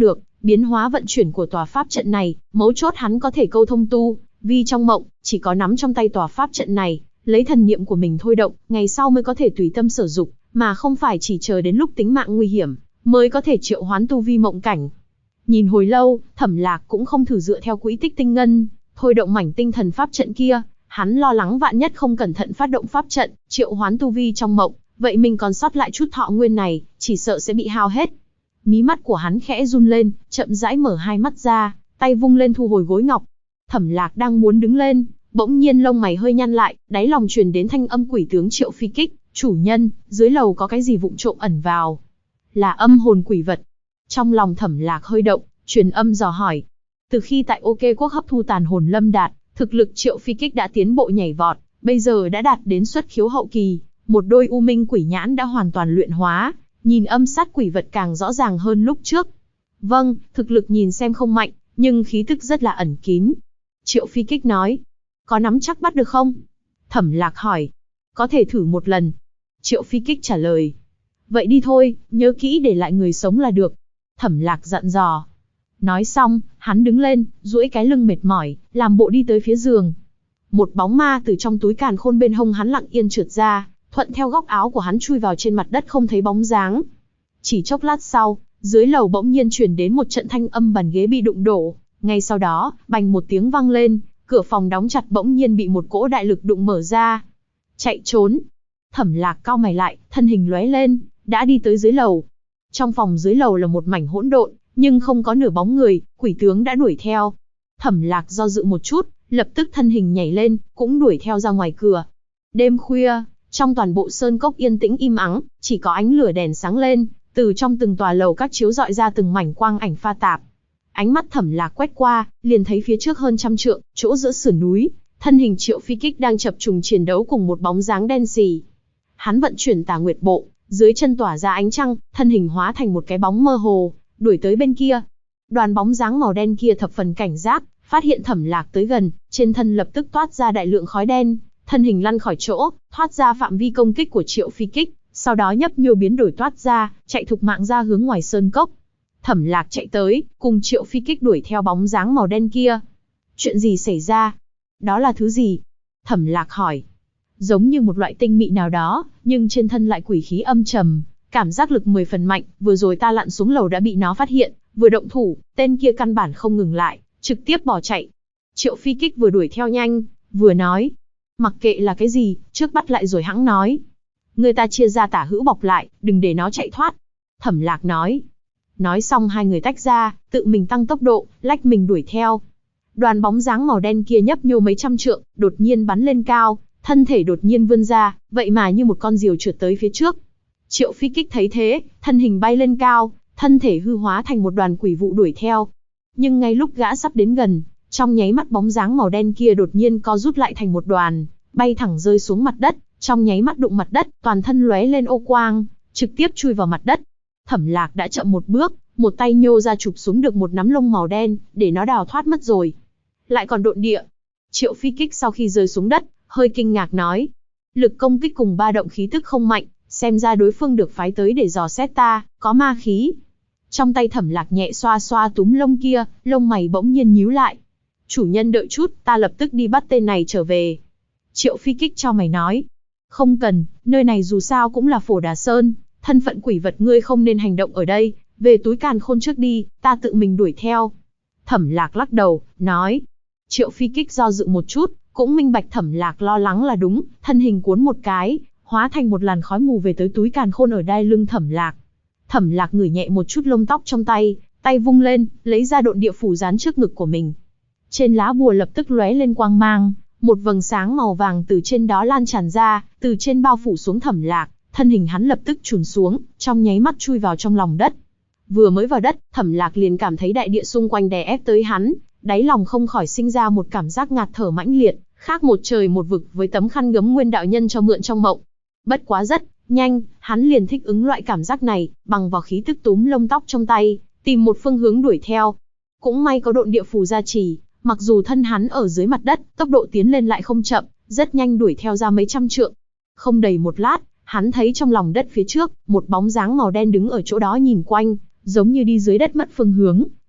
Biến hóa vận chuyển của tòa pháp trận này, mấu chốt hắn có thể câu thông tu vi trong mộng, chỉ có nắm trong tay tòa pháp trận này, lấy thần niệm của mình thôi động, ngày sau mới có thể tùy tâm sử dụng, mà không phải chỉ chờ đến lúc tính mạng nguy hiểm mới có thể triệu hoán tu vi mộng cảnh. Nhìn hồi lâu, Thẩm Lạc cũng không thử dựa theo quỹ tích tinh ngân, thôi động mảnh tinh thần pháp trận kia, hắn lo lắng vạn nhất không cẩn thận phát động pháp trận, triệu hoán tu vi trong mộng, vậy mình còn sót lại chút thọ nguyên này, chỉ sợ sẽ bị hao hết. Mí mắt của hắn khẽ run lên, chậm rãi mở hai mắt ra, tay vung lên thu hồi gối ngọc. Thẩm Lạc đang muốn đứng lên, bỗng nhiên lông mày hơi nhăn lại, đáy lòng truyền đến thanh âm quỷ tướng Triệu Phi Kích, "Chủ nhân, dưới lầu có cái gì vụng trộm ẩn vào?" Là âm hồn quỷ vật. Trong lòng Thẩm Lạc hơi động, truyền âm dò hỏi. Từ khi tại OK Quốc hấp thu tàn hồn lâm đạt, thực lực Triệu Phi Kích đã tiến bộ nhảy vọt, bây giờ đã đạt đến xuất khiếu hậu kỳ, một đôi u minh quỷ nhãn đã hoàn toàn luyện hóa, nhìn âm sát quỷ vật càng rõ ràng hơn lúc trước. Vâng, thực lực nhìn xem không mạnh, nhưng khí tức rất là ẩn kín. Triệu Phi Kích nói. Có nắm chắc bắt được không? Thẩm Lạc hỏi. Có thể thử một lần. Triệu Phi Kích trả lời. Vậy đi thôi, nhớ kỹ để lại người sống là được. Thẩm Lạc dặn dò. Nói xong, hắn đứng lên, duỗi cái lưng mệt mỏi, làm bộ đi tới phía giường. Một bóng ma từ trong túi càn khôn bên hông hắn lặng yên trượt ra, thuận theo góc áo của hắn chui vào trên mặt đất không thấy bóng dáng. Chỉ chốc lát sau, dưới lầu bỗng nhiên truyền đến một trận thanh âm bàn ghế bị đụng đổ. Ngay sau đó, bành một tiếng vang lên, cửa phòng đóng chặt bỗng nhiên bị một cỗ đại lực đụng mở ra. Chạy trốn. Thẩm Lạc cau mày lại, thân hình lóe lên, đã đi tới dưới lầu. Trong phòng dưới lầu là một mảnh hỗn độn, nhưng không có nửa bóng người, quỷ tướng đã đuổi theo. Thẩm Lạc do dự một chút, lập tức thân hình nhảy lên, cũng đuổi theo ra ngoài cửa. Đêm khuya, trong toàn bộ sơn cốc yên tĩnh im ắng, chỉ có ánh lửa đèn sáng lên, từ trong từng tòa lầu các chiếu rọi ra từng mảnh quang ảnh pha tạp. Ánh mắt Thẩm Lạc quét qua, liền thấy phía trước hơn trăm trượng, chỗ giữa sườn núi, thân hình Triệu Phi Kích đang chập trùng chiến đấu cùng một bóng dáng đen sì. Hắn vận chuyển Tà Nguyệt Bộ, dưới chân tỏa ra ánh trăng, thân hình hóa thành một cái bóng mơ hồ, đuổi tới bên kia. Đoàn bóng dáng màu đen kia thập phần cảnh giác, phát hiện Thẩm Lạc tới gần, trên thân lập tức toát ra đại lượng khói đen, thân hình lăn khỏi chỗ, thoát ra phạm vi công kích của Triệu Phi Kích, sau đó nhấp nhô biến đổi toát ra, chạy thục mạng ra hướng ngoài sơn cốc. Thẩm Lạc chạy tới, cùng Triệu Phi Kích đuổi theo bóng dáng màu đen kia. Chuyện gì xảy ra? Đó là thứ gì? Thẩm Lạc hỏi. Giống như một loại tinh mị nào đó, nhưng trên thân lại quỷ khí âm trầm, cảm giác lực 10 phần mạnh, vừa rồi ta lặn xuống lầu đã bị nó phát hiện, vừa động thủ, tên kia căn bản không ngừng lại, trực tiếp bỏ chạy. Triệu Phi Kích vừa đuổi theo nhanh, vừa nói. Mặc kệ là cái gì, trước bắt lại rồi hẵng nói. Người ta chia ra tả hữu bọc lại, đừng để nó chạy thoát. Thẩm Lạc nói. Nói xong hai người tách ra, tự mình tăng tốc độ, lách mình đuổi theo. Đoàn bóng dáng màu đen kia nhấp nhô mấy trăm trượng, đột nhiên bắn lên cao, thân thể đột nhiên vươn ra, vậy mà như một con diều trượt tới phía trước. Triệu Phi Kích thấy thế, thân hình bay lên cao, thân thể hư hóa thành một đoàn quỷ vụ đuổi theo. Nhưng ngay lúc gã sắp đến gần, trong nháy mắt bóng dáng màu đen kia đột nhiên co rút lại thành một đoàn, bay thẳng rơi xuống mặt đất, trong nháy mắt đụng mặt đất, toàn thân lóe lên ô quang, trực tiếp chui vào mặt đất. Thẩm Lạc đã chậm một bước, một tay nhô ra chụp xuống được một nắm lông màu đen, để nó đào thoát mất rồi. Lại còn độn địa. Triệu Phi Kích sau khi rơi xuống đất, hơi kinh ngạc nói. Lực công kích cùng ba động khí tức không mạnh, xem ra đối phương được phái tới để dò xét ta, có ma khí. Trong tay Thẩm Lạc nhẹ xoa xoa túm lông kia, lông mày bỗng nhiên nhíu lại. Chủ nhân đợi chút, ta lập tức đi bắt tên này trở về. Triệu Phi Kích cho mày nói. Không cần, nơi này dù sao cũng là Phổ Đà Sơn, thân phận quỷ vật ngươi không nên hành động ở đây, về túi càn khôn trước đi, ta tự mình đuổi theo. Thẩm Lạc lắc đầu, nói. Triệu Phi Kích do dự một chút, cũng minh bạch Thẩm Lạc lo lắng là đúng, thân hình cuốn một cái, hóa thành một làn khói mù về tới túi càn khôn ở đai lưng Thẩm Lạc. Thẩm Lạc ngửi nhẹ một chút lông tóc trong tay, tay vung lên, lấy ra độn địa phủ dán trước ngực của mình. Trên lá bùa lập tức lóe lên quang mang, một vầng sáng màu vàng từ trên đó lan tràn ra, từ trên bao phủ xuống Thẩm Lạc, thân hình hắn lập tức chùn xuống, trong nháy mắt chui vào trong lòng đất. Vừa mới vào đất, Thẩm Lạc liền cảm thấy đại địa xung quanh đè ép tới hắn, đáy lòng không khỏi sinh ra một cảm giác ngạt thở mãnh liệt, khác một trời một vực với tấm khăn gấm Nguyên đạo nhân cho mượn trong mộng. Bất quá rất nhanh, hắn liền thích ứng loại cảm giác này, bằng vào khí tức túm lông tóc trong tay, tìm một phương hướng đuổi theo. Cũng may có độn địa phù gia trì, mặc dù thân hắn ở dưới mặt đất, tốc độ tiến lên lại không chậm, rất nhanh đuổi theo ra mấy trăm trượng. Không đầy một lát, hắn thấy trong lòng đất phía trước, một bóng dáng màu đen đứng ở chỗ đó nhìn quanh, giống như đi dưới đất mất phương hướng,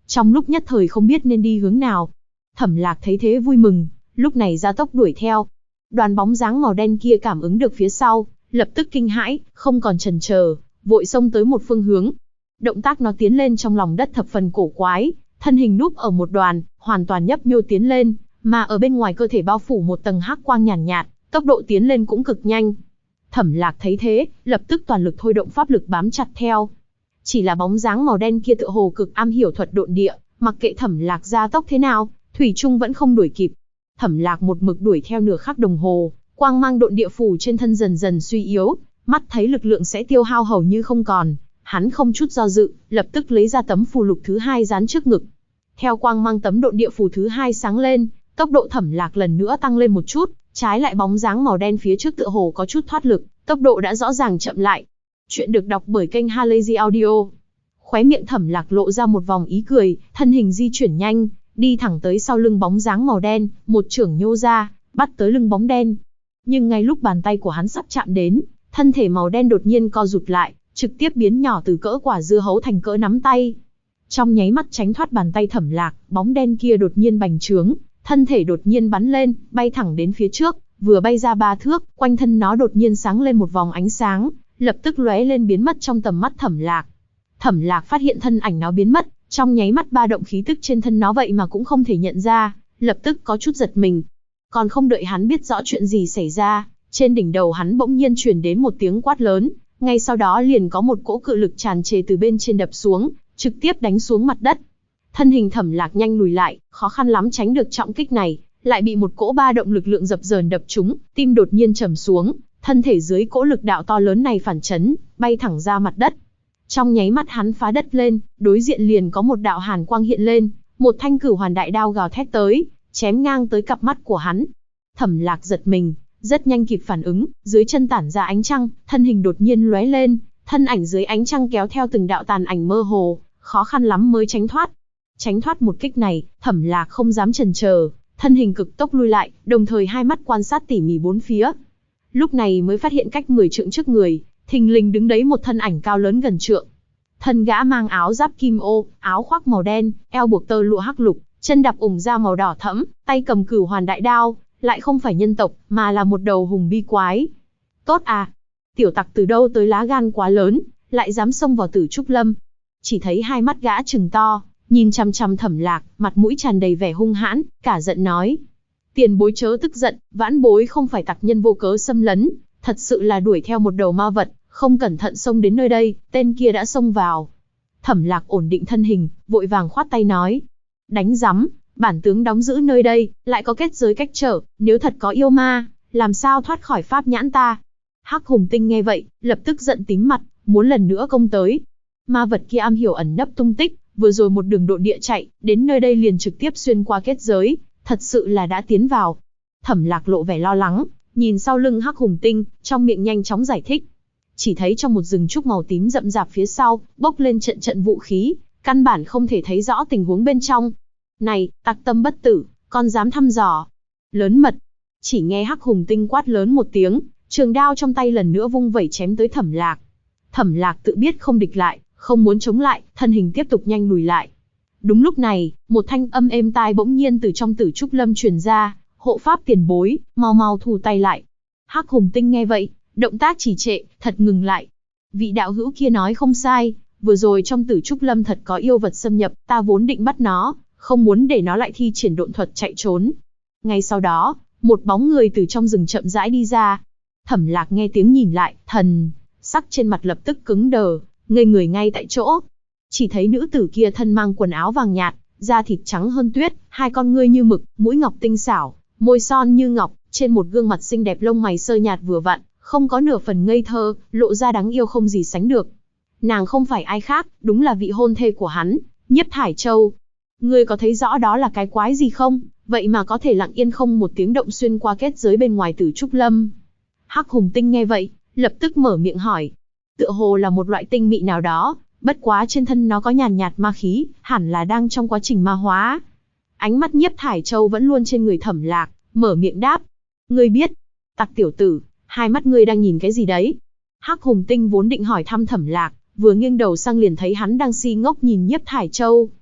trong lúc nhất thời không biết nên đi hướng nào. Thẩm Lạc thấy thế vui mừng, lúc này ra tốc đuổi theo. Đoàn bóng dáng màu đen kia cảm ứng được phía sau, lập tức kinh hãi, không còn chần chờ, vội xông tới một phương hướng. Động tác nó tiến lên trong lòng đất thập phần cổ quái, thân hình núp ở một đoàn, hoàn toàn nhấp nhô tiến lên, mà ở bên ngoài cơ thể bao phủ một tầng hắc quang nhàn nhạt, tốc độ tiến lên cũng cực nhanh. Thẩm Lạc thấy thế, lập tức toàn lực thôi động pháp lực bám chặt theo. Chỉ là bóng dáng màu đen kia tựa hồ cực am hiểu thuật độn địa, mặc kệ Thẩm Lạc gia tốc thế nào, thủy chung vẫn không đuổi kịp. Thẩm Lạc một mực đuổi theo nửa khắc đồng hồ, quang mang độn địa phủ trên thân dần dần suy yếu, mắt thấy lực lượng sẽ tiêu hao hầu như không còn, hắn không chút do dự, lập tức lấy ra tấm phù lục thứ hai dán trước ngực. Theo quang mang tấm độn địa phù thứ hai sáng lên, tốc độ Thẩm Lạc lần nữa tăng lên một chút, trái lại bóng dáng màu đen phía trước tựa hồ có chút thoát lực, tốc độ đã rõ ràng chậm lại. Chuyện được đọc bởi kênh Halazy Audio. Khóe miệng Thẩm Lạc lộ ra một vòng ý cười, thân hình di chuyển nhanh, đi thẳng tới sau lưng bóng dáng màu đen, một chưởng nhô ra, bắt tới lưng bóng đen. Nhưng ngay lúc bàn tay của hắn sắp chạm đến, thân thể màu đen đột nhiên co rụt lại, trực tiếp biến nhỏ từ cỡ quả dưa hấu thành cỡ nắm tay. Trong nháy mắt tránh thoát bàn tay Thẩm Lạc, bóng đen kia đột nhiên bành trướng, thân thể đột nhiên bắn lên, bay thẳng đến phía trước, vừa bay ra 3 thước, quanh thân nó đột nhiên sáng lên một vòng ánh sáng, lập tức lóe lên biến mất trong tầm mắt Thẩm Lạc. Thẩm Lạc phát hiện thân ảnh nó biến mất, trong nháy mắt ba động khí tức trên thân nó vậy mà cũng không thể nhận ra, lập tức có chút giật mình. Còn không đợi hắn biết rõ chuyện gì xảy ra, trên đỉnh đầu hắn bỗng nhiên truyền đến một tiếng quát lớn, ngay sau đó liền có một cỗ cự lực tràn trề từ bên trên đập xuống, trực tiếp đánh xuống mặt đất. Thân hình Thẩm Lạc nhanh lùi lại, khó khăn lắm tránh được trọng kích này, lại bị một cỗ ba động lực lượng dập dờn đập trúng, tim đột nhiên trầm xuống, thân thể dưới cỗ lực đạo to lớn này phản chấn, bay thẳng ra mặt đất. Trong nháy mắt hắn phá đất lên, đối diện liền có một đạo hàn quang hiện lên, một thanh Cửu Hoàn đại đao gào thét tới, chém ngang tới cặp mắt của hắn. Thẩm Lạc giật mình, rất nhanh kịp phản ứng, dưới chân tản ra ánh trăng, thân hình đột nhiên lóe lên, thân ảnh dưới ánh trăng kéo theo từng đạo tàn ảnh mơ hồ, khó khăn lắm mới tránh thoát. Tránh thoát một kích này, Thẩm Lạc không dám chần chờ, thân hình cực tốc lui lại, đồng thời hai mắt quan sát tỉ mỉ bốn phía. Lúc này mới phát hiện cách 10 trượng trước người, thình lình đứng đấy một thân ảnh cao lớn gần trượng. Thân gã mang áo giáp kim ô, áo khoác màu đen, eo buộc tơ lụa hắc lục, chân đạp ủng da màu đỏ thẫm, tay cầm Cửu Hoàn đại đao, lại không phải nhân tộc, mà là một đầu hùng bi quái. Tốt à, tiểu tặc từ đâu tới lá gan quá lớn, lại dám xông vào Tử Trúc Lâm. Chỉ thấy hai mắt gã trừng to, nhìn chằm chằm Thẩm Lạc, mặt mũi tràn đầy vẻ hung hãn, cả giận nói: "Tiền bối chớ tức giận, vãn bối không phải tặc nhân vô cớ xâm lấn, thật sự là đuổi theo một đầu ma vật, không cẩn thận xông đến nơi đây, tên kia đã xông vào." Thẩm Lạc ổn định thân hình, vội vàng khoát tay nói: "Đánh rắm, bản tướng đóng giữ nơi đây, lại có kết giới cách trở, nếu thật có yêu ma, làm sao thoát khỏi pháp nhãn ta?" Hắc Hùng Tinh nghe vậy, lập tức giận tím mặt, muốn lần nữa công tới. Ma vật kia am hiểu ẩn nấp tung tích, vừa rồi một đường độn địa chạy, đến nơi đây liền trực tiếp xuyên qua kết giới, thật sự là đã tiến vào. Thẩm Lạc lộ vẻ lo lắng, nhìn sau lưng Hắc Hùng Tinh, trong miệng nhanh chóng giải thích. Chỉ thấy trong một rừng trúc màu tím rậm rạp phía sau, bốc lên trận trận vũ khí, căn bản không thể thấy rõ tình huống bên trong. "Này, tặc tâm bất tử, con dám thăm dò?" Lớn mật. Chỉ nghe Hắc Hùng Tinh quát lớn một tiếng, trường đao trong tay lần nữa vung vẩy chém tới Thẩm Lạc. Thẩm Lạc tự biết không địch lại, không muốn chống lại, thân hình tiếp tục nhanh lùi lại. Đúng lúc này, một thanh âm êm tai bỗng nhiên từ trong Tử Trúc Lâm truyền ra: "Hộ pháp tiền bối, mau mau thu tay lại." Hắc Hùng Tinh nghe vậy, động tác trì trệ, thật ngừng lại. Vị đạo hữu kia nói không sai, vừa rồi trong Tử Trúc Lâm thật có yêu vật xâm nhập, ta vốn định bắt nó, không muốn để nó lại thi triển độn thuật chạy trốn. Ngay sau đó, một bóng người từ trong rừng chậm rãi đi ra. Thẩm Lạc nghe tiếng nhìn lại, thần sắc trên mặt lập tức cứng đờ, ngây người ngay tại chỗ. Chỉ thấy nữ tử kia thân mang quần áo vàng nhạt, da thịt trắng hơn tuyết, hai con ngươi như mực, mũi ngọc tinh xảo, môi son như ngọc, trên một gương mặt xinh đẹp lông mày sơ nhạt vừa vặn, không có nửa phần ngây thơ, lộ ra đáng yêu không gì sánh được. Nàng không phải ai khác, đúng là vị hôn thê của hắn, Nhiếp Thải Châu. Ngươi có thấy rõ đó là cái quái gì không? Vậy mà có thể lặng yên không một tiếng động xuyên qua kết giới bên ngoài Tử Trúc Lâm. Hắc Hùng Tinh nghe vậy, lập tức mở miệng hỏi. Tựa hồ là một loại tinh mị nào đó, bất quá trên thân nó có nhàn nhạt ma khí, hẳn là đang trong quá trình ma hóa. Ánh mắt Nhiếp Thải Châu vẫn luôn trên người Thẩm Lạc, mở miệng đáp. Ngươi biết, tặc tiểu tử, hai mắt ngươi đang nhìn cái gì đấy? Hắc Hùng Tinh vốn định hỏi thăm Thẩm Lạc, vừa nghiêng đầu sang liền thấy hắn đang si ngốc nhìn Nhiếp Thải Châu.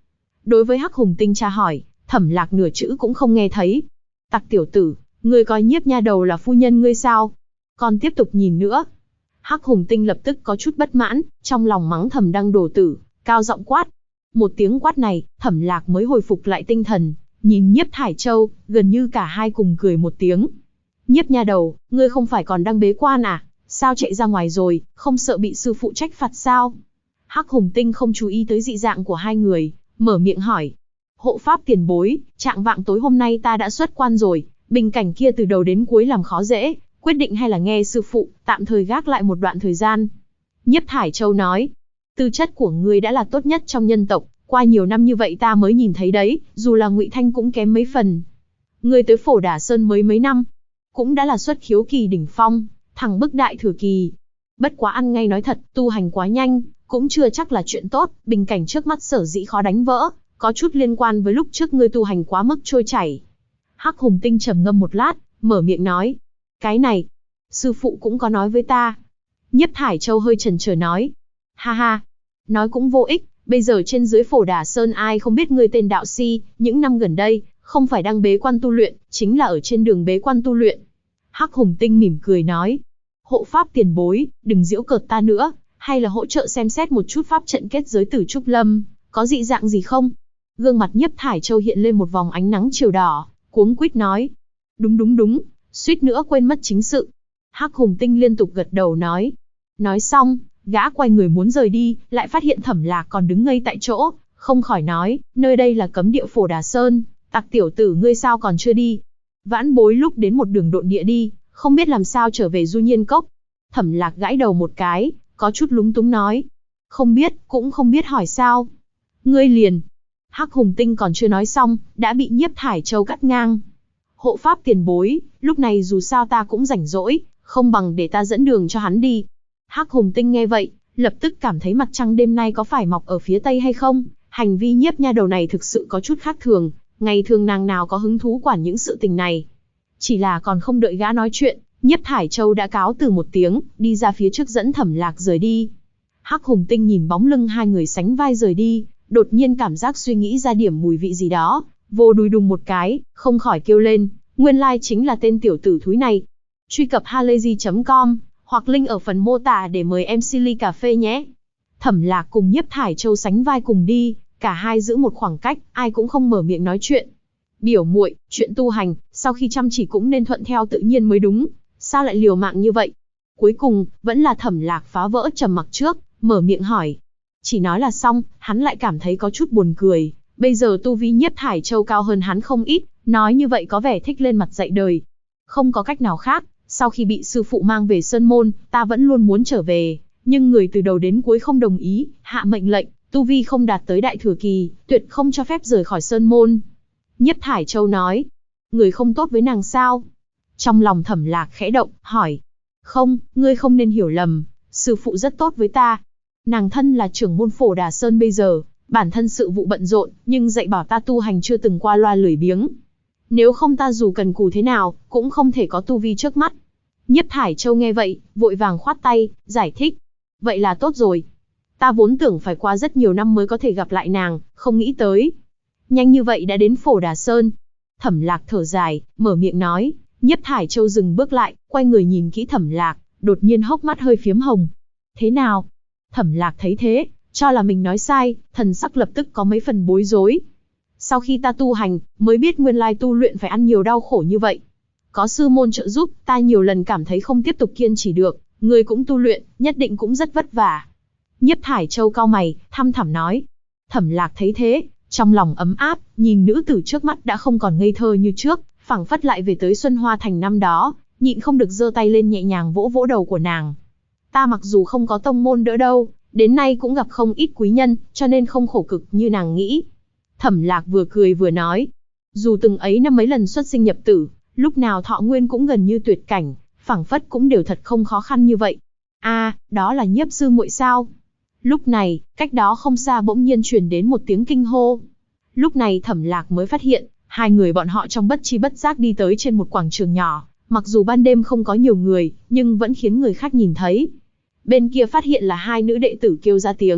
Đối với Hắc Hùng Tinh tra hỏi, Thẩm Lạc nửa chữ cũng không nghe thấy. Tặc tiểu tử, ngươi coi Nhiếp nha đầu là phu nhân ngươi sao? Còn tiếp tục nhìn nữa. Hắc Hùng Tinh lập tức có chút bất mãn, trong lòng mắng thầm đăng đồ tử, cao giọng quát. Một tiếng quát này, Thẩm Lạc mới hồi phục lại tinh thần, nhìn Nhiếp Thải Châu, gần như cả hai cùng cười một tiếng. Nhiếp nha đầu, ngươi không phải còn đang bế quan à? Sao chạy ra ngoài rồi, không sợ bị sư phụ trách phạt sao? Hắc Hùng Tinh không chú ý tới dị dạng của hai người, mở miệng hỏi. Hộ pháp tiền bối, trạng vạng tối hôm nay ta đã xuất quan rồi, bình cảnh kia từ đầu đến cuối làm khó dễ, quyết định hay là nghe sư phụ, tạm thời gác lại một đoạn thời gian. Nhiếp Thải Châu nói, tư chất của ngươi đã là tốt nhất trong nhân tộc, qua nhiều năm như vậy ta mới nhìn thấy đấy, dù là Ngụy Thanh cũng kém mấy phần. Ngươi tới Phổ Đả Sơn mới mấy năm, cũng đã là xuất khiếu kỳ đỉnh phong, thẳng bức đại thừa kỳ. Bất quá ăn ngay nói thật, tu hành quá nhanh, cũng chưa chắc là chuyện tốt, bình cảnh trước mắt sở dĩ khó đánh vỡ, có chút liên quan với lúc trước ngươi tu hành quá mức trôi chảy. Hắc Hùng Tinh trầm ngâm một lát, mở miệng nói, cái này, sư phụ cũng có nói với ta. Nhiếp Thải Châu hơi chần chờ nói, ha ha, nói cũng vô ích, bây giờ trên dưới Phổ Đả Sơn ai không biết ngươi tên đạo si, những năm gần đây, không phải đang bế quan tu luyện, chính là ở trên đường bế quan tu luyện. Hắc Hùng Tinh mỉm cười nói, hộ pháp tiền bối, đừng giễu cợt ta nữa, hay là hỗ trợ xem xét một chút pháp trận kết giới Tử Trúc Lâm, có dị dạng gì không? Gương mặt Nhiếp Thải Châu hiện lên một vòng ánh nắng chiều đỏ, cuống quýt nói, đúng, suýt nữa quên mất chính sự. Hắc Hùng Tinh liên tục gật đầu nói. Nói xong, gã quay người muốn rời đi, lại phát hiện Thẩm Lạc còn đứng ngây tại chỗ, không khỏi nói, nơi đây là cấm địa Phổ Đà Sơn, tặc tiểu tử ngươi sao còn chưa đi? Vãn bối lúc đến một đường độn địa đi, không biết làm sao trở về Du Nhiên Cốc. Thẩm Lạc gãi đầu một cái, có chút lúng túng nói, không biết, cũng không biết hỏi sao. Ngươi liền. Hắc Hùng Tinh còn chưa nói xong, đã bị Nhiếp Thải Châu cắt ngang. Hộ pháp tiền bối, lúc này dù sao ta cũng rảnh rỗi, không bằng để ta dẫn đường cho hắn đi. Hắc Hùng Tinh nghe vậy, lập tức cảm thấy mặt trăng đêm nay có phải mọc ở phía tây hay không, hành vi Nhiếp nha đầu này thực sự có chút khác thường, ngày thường nàng nào có hứng thú quản những sự tình này. Chỉ là còn không đợi gã nói chuyện, Nhiếp Thải Châu đã cáo từ một tiếng, đi ra phía trước dẫn Thẩm Lạc rời đi. Hắc Hùng Tinh nhìn bóng lưng hai người sánh vai rời đi, đột nhiên cảm giác suy nghĩ ra điểm mùi vị gì đó, vô đùi đùng một cái, không khỏi kêu lên, nguyên lai chính là tên tiểu tử thúi này. Truy cập halayzi.com, hoặc link ở phần mô tả để mời em ly cà phê nhé. Thẩm Lạc cùng Nhiếp Thải Châu sánh vai cùng đi, cả hai giữ một khoảng cách, ai cũng không mở miệng nói chuyện. Biểu muội, chuyện tu hành, sau khi chăm chỉ cũng nên thuận theo tự nhiên mới đúng, sao lại liều mạng như vậy? Cuối cùng, vẫn là Thẩm Lạc phá vỡ trầm mặc trước, mở miệng hỏi. Chỉ nói là xong, hắn lại cảm thấy có chút buồn cười, bây giờ tu vi Nhiếp Thải Châu cao hơn hắn không ít, nói như vậy có vẻ thích lên mặt dạy đời. Không có cách nào khác, sau khi bị sư phụ mang về Sơn Môn, ta vẫn luôn muốn trở về, nhưng người từ đầu đến cuối không đồng ý, hạ mệnh lệnh, tu vi không đạt tới đại thừa kỳ, tuyệt không cho phép rời khỏi Sơn Môn. Nhiếp Thải Châu nói, người không tốt với nàng sao? Trong lòng Thẩm Lạc khẽ động, hỏi, không, ngươi không nên hiểu lầm, sư phụ rất tốt với ta. Nàng thân là trưởng môn Phổ Đà Sơn bây giờ, bản thân sự vụ bận rộn, nhưng dạy bảo ta tu hành chưa từng qua loa lười biếng. Nếu không ta dù cần cù thế nào, cũng không thể có tu vi trước mắt. Nhiếp Thải Châu nghe vậy, vội vàng khoát tay, giải thích. Vậy là tốt rồi. Ta vốn tưởng phải qua rất nhiều năm mới có thể gặp lại nàng, không nghĩ tới. Nhanh như vậy đã đến Phổ Đà Sơn. Thẩm Lạc thở dài, mở miệng nói. Nhiếp Thải Châu dừng bước lại, quay người nhìn kỹ Thẩm Lạc, đột nhiên hốc mắt hơi phiếm hồng. Thế nào? Thẩm Lạc thấy thế, cho là mình nói sai, thần sắc lập tức có mấy phần bối rối. Sau khi ta tu hành, mới biết nguyên lai tu luyện phải ăn nhiều đau khổ như vậy. Có sư môn trợ giúp, ta nhiều lần cảm thấy không tiếp tục kiên trì được, người cũng tu luyện, nhất định cũng rất vất vả. Nhiếp Thải Châu cau mày, thăm thẳm nói. Thẩm Lạc thấy thế, trong lòng ấm áp, nhìn nữ tử trước mắt đã không còn ngây thơ như trước, phảng phất lại về tới Xuân Hoa Thành năm đó, nhịn không được giơ tay lên nhẹ nhàng vỗ vỗ đầu của nàng. Ta mặc dù không có tông môn đỡ đâu, đến nay cũng gặp không ít quý nhân, cho nên không khổ cực như nàng nghĩ. Thẩm Lạc vừa cười vừa nói, dù từng ấy năm mấy lần xuất sinh nhập tử, lúc nào thọ nguyên cũng gần như tuyệt cảnh, phảng phất cũng đều thật không khó khăn như vậy. A, đó là Nhiếp sư muội sao? Lúc này, cách đó không xa bỗng nhiên truyền đến một tiếng kinh hô. Lúc này Thẩm Lạc mới phát hiện, hai người bọn họ trong bất chi bất giác đi tới trên một quảng trường nhỏ, mặc dù ban đêm không có nhiều người, nhưng vẫn khiến người khác nhìn thấy. Bên kia phát hiện là hai nữ đệ tử kêu ra tiếng,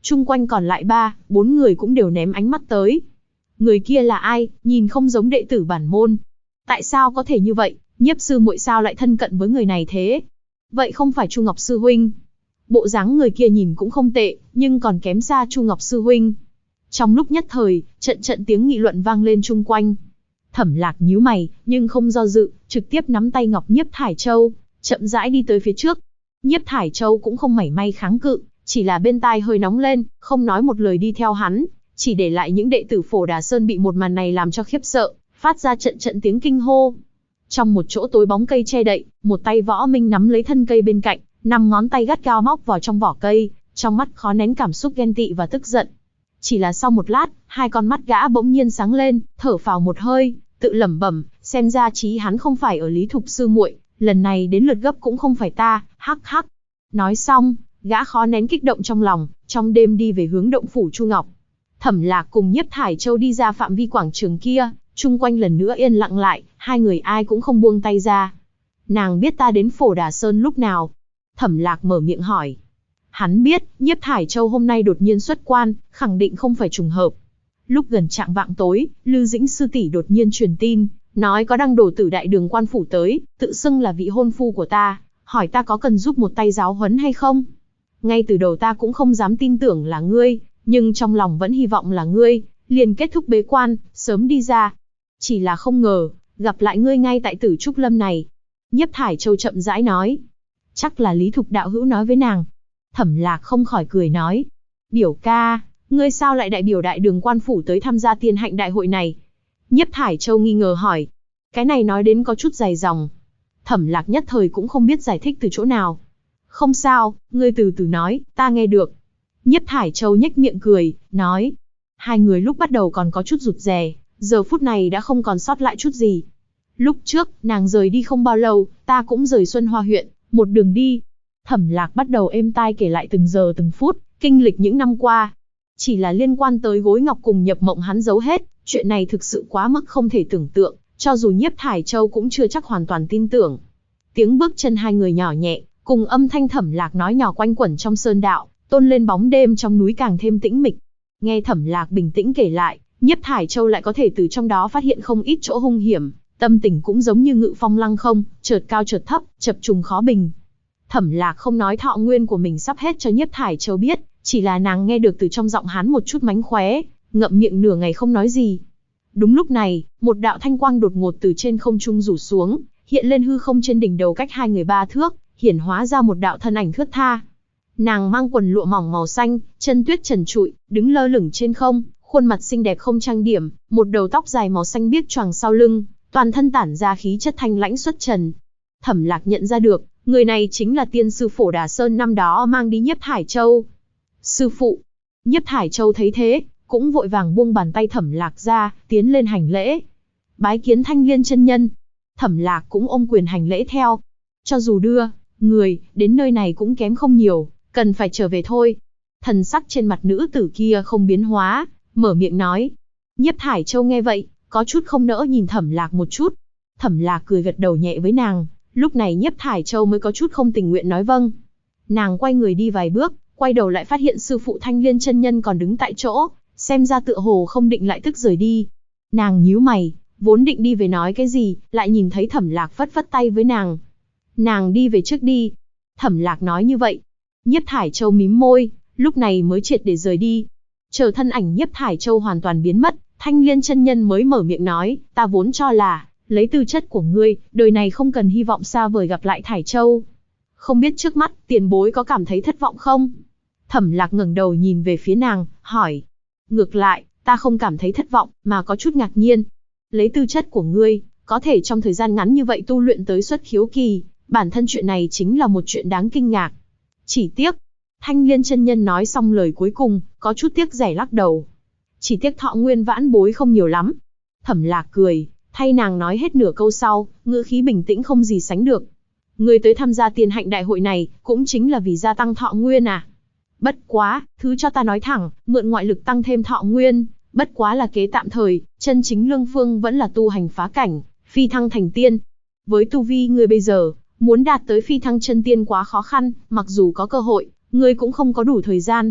Chung quanh còn lại 4 người cũng đều ném ánh mắt tới. Người kia là ai, nhìn không giống đệ tử bản môn. Tại sao có thể như vậy, Nhiếp sư muội sao lại thân cận với người này thế? Vậy không phải Chu Ngọc sư huynh? Bộ dáng người kia nhìn cũng không tệ, nhưng còn kém xa Chu Ngọc sư huynh. Trong lúc nhất thời, trận tiếng nghị luận vang lên chung quanh. Thẩm Lạc nhíu mày, nhưng không do dự, trực tiếp nắm tay Ngọc Nhiếp Thải Châu, chậm rãi đi tới phía trước. Nhiếp Thải Châu cũng không mảy may kháng cự, chỉ là bên tai hơi nóng lên, không nói một lời đi theo hắn, chỉ để lại những đệ tử Phổ Đà Sơn bị một màn này làm cho khiếp sợ, phát ra trận tiếng kinh hô. Trong một chỗ tối bóng cây che đậy, một tay Võ Minh nắm lấy thân cây bên cạnh, 5 ngón tay gắt gao móc vào trong vỏ cây, trong mắt khó nén cảm xúc ghen tị và tức giận. Chỉ là sau một lát, 2 con mắt gã bỗng nhiên sáng lên, thở phào một hơi, tự lẩm bẩm, xem ra chí hắn không phải ở Lý Thục sư muội, lần này đến lượt gấp cũng không phải ta, hắc hắc. Nói xong, gã khó nén kích động trong lòng, trong đêm đi về hướng động phủ Chu Ngọc. Thẩm Lạc cùng Nhiếp Thải Châu đi ra phạm vi quảng trường kia, chung quanh lần nữa yên lặng lại, 2 người ai cũng không buông tay ra. Nàng biết ta đến Phổ Đà Sơn lúc nào? Thẩm Lạc mở miệng hỏi. Hắn biết, Nhiếp Thải Châu hôm nay đột nhiên xuất quan, khẳng định không phải trùng hợp. Lúc gần chạng vạng tối, Lư Dĩnh sư tỷ đột nhiên truyền tin, nói có đăng đồ tử đại đường quan phủ tới, tự xưng là vị hôn phu của ta, hỏi ta có cần giúp một tay giáo huấn hay không. Ngay từ đầu ta cũng không dám tin tưởng là ngươi, nhưng trong lòng vẫn hy vọng là ngươi, liền kết thúc bế quan, sớm đi ra. Chỉ là không ngờ, gặp lại ngươi ngay tại Tử Trúc Lâm này. Nhiếp Thải Châu chậm rãi nói. Chắc là Lý Thục đạo hữu nói với nàng. Thẩm Lạc không khỏi cười nói. Biểu ca, ngươi sao lại đại biểu đại đường quan phủ tới tham gia tiên hạnh đại hội này? Nhiếp Thải Châu nghi ngờ hỏi. Cái này nói đến có chút dài dòng. Thẩm Lạc nhất thời cũng không biết giải thích từ chỗ nào. Không sao, ngươi từ từ nói, ta nghe được. Nhiếp Thải Châu nhếch miệng cười, nói. 2 người lúc bắt đầu còn có chút rụt rè, giờ phút này đã không còn sót lại chút gì. Lúc trước, nàng rời đi không bao lâu, ta cũng rời Xuân Hoa huyện, một đường đi. Thẩm Lạc bắt đầu êm tai kể lại từng giờ từng phút, kinh lịch những năm qua. Chỉ là liên quan tới gối ngọc cùng nhập mộng hắn giấu hết, chuyện này thực sự quá mức không thể tưởng tượng, cho dù Nhiếp Thải Châu cũng chưa chắc hoàn toàn tin tưởng. Tiếng bước chân 2 người nhỏ nhẹ, cùng âm thanh Thẩm Lạc nói nhỏ quanh quẩn trong sơn đạo, tôn lên bóng đêm trong núi càng thêm tĩnh mịch. Nghe Thẩm Lạc bình tĩnh kể lại, Nhiếp Thải Châu lại có thể từ trong đó phát hiện không ít chỗ hung hiểm, tâm tình cũng giống như ngự phong lăng không, chợt cao chợt thấp, chập trùng khó bình. Thẩm Lạc không nói thọ nguyên của mình sắp hết cho Nhiếp Thải Châu biết, chỉ là nàng nghe được từ trong giọng hắn một chút mánh khóe, ngậm miệng nửa ngày không nói gì. Đúng lúc này, một đạo thanh quang đột ngột từ trên không trung rủ xuống, hiện lên hư không trên đỉnh đầu cách 2 người 3 thước, hiển hóa ra một đạo thân ảnh thướt tha. Nàng mang quần lụa mỏng màu xanh, chân tuyết trần trụi, đứng lơ lửng trên không, khuôn mặt xinh đẹp không trang điểm, một đầu tóc dài màu xanh biếc choàng sau lưng, toàn thân tản ra khí chất thanh lãnh xuất trần. Thẩm Lạc nhận ra được, người này chính là tiên sư Phổ Đà Sơn năm đó mang đi Nhiếp Thải Châu. Sư phụ. Nhiếp Thải Châu thấy thế, cũng vội vàng buông bàn tay Thẩm Lạc ra, tiến lên hành lễ. Bái kiến Thanh Liên chân nhân. Thẩm Lạc cũng ôm quyền hành lễ theo. Cho dù đưa người đến nơi này cũng kém không nhiều, cần phải trở về thôi. Thần sắc trên mặt nữ tử kia không biến hóa, mở miệng nói. Nhiếp Thải Châu nghe vậy, có chút không nỡ nhìn Thẩm Lạc một chút. Thẩm Lạc cười gật đầu nhẹ với nàng, lúc này Nhiếp Thải Châu mới có chút không tình nguyện nói vâng. Nàng quay người đi vài bước, quay đầu lại phát hiện sư phụ Thanh Liên chân nhân còn đứng tại chỗ, xem ra tựa hồ không định lại tức rời đi. Nàng nhíu mày, vốn định đi về nói cái gì, lại nhìn thấy Thẩm Lạc phất phất tay với nàng. Nàng đi về trước đi. Thẩm Lạc nói như vậy. Nhiếp Thải Châu mím môi, lúc này mới triệt để rời đi. Chờ thân ảnh Nhiếp Thải Châu hoàn toàn biến mất, Thanh Liên chân nhân mới mở miệng nói, ta vốn cho là, lấy tư chất của ngươi, đời này không cần hy vọng xa vời gặp lại Thải Châu. Không biết trước mắt, tiền bối có cảm thấy thất vọng không? Thẩm Lạc ngẩng đầu nhìn về phía nàng, hỏi. Ngược lại, ta không cảm thấy thất vọng, mà có chút ngạc nhiên. Lấy tư chất của ngươi, có thể trong thời gian ngắn như vậy tu luyện tới xuất khiếu kỳ, bản thân chuyện này chính là một chuyện đáng kinh ngạc. Chỉ tiếc, Thanh Liên chân nhân nói xong lời cuối cùng, có chút tiếc rẻ lắc đầu. Chỉ tiếc thọ nguyên vãn bối không nhiều lắm. Thẩm Lạc cười, thay nàng nói hết nửa câu sau, ngữ khí bình tĩnh không gì sánh được. Ngươi tới tham gia tiên hạnh đại hội này, cũng chính là vì gia tăng thọ nguyên à? Bất quá, thứ cho ta nói thẳng, mượn ngoại lực tăng thêm thọ nguyên, bất quá là kế tạm thời, chân chính lương phương vẫn là tu hành phá cảnh, phi thăng thành tiên. Với tu vi ngươi bây giờ, muốn đạt tới phi thăng chân tiên quá khó khăn, mặc dù có cơ hội, ngươi cũng không có đủ thời gian.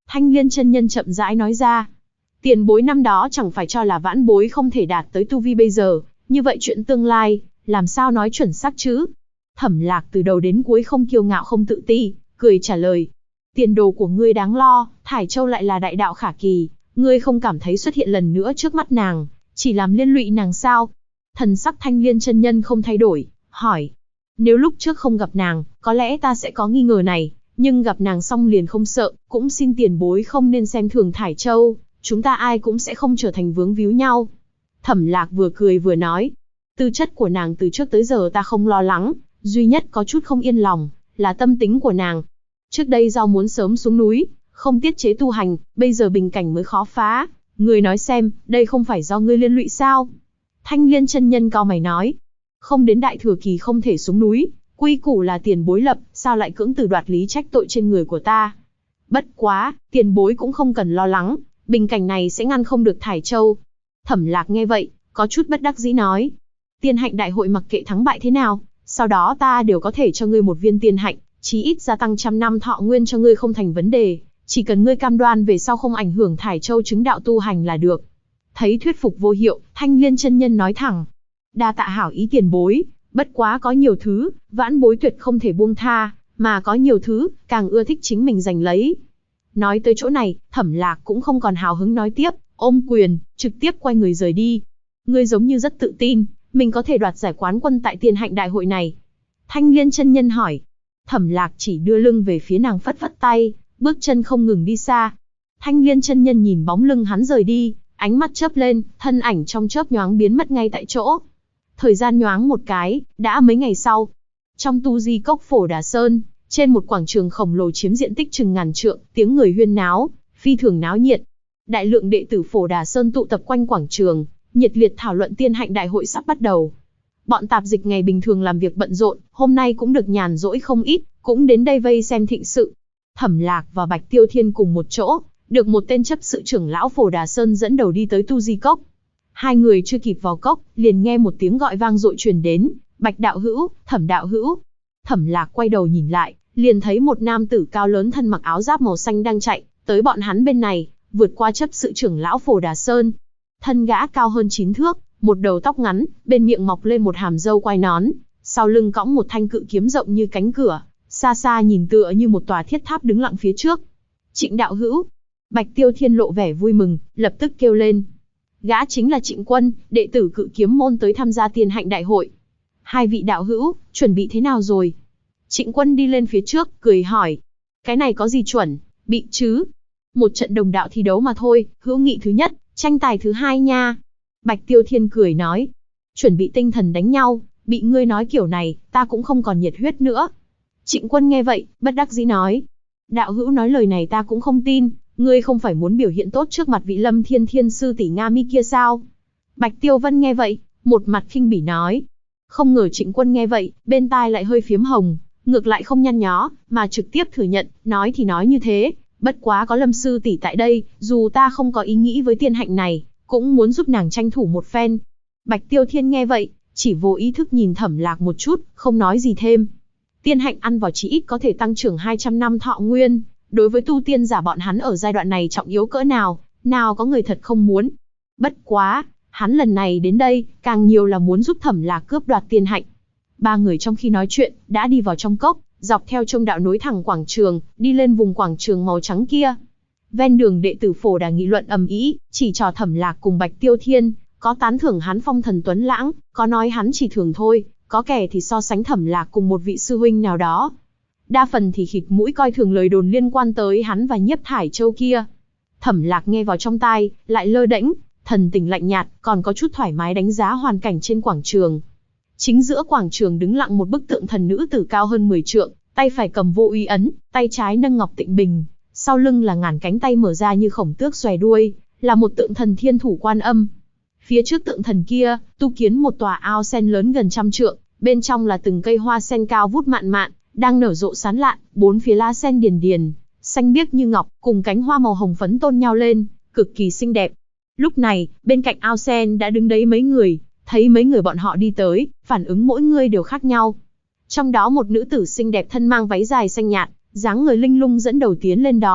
Thanh Liên chân nhân chậm rãi nói ra. Tiền bối năm đó chẳng phải cho là vãn bối không thể đạt tới tu vi bây giờ, như vậy chuyện tương lai, làm sao nói chuẩn xác chứ? Thẩm Lạc từ đầu đến cuối không kiêu ngạo không tự ti, cười trả lời. Tiền đồ của ngươi đáng lo, Thải Châu lại là đại đạo khả kỳ, ngươi không cảm thấy xuất hiện lần nữa trước mắt nàng, chỉ làm liên lụy nàng sao? Thần sắc Thanh Liên chân nhân không thay đổi, hỏi. Nếu lúc trước không gặp nàng, có lẽ ta sẽ có nghi ngờ này, nhưng gặp nàng xong liền không sợ, cũng xin tiền bối không nên xem thường Thải Châu, chúng ta ai cũng sẽ không trở thành vướng víu nhau. Thẩm Lạc vừa cười vừa nói. Tư chất của nàng từ trước tới giờ ta không lo lắng, duy nhất có chút không yên lòng, là tâm tính của nàng. Trước đây do muốn sớm xuống núi, không tiết chế tu hành, bây giờ bình cảnh mới khó phá. Ngươi nói xem, đây không phải do ngươi liên lụy sao? Thanh Liên chân nhân cau mày nói. Không đến đại thừa kỳ không thể xuống núi, quy củ là tiền bối lập, sao lại cưỡng từ đoạt lý trách tội trên người của ta? Bất quá, tiền bối cũng không cần lo lắng, bình cảnh này sẽ ngăn không được Thải Châu. Thẩm Lạc nghe vậy, có chút bất đắc dĩ nói. Tiên hạnh đại hội mặc kệ thắng bại thế nào, sau đó ta đều có thể cho ngươi một viên tiên hạnh, chí ít gia tăng 100 năm thọ nguyên cho ngươi không thành vấn đề, chỉ cần ngươi cam đoan về sau không ảnh hưởng Thải Châu chứng đạo tu hành là được. Thấy thuyết phục vô hiệu, Thanh Liên chân nhân nói thẳng. Đa tạ hảo ý tiền bối, bất quá có nhiều thứ, vãn bối tuyệt không thể buông tha, mà có nhiều thứ, càng ưa thích chính mình giành lấy. Nói tới chỗ này, Thẩm Lạc cũng không còn hào hứng nói tiếp, ôm quyền, trực tiếp quay người rời đi. Ngươi giống như rất tự tin, mình có thể đoạt giải quán quân tại tiên hạnh đại hội này. Thanh Liên chân nhân hỏi. Thẩm Lạc chỉ đưa lưng về phía nàng phất phất tay, bước chân không ngừng đi xa. Thanh Liên chân nhân nhìn bóng lưng hắn rời đi, ánh mắt chớp lên, thân ảnh trong chớp nhoáng biến mất ngay tại chỗ. Thời gian nhoáng một cái, đã mấy ngày sau. Trong tu di cốc Phổ Đà Sơn, trên một quảng trường khổng lồ chiếm diện tích chừng ngàn trượng, tiếng người huyên náo, phi thường náo nhiệt. Đại lượng đệ tử Phổ Đà Sơn tụ tập quanh quảng trường, nhiệt liệt thảo luận tiên hạnh đại hội sắp bắt đầu. Bọn tạp dịch ngày bình thường làm việc bận rộn, hôm nay cũng được nhàn rỗi không ít, cũng đến đây vây xem thịnh sự. Thẩm Lạc và Bạch Tiêu Thiên cùng một chỗ, được một tên chấp sự trưởng lão Phổ Đà Sơn dẫn đầu đi tới tu di cốc. Hai người chưa kịp vào cốc, liền nghe một tiếng gọi vang dội truyền đến, Bạch đạo hữu, Thẩm đạo hữu. Thẩm Lạc quay đầu nhìn lại, liền thấy một nam tử cao lớn thân mặc áo giáp màu xanh đang chạy tới bọn hắn bên này, vượt qua chấp sự trưởng lão Phổ Đà Sơn. Thân gã cao hơn 9 thước, một đầu tóc ngắn, bên miệng mọc lên một hàm râu quai nón, sau lưng cõng một thanh cự kiếm rộng như cánh cửa, xa xa nhìn tựa như một tòa thiết tháp đứng lặng phía trước. Trịnh đạo hữu. Bạch Tiêu Thiên lộ vẻ vui mừng, lập tức kêu lên. Gã chính là Trịnh Quân, đệ tử Cự Kiếm môn tới tham gia tiên hạnh đại hội. Hai vị đạo hữu, chuẩn bị thế nào rồi? Trịnh Quân đi lên phía trước, cười hỏi. Cái này có gì chuẩn, bị chứ? Một trận đồng đạo thi đấu mà thôi, hữu nghị thứ nhất, tranh tài thứ hai nha. Bạch Tiêu Thiên cười nói. Chuẩn bị tinh thần đánh nhau, bị ngươi nói kiểu này, ta cũng không còn nhiệt huyết nữa. Trịnh Quân nghe vậy, bất đắc dĩ nói. Đạo hữu nói lời này ta cũng không tin, ngươi không phải muốn biểu hiện tốt trước mặt vị Lâm Thiên Thiên sư tỷ Nga Mi kia sao? Bạch Tiêu Vân nghe vậy, một mặt khinh bỉ nói. Không ngờ Trịnh Quân nghe vậy, bên tai lại hơi phiếm hồng, ngược lại không nhăn nhó, mà trực tiếp thừa nhận, nói thì nói như thế, bất quá có Lâm sư tỷ tại đây, dù ta không có ý nghĩ với tiên hạnh này, cũng muốn giúp nàng tranh thủ một phen. Bạch Tiêu Thiên nghe vậy, chỉ vô ý thức nhìn Thẩm Lạc một chút, không nói gì thêm. Tiên hạnh ăn vào chỉ ít có thể tăng trưởng 200 năm thọ nguyên, đối với tu tiên giả bọn hắn ở giai đoạn này trọng yếu cỡ nào, nào có người thật không muốn. Bất quá, hắn lần này đến đây, càng nhiều là muốn giúp Thẩm Lạc cướp đoạt tiên hạnh. Ba người trong khi nói chuyện, đã đi vào trong cốc, dọc theo trông đạo nối thẳng quảng trường, đi lên vùng quảng trường màu trắng kia. Ven đường đệ tử Phổ Đà nghị luận ầm ĩ, chỉ trò Thẩm Lạc cùng Bạch Tiêu Thiên, có tán thưởng hắn phong thần tuấn lãng, có nói hắn chỉ thường thôi, có kẻ thì so sánh Thẩm Lạc cùng một vị sư huynh nào đó. Đa phần thì khịt mũi coi thường lời đồn liên quan tới hắn và Nhiếp Thải Châu kia. Thẩm Lạc nghe vào trong tai, lại lơ đễnh, thần tình lạnh nhạt, còn có chút thoải mái đánh giá hoàn cảnh trên quảng trường. Chính giữa quảng trường đứng lặng một bức tượng thần nữ tử cao hơn 10 trượng, tay phải cầm vô uy ấn, tay trái nâng ngọc tịnh bình, sau lưng là ngàn cánh tay mở ra như khổng tước xòe đuôi, là một tượng thần thiên thủ Quan Âm. Phía trước tượng thần kia, tu kiến một tòa ao sen lớn gần 100 trượng, bên trong là từng cây hoa sen cao vút mạn mạn, đang nở rộ sán lạn, bốn phía lá sen điền điền, xanh biếc như ngọc, cùng cánh hoa màu hồng phấn tôn nhau lên, cực kỳ xinh đẹp. Lúc này, bên cạnh ao sen đã đứng đấy mấy người, thấy mấy người bọn họ đi tới, phản ứng mỗi người đều khác nhau. Trong đó một nữ tử xinh đẹp thân mang váy dài xanh nhạt, dáng người linh lung dẫn đầu tiến lên đón,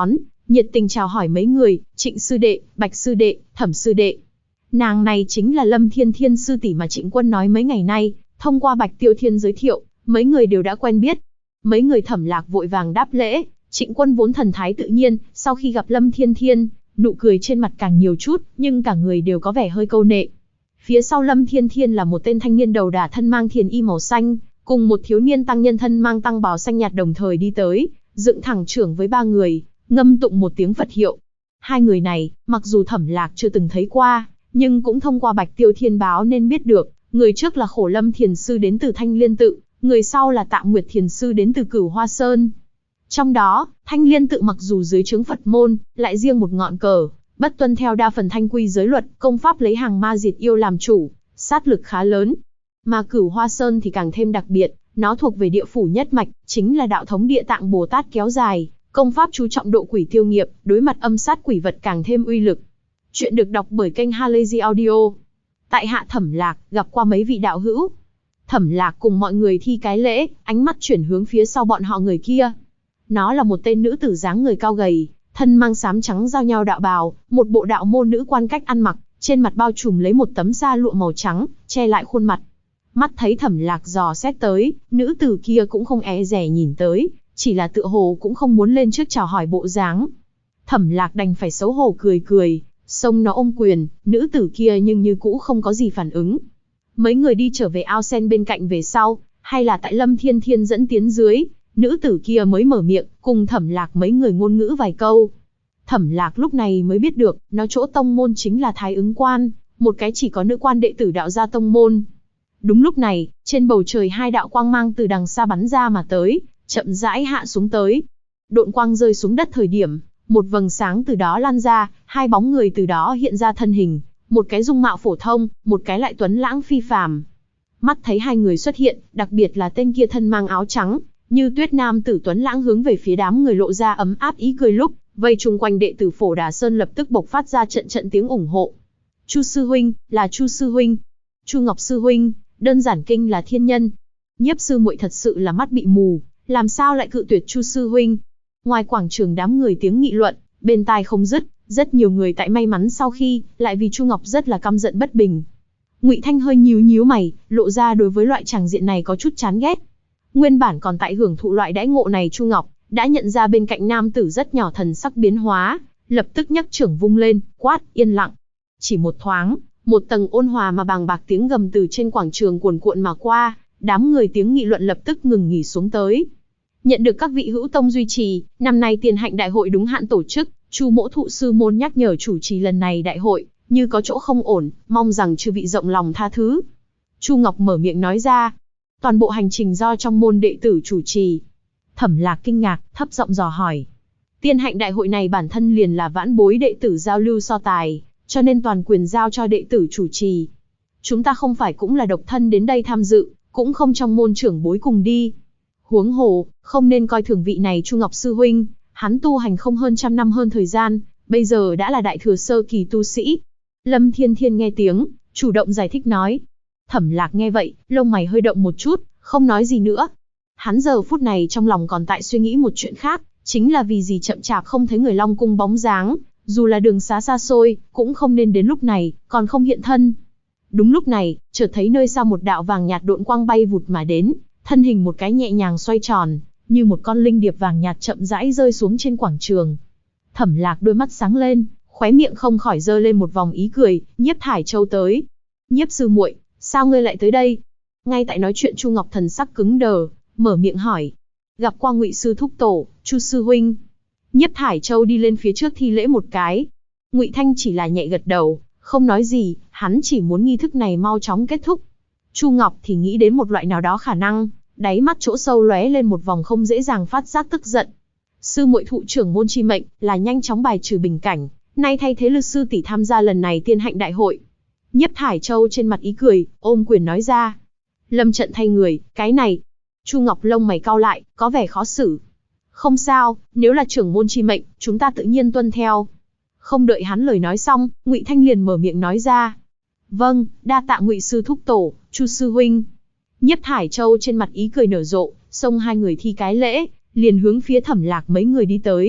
nhiệt tình chào hỏi mấy người, Trịnh sư đệ, Bạch sư đệ, Thẩm sư đệ. Nàng này chính là Lâm Thiên Thiên sư tỷ mà Trịnh Quân nói mấy ngày nay, thông qua Bạch Tiêu Thiên giới thiệu, mấy người đều đã quen biết. Mấy người Thẩm Lạc vội vàng đáp lễ, Trịnh Quân vốn thần thái tự nhiên, sau khi gặp Lâm Thiên Thiên, nụ cười trên mặt càng nhiều chút, nhưng cả người đều có vẻ hơi câu nệ. Phía sau Lâm Thiên Thiên là một tên thanh niên đầu đà thân mang thiền y màu xanh, cùng một thiếu niên tăng nhân thân mang tăng bào xanh nhạt đồng thời đi tới, dựng thẳng trưởng với ba người, ngâm tụng một tiếng Phật hiệu. Hai người này, mặc dù Thẩm Lạc chưa từng thấy qua, nhưng cũng thông qua Bạch Tiêu Thiên báo nên biết được, người trước là Khổ Lâm Thiền Sư đến từ Thanh Liên Tự, người sau là Tạm Nguyệt Thiền Sư đến từ Cửu Hoa Sơn. Trong đó, Thanh Liên Tự mặc dù dưới trướng Phật môn, lại riêng một ngọn cờ, bất tuân theo đa phần thanh quy giới luật, công pháp lấy hàng ma diệt yêu làm chủ, sát lực khá lớn. Mà Cửu Hoa Sơn thì càng thêm đặc biệt, nó thuộc về địa phủ nhất mạch, chính là đạo thống Địa Tạng Bồ Tát kéo dài, công pháp chú trọng độ quỷ tiêu nghiệp, đối mặt âm sát quỷ vật càng thêm uy lực. Chuyện được đọc bởi kênh Halazy Audio. Tại hạ Thẩm Lạc, gặp qua mấy vị đạo hữu. Thẩm Lạc cùng mọi người thi cái lễ, ánh mắt chuyển hướng phía sau bọn họ người kia. Nó là một tên nữ tử dáng người cao gầy, thân mang xám trắng giao nhau đạo bào, một bộ đạo môn nữ quan cách ăn mặc, trên mặt bao trùm lấy một tấm sa lụa màu trắng, che lại khuôn mặt. Mắt thấy Thẩm Lạc dò xét tới, nữ tử kia cũng không e dè nhìn tới, chỉ là tựa hồ cũng không muốn lên trước chào hỏi bộ dáng. Thẩm Lạc đành phải xấu hổ cười cười, xông nó ôm quyền, nữ tử kia nhưng như cũ không có gì phản ứng. Mấy người đi trở về ao sen bên cạnh về sau, hay là tại Lâm Thiên Thiên dẫn tiến dưới, nữ tử kia mới mở miệng, cùng Thẩm Lạc mấy người ngôn ngữ vài câu. Thẩm Lạc lúc này mới biết được, nó chỗ tông môn chính là Thái Ứng Quan, một cái chỉ có nữ quan đệ tử đạo gia tông môn. Đúng lúc này, trên bầu trời hai đạo quang mang từ đằng xa bắn ra mà tới, chậm rãi hạ xuống tới. Độn quang rơi xuống đất thời điểm, một vầng sáng từ đó lan ra, hai bóng người từ đó hiện ra thân hình, một cái dung mạo phổ thông, một cái lại tuấn lãng phi phàm. Mắt thấy hai người xuất hiện, đặc biệt là tên kia thân mang áo trắng, như tuyết nam tử tuấn lãng hướng về phía đám người lộ ra ấm áp ý cười lúc, vây chung quanh đệ tử Phổ Đà Sơn lập tức bộc phát ra trận trận tiếng ủng hộ. Chu sư huynh, là Chu sư huynh. Chu Ngọc sư huynh, đơn giản kinh là thiên nhân. Nhiếp sư muội thật sự là mắt bị mù, làm sao lại cự tuyệt Chu sư huynh. Ngoài quảng trường đám người tiếng nghị luận, bên tai không dứt, rất nhiều người tại may mắn sau khi, lại vì Chu Ngọc rất là căm giận bất bình. Ngụy Thanh hơi nhíu nhíu mày, lộ ra đối với loại tràng diện này có chút chán ghét. Nguyên bản còn tại hưởng thụ loại đãi ngộ này Chu Ngọc, đã nhận ra bên cạnh nam tử rất nhỏ thần sắc biến hóa, lập tức nhấc trưởng vung lên, quát, yên lặng. Chỉ một thoáng, một tầng ôn hòa mà bàng bạc tiếng gầm từ trên quảng trường cuồn cuộn mà qua, đám người tiếng nghị luận lập tức ngừng nghỉ xuống tới. Nhận được các vị hữu tông duy trì, năm nay Tiền Hạnh đại hội đúng hạn tổ chức, Chu Mỗ Thụ sư môn nhắc nhở chủ trì lần này đại hội, như có chỗ không ổn, mong rằng chư vị rộng lòng tha thứ. Chu Ngọc mở miệng nói ra, toàn bộ hành trình do trong môn đệ tử chủ trì. Thẩm Lạc kinh ngạc, thấp giọng dò hỏi. Tiên Hạnh đại hội này bản thân liền là vãn bối đệ tử giao lưu so tài, cho nên toàn quyền giao cho đệ tử chủ trì. Chúng ta không phải cũng là độc thân đến đây tham dự, cũng không trong môn trưởng bối cùng đi. Huống hồ, không nên coi thường vị này Chu Ngọc sư huynh, hắn tu hành không hơn trăm năm hơn thời gian, bây giờ đã là đại thừa sơ kỳ tu sĩ. Lâm Thiên Thiên nghe tiếng, chủ động giải thích nói. Thẩm Lạc nghe vậy, lông mày hơi động một chút, không nói gì nữa. Hắn giờ phút này trong lòng còn tại suy nghĩ một chuyện khác, chính là vì gì chậm chạp không thấy người Long Cung bóng dáng, dù là đường xá xa xôi, cũng không nên đến lúc này, còn không hiện thân. Đúng lúc này, chợt thấy nơi xa một đạo vàng nhạt độn quang bay vụt mà đến, thân hình một cái nhẹ nhàng xoay tròn, như một con linh điệp vàng nhạt chậm rãi rơi xuống trên quảng trường. Thẩm Lạc đôi mắt sáng lên, khóe miệng không khỏi giơ lên một vòng ý cười, Nhiếp Thải Châu tới. Nhiếp sư muội, sao ngươi lại tới đây? Ngay tại nói chuyện Chu Ngọc thần sắc cứng đờ, mở miệng hỏi. Gặp qua Ngụy sư thúc tổ, Chu sư huynh. Nhiếp Thải Châu đi lên phía trước thi lễ một cái. Ngụy Thanh chỉ là nhẹ gật đầu, không nói gì, hắn chỉ muốn nghi thức này mau chóng kết thúc. Chu Ngọc thì nghĩ đến một loại nào đó khả năng, đáy mắt chỗ sâu lóe lên một vòng không dễ dàng phát giác tức giận. Sư muội thụ trưởng môn chi mệnh, là nhanh chóng bài trừ bình cảnh, nay thay thế lực sư tỷ tham gia lần này Tiên Hạnh đại hội. Nhiếp Thải Châu trên mặt ý cười, ôm quyền nói ra. Lâm trận thay người, cái này. Chu Ngọc lông mày cau lại, có vẻ khó xử. Không sao, nếu là trưởng môn chi mệnh, chúng ta tự nhiên tuân theo. Không đợi hắn lời nói xong, Ngụy Thanh liền mở miệng nói ra. Vâng, đa tạ Ngụy sư thúc tổ, Chu sư huynh. Nhiếp Thải Châu trên mặt ý cười nở rộ, xông hai người thi cái lễ, liền hướng phía Thẩm Lạc mấy người đi tới.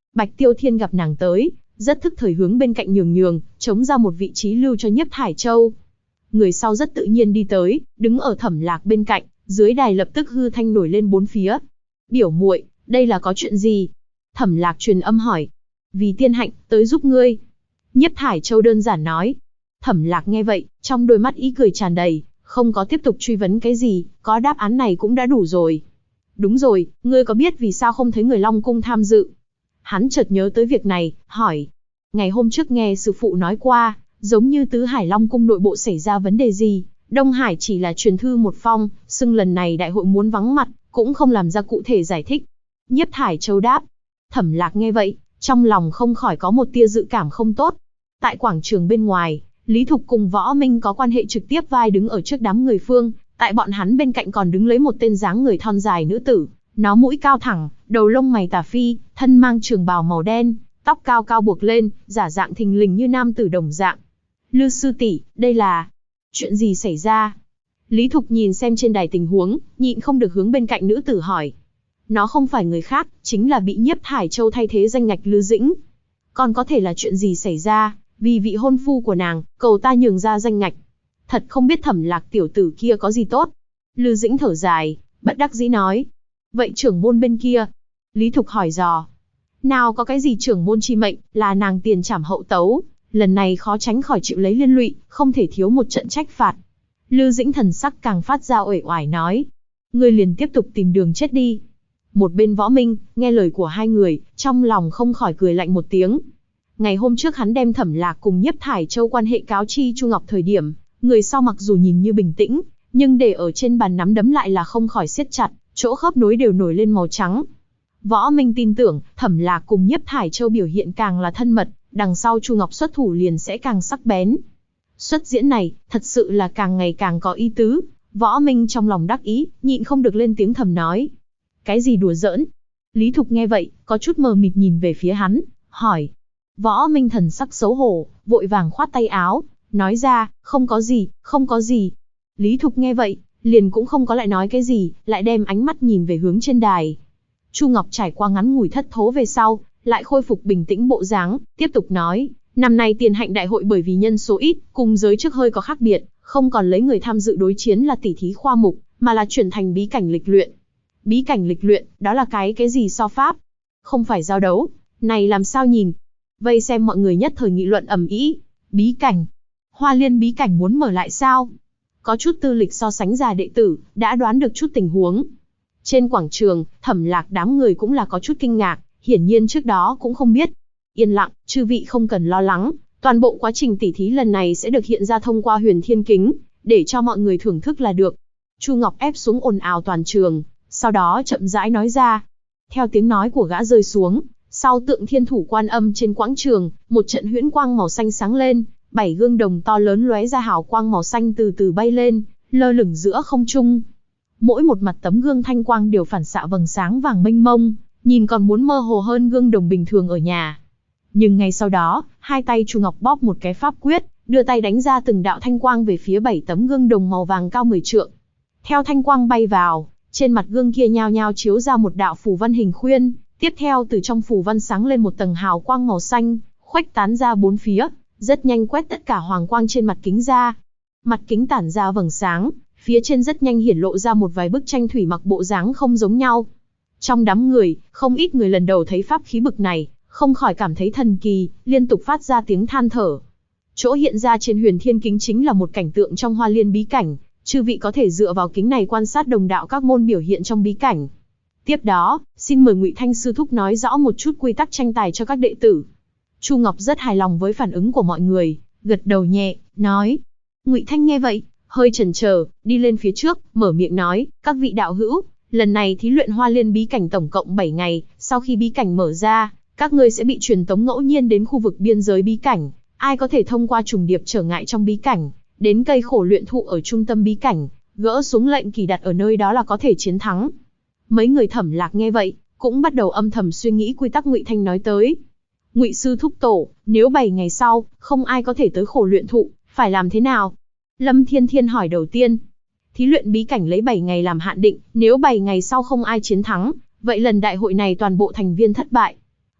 Bạch Tiêu Thiên gặp nàng tới, rất thức thời hướng bên cạnh nhường, chống ra một vị trí lưu cho Nhiếp Thải Châu. Người sau rất tự nhiên đi tới, đứng ở Thẩm Lạc bên cạnh, dưới đài lập tức hư thanh nổi lên bốn phía. Biểu muội, đây là có chuyện gì? Thẩm Lạc truyền âm hỏi. Vì tiên hạnh, tới giúp ngươi. Nhiếp Thải Châu đơn giản nói. Thẩm Lạc nghe vậy, trong đôi mắt ý cười tràn đầy, không có tiếp tục truy vấn cái gì, có đáp án này cũng đã đủ rồi. Đúng rồi, ngươi có biết vì sao không thấy người Long Cung tham dự? Hắn chợt nhớ tới việc này, hỏi. Ngày hôm trước nghe sư phụ nói qua, giống như Tứ Hải Long Cung nội bộ xảy ra vấn đề gì, Đông Hải chỉ là truyền thư một phong, xưng lần này đại hội muốn vắng mặt, cũng không làm ra cụ thể giải thích. Nhiếp Thải Châu đáp. Thẩm Lạc nghe vậy, trong lòng không khỏi có một tia dự cảm không tốt. Tại quảng trường bên ngoài, Lý Thục cùng Võ Minh có quan hệ trực tiếp vai đứng ở trước đám người phương, tại bọn hắn bên cạnh còn đứng lấy một tên dáng người thon dài nữ tử, nó mũi cao thẳng, đầu lông mày tà phi, thân mang trường bào màu đen, tóc cao cao buộc lên, giả dạng thình lình như nam tử đồng dạng. Lư sư tỷ, đây là chuyện gì xảy ra? Lý Thục nhìn xem trên đài tình huống, nhịn không được hướng bên cạnh nữ tử hỏi. Nó không phải người khác, chính là bị Nhiếp Thải Châu thay thế danh ngạch Lư Dĩnh. Còn có thể là chuyện gì xảy ra? Vì vị hôn phu của nàng, cầu ta nhường ra danh ngạch. Thật không biết Thẩm Lạc tiểu tử kia có gì tốt. Lư Dĩnh thở dài, bất đắc dĩ nói. Vậy trưởng môn bên kia? Lý Thục hỏi dò. Nào có cái gì trưởng môn chi mệnh, là nàng tiền trảm hậu tấu. Lần này khó tránh khỏi chịu lấy liên lụy, không thể thiếu một trận trách phạt. Lư Dĩnh thần sắc càng phát ra uể oải nói. Ngươi liền tiếp tục tìm đường chết đi. Một bên Võ Minh, nghe lời của hai người, trong lòng không khỏi cười lạnh một tiếng. Ngày hôm trước hắn đem Thẩm Lạc cùng Nhiếp Thải Châu quan hệ cáo chi Chu Ngọc thời điểm, người sau mặc dù nhìn như bình tĩnh, nhưng để ở trên bàn nắm đấm lại là không khỏi siết chặt, chỗ khớp nối đều nổi lên màu trắng. Võ Minh tin tưởng, Thẩm Lạc cùng Nhiếp Thải Châu biểu hiện càng là thân mật, đằng sau Chu Ngọc xuất thủ liền sẽ càng sắc bén. Xuất diễn này, thật sự là càng ngày càng có ý tứ. Võ Minh trong lòng đắc ý, nhịn không được lên tiếng thầm nói. Cái gì đùa giỡn? Lý Thục nghe vậy, có chút mờ mịt nhìn về phía hắn, hỏi. Võ Minh thần sắc xấu hổ, vội vàng khoát tay áo, nói ra, không có gì, không có gì. Lý Thục nghe vậy, liền cũng không có lại nói cái gì, lại đem ánh mắt nhìn về hướng trên đài. Chu Ngọc trải qua ngắn ngủi thất thố về sau, lại khôi phục bình tĩnh bộ dáng, tiếp tục nói, năm nay tiền hạnh đại hội bởi vì nhân số ít, cùng giới trước hơi có khác biệt, không còn lấy người tham dự đối chiến là tỷ thí khoa mục, mà là chuyển thành bí cảnh lịch luyện. Bí cảnh lịch luyện, đó là cái gì so pháp? Không phải giao đấu, này làm sao nhìn? Vây xem mọi người nhất thời nghị luận ầm ĩ. Bí cảnh? Hoa Liên bí cảnh muốn mở lại sao? Có chút tư lịch so sánh già đệ tử, đã đoán được chút tình huống. Trên quảng trường, Thẩm Lạc đám người cũng là có chút kinh ngạc, hiển nhiên trước đó cũng không biết. Yên lặng, chư vị không cần lo lắng, toàn bộ quá trình tỉ thí lần này sẽ được hiện ra thông qua Huyền Thiên Kính, để cho mọi người thưởng thức là được. Chu Ngọc ép xuống ồn ào toàn trường, sau đó chậm rãi nói ra. Theo tiếng nói của gã rơi xuống, sau tượng Thiên Thủ Quan Âm trên quảng trường, một trận huyễn quang màu xanh sáng lên, 7 gương đồng to lớn lóe ra hào quang màu xanh từ từ bay lên, lơ lửng giữa không trung. Mỗi một mặt tấm gương thanh quang đều phản xạ vầng sáng vàng mênh mông, nhìn còn muốn mơ hồ hơn gương đồng bình thường ở nhà. Nhưng ngay sau đó, hai tay Chu Ngọc bóp một cái pháp quyết, đưa tay đánh ra từng đạo thanh quang về phía 7 tấm gương đồng màu vàng cao 10 trượng. Theo thanh quang bay vào, trên mặt gương kia nhao nhao chiếu ra một đạo phù văn hình khuyên, tiếp theo từ trong phù văn sáng lên một tầng hào quang màu xanh, khuếch tán ra bốn phía, rất nhanh quét tất cả hoàng quang trên mặt kính ra. Mặt kính tản ra vầng sáng, phía trên rất nhanh hiển lộ ra một vài bức tranh thủy mặc bộ dáng không giống nhau. Trong đám người, không ít người lần đầu thấy pháp khí bực này, không khỏi cảm thấy thần kỳ, liên tục phát ra tiếng than thở. Chỗ hiện ra trên Huyền Thiên Kính chính là một cảnh tượng trong Hoa Liên bí cảnh, chư vị có thể dựa vào kính này quan sát đồng đạo các môn biểu hiện trong bí cảnh. Tiếp đó, xin mời Ngụy Thanh sư thúc nói rõ một chút quy tắc tranh tài cho các đệ tử. Chu Ngọc rất hài lòng với phản ứng của mọi người, gật đầu nhẹ, nói. Ngụy Thanh nghe vậy, hơi chần chờ, đi lên phía trước, mở miệng nói, các vị đạo hữu, lần này thí luyện Hoa Liên bí cảnh tổng cộng 7 ngày, sau khi bí cảnh mở ra, các ngươi sẽ bị truyền tống ngẫu nhiên đến khu vực biên giới bí cảnh, ai có thể thông qua trùng điệp trở ngại trong bí cảnh, đến cây khổ luyện thụ ở trung tâm bí cảnh, gỡ xuống lệnh kỳ đặt ở nơi đó là có thể chiến thắng. Mấy người Thẩm Lạc nghe vậy, cũng bắt đầu âm thầm suy nghĩ quy tắc Ngụy Thanh nói tới. Ngụy sư thúc tổ, nếu 7 ngày sau, không ai có thể tới khổ luyện thụ, phải làm thế nào? Lâm Thiên Thiên hỏi đầu tiên. Thí luyện bí cảnh lấy 7 ngày làm hạn định, nếu 7 ngày sau không ai chiến thắng, vậy lần đại hội này toàn bộ thành viên thất bại.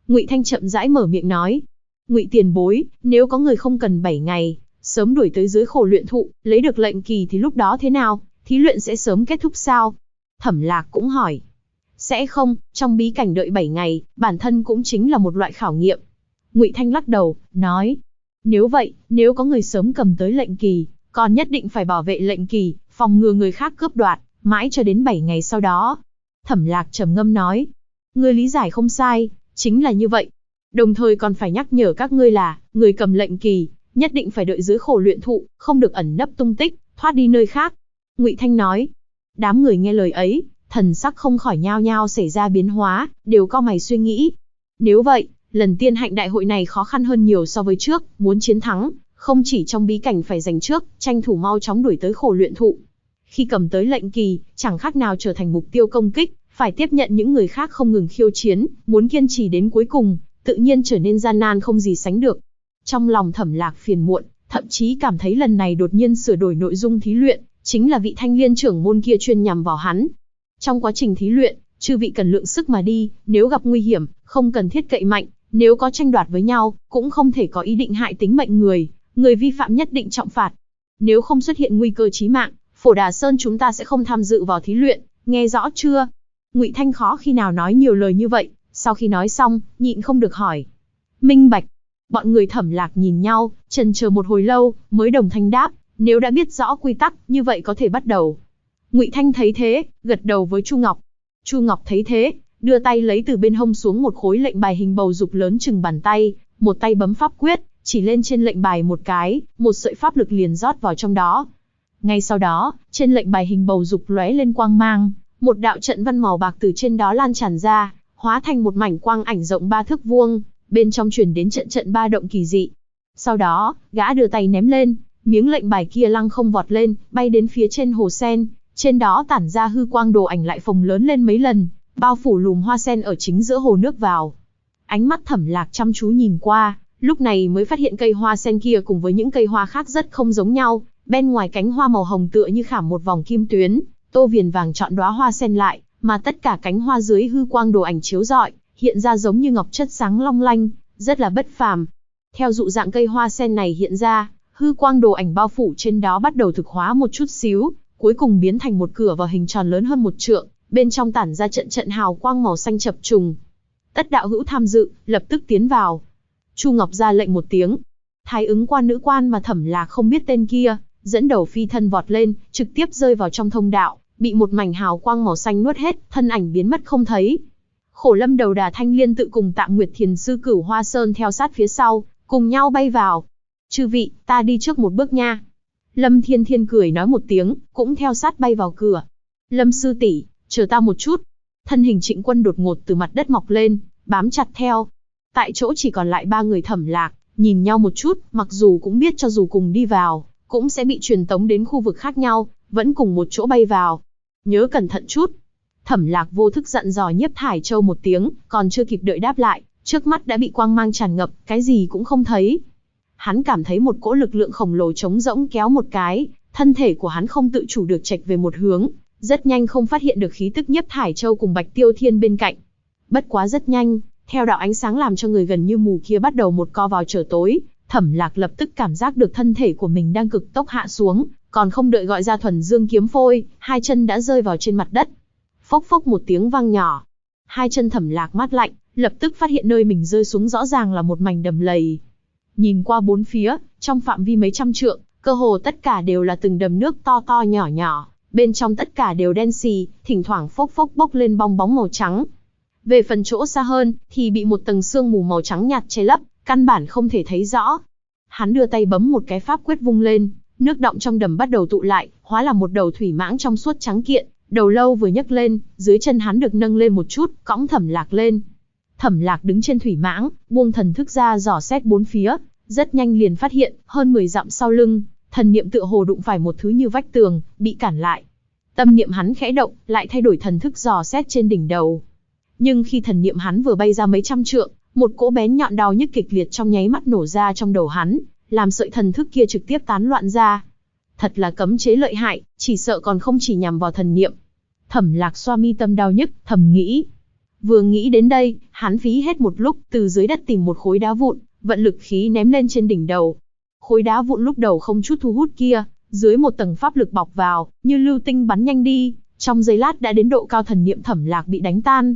Ngụy Thanh chậm rãi mở miệng nói. Ngụy tiền bối, nếu có người không cần 7 ngày, sớm đuổi tới dưới khổ luyện thụ, lấy được lệnh kỳ thì lúc đó thế nào? Thí luyện sẽ sớm kết thúc sao? Thẩm Lạc cũng hỏi. Sẽ không, trong bí cảnh đợi 7 ngày, bản thân cũng chính là một loại khảo nghiệm. Ngụy Thanh lắc đầu, nói. Nếu vậy, nếu có người sớm cầm tới lệnh kỳ, còn nhất định phải bảo vệ lệnh kỳ, phòng ngừa người khác cướp đoạt, mãi cho đến 7 ngày sau đó. Thẩm Lạc trầm ngâm nói. Ngươi lý giải không sai, chính là như vậy. Đồng thời còn phải nhắc nhở các ngươi là, người cầm lệnh kỳ, nhất định phải đợi dưới khổ luyện thụ, không được ẩn nấp tung tích, thoát đi nơi khác. Ngụy Thanh nói. Đám người nghe lời ấy, thần sắc không khỏi nhao nhao xảy ra biến hóa, đều cau mày suy nghĩ. Nếu vậy, lần tiên hạnh đại hội này khó khăn hơn nhiều so với trước, muốn chiến thắng, không chỉ trong bí cảnh phải giành trước, tranh thủ mau chóng đuổi tới khổ luyện thụ. Khi cầm tới lệnh kỳ, chẳng khác nào trở thành mục tiêu công kích, phải tiếp nhận những người khác không ngừng khiêu chiến, muốn kiên trì đến cuối cùng, tự nhiên trở nên gian nan không gì sánh được. Trong lòng Thẩm Lạc phiền muộn, thậm chí cảm thấy lần này đột nhiên sửa đổi nội dung thí luyện, chính là vị Thanh Liên trưởng môn kia chuyên nhằm vào hắn. Trong quá trình thí luyện, chư vị cần lượng sức mà đi, nếu gặp nguy hiểm, không cần thiết cậy mạnh, nếu có tranh đoạt với nhau, cũng không thể có ý định hại tính mệnh người, người vi phạm nhất định trọng phạt. Nếu không xuất hiện nguy cơ chí mạng, Phổ Đà Sơn chúng ta sẽ không tham dự vào thí luyện, nghe rõ chưa? Ngụy Thanh khó khi nào nói nhiều lời như vậy, sau khi nói xong, nhịn không được hỏi. Minh bạch. Bọn người Thẩm Lạc nhìn nhau, chần chờ một hồi lâu, mới đồng thanh đáp, nếu đã biết rõ quy tắc, như vậy có thể bắt đầu. Ngụy Thanh thấy thế, gật đầu với Chu Ngọc. Chu Ngọc thấy thế, đưa tay lấy từ bên hông xuống một khối lệnh bài hình bầu dục lớn chừng bàn tay, một tay bấm pháp quyết, chỉ lên trên lệnh bài một cái, một sợi pháp lực liền rót vào trong đó. Ngay sau đó, trên lệnh bài hình bầu dục lóe lên quang mang, một đạo trận văn màu bạc từ trên đó lan tràn ra, hóa thành một mảnh quang ảnh rộng 3 thước vuông, bên trong truyền đến trận trận ba động kỳ dị. Sau đó, gã đưa tay ném lên, miếng lệnh bài kia lăng không vọt lên, bay đến phía trên hồ sen, trên đó tản ra hư quang đồ ảnh lại phồng lớn lên mấy lần, bao phủ lùm hoa sen ở chính giữa hồ nước vào. Ánh mắt Thẩm Lạc chăm chú nhìn qua, lúc này mới phát hiện cây hoa sen kia cùng với những cây hoa khác rất không giống nhau, bên ngoài cánh hoa màu hồng tựa như khảm một vòng kim tuyến, tô viền vàng trọn đóa hoa sen lại, mà tất cả cánh hoa dưới hư quang đồ ảnh chiếu rọi, hiện ra giống như ngọc chất sáng long lanh, rất là bất phàm. Theo dụ dạng cây hoa sen này hiện ra, hư quang đồ ảnh bao phủ trên đó bắt đầu thực hóa một chút xíu, cuối cùng biến thành một cửa vào hình tròn lớn hơn 1 trượng, bên trong tản ra trận trận hào quang màu xanh chập trùng. Tất đạo hữu tham dự, lập tức tiến vào. Chu Ngọc ra lệnh một tiếng. Thái ứng quan nữ quan mà Thẩm Lạc không biết tên kia, dẫn đầu phi thân vọt lên, trực tiếp rơi vào trong thông đạo, bị một mảnh hào quang màu xanh nuốt hết, thân ảnh biến mất không thấy. Khổ Lâm Đầu Đà Thanh Liên tự cùng Tạng Nguyệt Thiền sư Cửu Hoa Sơn theo sát phía sau, cùng nhau bay vào. Chư vị, ta đi trước một bước nha. Lâm Thiên Thiên cười nói một tiếng, cũng theo sát bay vào cửa. Lâm sư tỷ, chờ ta một chút. Thân hình Trịnh Quân đột ngột từ mặt đất mọc lên, bám chặt theo. Tại chỗ chỉ còn lại 3 người Thẩm Lạc, nhìn nhau một chút, mặc dù cũng biết cho dù cùng đi vào, cũng sẽ bị truyền tống đến khu vực khác nhau, vẫn cùng một chỗ bay vào. Nhớ cẩn thận chút. Thẩm Lạc vô thức dặn dò Nhiếp Thải Châu một tiếng, còn chưa kịp đợi đáp lại, trước mắt đã bị quang mang tràn ngập, cái gì cũng không thấy. Hắn cảm thấy một cỗ lực lượng khổng lồ trống rỗng kéo một cái, thân thể của hắn không tự chủ được chệch về một hướng, rất nhanh không phát hiện được khí tức Nhiếp Thải Châu cùng Bạch Tiêu Thiên bên cạnh. Bất quá rất nhanh, theo đạo ánh sáng làm cho người gần như mù kia bắt đầu một co vào trở tối, Thẩm Lạc lập tức cảm giác được thân thể của mình đang cực tốc hạ xuống, còn không đợi gọi ra thuần dương kiếm phôi, hai chân đã rơi vào trên mặt đất. Phốc phốc một tiếng vang nhỏ. Hai chân Thẩm Lạc mát lạnh, lập tức phát hiện nơi mình rơi xuống rõ ràng là một mảnh đầm lầy. Nhìn qua bốn phía, trong phạm vi mấy trăm trượng, cơ hồ tất cả đều là từng đầm nước to to nhỏ nhỏ, bên trong tất cả đều đen xì, thỉnh thoảng phốc phốc bốc lên bong bóng màu trắng. Về phần chỗ xa hơn, thì bị một tầng sương mù màu trắng nhạt che lấp, căn bản không thể thấy rõ. Hắn đưa tay bấm một cái pháp quyết vung lên, nước đọng trong đầm bắt đầu tụ lại, hóa là một đầu thủy mãng trong suốt trắng kiện, đầu lâu vừa nhấc lên, dưới chân hắn được nâng lên một chút, cõng Thẩm Lạc lên. Thẩm Lạc đứng trên thủy mãng, buông thần thức ra dò xét bốn phía, rất nhanh liền phát hiện, hơn 10 dặm sau lưng, thần niệm tựa hồ đụng phải một thứ như vách tường, bị cản lại. Tâm niệm hắn khẽ động, lại thay đổi thần thức dò xét trên đỉnh đầu. Nhưng khi thần niệm hắn vừa bay ra mấy trăm trượng, một cỗ bén nhọn đau nhức kịch liệt trong nháy mắt nổ ra trong đầu hắn, làm sợi thần thức kia trực tiếp tán loạn ra. Thật là cấm chế lợi hại, chỉ sợ còn không chỉ nhằm vào thần niệm. Thẩm Lạc xoa mi tâm đau nhức, thầm nghĩ. Vừa nghĩ đến đây, hắn phí hết một lúc, từ dưới đất tìm một khối đá vụn, vận lực khí ném lên trên đỉnh đầu. Khối đá vụn lúc đầu không chút thu hút kia, dưới một tầng pháp lực bọc vào, như lưu tinh bắn nhanh đi, trong giây lát đã đến độ cao thần niệm Thẩm Lạc bị đánh tan.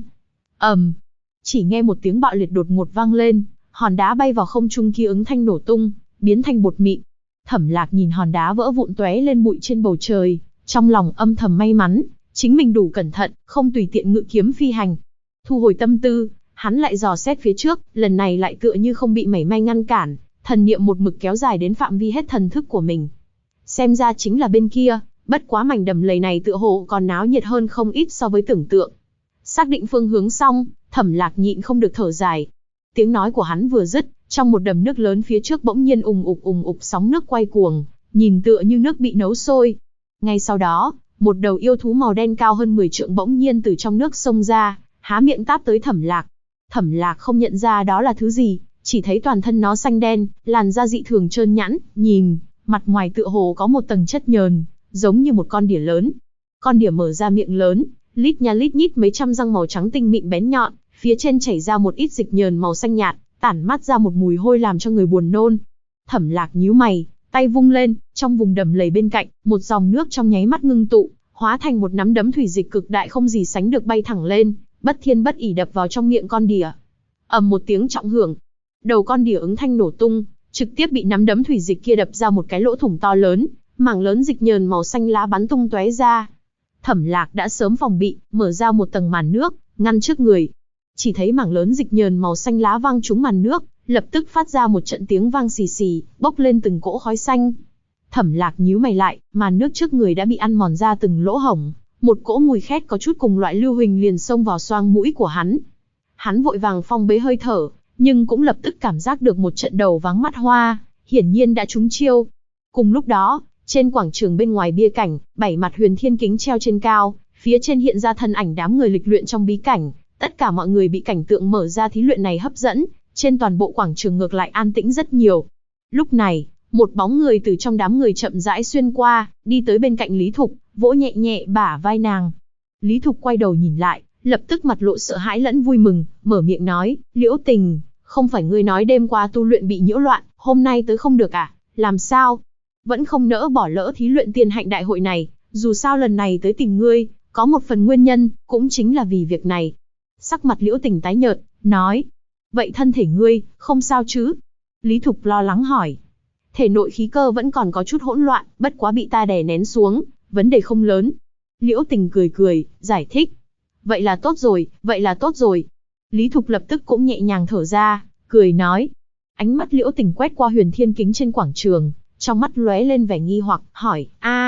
Chỉ nghe một tiếng bạo liệt đột ngột vang lên, hòn đá bay vào không trung kia ứng thanh nổ tung, biến thành bột mịn. Thẩm Lạc nhìn hòn đá vỡ vụn tóe lên bụi trên bầu trời, trong lòng âm thầm may mắn, chính mình đủ cẩn thận, không tùy tiện ngự kiếm phi hành. Thu hồi tâm tư, hắn lại dò xét phía trước, lần này lại tựa như không bị mảy may ngăn cản, thần niệm một mực kéo dài đến phạm vi hết thần thức của mình. Xem ra chính là bên kia, bất quá mảnh đầm lầy này tựa hồ còn náo nhiệt hơn không ít so với tưởng tượng. Xác định phương hướng xong, Thẩm Lạc nhịn không được thở dài. Tiếng nói của hắn vừa dứt, trong một đầm nước lớn phía trước bỗng nhiên ùng ục sóng nước quay cuồng, nhìn tựa như nước bị nấu sôi. Ngay sau đó, một đầu yêu thú màu đen cao hơn 10 trượng bỗng nhiên từ trong nước xông ra, há miệng táp tới Thẩm Lạc. Thẩm Lạc không nhận ra đó là thứ gì, chỉ thấy toàn thân nó xanh đen, làn da dị thường trơn nhẵn, nhìn, mặt ngoài tựa hồ có một tầng chất nhờn, giống như một con đỉa lớn. Con đỉa mở ra miệng lớn, lít nha lít nhít mấy trăm răng màu trắng tinh mịn bén nhọn, phía trên chảy ra một ít dịch nhờn màu xanh nhạt, tản mát ra một mùi hôi làm cho người buồn nôn. Thẩm Lạc nhíu mày, tay vung lên, trong vùng đầm lầy bên cạnh, một dòng nước trong nháy mắt ngưng tụ, hóa thành một nắm đấm thủy dịch cực đại không gì sánh được bay thẳng lên, bất thiên bất ỷ đập vào trong miệng con đỉa. Ầm một tiếng trọng hưởng, đầu con đỉa ứng thanh nổ tung, trực tiếp bị nắm đấm thủy dịch kia đập ra một cái lỗ thủng to lớn, mảng lớn dịch nhờn màu xanh lá bắn tung tóe ra. Thẩm Lạc đã sớm phòng bị, mở ra một tầng màn nước, ngăn trước người. Chỉ thấy mảng lớn dịch nhờn màu xanh lá văng trúng màn nước, lập tức phát ra một trận tiếng vang xì xì, bốc lên từng cỗ khói xanh. Thẩm Lạc nhíu mày lại, màn nước trước người đã bị ăn mòn ra từng lỗ hổng, một cỗ mùi khét có chút cùng loại lưu huỳnh liền xông vào xoang mũi của hắn. Hắn vội vàng phong bế hơi thở, nhưng cũng lập tức cảm giác được một trận đầu váng mắt hoa, hiển nhiên đã trúng chiêu. Cùng lúc đó, trên quảng trường bên ngoài bia cảnh, 7 mặt huyền thiên kính treo trên cao, phía trên hiện ra thân ảnh đám người lịch luyện trong bí cảnh. Tất cả mọi người bị cảnh tượng mở ra thí luyện này hấp dẫn, trên toàn bộ quảng trường ngược lại an tĩnh rất nhiều. Lúc này, một bóng người từ trong đám người chậm rãi xuyên qua, đi tới bên cạnh Lý Thục, vỗ nhẹ nhẹ bả vai nàng. Lý Thục quay đầu nhìn lại, lập tức mặt lộ sợ hãi lẫn vui mừng, mở miệng nói, Liễu Tình, không phải ngươi nói đêm qua tu luyện bị nhiễu loạn, hôm nay tới không được à, làm sao? Vẫn không nỡ bỏ lỡ thí luyện tiên hạnh đại hội này, dù sao lần này tới tìm ngươi, có một phần nguyên nhân, cũng chính là vì việc này. Sắc mặt Liễu Tình tái nhợt, nói, vậy thân thể ngươi, không sao chứ? Lý Thục lo lắng hỏi. Thể nội khí cơ vẫn còn có chút hỗn loạn, bất quá bị ta đè nén xuống, vấn đề không lớn. Liễu Tình cười cười, giải thích. Vậy là tốt rồi, vậy là tốt rồi. Lý Thục lập tức cũng nhẹ nhàng thở ra, cười nói. Ánh mắt Liễu Tình quét qua huyền thiên kính trên quảng trường, trong mắt lóe lên vẻ nghi hoặc, hỏi,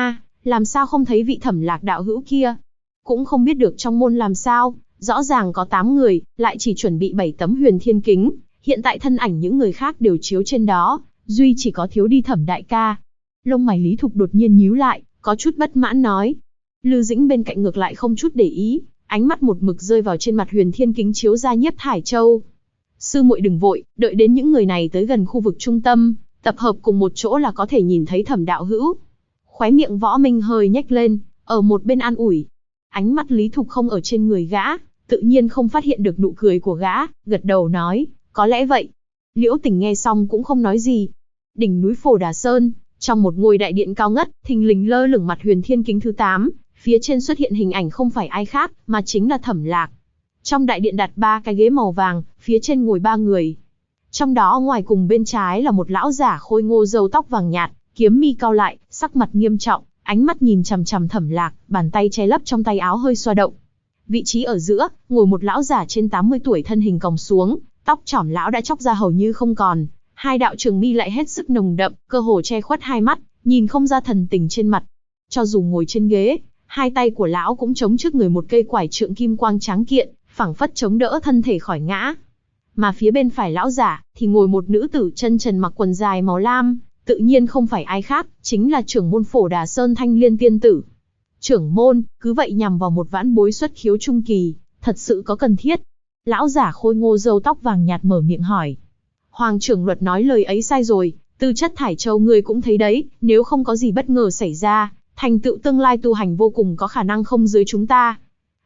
làm sao không thấy vị Thẩm Lạc đạo hữu kia? Cũng không biết được trong môn làm sao, rõ ràng có 8 người, lại chỉ chuẩn bị 7 tấm huyền thiên kính, hiện tại thân ảnh những người khác đều chiếu trên đó, duy chỉ có thiếu đi Thẩm đại ca. Lông mày Lý Thục đột nhiên nhíu lại, có chút bất mãn nói. Lư Dĩnh bên cạnh ngược lại không chút để ý, ánh mắt một mực rơi vào trên mặt huyền thiên kính chiếu ra Nhiếp Thải Châu. Sư muội đừng vội, đợi đến những người này tới gần khu vực trung tâm, tập hợp cùng một chỗ là có thể nhìn thấy Thẩm đạo hữu. Khóe miệng Võ Minh hơi nhếch lên, ở một bên an ủi. Ánh mắt Lý Thục không ở trên người gã, tự nhiên không phát hiện được nụ cười của gã, gật đầu nói, có lẽ vậy. Liễu Tình nghe xong cũng không nói gì. Đỉnh núi Phổ Đà Sơn, trong một ngôi đại điện cao ngất, thình lình lơ lửng mặt huyền thiên kính thứ 8, phía trên xuất hiện hình ảnh không phải ai khác, mà chính là Thẩm Lạc. Trong đại điện đặt 3 cái ghế màu vàng, phía trên ngồi 3 người. Trong đó ngoài cùng bên trái là một lão giả khôi ngô râu tóc vàng nhạt, kiếm mi cau lại, sắc mặt nghiêm trọng, ánh mắt nhìn chằm chằm Thẩm Lạc, bàn tay che lấp trong tay áo hơi xoa động. Vị trí ở giữa, ngồi một lão giả trên 80 tuổi thân hình còng xuống, tóc trỏm lão đã chóc ra hầu như không còn, hai đạo trường mi lại hết sức nồng đậm, cơ hồ che khuất hai mắt, nhìn không ra thần tình trên mặt. Cho dù ngồi trên ghế, hai tay của lão cũng chống trước người một cây quải trượng kim quang tráng kiện, phảng phất chống đỡ thân thể khỏi ngã. Mà phía bên phải lão giả, thì ngồi một nữ tử chân trần mặc quần dài màu lam, tự nhiên không phải ai khác, chính là trưởng môn Phổ Đà Sơn Thanh Liên tiên tử. Trưởng môn, cứ vậy nhằm vào một vãn bối xuất khiếu trung kỳ, thật sự có cần thiết? Lão giả khôi ngô râu tóc vàng nhạt mở miệng hỏi. Hoàng trưởng luật nói lời ấy sai rồi, tư chất Thải Châu ngươi cũng thấy đấy, nếu không có gì bất ngờ xảy ra, thành tựu tương lai tu hành vô cùng có khả năng không dưới chúng ta.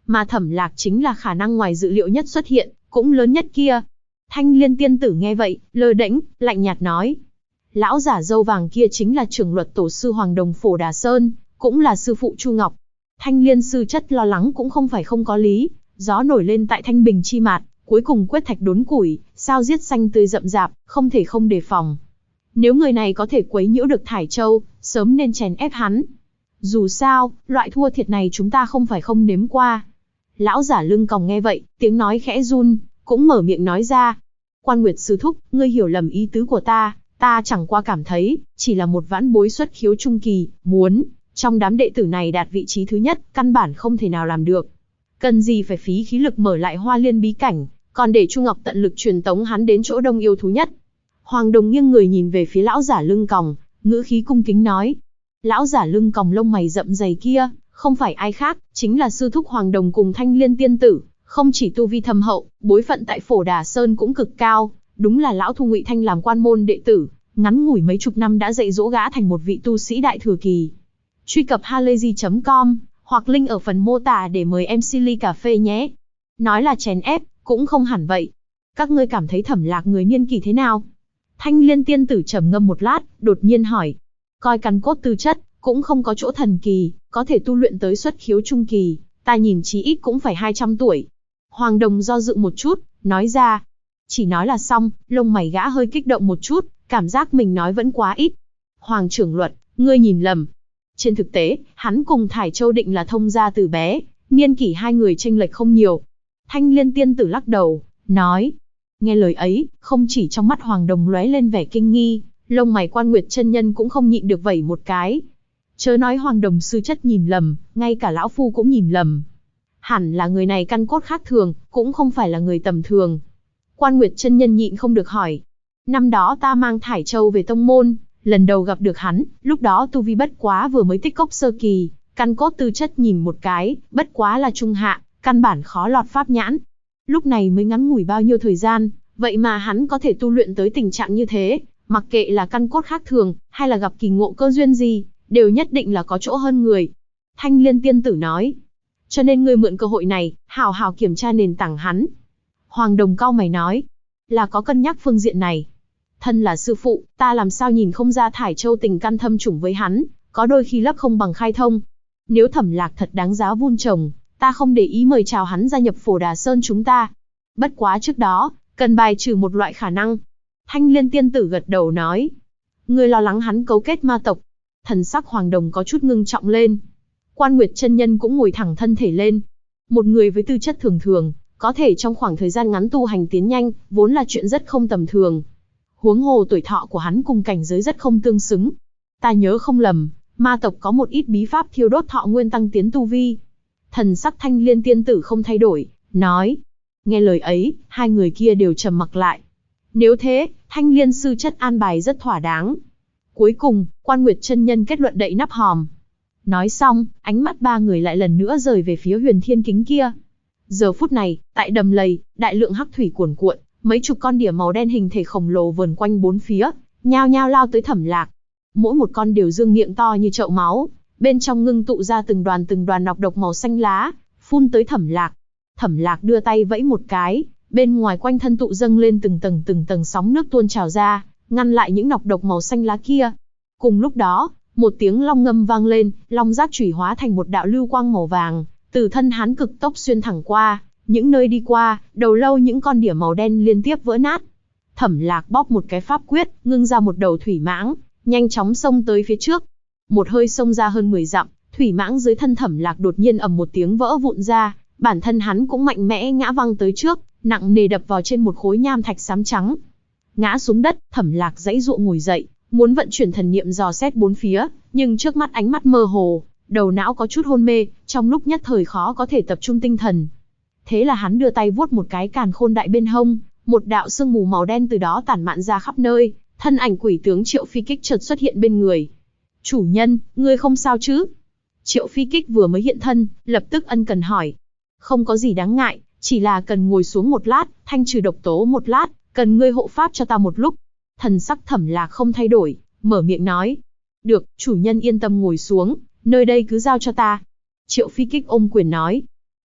mà Thẩm Lạc chính là khả năng ngoài dự liệu nhất xuất hiện, cũng lớn nhất kia. Thanh Liên tiên tử nghe vậy, lơ đễnh, lạnh nhạt nói. Lão giả râu vàng kia chính là trưởng luật tổ sư Hoàng Đồng Phổ Đà Sơn, cũng là sư phụ Chu Ngọc. Thanh Liên sư chất lo lắng cũng không phải không có lý, gió nổi lên tại Thanh Bình chi mạt, cuối cùng quyết thạch đốn củi, sao giết xanh tươi rậm rạp, không thể không đề phòng. Nếu người này có thể quấy nhiễu được Thải Châu, sớm nên chèn ép hắn. Dù sao, loại thua thiệt này chúng ta không phải không nếm qua. Lão giả lưng còng nghe vậy, tiếng nói khẽ run, cũng mở miệng nói ra. Quan Nguyệt sư thúc, ngươi hiểu lầm ý tứ của ta chẳng qua cảm thấy, chỉ là một vãn bối xuất khiếu trung kỳ, muốn, trong đám đệ tử này đạt vị trí thứ nhất, căn bản không thể nào làm được. Cần gì phải phí khí lực mở lại Hoa Liên bí cảnh, còn để Chu Ngọc tận lực truyền tống hắn đến chỗ đông yêu thú nhất. Hoàng Đồng nghiêng người nhìn về phía lão giả lưng còng, ngữ khí cung kính nói. Lão giả lưng còng lông mày rậm dày kia, không phải ai khác, chính là sư thúc Hoàng Đồng cùng Thanh Liên tiên tử, không chỉ tu vi thâm hậu, bối phận tại Phổ Đà Sơn cũng cực cao, đúng là lão thu Ngụy Thanh làm quan môn đệ tử, ngắn ngủi mấy chục năm đã dạy dỗ gã thành một vị tu sĩ đại thừa kỳ. Truy cập halayzi.com hoặc link ở phần mô tả để mời MC ly cà phê nhé. Nói là chèn ép, cũng không hẳn vậy. Các ngươi cảm thấy Thẩm Lạc người niên kỳ thế nào? Thanh Liên tiên tử trầm ngâm một lát, đột nhiên hỏi. Coi căn cốt tư chất, cũng không có chỗ thần kỳ, có thể tu luyện tới xuất khiếu trung kỳ, ta nhìn chí ít cũng phải 200 tuổi. Hoàng Đồng do dự một chút, nói ra. Chỉ nói là xong, lông mày gã hơi kích động một chút, cảm giác mình nói vẫn quá ít. Hoàng trưởng luật, ngươi nhìn lầm. Trên thực tế, hắn cùng Thải Châu định là thông gia từ bé, niên kỷ hai người chênh lệch không nhiều. Thanh Liên tiên tử lắc đầu, nói. Nghe lời ấy, không chỉ trong mắt Hoàng Đồng lóe lên vẻ kinh nghi, lông mày Quan Nguyệt chân nhân cũng không nhịn được vẩy một cái. Chớ nói Hoàng Đồng sư chất nhìn lầm, ngay cả lão phu cũng nhìn lầm. Hẳn là người này căn cốt khác thường, cũng không phải là người tầm thường. Quan Nguyệt chân nhân nhịn không được hỏi. Năm đó ta mang Thải Châu về tông môn, lần đầu gặp được hắn, lúc đó tu vi bất quá vừa mới tích cốc sơ kỳ, căn cốt tư chất nhìn một cái, bất quá là trung hạ, căn bản khó lọt pháp nhãn. Lúc này mới ngắn ngủi bao nhiêu thời gian, vậy mà hắn có thể tu luyện tới tình trạng như thế, mặc kệ là căn cốt khác thường, hay là gặp kỳ ngộ cơ duyên gì, đều nhất định là có chỗ hơn người. Thanh Liên tiên tử nói. Cho nên ngươi mượn cơ hội này, hào hào kiểm tra nền tảng hắn. Hoàng Đồng cau mày nói. Là có cân nhắc phương diện này. Thân là sư phụ, ta làm sao nhìn không ra Thải Châu tình căn thâm trùng với hắn, có đôi khi lấp không bằng khai thông. Nếu Thẩm Lạc thật đáng giá vun trồng, ta không để ý mời chào hắn gia nhập Phổ Đà Sơn chúng ta. Bất quá trước đó, cần bài trừ một loại khả năng. Thanh Liên tiên tử gật đầu nói. Ngươi lo lắng hắn cấu kết ma tộc. Thần sắc Hoàng Đồng có chút ngưng trọng lên. Quan Nguyệt chân nhân cũng ngồi thẳng thân thể lên. Một người với tư chất thường thường, có thể trong khoảng thời gian ngắn tu hành tiến nhanh, vốn là chuyện rất không tầm thường. Huống hồ tuổi thọ của hắn cùng cảnh giới rất không tương xứng. Ta nhớ không lầm, ma tộc có một ít bí pháp thiêu đốt thọ nguyên tăng tiến tu vi. Thần sắc Thanh Liên tiên tử không thay đổi, nói. Nghe lời ấy, hai người kia đều trầm mặc lại. Nếu thế, Thanh Liên sư chất an bài rất thỏa đáng. Cuối cùng, Quan Nguyệt chân nhân kết luận đậy nắp hòm. Nói xong, ánh mắt ba người lại lần nữa rời về phía Huyền Thiên Kính kia. Giờ phút này, tại đầm lầy, đại lượng hắc thủy cuồn cuộn, mấy chục con đỉa màu đen hình thể khổng lồ vờn quanh bốn phía, nhao nhao lao tới Thẩm Lạc. Mỗi một con đều dương miệng to như chậu máu, bên trong ngưng tụ ra từng đoàn nọc độc màu xanh lá, phun tới Thẩm Lạc. Thẩm Lạc đưa tay vẫy một cái, bên ngoài quanh thân tụ dâng lên từng tầng sóng nước tuôn trào ra, ngăn lại những nọc độc màu xanh lá kia. Cùng lúc đó, một tiếng long ngâm vang lên, long giác chủy hóa thành một đạo lưu quang màu vàng, từ thân hắn cực tốc xuyên thẳng qua, những nơi đi qua, đầu lâu những con đỉa màu đen liên tiếp vỡ nát. Thẩm Lạc bóp một cái pháp quyết, ngưng ra một đầu thủy mãng, nhanh chóng xông tới phía trước. Một hơi xông ra hơn 10 dặm, thủy mãng dưới thân Thẩm Lạc đột nhiên ầm một tiếng vỡ vụn ra, bản thân hắn cũng mạnh mẽ ngã văng tới trước, nặng nề đập vào trên một khối nham thạch xám trắng. Ngã xuống đất, Thẩm Lạc giãy giụa ngồi dậy, muốn vận chuyển thần niệm dò xét bốn phía, nhưng trước mắt ánh mắt mơ hồ, đầu não có chút hôn mê, trong lúc nhất thời khó có thể tập trung tinh thần. Thế là hắn đưa tay vuốt một cái càn khôn đại bên hông, một đạo sương mù màu đen từ đó tản mạn ra khắp nơi, thân ảnh quỷ tướng Triệu Phi Kích chợt xuất hiện bên người. Chủ nhân, ngươi không sao chứ? Triệu Phi Kích vừa mới hiện thân, lập tức ân cần hỏi. Không có gì đáng ngại, chỉ là cần ngồi xuống một lát, thanh trừ độc tố một lát, cần ngươi hộ pháp cho ta một lúc. Thần sắc Thẩm Lạc không thay đổi, mở miệng nói. Được, chủ nhân yên tâm ngồi xuống, nơi đây cứ giao cho ta. Triệu Phi Kích ôm quyền nói.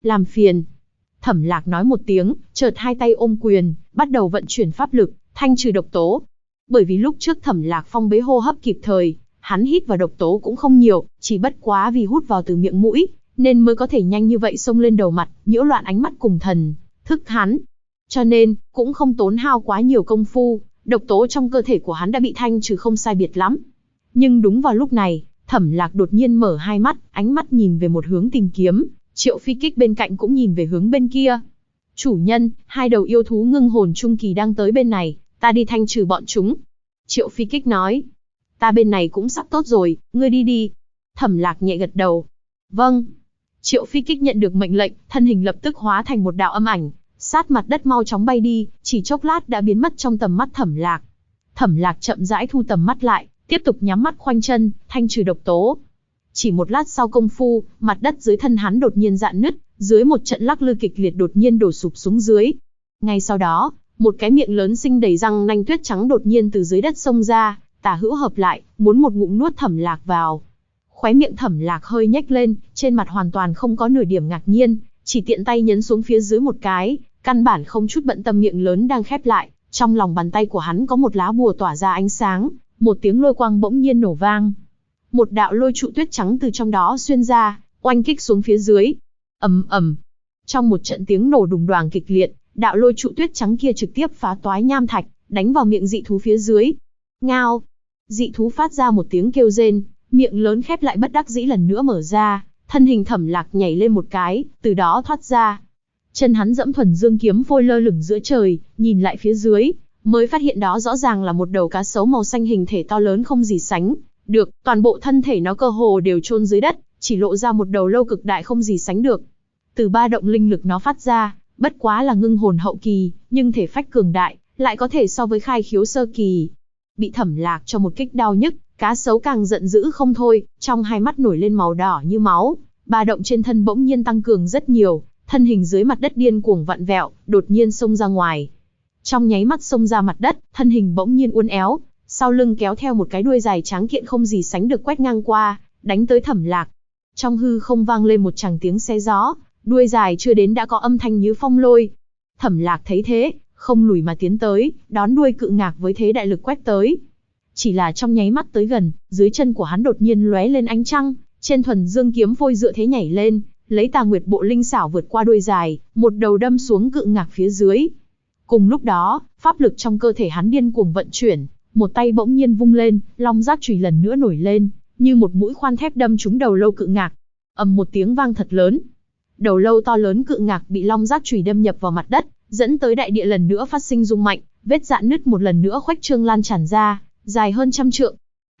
Làm phiền. Thẩm Lạc nói một tiếng, chợt hai tay ôm quyền, bắt đầu vận chuyển pháp lực, thanh trừ độc tố. Bởi vì lúc trước Thẩm Lạc phong bế hô hấp kịp thời, hắn hít vào độc tố cũng không nhiều, chỉ bất quá vì hút vào từ miệng mũi, nên mới có thể nhanh như vậy xông lên đầu mặt, nhiễu loạn ánh mắt cùng thần thức hắn. Cho nên, cũng không tốn hao quá nhiều công phu, độc tố trong cơ thể của hắn đã bị thanh trừ không sai biệt lắm. Nhưng đúng vào lúc này, Thẩm Lạc đột nhiên mở hai mắt, ánh mắt nhìn về một hướng tìm kiếm, Triệu Phi Kích bên cạnh cũng nhìn về hướng bên kia. Chủ nhân, hai đầu yêu thú ngưng hồn trung kỳ đang tới bên này, ta đi thanh trừ bọn chúng. Triệu Phi Kích nói, ta bên này cũng sắp tốt rồi, ngươi đi đi. Thẩm Lạc nhẹ gật đầu. Vâng. Triệu Phi Kích nhận được mệnh lệnh, thân hình lập tức hóa thành một đạo âm ảnh, sát mặt đất mau chóng bay đi, chỉ chốc lát đã biến mất trong tầm mắt Thẩm Lạc. Thẩm Lạc chậm rãi thu tầm mắt lại, tiếp tục nhắm mắt khoanh chân, thanh trừ độc tố. Chỉ một lát sau công phu, mặt đất dưới thân hắn đột nhiên rạn nứt, dưới một trận lắc lư kịch liệt đột nhiên đổ sụp xuống dưới. Ngay sau đó, một cái miệng lớn sinh đầy răng nanh tuyết trắng đột nhiên từ dưới đất xông ra, tả hữu hợp lại, muốn một ngụm nuốt Thẩm Lạc vào. Khóe miệng Thẩm Lạc hơi nhếch lên, trên mặt hoàn toàn không có nửa điểm ngạc nhiên, chỉ tiện tay nhấn xuống phía dưới một cái, căn bản không chút bận tâm miệng lớn đang khép lại. Trong lòng bàn tay của hắn có một lá bùa tỏa ra ánh sáng, một tiếng lôi quang bỗng nhiên nổ vang. Một đạo lôi trụ tuyết trắng từ trong đó xuyên ra, oanh kích xuống phía dưới. Ầm ầm. Trong một trận tiếng nổ đùng đoàng kịch liệt, đạo lôi trụ tuyết trắng kia trực tiếp phá toái nham thạch, đánh vào miệng dị thú phía dưới. Ngao. Dị thú phát ra một tiếng kêu rên, miệng lớn khép lại bất đắc dĩ lần nữa mở ra, thân hình Thẩm Lạc nhảy lên một cái, từ đó thoát ra. Chân hắn dẫm thuần dương kiếm phôi lơ lửng giữa trời, nhìn lại phía dưới, mới phát hiện đó rõ ràng là một đầu cá sấu màu xanh hình thể to lớn không gì sánh được, toàn bộ thân thể nó cơ hồ đều chôn dưới đất, chỉ lộ ra một đầu lâu cực đại không gì sánh được. Từ ba động linh lực nó phát ra, bất quá là ngưng hồn hậu kỳ, nhưng thể phách cường đại, lại có thể so với khai khiếu sơ kỳ. Bị Thẩm Lạc cho một kích đau nhức, cá sấu càng giận dữ không thôi, trong hai mắt nổi lên màu đỏ như máu, ba động trên thân bỗng nhiên tăng cường rất nhiều, thân hình dưới mặt đất điên cuồng vặn vẹo, đột nhiên xông ra ngoài. Trong nháy mắt xông ra mặt đất, thân hình bỗng nhiên uốn éo, sau lưng kéo theo một cái đuôi dài tráng kiện không gì sánh được quét ngang qua, đánh tới Thẩm Lạc. Trong hư không vang lên một tràng tiếng xé gió, đuôi dài chưa đến đã có âm thanh như phong lôi. Thẩm Lạc thấy thế, không lùi mà tiến tới, đón đuôi cự ngạc với thế đại lực quét tới. Chỉ là trong nháy mắt tới gần, dưới chân của hắn đột nhiên lóe lên ánh trăng, trên thuần dương kiếm phôi dựa thế nhảy lên, lấy Tà Nguyệt bộ linh xảo vượt qua đuôi dài, một đầu đâm xuống cự ngạc phía dưới. Cùng lúc đó, pháp lực trong cơ thể hắn điên cuồng vận chuyển, một tay bỗng nhiên vung lên, long giác chùy lần nữa nổi lên, như một mũi khoan thép đâm trúng đầu lâu cự ngạc. Ầm một tiếng vang thật lớn. Đầu lâu to lớn cự ngạc bị long giác chùy đâm nhập vào mặt đất, dẫn tới đại địa lần nữa phát sinh rung mạnh, vết rạn nứt một lần nữa khuếch trương lan tràn ra, dài hơn 100 trượng.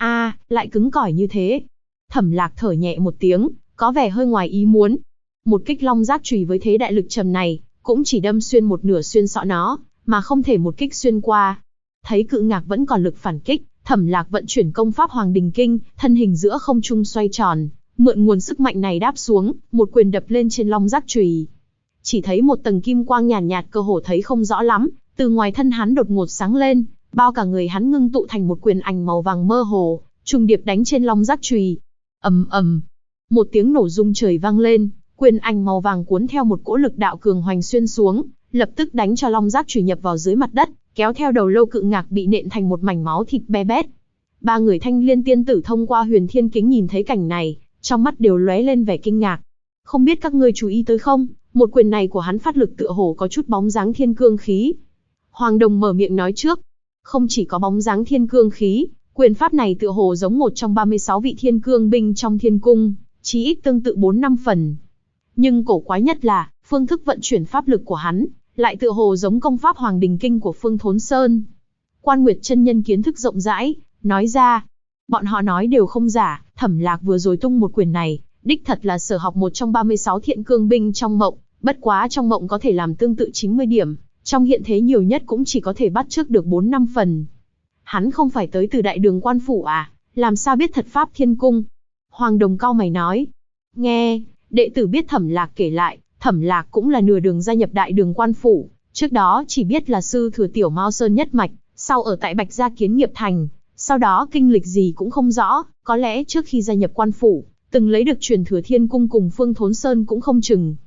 Lại cứng cỏi như thế. Thẩm Lạc thở nhẹ một tiếng, có vẻ hơi ngoài ý muốn. Một kích long giác chùy với thế đại lực trầm này, cũng chỉ đâm xuyên một nửa xuyên sọ nó, mà không thể một kích xuyên qua. Thấy cự ngạc vẫn còn lực phản kích, Thẩm Lạc vận chuyển công pháp Hoàng Đình Kinh, thân hình giữa không trung xoay tròn, mượn nguồn sức mạnh này đáp xuống, một quyền đập lên trên long giác chùy. Chỉ thấy một tầng kim quang nhàn nhạt cơ hồ thấy không rõ lắm, từ ngoài thân hắn đột ngột sáng lên, bao cả người hắn ngưng tụ thành một quyền ảnh màu vàng mơ hồ, trùng điệp đánh trên long giác chùy. Ầm ầm, một tiếng nổ rung trời vang lên, quyền ảnh màu vàng cuốn theo một cỗ lực đạo cường hoành xuyên xuống, lập tức đánh cho long giác chùy nhập vào dưới mặt đất, kéo theo đầu lâu cự ngạc bị nện thành một mảnh máu thịt be bét. Ba người Thanh Liên tiên tử thông qua Huyền Thiên Kính nhìn thấy cảnh này, trong mắt đều lóe lên vẻ kinh ngạc. Không biết các ngươi chú ý tới không, một quyền này của hắn phát lực tựa hồ có chút bóng dáng thiên cương khí. Hoàng Đồng mở miệng nói trước, không chỉ có bóng dáng thiên cương khí, quyền pháp này tựa hồ giống một trong 36 vị thiên cương binh trong thiên cung, chí ít tương tự 4-5 phần. Nhưng cổ quái nhất là, phương thức vận chuyển pháp lực của hắn, lại tựa hồ giống công pháp Hoàng Đình Kinh của Phương Thốn Sơn. Quan Nguyệt chân nhân kiến thức rộng rãi, nói ra, bọn họ nói đều không giả, Thẩm Lạc vừa rồi tung một quyền này, đích thật là sở học một trong 36 thiện cương binh trong mộng, bất quá trong mộng có thể làm tương tự 90 điểm, trong hiện thế nhiều nhất cũng chỉ có thể bắt chước được 4-5 phần. Hắn không phải tới từ Đại Đường Quan Phủ à, làm sao biết thật pháp thiên cung? Hoàng Đồng cau mày nói. Nghe, đệ tử biết Thẩm Lạc kể lại, Thẩm Lạc cũng là nửa đường gia nhập Đại Đường Quan Phủ, trước đó chỉ biết là sư thừa Tiểu Mao Sơn nhất mạch, sau ở tại Bạch Gia Kiến Nghiệp Thành, sau đó kinh lịch gì cũng không rõ, có lẽ trước khi gia nhập Quan Phủ, từng lấy được truyền thừa Thiên Cung cùng Phương Thốn Sơn cũng không chừng.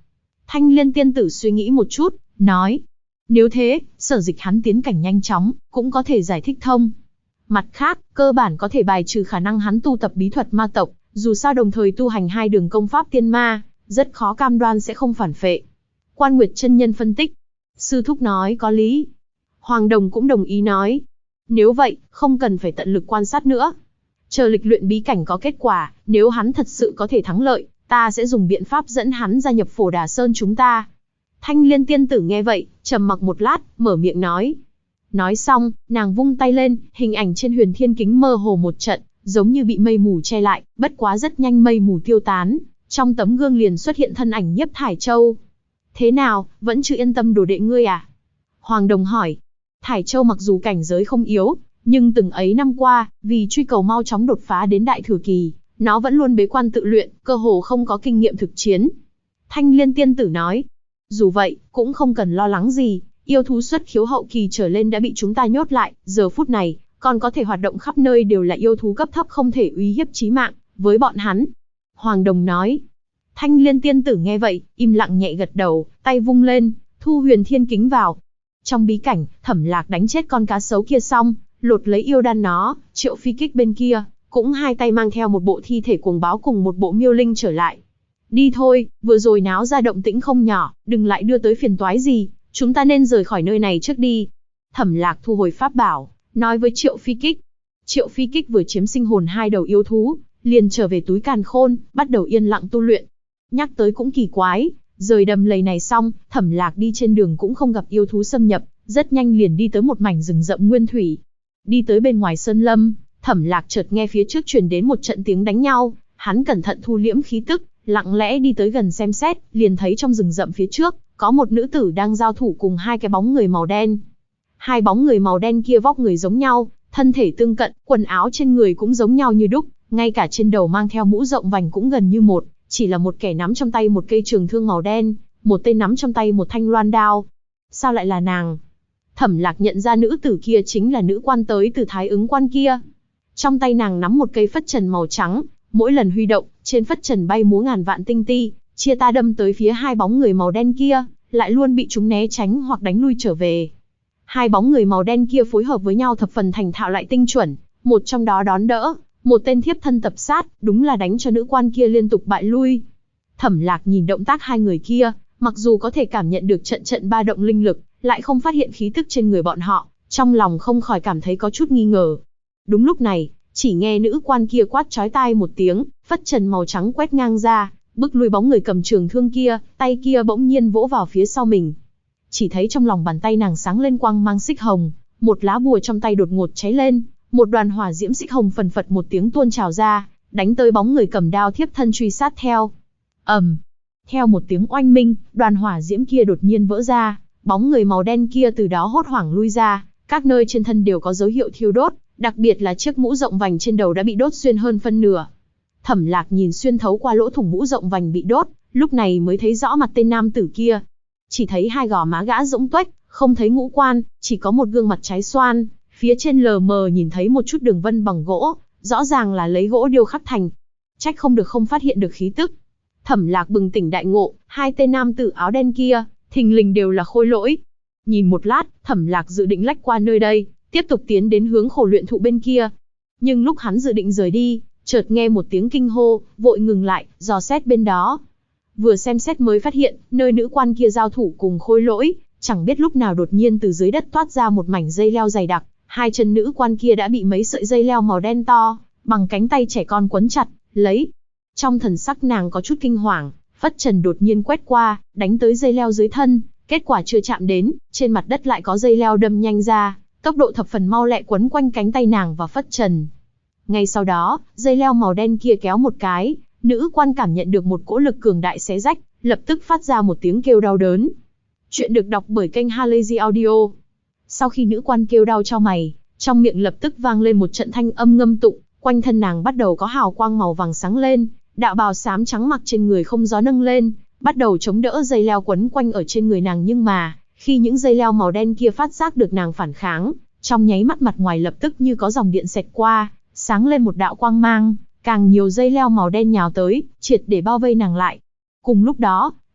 Thanh Liên tiên tử suy nghĩ một chút, nói. Nếu thế, sở dịch hắn tiến cảnh nhanh chóng, cũng có thể giải thích thông. Mặt khác, cơ bản có thể bài trừ khả năng hắn tu tập bí thuật ma tộc, dù sao đồng thời tu hành hai đường công pháp tiên ma, rất khó cam đoan sẽ không phản phệ. Quan Nguyệt chân nhân phân tích. Sư thúc nói có lý. Hoàng Đồng cũng đồng ý nói. Nếu vậy, không cần phải tận lực quan sát nữa. Chờ lịch luyện bí cảnh có kết quả, nếu hắn thật sự có thể thắng lợi, ta sẽ dùng biện pháp dẫn hắn gia nhập Phổ Đà Sơn chúng ta. Thanh Liên tiên tử nghe vậy, trầm mặc một lát, mở miệng nói. Nói xong, nàng vung tay lên, hình ảnh trên huyền thiên kính mơ hồ một trận, giống như bị mây mù che lại, bất quá rất nhanh mây mù tiêu tán, trong tấm gương liền xuất hiện thân ảnh Nhiếp Thải Châu. Thế nào, vẫn chưa yên tâm đồ đệ ngươi à? Hoàng Đồng hỏi. Thải Châu mặc dù cảnh giới không yếu, nhưng từng ấy năm qua, vì truy cầu mau chóng đột phá đến đại thừa kỳ, nó vẫn luôn bế quan tự luyện, cơ hồ không có kinh nghiệm thực chiến. Thanh Liên tiên tử nói. Dù vậy, cũng không cần lo lắng gì, yêu thú xuất khiếu hậu kỳ trở lên đã bị chúng ta nhốt lại, giờ phút này, còn có thể hoạt động khắp nơi đều là yêu thú cấp thấp không thể uy hiếp chí mạng với bọn hắn. Hoàng Đồng nói. Thanh Liên tiên tử nghe vậy, im lặng nhẹ gật đầu, tay vung lên, thu huyền thiên kính vào. Trong bí cảnh, Thẩm Lạc đánh chết con cá sấu kia xong, lột lấy yêu đan nó, Triệu Phi Kích bên kia, cũng hai tay mang theo một bộ thi thể cuồng báo cùng một bộ miêu linh trở lại. Đi thôi, vừa rồi náo ra động tĩnh không nhỏ, đừng lại đưa tới phiền toái gì, chúng ta nên rời khỏi nơi này trước đi. Thẩm Lạc thu hồi pháp bảo, nói với Triệu Phi Kích. Triệu Phi Kích vừa chiếm sinh hồn hai đầu yêu thú, liền trở về túi càn khôn, bắt đầu yên lặng tu luyện. Nhắc tới cũng kỳ quái, rời đầm lầy này xong, Thẩm Lạc đi trên đường cũng không gặp yêu thú xâm nhập, rất nhanh liền đi tới một mảnh rừng rậm nguyên thủy. Đi tới bên ngoài sơn lâm, Thẩm Lạc chợt nghe phía trước truyền đến một trận tiếng đánh nhau, hắn cẩn thận thu liễm khí tức, lặng lẽ đi tới gần xem xét, liền thấy trong rừng rậm phía trước, có một nữ tử đang giao thủ cùng hai cái bóng người màu đen. Hai bóng người màu đen kia vóc người giống nhau, thân thể tương cận, quần áo trên người cũng giống nhau như đúc, ngay cả trên đầu mang theo mũ rộng vành cũng gần như một, chỉ là một kẻ nắm trong tay một cây trường thương màu đen, một tên nắm trong tay một thanh loan đao. Sao lại là nàng? Thẩm Lạc nhận ra nữ tử kia chính là nữ quan tới từ Thái Ứng quan kia. Trong tay nàng nắm một cây phất trần màu trắng, mỗi lần huy động, trên phất trần bay múa ngàn vạn tinh ti, chia ta đâm tới phía hai bóng người màu đen kia, lại luôn bị chúng né tránh hoặc đánh lui trở về. Hai bóng người màu đen kia phối hợp với nhau thập phần thành thạo lại tinh chuẩn, một trong đó đón đỡ, một tên thiếp thân tập sát, đúng là đánh cho nữ quan kia liên tục bại lui. Thẩm Lạc nhìn động tác hai người kia, mặc dù có thể cảm nhận được trận trận ba động linh lực, lại không phát hiện khí tức trên người bọn họ, trong lòng không khỏi cảm thấy có chút nghi ngờ. Đúng lúc này, chỉ nghe nữ quan kia quát chói tai một tiếng, phất trần màu trắng quét ngang ra, bức lui bóng người cầm trường thương kia, tay kia bỗng nhiên vỗ vào phía sau mình. Chỉ thấy trong lòng bàn tay nàng sáng lên quang mang xích hồng, một lá bùa trong tay đột ngột cháy lên, một đoàn hỏa diễm xích hồng phần phật một tiếng tuôn trào ra, đánh tới bóng người cầm đao thiếp thân truy sát theo. Theo một tiếng oanh minh, đoàn hỏa diễm kia đột nhiên vỡ ra, bóng người màu đen kia từ đó hốt hoảng lui ra, các nơi trên thân đều có dấu hiệu thiêu đốt, đặc biệt là chiếc mũ rộng vành trên đầu đã bị đốt xuyên hơn phân nửa. Thẩm Lạc nhìn xuyên thấu qua lỗ thủng mũ rộng vành bị đốt, lúc này mới thấy rõ mặt tên nam tử kia. Chỉ thấy hai gò má gã rỗng tuếch, không thấy ngũ quan, chỉ có một gương mặt trái xoan, phía trên lờ mờ nhìn thấy một chút đường vân bằng gỗ, rõ ràng là lấy gỗ điêu khắc thành. Trách không được không phát hiện được khí tức. Thẩm Lạc bừng tỉnh đại ngộ, hai tên nam tử áo đen kia, thình lình đều là khôi lỗi. Nhìn một lát, Thẩm Lạc dự định lách qua nơi đây, tiếp tục tiến đến hướng khổ luyện thụ bên kia. Nhưng lúc hắn dự định rời đi, chợt nghe một tiếng kinh hô, vội ngừng lại, dò xét bên đó. Vừa xem xét mới phát hiện, nơi nữ quan kia giao thủ cùng khôi lỗi, chẳng biết lúc nào đột nhiên từ dưới đất toát ra một mảnh dây leo dày đặc, hai chân nữ quan kia đã bị mấy sợi dây leo màu đen to, bằng cánh tay trẻ con quấn chặt, lấy. Trong thần sắc nàng có chút kinh hoàng, phất trần đột nhiên quét qua, đánh tới dây leo dưới thân, kết quả chưa chạm đến, trên mặt đất lại có dây leo đâm nhanh ra, tốc độ thập phần mau lẹ quấn quanh cánh tay nàng và phất trần. Ngay sau đó, dây leo màu đen kia kéo một cái, nữ quan cảm nhận được một cỗ lực cường đại xé rách, lập tức phát ra một tiếng kêu đau đớn. Chuyện được đọc bởi kênh Halazy Audio. Sau khi nữ quan kêu đau cho mày, trong miệng lập tức vang lên một trận thanh âm ngâm tụng, quanh thân nàng bắt đầu có hào quang màu vàng sáng lên, đạo bào xám trắng mặc trên người không gió nâng lên, bắt đầu chống đỡ dây leo quấn quanh ở trên người nàng, nhưng mà, khi những dây leo màu đen kia phát giác được nàng phản kháng, trong nháy mắt mặt ngoài lập tức như có dòng điện xẹt qua, sáng lên một đạo quang mang, càng nhiều dây leo màu đen nhào tới, triệt để bao vây nàng lại. Cùng lúc đó,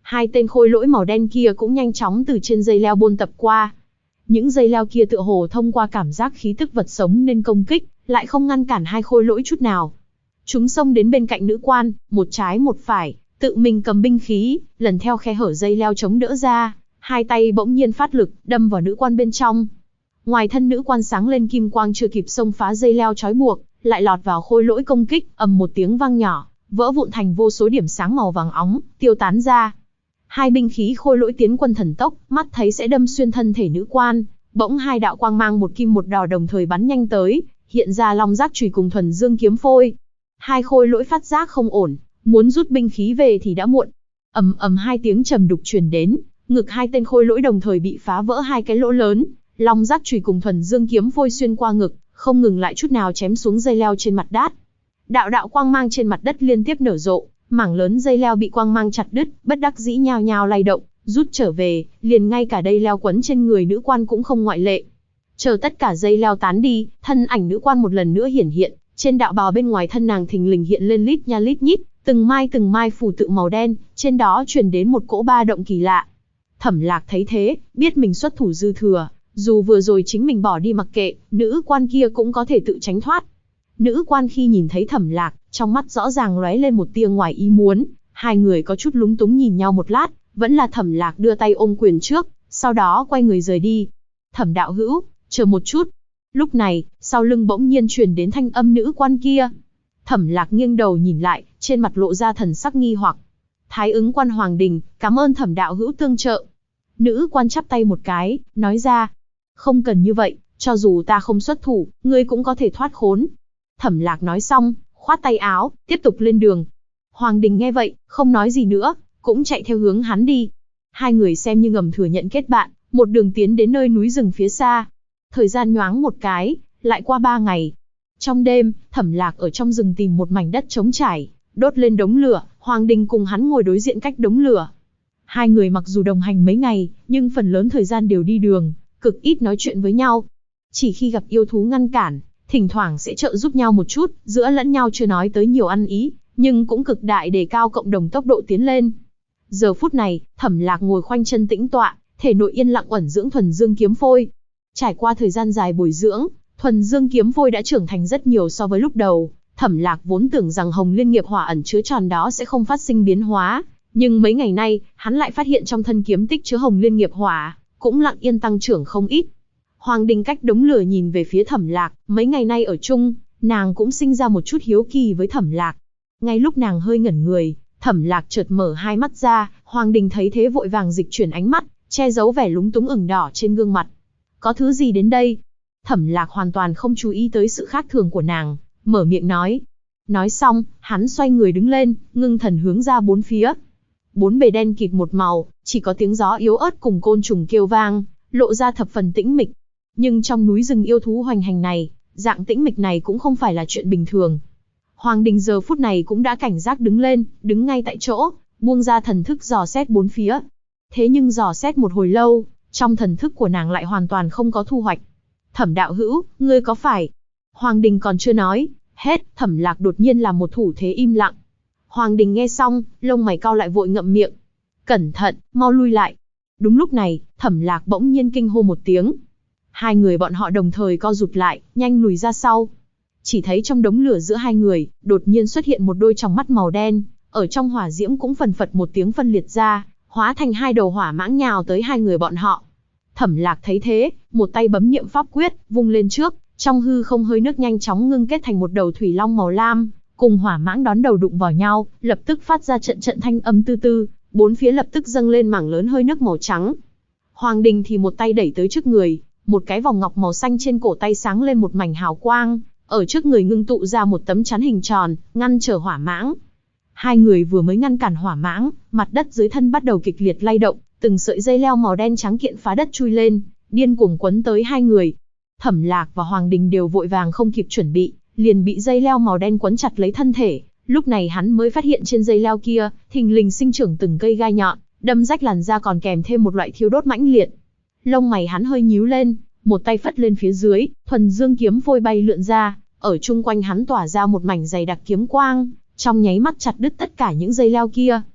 Hai tên khôi lỗi màu đen kia cũng nhanh chóng từ trên dây leo buôn tập qua. Những dây leo kia tựa hồ thông qua cảm giác khí tức vật sống nên công kích, lại không ngăn cản hai khôi lỗi chút nào. Chúng xông đến bên cạnh nữ quan, một trái một phải, tự mình cầm binh khí, lần theo khe hở dây leo chống đỡ ra, hai tay bỗng nhiên phát lực, đâm vào nữ quan bên trong. Ngoài thân nữ quan sáng lên kim quang chưa kịp xông phá dây leo trói buộc, lại lọt vào khôi lỗi công kích, ầm một tiếng vang nhỏ, vỡ vụn thành vô số điểm sáng màu vàng óng, tiêu tán ra. Hai binh khí khôi lỗi tiến quân thần tốc, mắt thấy sẽ đâm xuyên thân thể nữ quan, bỗng hai đạo quang mang một kim một đỏ đồng thời bắn nhanh tới, hiện ra long giác chùy cùng thuần dương kiếm phôi. Hai khôi lỗi phát giác không ổn, muốn rút binh khí về thì đã muộn. Ầm ầm hai tiếng trầm đục truyền đến, ngực hai tên khôi lỗi đồng thời bị phá vỡ hai cái lỗ lớn, long giác chùy cùng thuần dương kiếm phôi xuyên qua ngực, không ngừng lại chút nào chém xuống dây leo trên mặt đất. Đạo đạo quang mang trên mặt đất liên tiếp nở rộ, mảng lớn dây leo bị quang mang chặt đứt, bất đắc dĩ nhao nhao lay động, rút trở về, liền ngay cả dây leo quấn trên người nữ quan cũng không ngoại lệ. Chờ tất cả dây leo tán đi, thân ảnh nữ quan một lần nữa hiển hiện, trên đạo bào bên ngoài thân nàng thình lình hiện lên lít nha lít nhít, từng mai phù tự màu đen, trên đó truyền đến một cỗ ba động kỳ lạ. Thẩm Lạc thấy thế, biết mình xuất thủ dư thừa, dù vừa rồi chính mình bỏ đi mặc kệ, nữ quan kia cũng có thể tự tránh thoát. Nữ quan khi nhìn thấy Thẩm Lạc, trong mắt rõ ràng lóe lên một tia ngoài ý muốn, hai người có chút lúng túng nhìn nhau một lát, vẫn là Thẩm Lạc đưa tay ôm quyền trước, sau đó quay người rời đi. Thẩm đạo hữu, chờ một chút. Lúc này, sau lưng bỗng nhiên truyền đến thanh âm nữ quan kia. Thẩm Lạc nghiêng đầu nhìn lại, trên mặt lộ ra thần sắc nghi hoặc. Thái ứng quan Hoàng Đình, cảm ơn Thẩm đạo hữu tương trợ. Nữ quan chắp tay một cái, nói ra. Không cần như vậy, cho dù ta không xuất thủ, ngươi cũng có thể thoát khốn. Thẩm Lạc nói xong, khoát tay áo, tiếp tục lên đường. Hoàng Đình nghe vậy, không nói gì nữa, cũng chạy theo hướng hắn đi. Hai người xem như ngầm thừa nhận kết bạn, một đường tiến đến nơi núi rừng phía xa. Thời gian nhoáng một cái, lại qua 3 ngày. Trong đêm, Thẩm Lạc ở trong rừng tìm một mảnh đất trống trải, đốt lên đống lửa, Hoàng Đình cùng hắn ngồi đối diện cách đống lửa. Hai người mặc dù đồng hành mấy ngày, nhưng phần lớn thời gian đều đi đường, cực ít nói chuyện với nhau. Chỉ khi gặp yêu thú ngăn cản, thỉnh thoảng sẽ trợ giúp nhau một chút, giữa lẫn nhau chưa nói tới nhiều ăn ý, nhưng cũng cực đại đề cao cộng đồng tốc độ tiến lên. Giờ phút này, Thẩm Lạc ngồi khoanh chân tĩnh tọa, thể nội yên lặng ẩn dưỡng thuần dương kiếm phôi. Trải qua thời gian dài bồi dưỡng, thuần dương kiếm phôi đã trưởng thành rất nhiều so với lúc đầu. Thẩm Lạc vốn tưởng rằng Hồng Liên nghiệp hỏa ẩn chứa tròn đó sẽ không phát sinh biến hóa, nhưng mấy ngày nay, hắn lại phát hiện trong thân kiếm tích chứa Hồng Liên nghiệp hỏa, cũng lặng yên tăng trưởng không ít. Hoàng Đình cách đống lửa nhìn về phía Thẩm Lạc, mấy ngày nay ở chung, nàng cũng sinh ra một chút hiếu kỳ với Thẩm Lạc. Ngay lúc nàng hơi ngẩn người, Thẩm Lạc chợt mở hai mắt ra, Hoàng Đình thấy thế vội vàng dịch chuyển ánh mắt, che giấu vẻ lúng túng ửng đỏ trên gương mặt. Có thứ gì đến đây? Thẩm Lạc hoàn toàn không chú ý tới sự khác thường của nàng, mở miệng nói. Nói xong, hắn xoay người đứng lên, ngưng thần hướng ra bốn phía. Bốn bề đen kịt một màu, chỉ có tiếng gió yếu ớt cùng côn trùng kêu vang, lộ ra thập phần tĩnh mịch. Nhưng trong núi rừng yêu thú hoành hành này, dạng tĩnh mịch này cũng không phải là chuyện bình thường. Hoàng Đình giờ phút này cũng đã cảnh giác đứng lên, đứng ngay tại chỗ, buông ra thần thức dò xét bốn phía. Thế nhưng dò xét một hồi lâu, trong thần thức của nàng lại hoàn toàn không có thu hoạch. Thẩm đạo hữu, ngươi có phải? Hoàng Đình còn chưa nói hết, Thẩm Lạc đột nhiên làm một thủ thế im lặng. Hoàng Đình nghe xong, lông mày cau lại vội ngậm miệng. Cẩn thận, mau lui lại. Đúng lúc này, Thẩm Lạc bỗng nhiên kinh hô một tiếng. Hai người bọn họ đồng thời co rụt lại, nhanh lùi ra sau. Chỉ thấy trong đống lửa giữa hai người, đột nhiên xuất hiện một đôi tròng mắt màu đen, ở trong hỏa diễm cũng phần phật một tiếng phân liệt ra, hóa thành hai đầu hỏa mãng nhào tới hai người bọn họ. Thẩm Lạc thấy thế, một tay bấm niệm pháp quyết, vung lên trước, trong hư không hơi nước nhanh chóng ngưng kết thành một đầu thủy long màu lam, cùng hỏa mãng đón đầu đụng vào nhau, lập tức phát ra trận trận thanh âm tư tư, bốn phía lập tức dâng lên mảng lớn hơi nước màu trắng. Hoàng Đình thì một tay đẩy tới trước người, một cái vòng ngọc màu xanh trên cổ tay sáng lên một mảnh hào quang, ở trước người ngưng tụ ra một tấm chắn hình tròn, ngăn trở hỏa mãng. Hai người vừa mới ngăn cản hỏa mãng, mặt đất dưới thân bắt đầu kịch liệt lay động, từng sợi dây leo màu đen trắng kiện phá đất chui lên, điên cuồng quấn tới hai người. Thẩm Lạc và Hoàng Đình đều vội vàng không kịp chuẩn bị, liền bị dây leo màu đen quấn chặt lấy thân thể. Lúc này hắn mới phát hiện trên dây leo kia, thình lình sinh trưởng từng cây gai nhọn, đâm rách làn da còn kèm thêm một loại thiêu đốt mãnh liệt. Lông mày hắn hơi nhíu lên, một tay phất lên phía dưới, thuần dương kiếm phôi bay lượn ra, ở chung quanh hắn tỏa ra một mảnh dày đặc kiếm quang, trong nháy mắt chặt đứt tất cả những dây leo kia.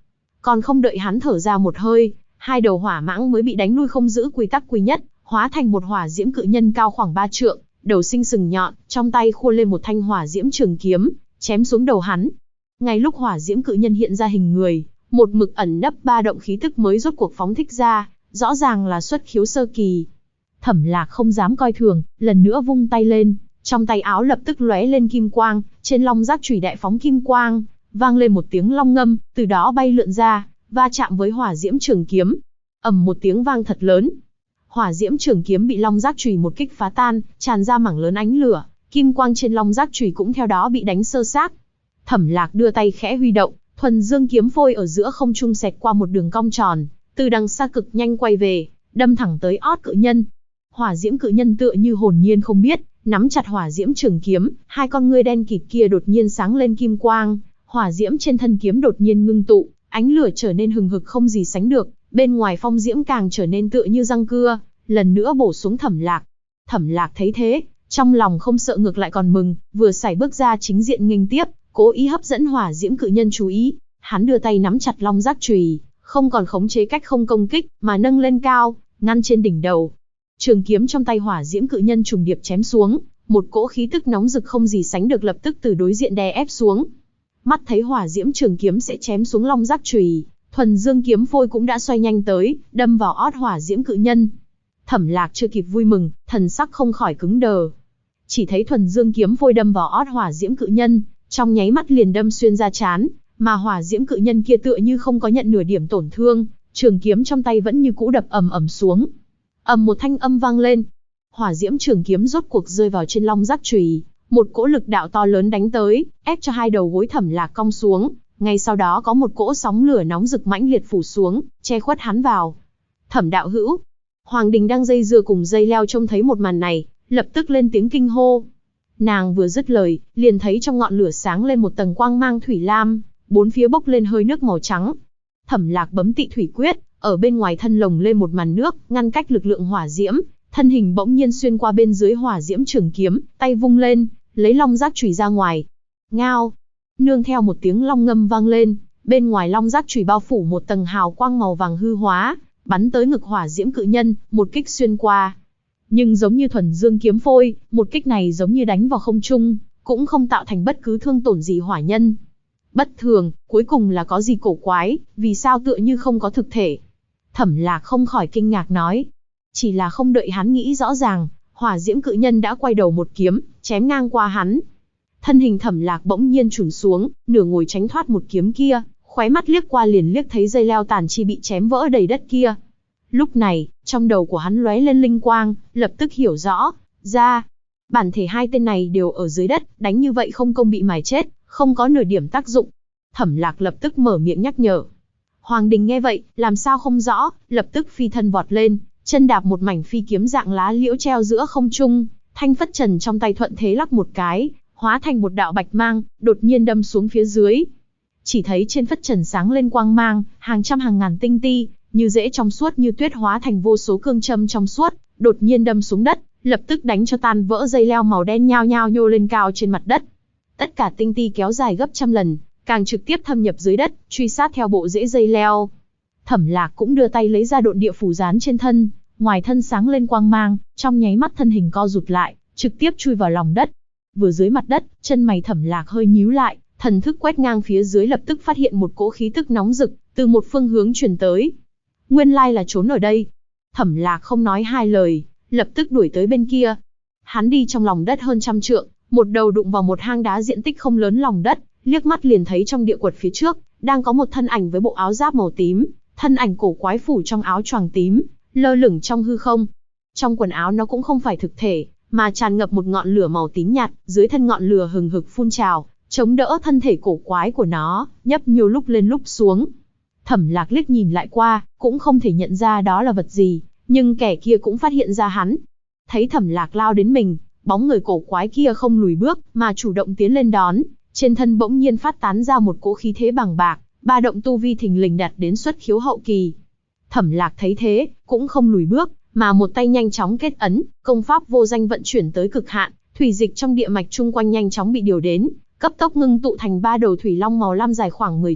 Còn không đợi hắn thở ra một hơi, hai đầu hỏa mãng mới bị đánh lui không giữ quy tắc quy nhất, hóa thành một hỏa diễm cự nhân cao khoảng 3 trượng, đầu sinh sừng nhọn, trong tay khua lên một thanh hỏa diễm trường kiếm, chém xuống đầu hắn. Ngay lúc hỏa diễm cự nhân hiện ra hình người, một mực ẩn nấp ba động khí tức mới rốt cuộc phóng thích ra, rõ ràng là xuất khiếu sơ kỳ. Thẩm Lạc không dám coi thường, lần nữa vung tay lên, trong tay áo lập tức lóe lên kim quang, trên long giác chùy đại phóng kim quang, vang lên một tiếng long ngâm, từ đó bay lượn ra, va chạm với hỏa diễm trường kiếm. Ầm một tiếng vang thật lớn. Hỏa diễm trường kiếm bị long giác chùy một kích phá tan, tràn ra mảng lớn ánh lửa, kim quang trên long giác chùy cũng theo đó bị đánh sơ xác. Thẩm Lạc đưa tay khẽ huy động, thuần dương kiếm phôi ở giữa không trung xẹt qua một đường cong tròn, từ đằng xa cực nhanh quay về, đâm thẳng tới ót cự nhân. Hỏa diễm cự nhân tựa như hồn nhiên không biết, nắm chặt hỏa diễm trường kiếm, hai con ngươi đen kịt kia đột nhiên sáng lên kim quang, hỏa diễm trên thân kiếm đột nhiên ngưng tụ, ánh lửa trở nên hừng hực không gì sánh được, bên ngoài phong diễm càng trở nên tựa như răng cưa, lần nữa bổ xuống Thẩm Lạc. Thẩm Lạc thấy thế, trong lòng không sợ ngược lại còn mừng, vừa sải bước ra chính diện nghênh tiếp, cố ý hấp dẫn hỏa diễm cự nhân chú ý. Hắn đưa tay nắm chặt long giác chùy, không còn khống chế cách không công kích, mà nâng lên cao, ngăn trên đỉnh đầu. Trường kiếm trong tay hỏa diễm cự nhân trùng điệp chém xuống, một cỗ khí tức nóng rực không gì sánh được lập tức từ đối diện đè ép xuống. Mắt thấy hỏa diễm trường kiếm sẽ chém xuống long giác chùy, thuần dương kiếm phôi cũng đã xoay nhanh tới, đâm vào ót hỏa diễm cự nhân. Thẩm Lạc chưa kịp vui mừng, thần sắc không khỏi cứng đờ. Chỉ thấy thuần dương kiếm phôi đâm vào ót hỏa diễm cự nhân, trong nháy mắt liền đâm xuyên ra trán, mà hỏa diễm cự nhân kia tựa như không có nhận nửa điểm tổn thương, trường kiếm trong tay vẫn như cũ đập ầm ầm xuống. Ầm một thanh âm vang lên, hỏa diễm trường kiếm rốt cuộc rơi vào trên long giác chùy, một cỗ lực đạo to lớn đánh tới, ép cho hai đầu gối Thẩm Lạc cong xuống, ngay sau đó có một cỗ sóng lửa nóng rực mãnh liệt phủ xuống, che khuất hắn vào. Thẩm đạo hữu, Hoàng Đình đang dây dưa cùng dây leo trông thấy một màn này, lập tức lên tiếng kinh hô. Nàng vừa dứt lời, liền thấy trong ngọn lửa sáng lên một tầng quang mang thủy lam, bốn phía bốc lên hơi nước màu trắng. Thẩm Lạc bấm Tị Thủy Quyết, ở bên ngoài thân lồng lên một màn nước, ngăn cách lực lượng hỏa diễm, thân hình bỗng nhiên xuyên qua bên dưới hỏa diễm trường kiếm, tay vung lên, lấy long giác chùy ra ngoài. Ngao, nương theo một tiếng long ngâm vang lên, bên ngoài long giác chùy bao phủ một tầng hào quang màu vàng hư hóa, bắn tới ngực hỏa diễm cự nhân, một kích xuyên qua. Nhưng giống như thuần dương kiếm phôi, một kích này giống như đánh vào không trung, cũng không tạo thành bất cứ thương tổn gì hỏa nhân. Bất thường, cuối cùng là có gì cổ quái, vì sao tựa như không có thực thể? Thẩm Lạc không khỏi kinh ngạc nói. Chỉ là không đợi hắn nghĩ rõ ràng, hỏa diễm cự nhân đã quay đầu một kiếm, chém ngang qua hắn. Thân hình Thẩm Lạc bỗng nhiên chùn xuống, nửa ngồi tránh thoát một kiếm kia, khóe mắt liếc qua liền liếc thấy dây leo tàn chi bị chém vỡ đầy đất kia. Lúc này, trong đầu của hắn lóe lên linh quang, lập tức hiểu rõ ra, bản thể hai tên này đều ở dưới đất, đánh như vậy không công bị mài chết, không có nửa điểm tác dụng. Thẩm Lạc lập tức mở miệng nhắc nhở. Hoàng Đình nghe vậy, làm sao không rõ, lập tức phi thân vọt lên, chân đạp một mảnh phi kiếm dạng lá liễu treo giữa không trung, thanh phất trần trong tay thuận thế lắc một cái, hóa thành một đạo bạch mang, đột nhiên đâm xuống phía dưới. Chỉ thấy trên phất trần sáng lên quang mang, hàng trăm hàng ngàn tinh ti, như rễ trong suốt như tuyết hóa thành vô số cương châm trong suốt, đột nhiên đâm xuống đất, lập tức đánh cho tan vỡ dây leo màu đen nhao nhao nhô lên cao trên mặt đất. Tất cả tinh ti kéo dài gấp trăm lần, càng trực tiếp thâm nhập dưới đất, truy sát theo bộ rễ dây leo. Thẩm Lạc cũng đưa tay lấy ra độn địa phủ dán trên thân, ngoài thân sáng lên quang mang, trong nháy mắt thân hình co rụt lại, trực tiếp chui vào lòng đất. Vừa dưới mặt đất, chân mày Thẩm Lạc hơi nhíu lại, thần thức quét ngang phía dưới lập tức phát hiện một cỗ khí tức nóng rực từ một phương hướng truyền tới. Nguyên lai là trốn ở đây. Thẩm Lạc không nói hai lời, lập tức đuổi tới bên kia. Hắn đi trong lòng đất hơn 100 trượng, một đầu đụng vào một hang đá diện tích không lớn lòng đất, liếc mắt liền thấy trong địa quật phía trước đang có một thân ảnh với bộ áo giáp màu tím, thân ảnh cổ quái phủ trong áo choàng tím, lơ lửng trong hư không. Trong quần áo nó cũng không phải thực thể, mà tràn ngập một ngọn lửa màu tím nhạt, dưới thân ngọn lửa hừng hực phun trào, chống đỡ thân thể cổ quái của nó, nhấp nhiều lúc lên lúc xuống. Thẩm Lạc liếc nhìn lại qua, cũng không thể nhận ra đó là vật gì, nhưng kẻ kia cũng phát hiện ra hắn. Thấy Thẩm Lạc lao đến mình, bóng người cổ quái kia không lùi bước, mà chủ động tiến lên đón, trên thân bỗng nhiên phát tán ra một cỗ khí thế bằng bạc, ba động tu vi thình lình đạt đến xuất khiếu hậu kỳ. Thẩm Lạc thấy thế, cũng không lùi bước, mà một tay nhanh chóng kết ấn, công pháp vô danh vận chuyển tới cực hạn, thủy dịch trong địa mạch chung quanh nhanh chóng bị điều đến, cấp tốc ngưng tụ thành ba đầu thủy long màu lam dài khoảng 10 trượng,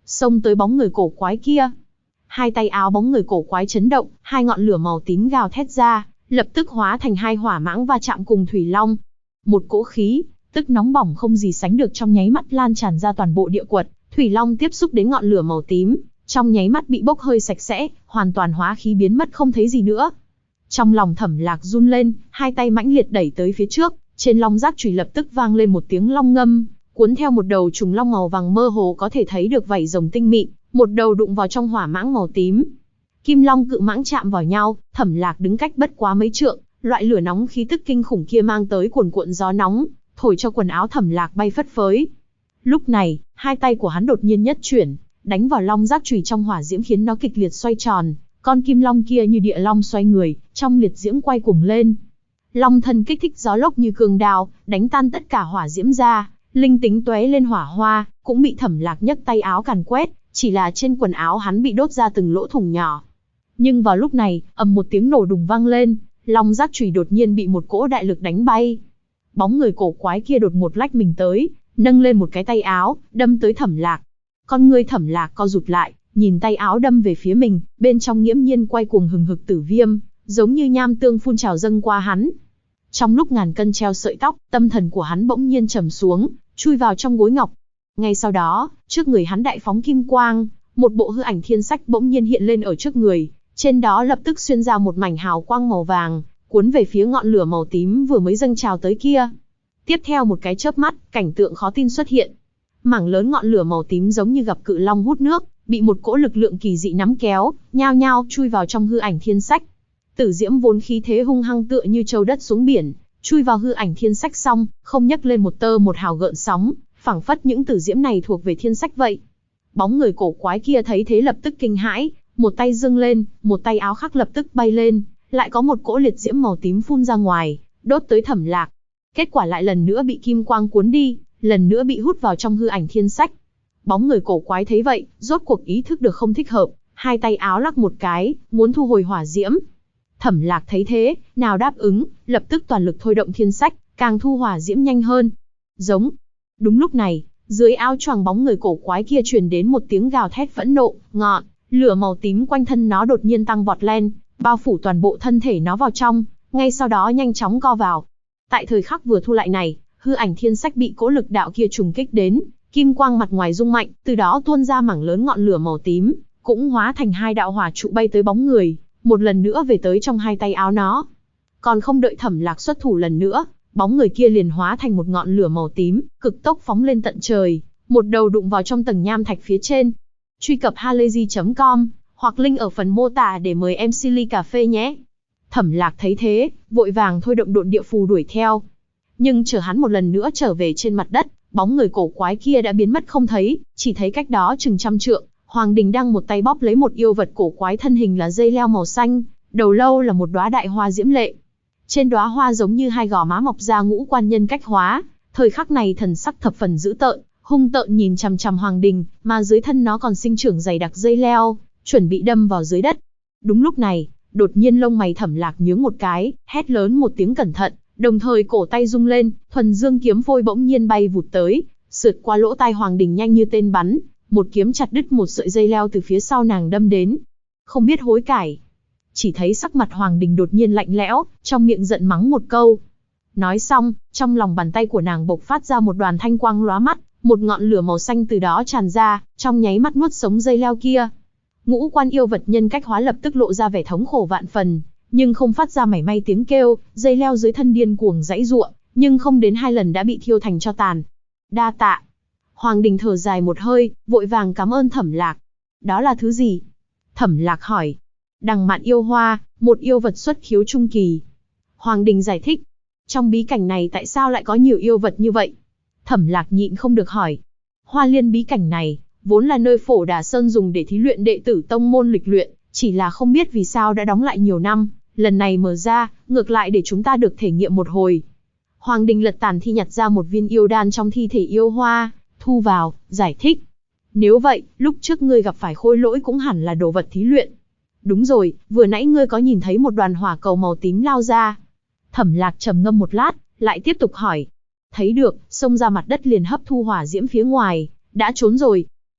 xông tới bóng người cổ quái kia. Hai tay áo bóng người cổ quái chấn động, hai ngọn lửa màu tím gào thét ra, lập tức hóa thành hai hỏa mãng va chạm cùng thủy long. Một cỗ khí, tức nóng bỏng không gì sánh được trong nháy mắt lan tràn ra toàn bộ địa quật, thủy long tiếp xúc đến ngọn lửa màu tím, trong nháy mắt bị bốc hơi sạch sẽ, hoàn toàn hóa khí biến mất không thấy gì nữa. Trong lòng Thẩm Lạc run lên, hai tay mãnh liệt đẩy tới phía trước, trên long giác chùy lập tức vang lên một tiếng long ngâm, cuốn theo một đầu trùng long màu vàng mơ hồ có thể thấy được vảy rồng tinh mịn, một đầu đụng vào trong hỏa mãng màu tím. Kim long cự mãng chạm vào nhau, Thẩm Lạc đứng cách bất quá mấy trượng, loại lửa nóng khí tức kinh khủng kia mang tới cuồn cuộn gió nóng, thổi cho quần áo Thẩm Lạc bay phất phới. Lúc này, hai tay của hắn đột nhiên nhất chuyển, đánh vào long giác chùy trong hỏa diễm khiến nó kịch liệt xoay tròn, con kim long kia như địa long xoay người, trong liệt diễm quay cuồng lên. Long thân kích thích gió lốc như cương đao, đánh tan tất cả hỏa diễm ra, linh tính tóe lên hỏa hoa, cũng bị Thẩm Lạc nhấc tay áo càn quét, chỉ là trên quần áo hắn bị đốt ra từng lỗ thủng nhỏ. Nhưng vào lúc này, ầm một tiếng nổ đùng vang lên, long giác chùy đột nhiên bị một cỗ đại lực đánh bay. Bóng người cổ quái kia đột ngột lách mình tới, nâng lên một cái tay áo, đâm tới Thẩm Lạc. Con ngươi Thẩm Lạc co rụt lại, nhìn tay áo đâm về phía mình, bên trong nghiễm nhiên quay cuồng hừng hực tử viêm, giống như nham tương phun trào dâng qua hắn. Trong lúc ngàn cân treo sợi tóc, tâm thần của hắn bỗng nhiên trầm xuống, chui vào trong gối ngọc. Ngay sau đó, trước người hắn đại phóng kim quang, một bộ hư ảnh thiên sách bỗng nhiên hiện lên ở trước người, trên đó lập tức xuyên ra một mảnh hào quang màu vàng, cuốn về phía ngọn lửa màu tím vừa mới dâng trào tới kia. Tiếp theo một cái chớp mắt, cảnh tượng khó tin xuất hiện. Mảng lớn ngọn lửa màu tím giống như gặp cự long hút nước, bị một cỗ lực lượng kỳ dị nắm kéo, nhao nhao chui vào trong hư ảnh thiên sách. Tử diễm vốn khí thế hung hăng tựa như châu đất xuống biển, chui vào hư ảnh thiên sách xong, không nhấc lên một tơ một hào gợn sóng, phảng phất những tử diễm này thuộc về thiên sách vậy. Bóng người cổ quái kia thấy thế lập tức kinh hãi, một tay giương lên, một tay áo khác lập tức bay lên, lại có một cỗ liệt diễm màu tím phun ra ngoài, đốt tới Thẩm Lạc. Kết quả lại lần nữa bị kim quang cuốn đi, lần nữa bị hút vào trong hư ảnh thiên sách. Bóng người cổ quái thấy vậy, rốt cuộc ý thức được không thích hợp, hai tay áo lắc một cái, muốn thu hồi hỏa diễm. Thẩm Lạc thấy thế, nào đáp ứng, lập tức toàn lực thôi động thiên sách, càng thu hỏa diễm nhanh hơn. Giống. Đúng lúc này, dưới áo choàng bóng người cổ quái kia truyền đến một tiếng gào thét phẫn nộ, ngọn lửa màu tím quanh thân nó đột nhiên tăng vọt lên, bao phủ toàn bộ thân thể nó vào trong, ngay sau đó nhanh chóng co vào. Tại thời khắc vừa thu lại này, hư ảnh thiên sách bị cỗ lực đạo kia trùng kích đến, kim quang mặt ngoài rung mạnh, từ đó tuôn ra mảng lớn ngọn lửa màu tím, cũng hóa thành hai đạo hỏa trụ bay tới bóng người, một lần nữa về tới trong hai tay áo nó. Còn không đợi Thẩm Lạc xuất thủ lần nữa, bóng người kia liền hóa thành một ngọn lửa màu tím, cực tốc phóng lên tận trời, một đầu đụng vào trong tầng nham thạch phía trên. Truy cập halayzi.com hoặc link ở phần mô tả để mời em ly cà phê nhé. Thẩm Lạc thấy thế, vội vàng thôi động độn địa phù đuổi theo. Nhưng chờ hắn một lần nữa trở về trên mặt đất, bóng người cổ quái kia đã biến mất không thấy, chỉ thấy cách đó chừng trăm trượng, Hoàng Đình đang một tay bóp lấy một yêu vật cổ quái thân hình là dây leo màu xanh, đầu lâu là một đóa đại hoa diễm lệ. Trên đóa hoa giống như hai gò má mọc ra ngũ quan nhân cách hóa, thời khắc này thần sắc thập phần dữ tợn, hung tợn nhìn chằm chằm Hoàng Đình, mà dưới thân nó còn sinh trưởng dày đặc dây leo, chuẩn bị đâm vào dưới đất. Đúng lúc này, đột nhiên lông mày Thẩm Lạc nhướng một cái, hét lớn một tiếng cẩn thận, đồng thời cổ tay rung lên, thuần dương kiếm phôi bỗng nhiên bay vụt tới, sượt qua lỗ tai Hoàng Đình nhanh như tên bắn, một kiếm chặt đứt một sợi dây leo từ phía sau nàng đâm đến. Không biết hối cải. Chỉ thấy sắc mặt Hoàng Đình đột nhiên lạnh lẽo, trong miệng giận mắng một câu. Nói xong, trong lòng bàn tay của nàng bộc phát ra một đoàn thanh quang lóa mắt, một ngọn lửa màu xanh từ đó tràn ra, trong nháy mắt nuốt sống dây leo kia. Ngũ quan yêu vật nhân cách hóa lập tức lộ ra vẻ thống khổ vạn phần, nhưng không phát ra mảy may tiếng kêu, dây leo dưới thân điên cuồng giãy giụa, nhưng không đến 2 lần đã bị thiêu thành tro tàn. Đa tạ. Hoàng Đình thở dài một hơi, vội vàng cảm ơn Thẩm Lạc. Đó là thứ gì? Thẩm Lạc hỏi. Đằng mạn yêu hoa, một yêu vật xuất khiếu trung kỳ. Hoàng Đình giải thích. Trong bí cảnh này tại sao lại có nhiều yêu vật như vậy? Thẩm Lạc nhịn không được hỏi. Hoa Liên bí cảnh này, vốn là nơi Phổ Đà Sơn dùng để thí luyện đệ tử tông môn lịch luyện, chỉ là không biết vì sao đã đóng lại nhiều năm, lần này mở ra, ngược lại để chúng ta được thể nghiệm một hồi. Hoàng Đình lật tàn thi nhặt ra một viên yêu đan trong thi thể yêu hoa, thu vào, giải thích. Nếu vậy, lúc trước ngươi gặp phải khôi lỗi cũng hẳn là đồ vật thí luyện. Đúng rồi, vừa nãy ngươi có nhìn thấy một đoàn hỏa cầu màu tím lao ra. Thẩm Lạc trầm ngâm một lát, lại tiếp tục hỏi. Thấy được, xông ra mặt đất liền hấp thu hỏa diễm phía ngoài, đã trốn rồi.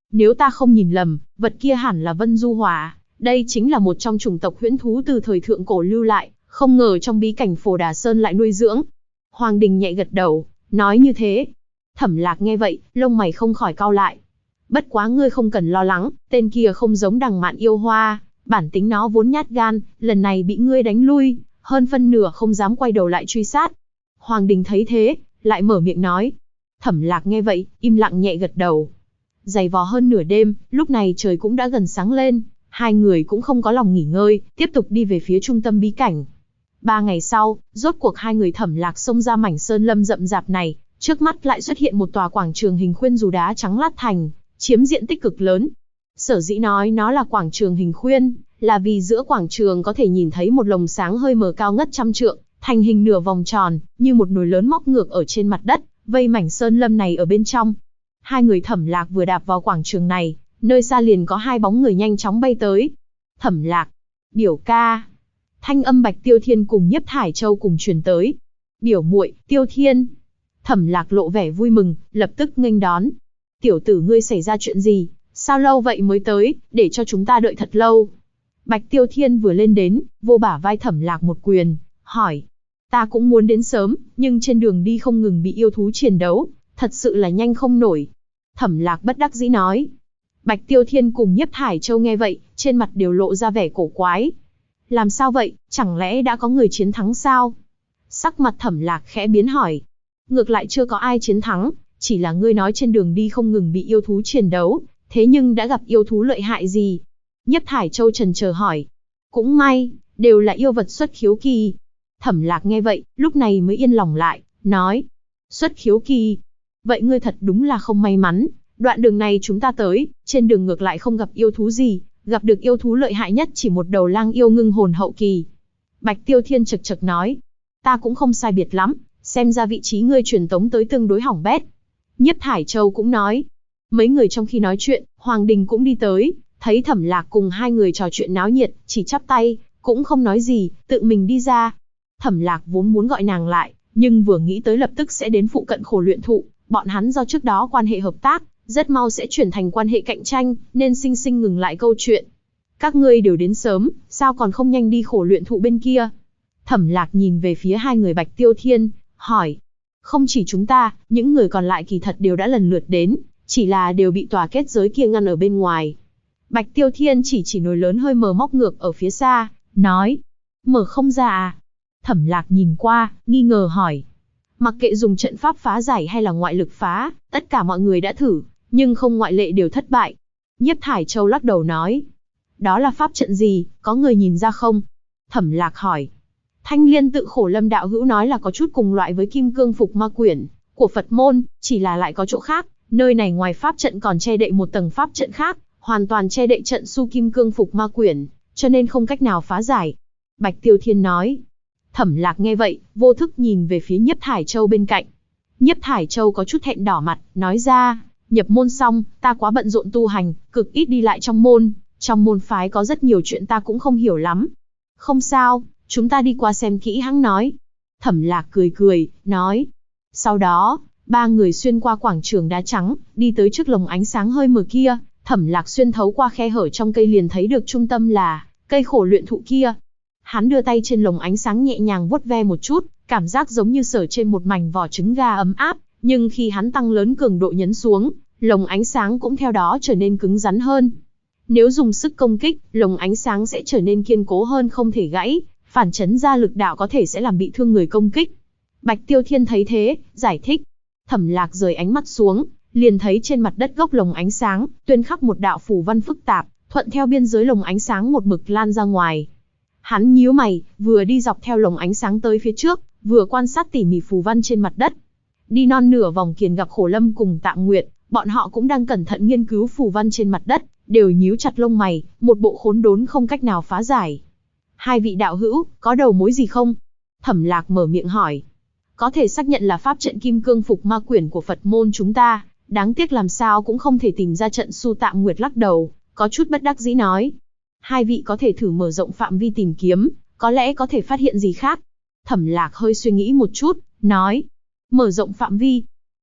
Nếu ta không nhìn lầm, vật kia hẳn là Vân Du Hỏa, đây chính là một trong chủng tộc huyễn thú từ thời thượng cổ lưu lại, không ngờ trong bí cảnh Phổ Đà Sơn lại nuôi dưỡng. Hoàng Đình nhẹ gật đầu, nói như thế. Thẩm Lạc nghe vậy, lông mày không khỏi cau lại. Bất quá ngươi không cần lo lắng, tên kia không giống Đằng Mạn yêu hoa, bản tính nó vốn nhát gan, lần này bị ngươi đánh lui, hơn phân nửa không dám quay đầu lại truy sát. Hoàng Đình thấy thế, lại mở miệng nói. Thẩm Lạc nghe vậy, im lặng nhẹ gật đầu. Giày vò hơn nửa đêm, lúc này trời cũng đã gần sáng lên, hai người cũng không có lòng nghỉ ngơi, tiếp tục đi về phía trung tâm bí cảnh. 3 ngày sau, rốt cuộc hai người Thẩm Lạc xông ra mảnh sơn lâm rậm rạp này, trước mắt lại xuất hiện một tòa quảng trường hình khuyên dù đá trắng lát thành, chiếm diện tích cực lớn. Sở dĩ nói nó là quảng trường hình khuyên, là vì giữa quảng trường có thể nhìn thấy một lồng sáng hơi mờ cao ngất trăm trượng, thành hình nửa vòng tròn, như một nồi lớn móc ngược ở trên mặt đất, vây mảnh sơn lâm này ở bên trong. Hai người Thẩm Lạc vừa đạp vào quảng trường này, nơi xa liền có hai bóng người nhanh chóng bay tới. Thẩm Lạc, biểu ca. Thanh âm Bạch Tiêu Thiên cùng Nhiếp Thải Châu cùng truyền tới. Biểu muội, Tiêu Thiên. Thẩm Lạc lộ vẻ vui mừng, lập tức nghênh đón. Tiểu tử ngươi xảy ra chuyện gì, sao lâu vậy mới tới, để cho chúng ta đợi thật lâu. Bạch Tiêu Thiên vừa lên đến, vô bả vai Thẩm Lạc một quyền, hỏi. Ta cũng muốn đến sớm, nhưng trên đường đi không ngừng bị yêu thú chiến đấu, thật sự là nhanh không nổi. Thẩm Lạc bất đắc dĩ nói. Bạch Tiêu Thiên cùng Nhiếp Thải Châu nghe vậy, trên mặt đều lộ ra vẻ cổ quái. Làm sao vậy, chẳng lẽ đã có người chiến thắng sao? Sắc mặt Thẩm Lạc khẽ biến hỏi. Ngược lại chưa có ai chiến thắng, chỉ là ngươi nói trên đường đi không ngừng bị yêu thú chiến đấu, thế nhưng đã gặp yêu thú lợi hại gì? Nhiếp Thải Châu chần chờ hỏi. Cũng may, đều là yêu vật xuất khiếu kỳ. Thẩm Lạc nghe vậy, lúc này mới yên lòng lại, nói. Xuất khiếu kỳ. Vậy ngươi thật đúng là không may mắn, đoạn đường này chúng ta tới, trên đường ngược lại không gặp yêu thú gì, gặp được yêu thú lợi hại nhất chỉ một đầu lang yêu ngưng hồn hậu kỳ. Bạch Tiêu Thiên chực chực nói. Ta cũng không sai biệt lắm, xem ra vị trí ngươi truyền tống tới tương đối hỏng bét. Nhiếp Thải Châu cũng nói. Mấy người trong khi nói chuyện, Hoàng Đình cũng đi tới, thấy Thẩm Lạc cùng hai người trò chuyện náo nhiệt, chỉ chắp tay, cũng không nói gì, tự mình đi ra. Thẩm Lạc vốn muốn gọi nàng lại, nhưng vừa nghĩ tới lập tức sẽ đến phụ cận Khổ Luyện Thụ, bọn hắn do trước đó quan hệ hợp tác, rất mau sẽ chuyển thành quan hệ cạnh tranh, nên sinh sinh ngừng lại câu chuyện. Các ngươi đều đến sớm, sao còn không nhanh đi Khổ Luyện Thụ bên kia? Thẩm Lạc nhìn về phía hai người Bạch Tiêu Thiên, hỏi. Không chỉ chúng ta, những người còn lại kỳ thật đều đã lần lượt đến, chỉ là đều bị tòa kết giới kia ngăn ở bên ngoài. Bạch Tiêu Thiên chỉ nồi lớn hơi mờ móc ngược ở phía xa, nói. Mở không ra à? Thẩm Lạc nhìn qua, nghi ngờ hỏi. Mặc kệ dùng trận pháp phá giải hay là ngoại lực phá, tất cả mọi người đã thử, nhưng không ngoại lệ đều thất bại. Nhiếp Thải Châu lắc đầu nói. Đó là pháp trận gì, có người nhìn ra không? Thẩm Lạc hỏi. Thanh Liên Tự Khổ Lâm đạo hữu nói là có chút cùng loại với Kim Cương Phục Ma Quyển của Phật môn, chỉ là lại có chỗ khác, nơi này ngoài pháp trận còn che đậy một tầng pháp trận khác, hoàn toàn che đậy trận su Kim Cương Phục Ma Quyển, cho nên không cách nào phá giải. Bạch Tiêu Thiên nói. Thẩm Lạc nghe vậy, vô thức nhìn về phía Nhiếp Thải Châu bên cạnh. Nhiếp Thải Châu có chút hẹn đỏ mặt, nói ra, nhập môn xong, ta quá bận rộn tu hành, cực ít đi lại trong môn phái có rất nhiều chuyện ta cũng không hiểu lắm. Không sao, chúng ta đi qua xem kỹ hãng nói. Thẩm Lạc cười cười, nói. Sau đó, ba người xuyên qua quảng trường đá trắng, đi tới trước lồng ánh sáng hơi mờ kia. Thẩm Lạc xuyên thấu qua khe hở trong cây liền thấy được trung tâm là cây Khổ Luyện Thụ kia. Hắn đưa tay trên lồng ánh sáng nhẹ nhàng vuốt ve một chút, cảm giác giống như sờ trên một mảnh vỏ trứng gà ấm áp, nhưng khi hắn tăng lớn cường độ nhấn xuống, lồng ánh sáng cũng theo đó trở nên cứng rắn hơn. Nếu dùng sức công kích, lồng ánh sáng sẽ trở nên kiên cố hơn không thể gãy, phản chấn ra lực đạo có thể sẽ làm bị thương người công kích. Bạch Tiêu Thiên thấy thế, giải thích. Thẩm Lạc rời ánh mắt xuống, liền thấy trên mặt đất gốc lồng ánh sáng, tuyên khắc một đạo phù văn phức tạp, thuận theo biên giới lồng ánh sáng một mực lan ra ngoài. Hắn nhíu mày, vừa đi dọc theo lồng ánh sáng tới phía trước, vừa quan sát tỉ mỉ phù văn trên mặt đất. Đi non nửa vòng liền gặp Khổ Lâm cùng Tạm Nguyệt, bọn họ cũng đang cẩn thận nghiên cứu phù văn trên mặt đất, đều nhíu chặt lông mày, một bộ khốn đốn không cách nào phá giải. Hai vị đạo hữu, có đầu mối gì không? Thẩm Lạc mở miệng hỏi. Có thể xác nhận là pháp trận Kim Cương Phục Ma Quyển của Phật môn chúng ta, đáng tiếc làm sao cũng không thể tìm ra trận su. Tạm Nguyệt lắc đầu, có chút bất đắc dĩ nói. Hai vị có thể thử mở rộng phạm vi tìm kiếm, có lẽ có thể phát hiện gì khác. Thẩm Lạc hơi suy nghĩ một chút, nói. Mở rộng phạm vi.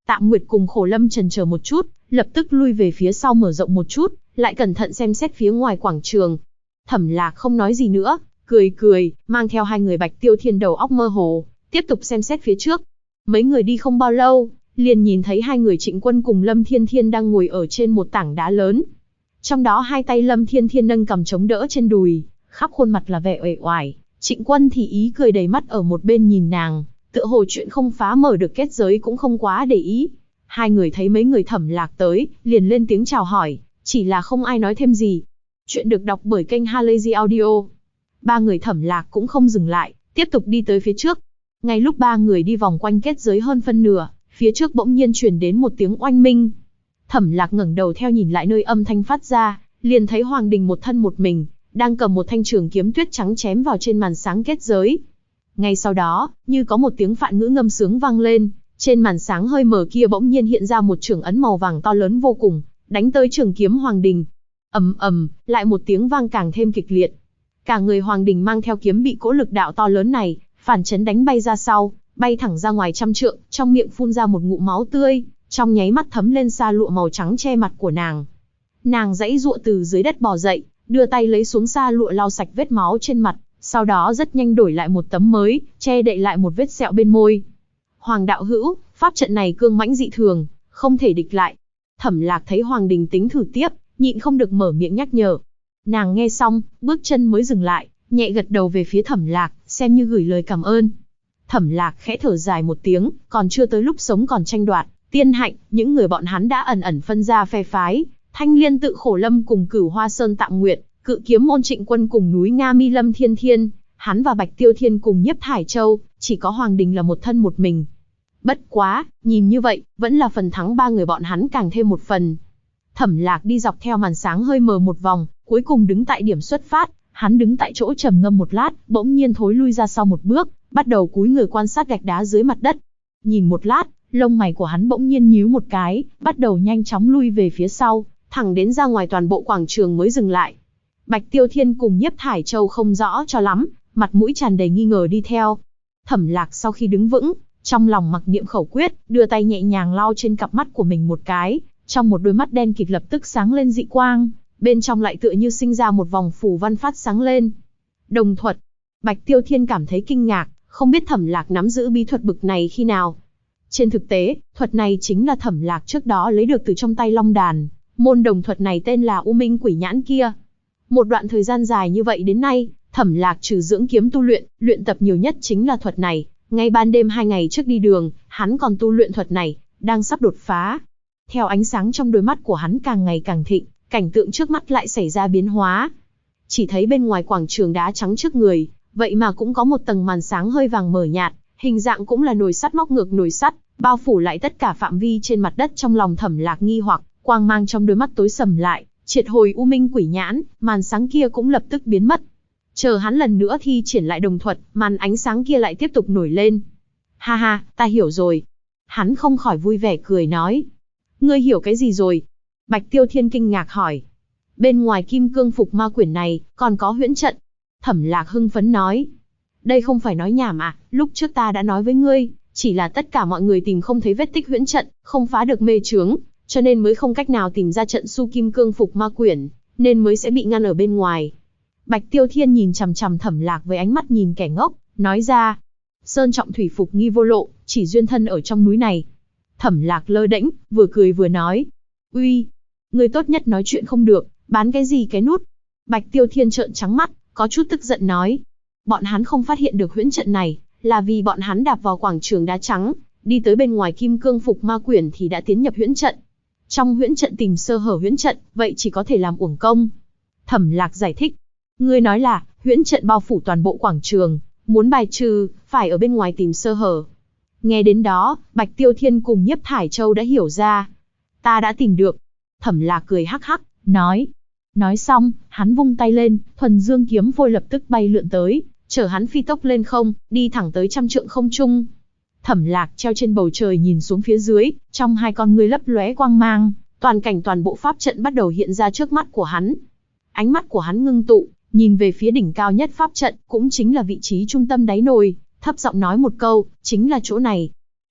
Tạm Nguyệt cùng Khổ Lâm chần chờ một chút, lập tức lui về phía sau mở rộng một chút, lại cẩn thận xem xét phía ngoài quảng trường. Thẩm Lạc không nói gì nữa, cười cười, mang theo hai người Bạch Tiêu Thiên đầu óc mơ hồ, tiếp tục xem xét phía trước. Mấy người đi không bao lâu, liền nhìn thấy hai người Trịnh Quân cùng Lâm Thiên Thiên đang ngồi ở trên một tảng đá lớn. Trong đó hai tay Lâm Thiên Thiên nâng cầm chống đỡ trên đùi, khắp khuôn mặt là vẻ uể oải. Trịnh Quân thì ý cười đầy mắt ở một bên nhìn nàng, tựa hồ chuyện không phá mở được kết giới cũng không quá để ý. Hai người thấy mấy người Thẩm Lạc tới, liền lên tiếng chào hỏi, chỉ là không ai nói thêm gì. Chuyện được đọc bởi kênh Halazy Audio. Ba người Thẩm Lạc cũng không dừng lại, tiếp tục đi tới phía trước. Ngay lúc ba người đi vòng quanh kết giới hơn phân nửa, phía trước bỗng nhiên truyền đến một tiếng oanh minh. Thẩm Lạc ngẩng đầu theo nhìn lại nơi âm thanh phát ra, liền thấy Hoàng Đình một thân một mình, đang cầm một thanh trường kiếm tuyết trắng chém vào trên màn sáng kết giới. Ngay sau đó, như có một tiếng phạn ngữ ngâm sướng vang lên, trên màn sáng hơi mờ kia bỗng nhiên hiện ra một chưởng ấn màu vàng to lớn vô cùng, đánh tới trường kiếm Hoàng Đình. Ầm ầm, lại một tiếng vang càng thêm kịch liệt. Cả người Hoàng Đình mang theo kiếm bị cỗ lực đạo to lớn này phản chấn đánh bay ra sau, bay thẳng ra ngoài trăm trượng, trong miệng phun ra một ngụm máu tươi, trong nháy mắt thấm lên sa lụa màu trắng che mặt của nàng. Nàng giãy giụa từ dưới đất bò dậy, đưa tay lấy xuống sa lụa lau sạch vết máu trên mặt, sau đó rất nhanh đổi lại một tấm mới, che đậy lại một vết sẹo bên môi. Hoàng đạo hữu, pháp trận này cương mãnh dị thường, không thể địch lại. Thẩm Lạc thấy Hoàng Đình tính thử tiếp, nhịn không được mở miệng nhắc nhở. Nàng nghe xong, bước chân mới dừng lại, nhẹ gật đầu về phía Thẩm Lạc, xem như gửi lời cảm ơn. Thẩm Lạc khẽ thở dài một tiếng, còn chưa tới lúc sống còn tranh đoạt, tiên hạnh, những người bọn hắn đã ẩn ẩn phân ra phe phái. Thanh Liên tự Khổ Lâm cùng Cửu Hoa Sơn Tạm Nguyệt, Cự Kiếm môn Trịnh Quân cùng núi Nga Mi Lâm Thiên Thiên, hắn và Bạch Tiêu Thiên cùng Nhiếp Thải Châu, chỉ có Hoàng Đình là một thân một mình. Bất quá, nhìn như vậy, vẫn là phần thắng ba người bọn hắn càng thêm một phần. Thẩm Lạc đi dọc theo màn sáng hơi mờ một vòng, cuối cùng đứng tại điểm xuất phát, hắn đứng tại chỗ trầm ngâm một lát, bỗng nhiên thối lui ra sau một bước, bắt đầu cúi người quan sát gạch đá dưới mặt đất. Nhìn một lát, lông mày của hắn bỗng nhiên nhíu một cái, bắt đầu nhanh chóng lui về phía sau, thẳng đến ra ngoài toàn bộ quảng trường mới dừng lại. Bạch Tiêu Thiên cùng Nhiếp Thải Châu không rõ cho lắm, mặt mũi tràn đầy nghi ngờ đi theo. Thẩm Lạc sau khi đứng vững, trong lòng mặc niệm khẩu quyết, đưa tay nhẹ nhàng lau trên cặp mắt của mình một cái, trong một đôi mắt đen kịt lập tức sáng lên dị quang, bên trong lại tựa như sinh ra một vòng phù văn phát sáng lên. Đồng thuật. Bạch Tiêu Thiên cảm thấy kinh ngạc, không biết Thẩm Lạc nắm giữ bí thuật bực này khi nào. Trên thực tế, thuật này chính là Thẩm Lạc trước đó lấy được từ trong tay Long Đàn, môn đồng thuật này tên là U Minh Quỷ Nhãn kia. Một đoạn thời gian dài như vậy đến nay, Thẩm Lạc trừ dưỡng kiếm tu luyện, luyện tập nhiều nhất chính là thuật này. Ngay ban đêm 2 ngày trước đi đường, hắn còn tu luyện thuật này, đang sắp đột phá. Theo ánh sáng trong đôi mắt của hắn càng ngày càng thịnh, cảnh tượng trước mắt lại xảy ra biến hóa. Chỉ thấy bên ngoài quảng trường đá trắng trước người, vậy mà cũng có một tầng màn sáng hơi vàng mờ nhạt, hình dạng cũng là nồi sắt móc ngược nồi sắt, bao phủ lại tất cả phạm vi trên mặt đất. Trong lòng Thẩm Lạc nghi hoặc, quang mang trong đôi mắt tối sầm lại, triệt hồi U Minh Quỷ Nhãn, màn sáng kia cũng lập tức biến mất. Chờ hắn lần nữa thi triển lại đồng thuật, màn ánh sáng kia lại tiếp tục nổi lên. Ha ha, ta hiểu rồi. Hắn không khỏi vui vẻ cười nói. Ngươi hiểu cái gì rồi? Bạch Tiêu Thiên kinh ngạc hỏi. Bên ngoài kim cương phục ma quyển này, còn có huyễn trận. Thẩm Lạc hưng phấn nói. Đây không phải nói nhảm à, lúc trước ta đã nói với ngươi, chỉ là tất cả mọi người tìm không thấy vết tích huyễn trận, không phá được mê chướng, cho nên mới không cách nào tìm ra trận su kim cương phục ma quyển, nên mới sẽ bị ngăn ở bên ngoài. Bạch Tiêu Thiên nhìn chằm chằm Thẩm Lạc với ánh mắt nhìn kẻ ngốc, nói ra. Sơn trọng thủy phục nghi vô lộ, chỉ duyên thân ở trong núi này. Thẩm Lạc lơ đễnh, vừa cười vừa nói. Uy, ngươi tốt nhất nói chuyện không được, bán cái gì cái nút. Bạch Tiêu Thiên trợn trắng mắt, có chút tức giận nói. Bọn hắn không phát hiện được huyễn trận này, là vì bọn hắn đạp vào quảng trường đá trắng, đi tới bên ngoài kim cương phục ma quyển thì đã tiến nhập huyễn trận. Trong huyễn trận tìm sơ hở huyễn trận, vậy chỉ có thể làm uổng công. Thẩm Lạc giải thích. Ngươi nói là, huyễn trận bao phủ toàn bộ quảng trường, muốn bài trừ, phải ở bên ngoài tìm sơ hở. Nghe đến đó, Bạch Tiêu Thiên cùng Nhiếp Thải Châu đã hiểu ra. Ta đã tìm được. Thẩm Lạc cười hắc hắc, nói. Nói xong, hắn vung tay lên, thuần dương kiếm phôi lập tức bay lượn tới, chở hắn phi tốc lên không, đi thẳng tới 100 trượng không trung. Thẩm Lạc treo trên bầu trời nhìn xuống phía dưới, trong hai con ngươi lấp lóe quang mang, toàn cảnh toàn bộ pháp trận bắt đầu hiện ra trước mắt của hắn. Ánh mắt của hắn ngưng tụ, nhìn về phía đỉnh cao nhất pháp trận, cũng chính là vị trí trung tâm đáy nồi, thấp giọng nói một câu, chính là chỗ này.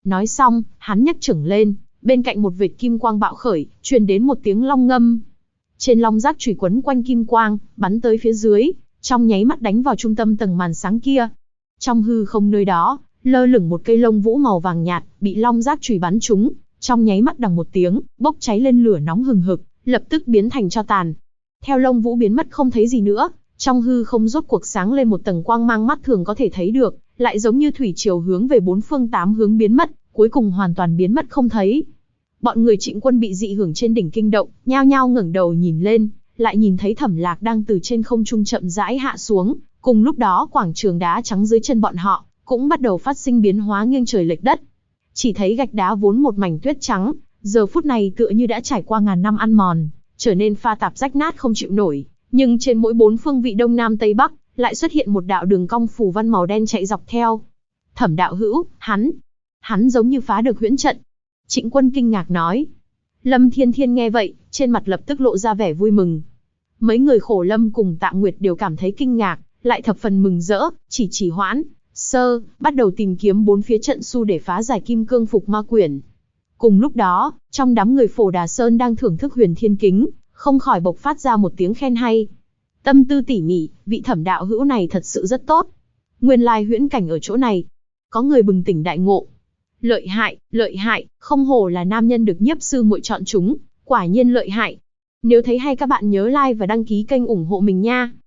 Nói xong, hắn nhấc chưởng lên, bên cạnh một vệt kim quang bạo khởi, truyền đến một tiếng long ngâm. Trên long giác chùy quấn quanh kim quang, bắn tới phía dưới, trong nháy mắt đánh vào trung tâm tầng màn sáng kia. Trong hư không nơi đó, lơ lửng một cây lông vũ màu vàng nhạt, bị long giác chùy bắn trúng, trong nháy mắt đằng một tiếng, bốc cháy lên lửa nóng hừng hực, lập tức biến thành tro tàn. Theo lông vũ biến mất không thấy gì nữa, trong hư không rốt cuộc sáng lên một tầng quang mang mắt thường có thể thấy được, lại giống như thủy triều hướng về bốn phương tám hướng biến mất, cuối cùng hoàn toàn biến mất không thấy. Bọn người Trịnh Quân bị dị hưởng trên đỉnh kinh động, nhao nhao ngẩng đầu nhìn lên, lại nhìn thấy Thẩm Lạc đang từ trên không trung chậm rãi hạ xuống, cùng lúc đó quảng trường đá trắng dưới chân bọn họ cũng bắt đầu phát sinh biến hóa nghiêng trời lệch đất. Chỉ thấy gạch đá vốn một mảnh tuyết trắng, giờ phút này tựa như đã trải qua ngàn năm ăn mòn, trở nên pha tạp rách nát không chịu nổi, nhưng trên mỗi bốn phương vị đông nam tây bắc, lại xuất hiện một đạo đường cong phù văn màu đen chạy dọc theo. Thẩm đạo hữu, hắn giống như phá được huyễn trận. Trịnh Quân kinh ngạc nói. Lâm Thiên Thiên nghe vậy, trên mặt lập tức lộ ra vẻ vui mừng. Mấy người Khổ Lâm cùng Tạ Nguyệt đều cảm thấy kinh ngạc, lại thập phần mừng rỡ, chỉ hoãn, bắt đầu tìm kiếm bốn phía trận su để phá giải kim cương phục ma quyển. Cùng lúc đó, trong đám người Phổ Đà Sơn đang thưởng thức Huyền Thiên Kính, không khỏi bộc phát ra một tiếng khen hay. Tâm tư tỉ mỉ, vị Thẩm đạo hữu này thật sự rất tốt. Nguyên lai huyễn cảnh ở chỗ này. Có người bừng tỉnh đại ngộ. Lợi hại, không hổ là nam nhân được nhiếp sư muội chọn chúng, quả nhiên lợi hại. Nếu thấy hay các bạn nhớ like và đăng ký kênh ủng hộ mình nha.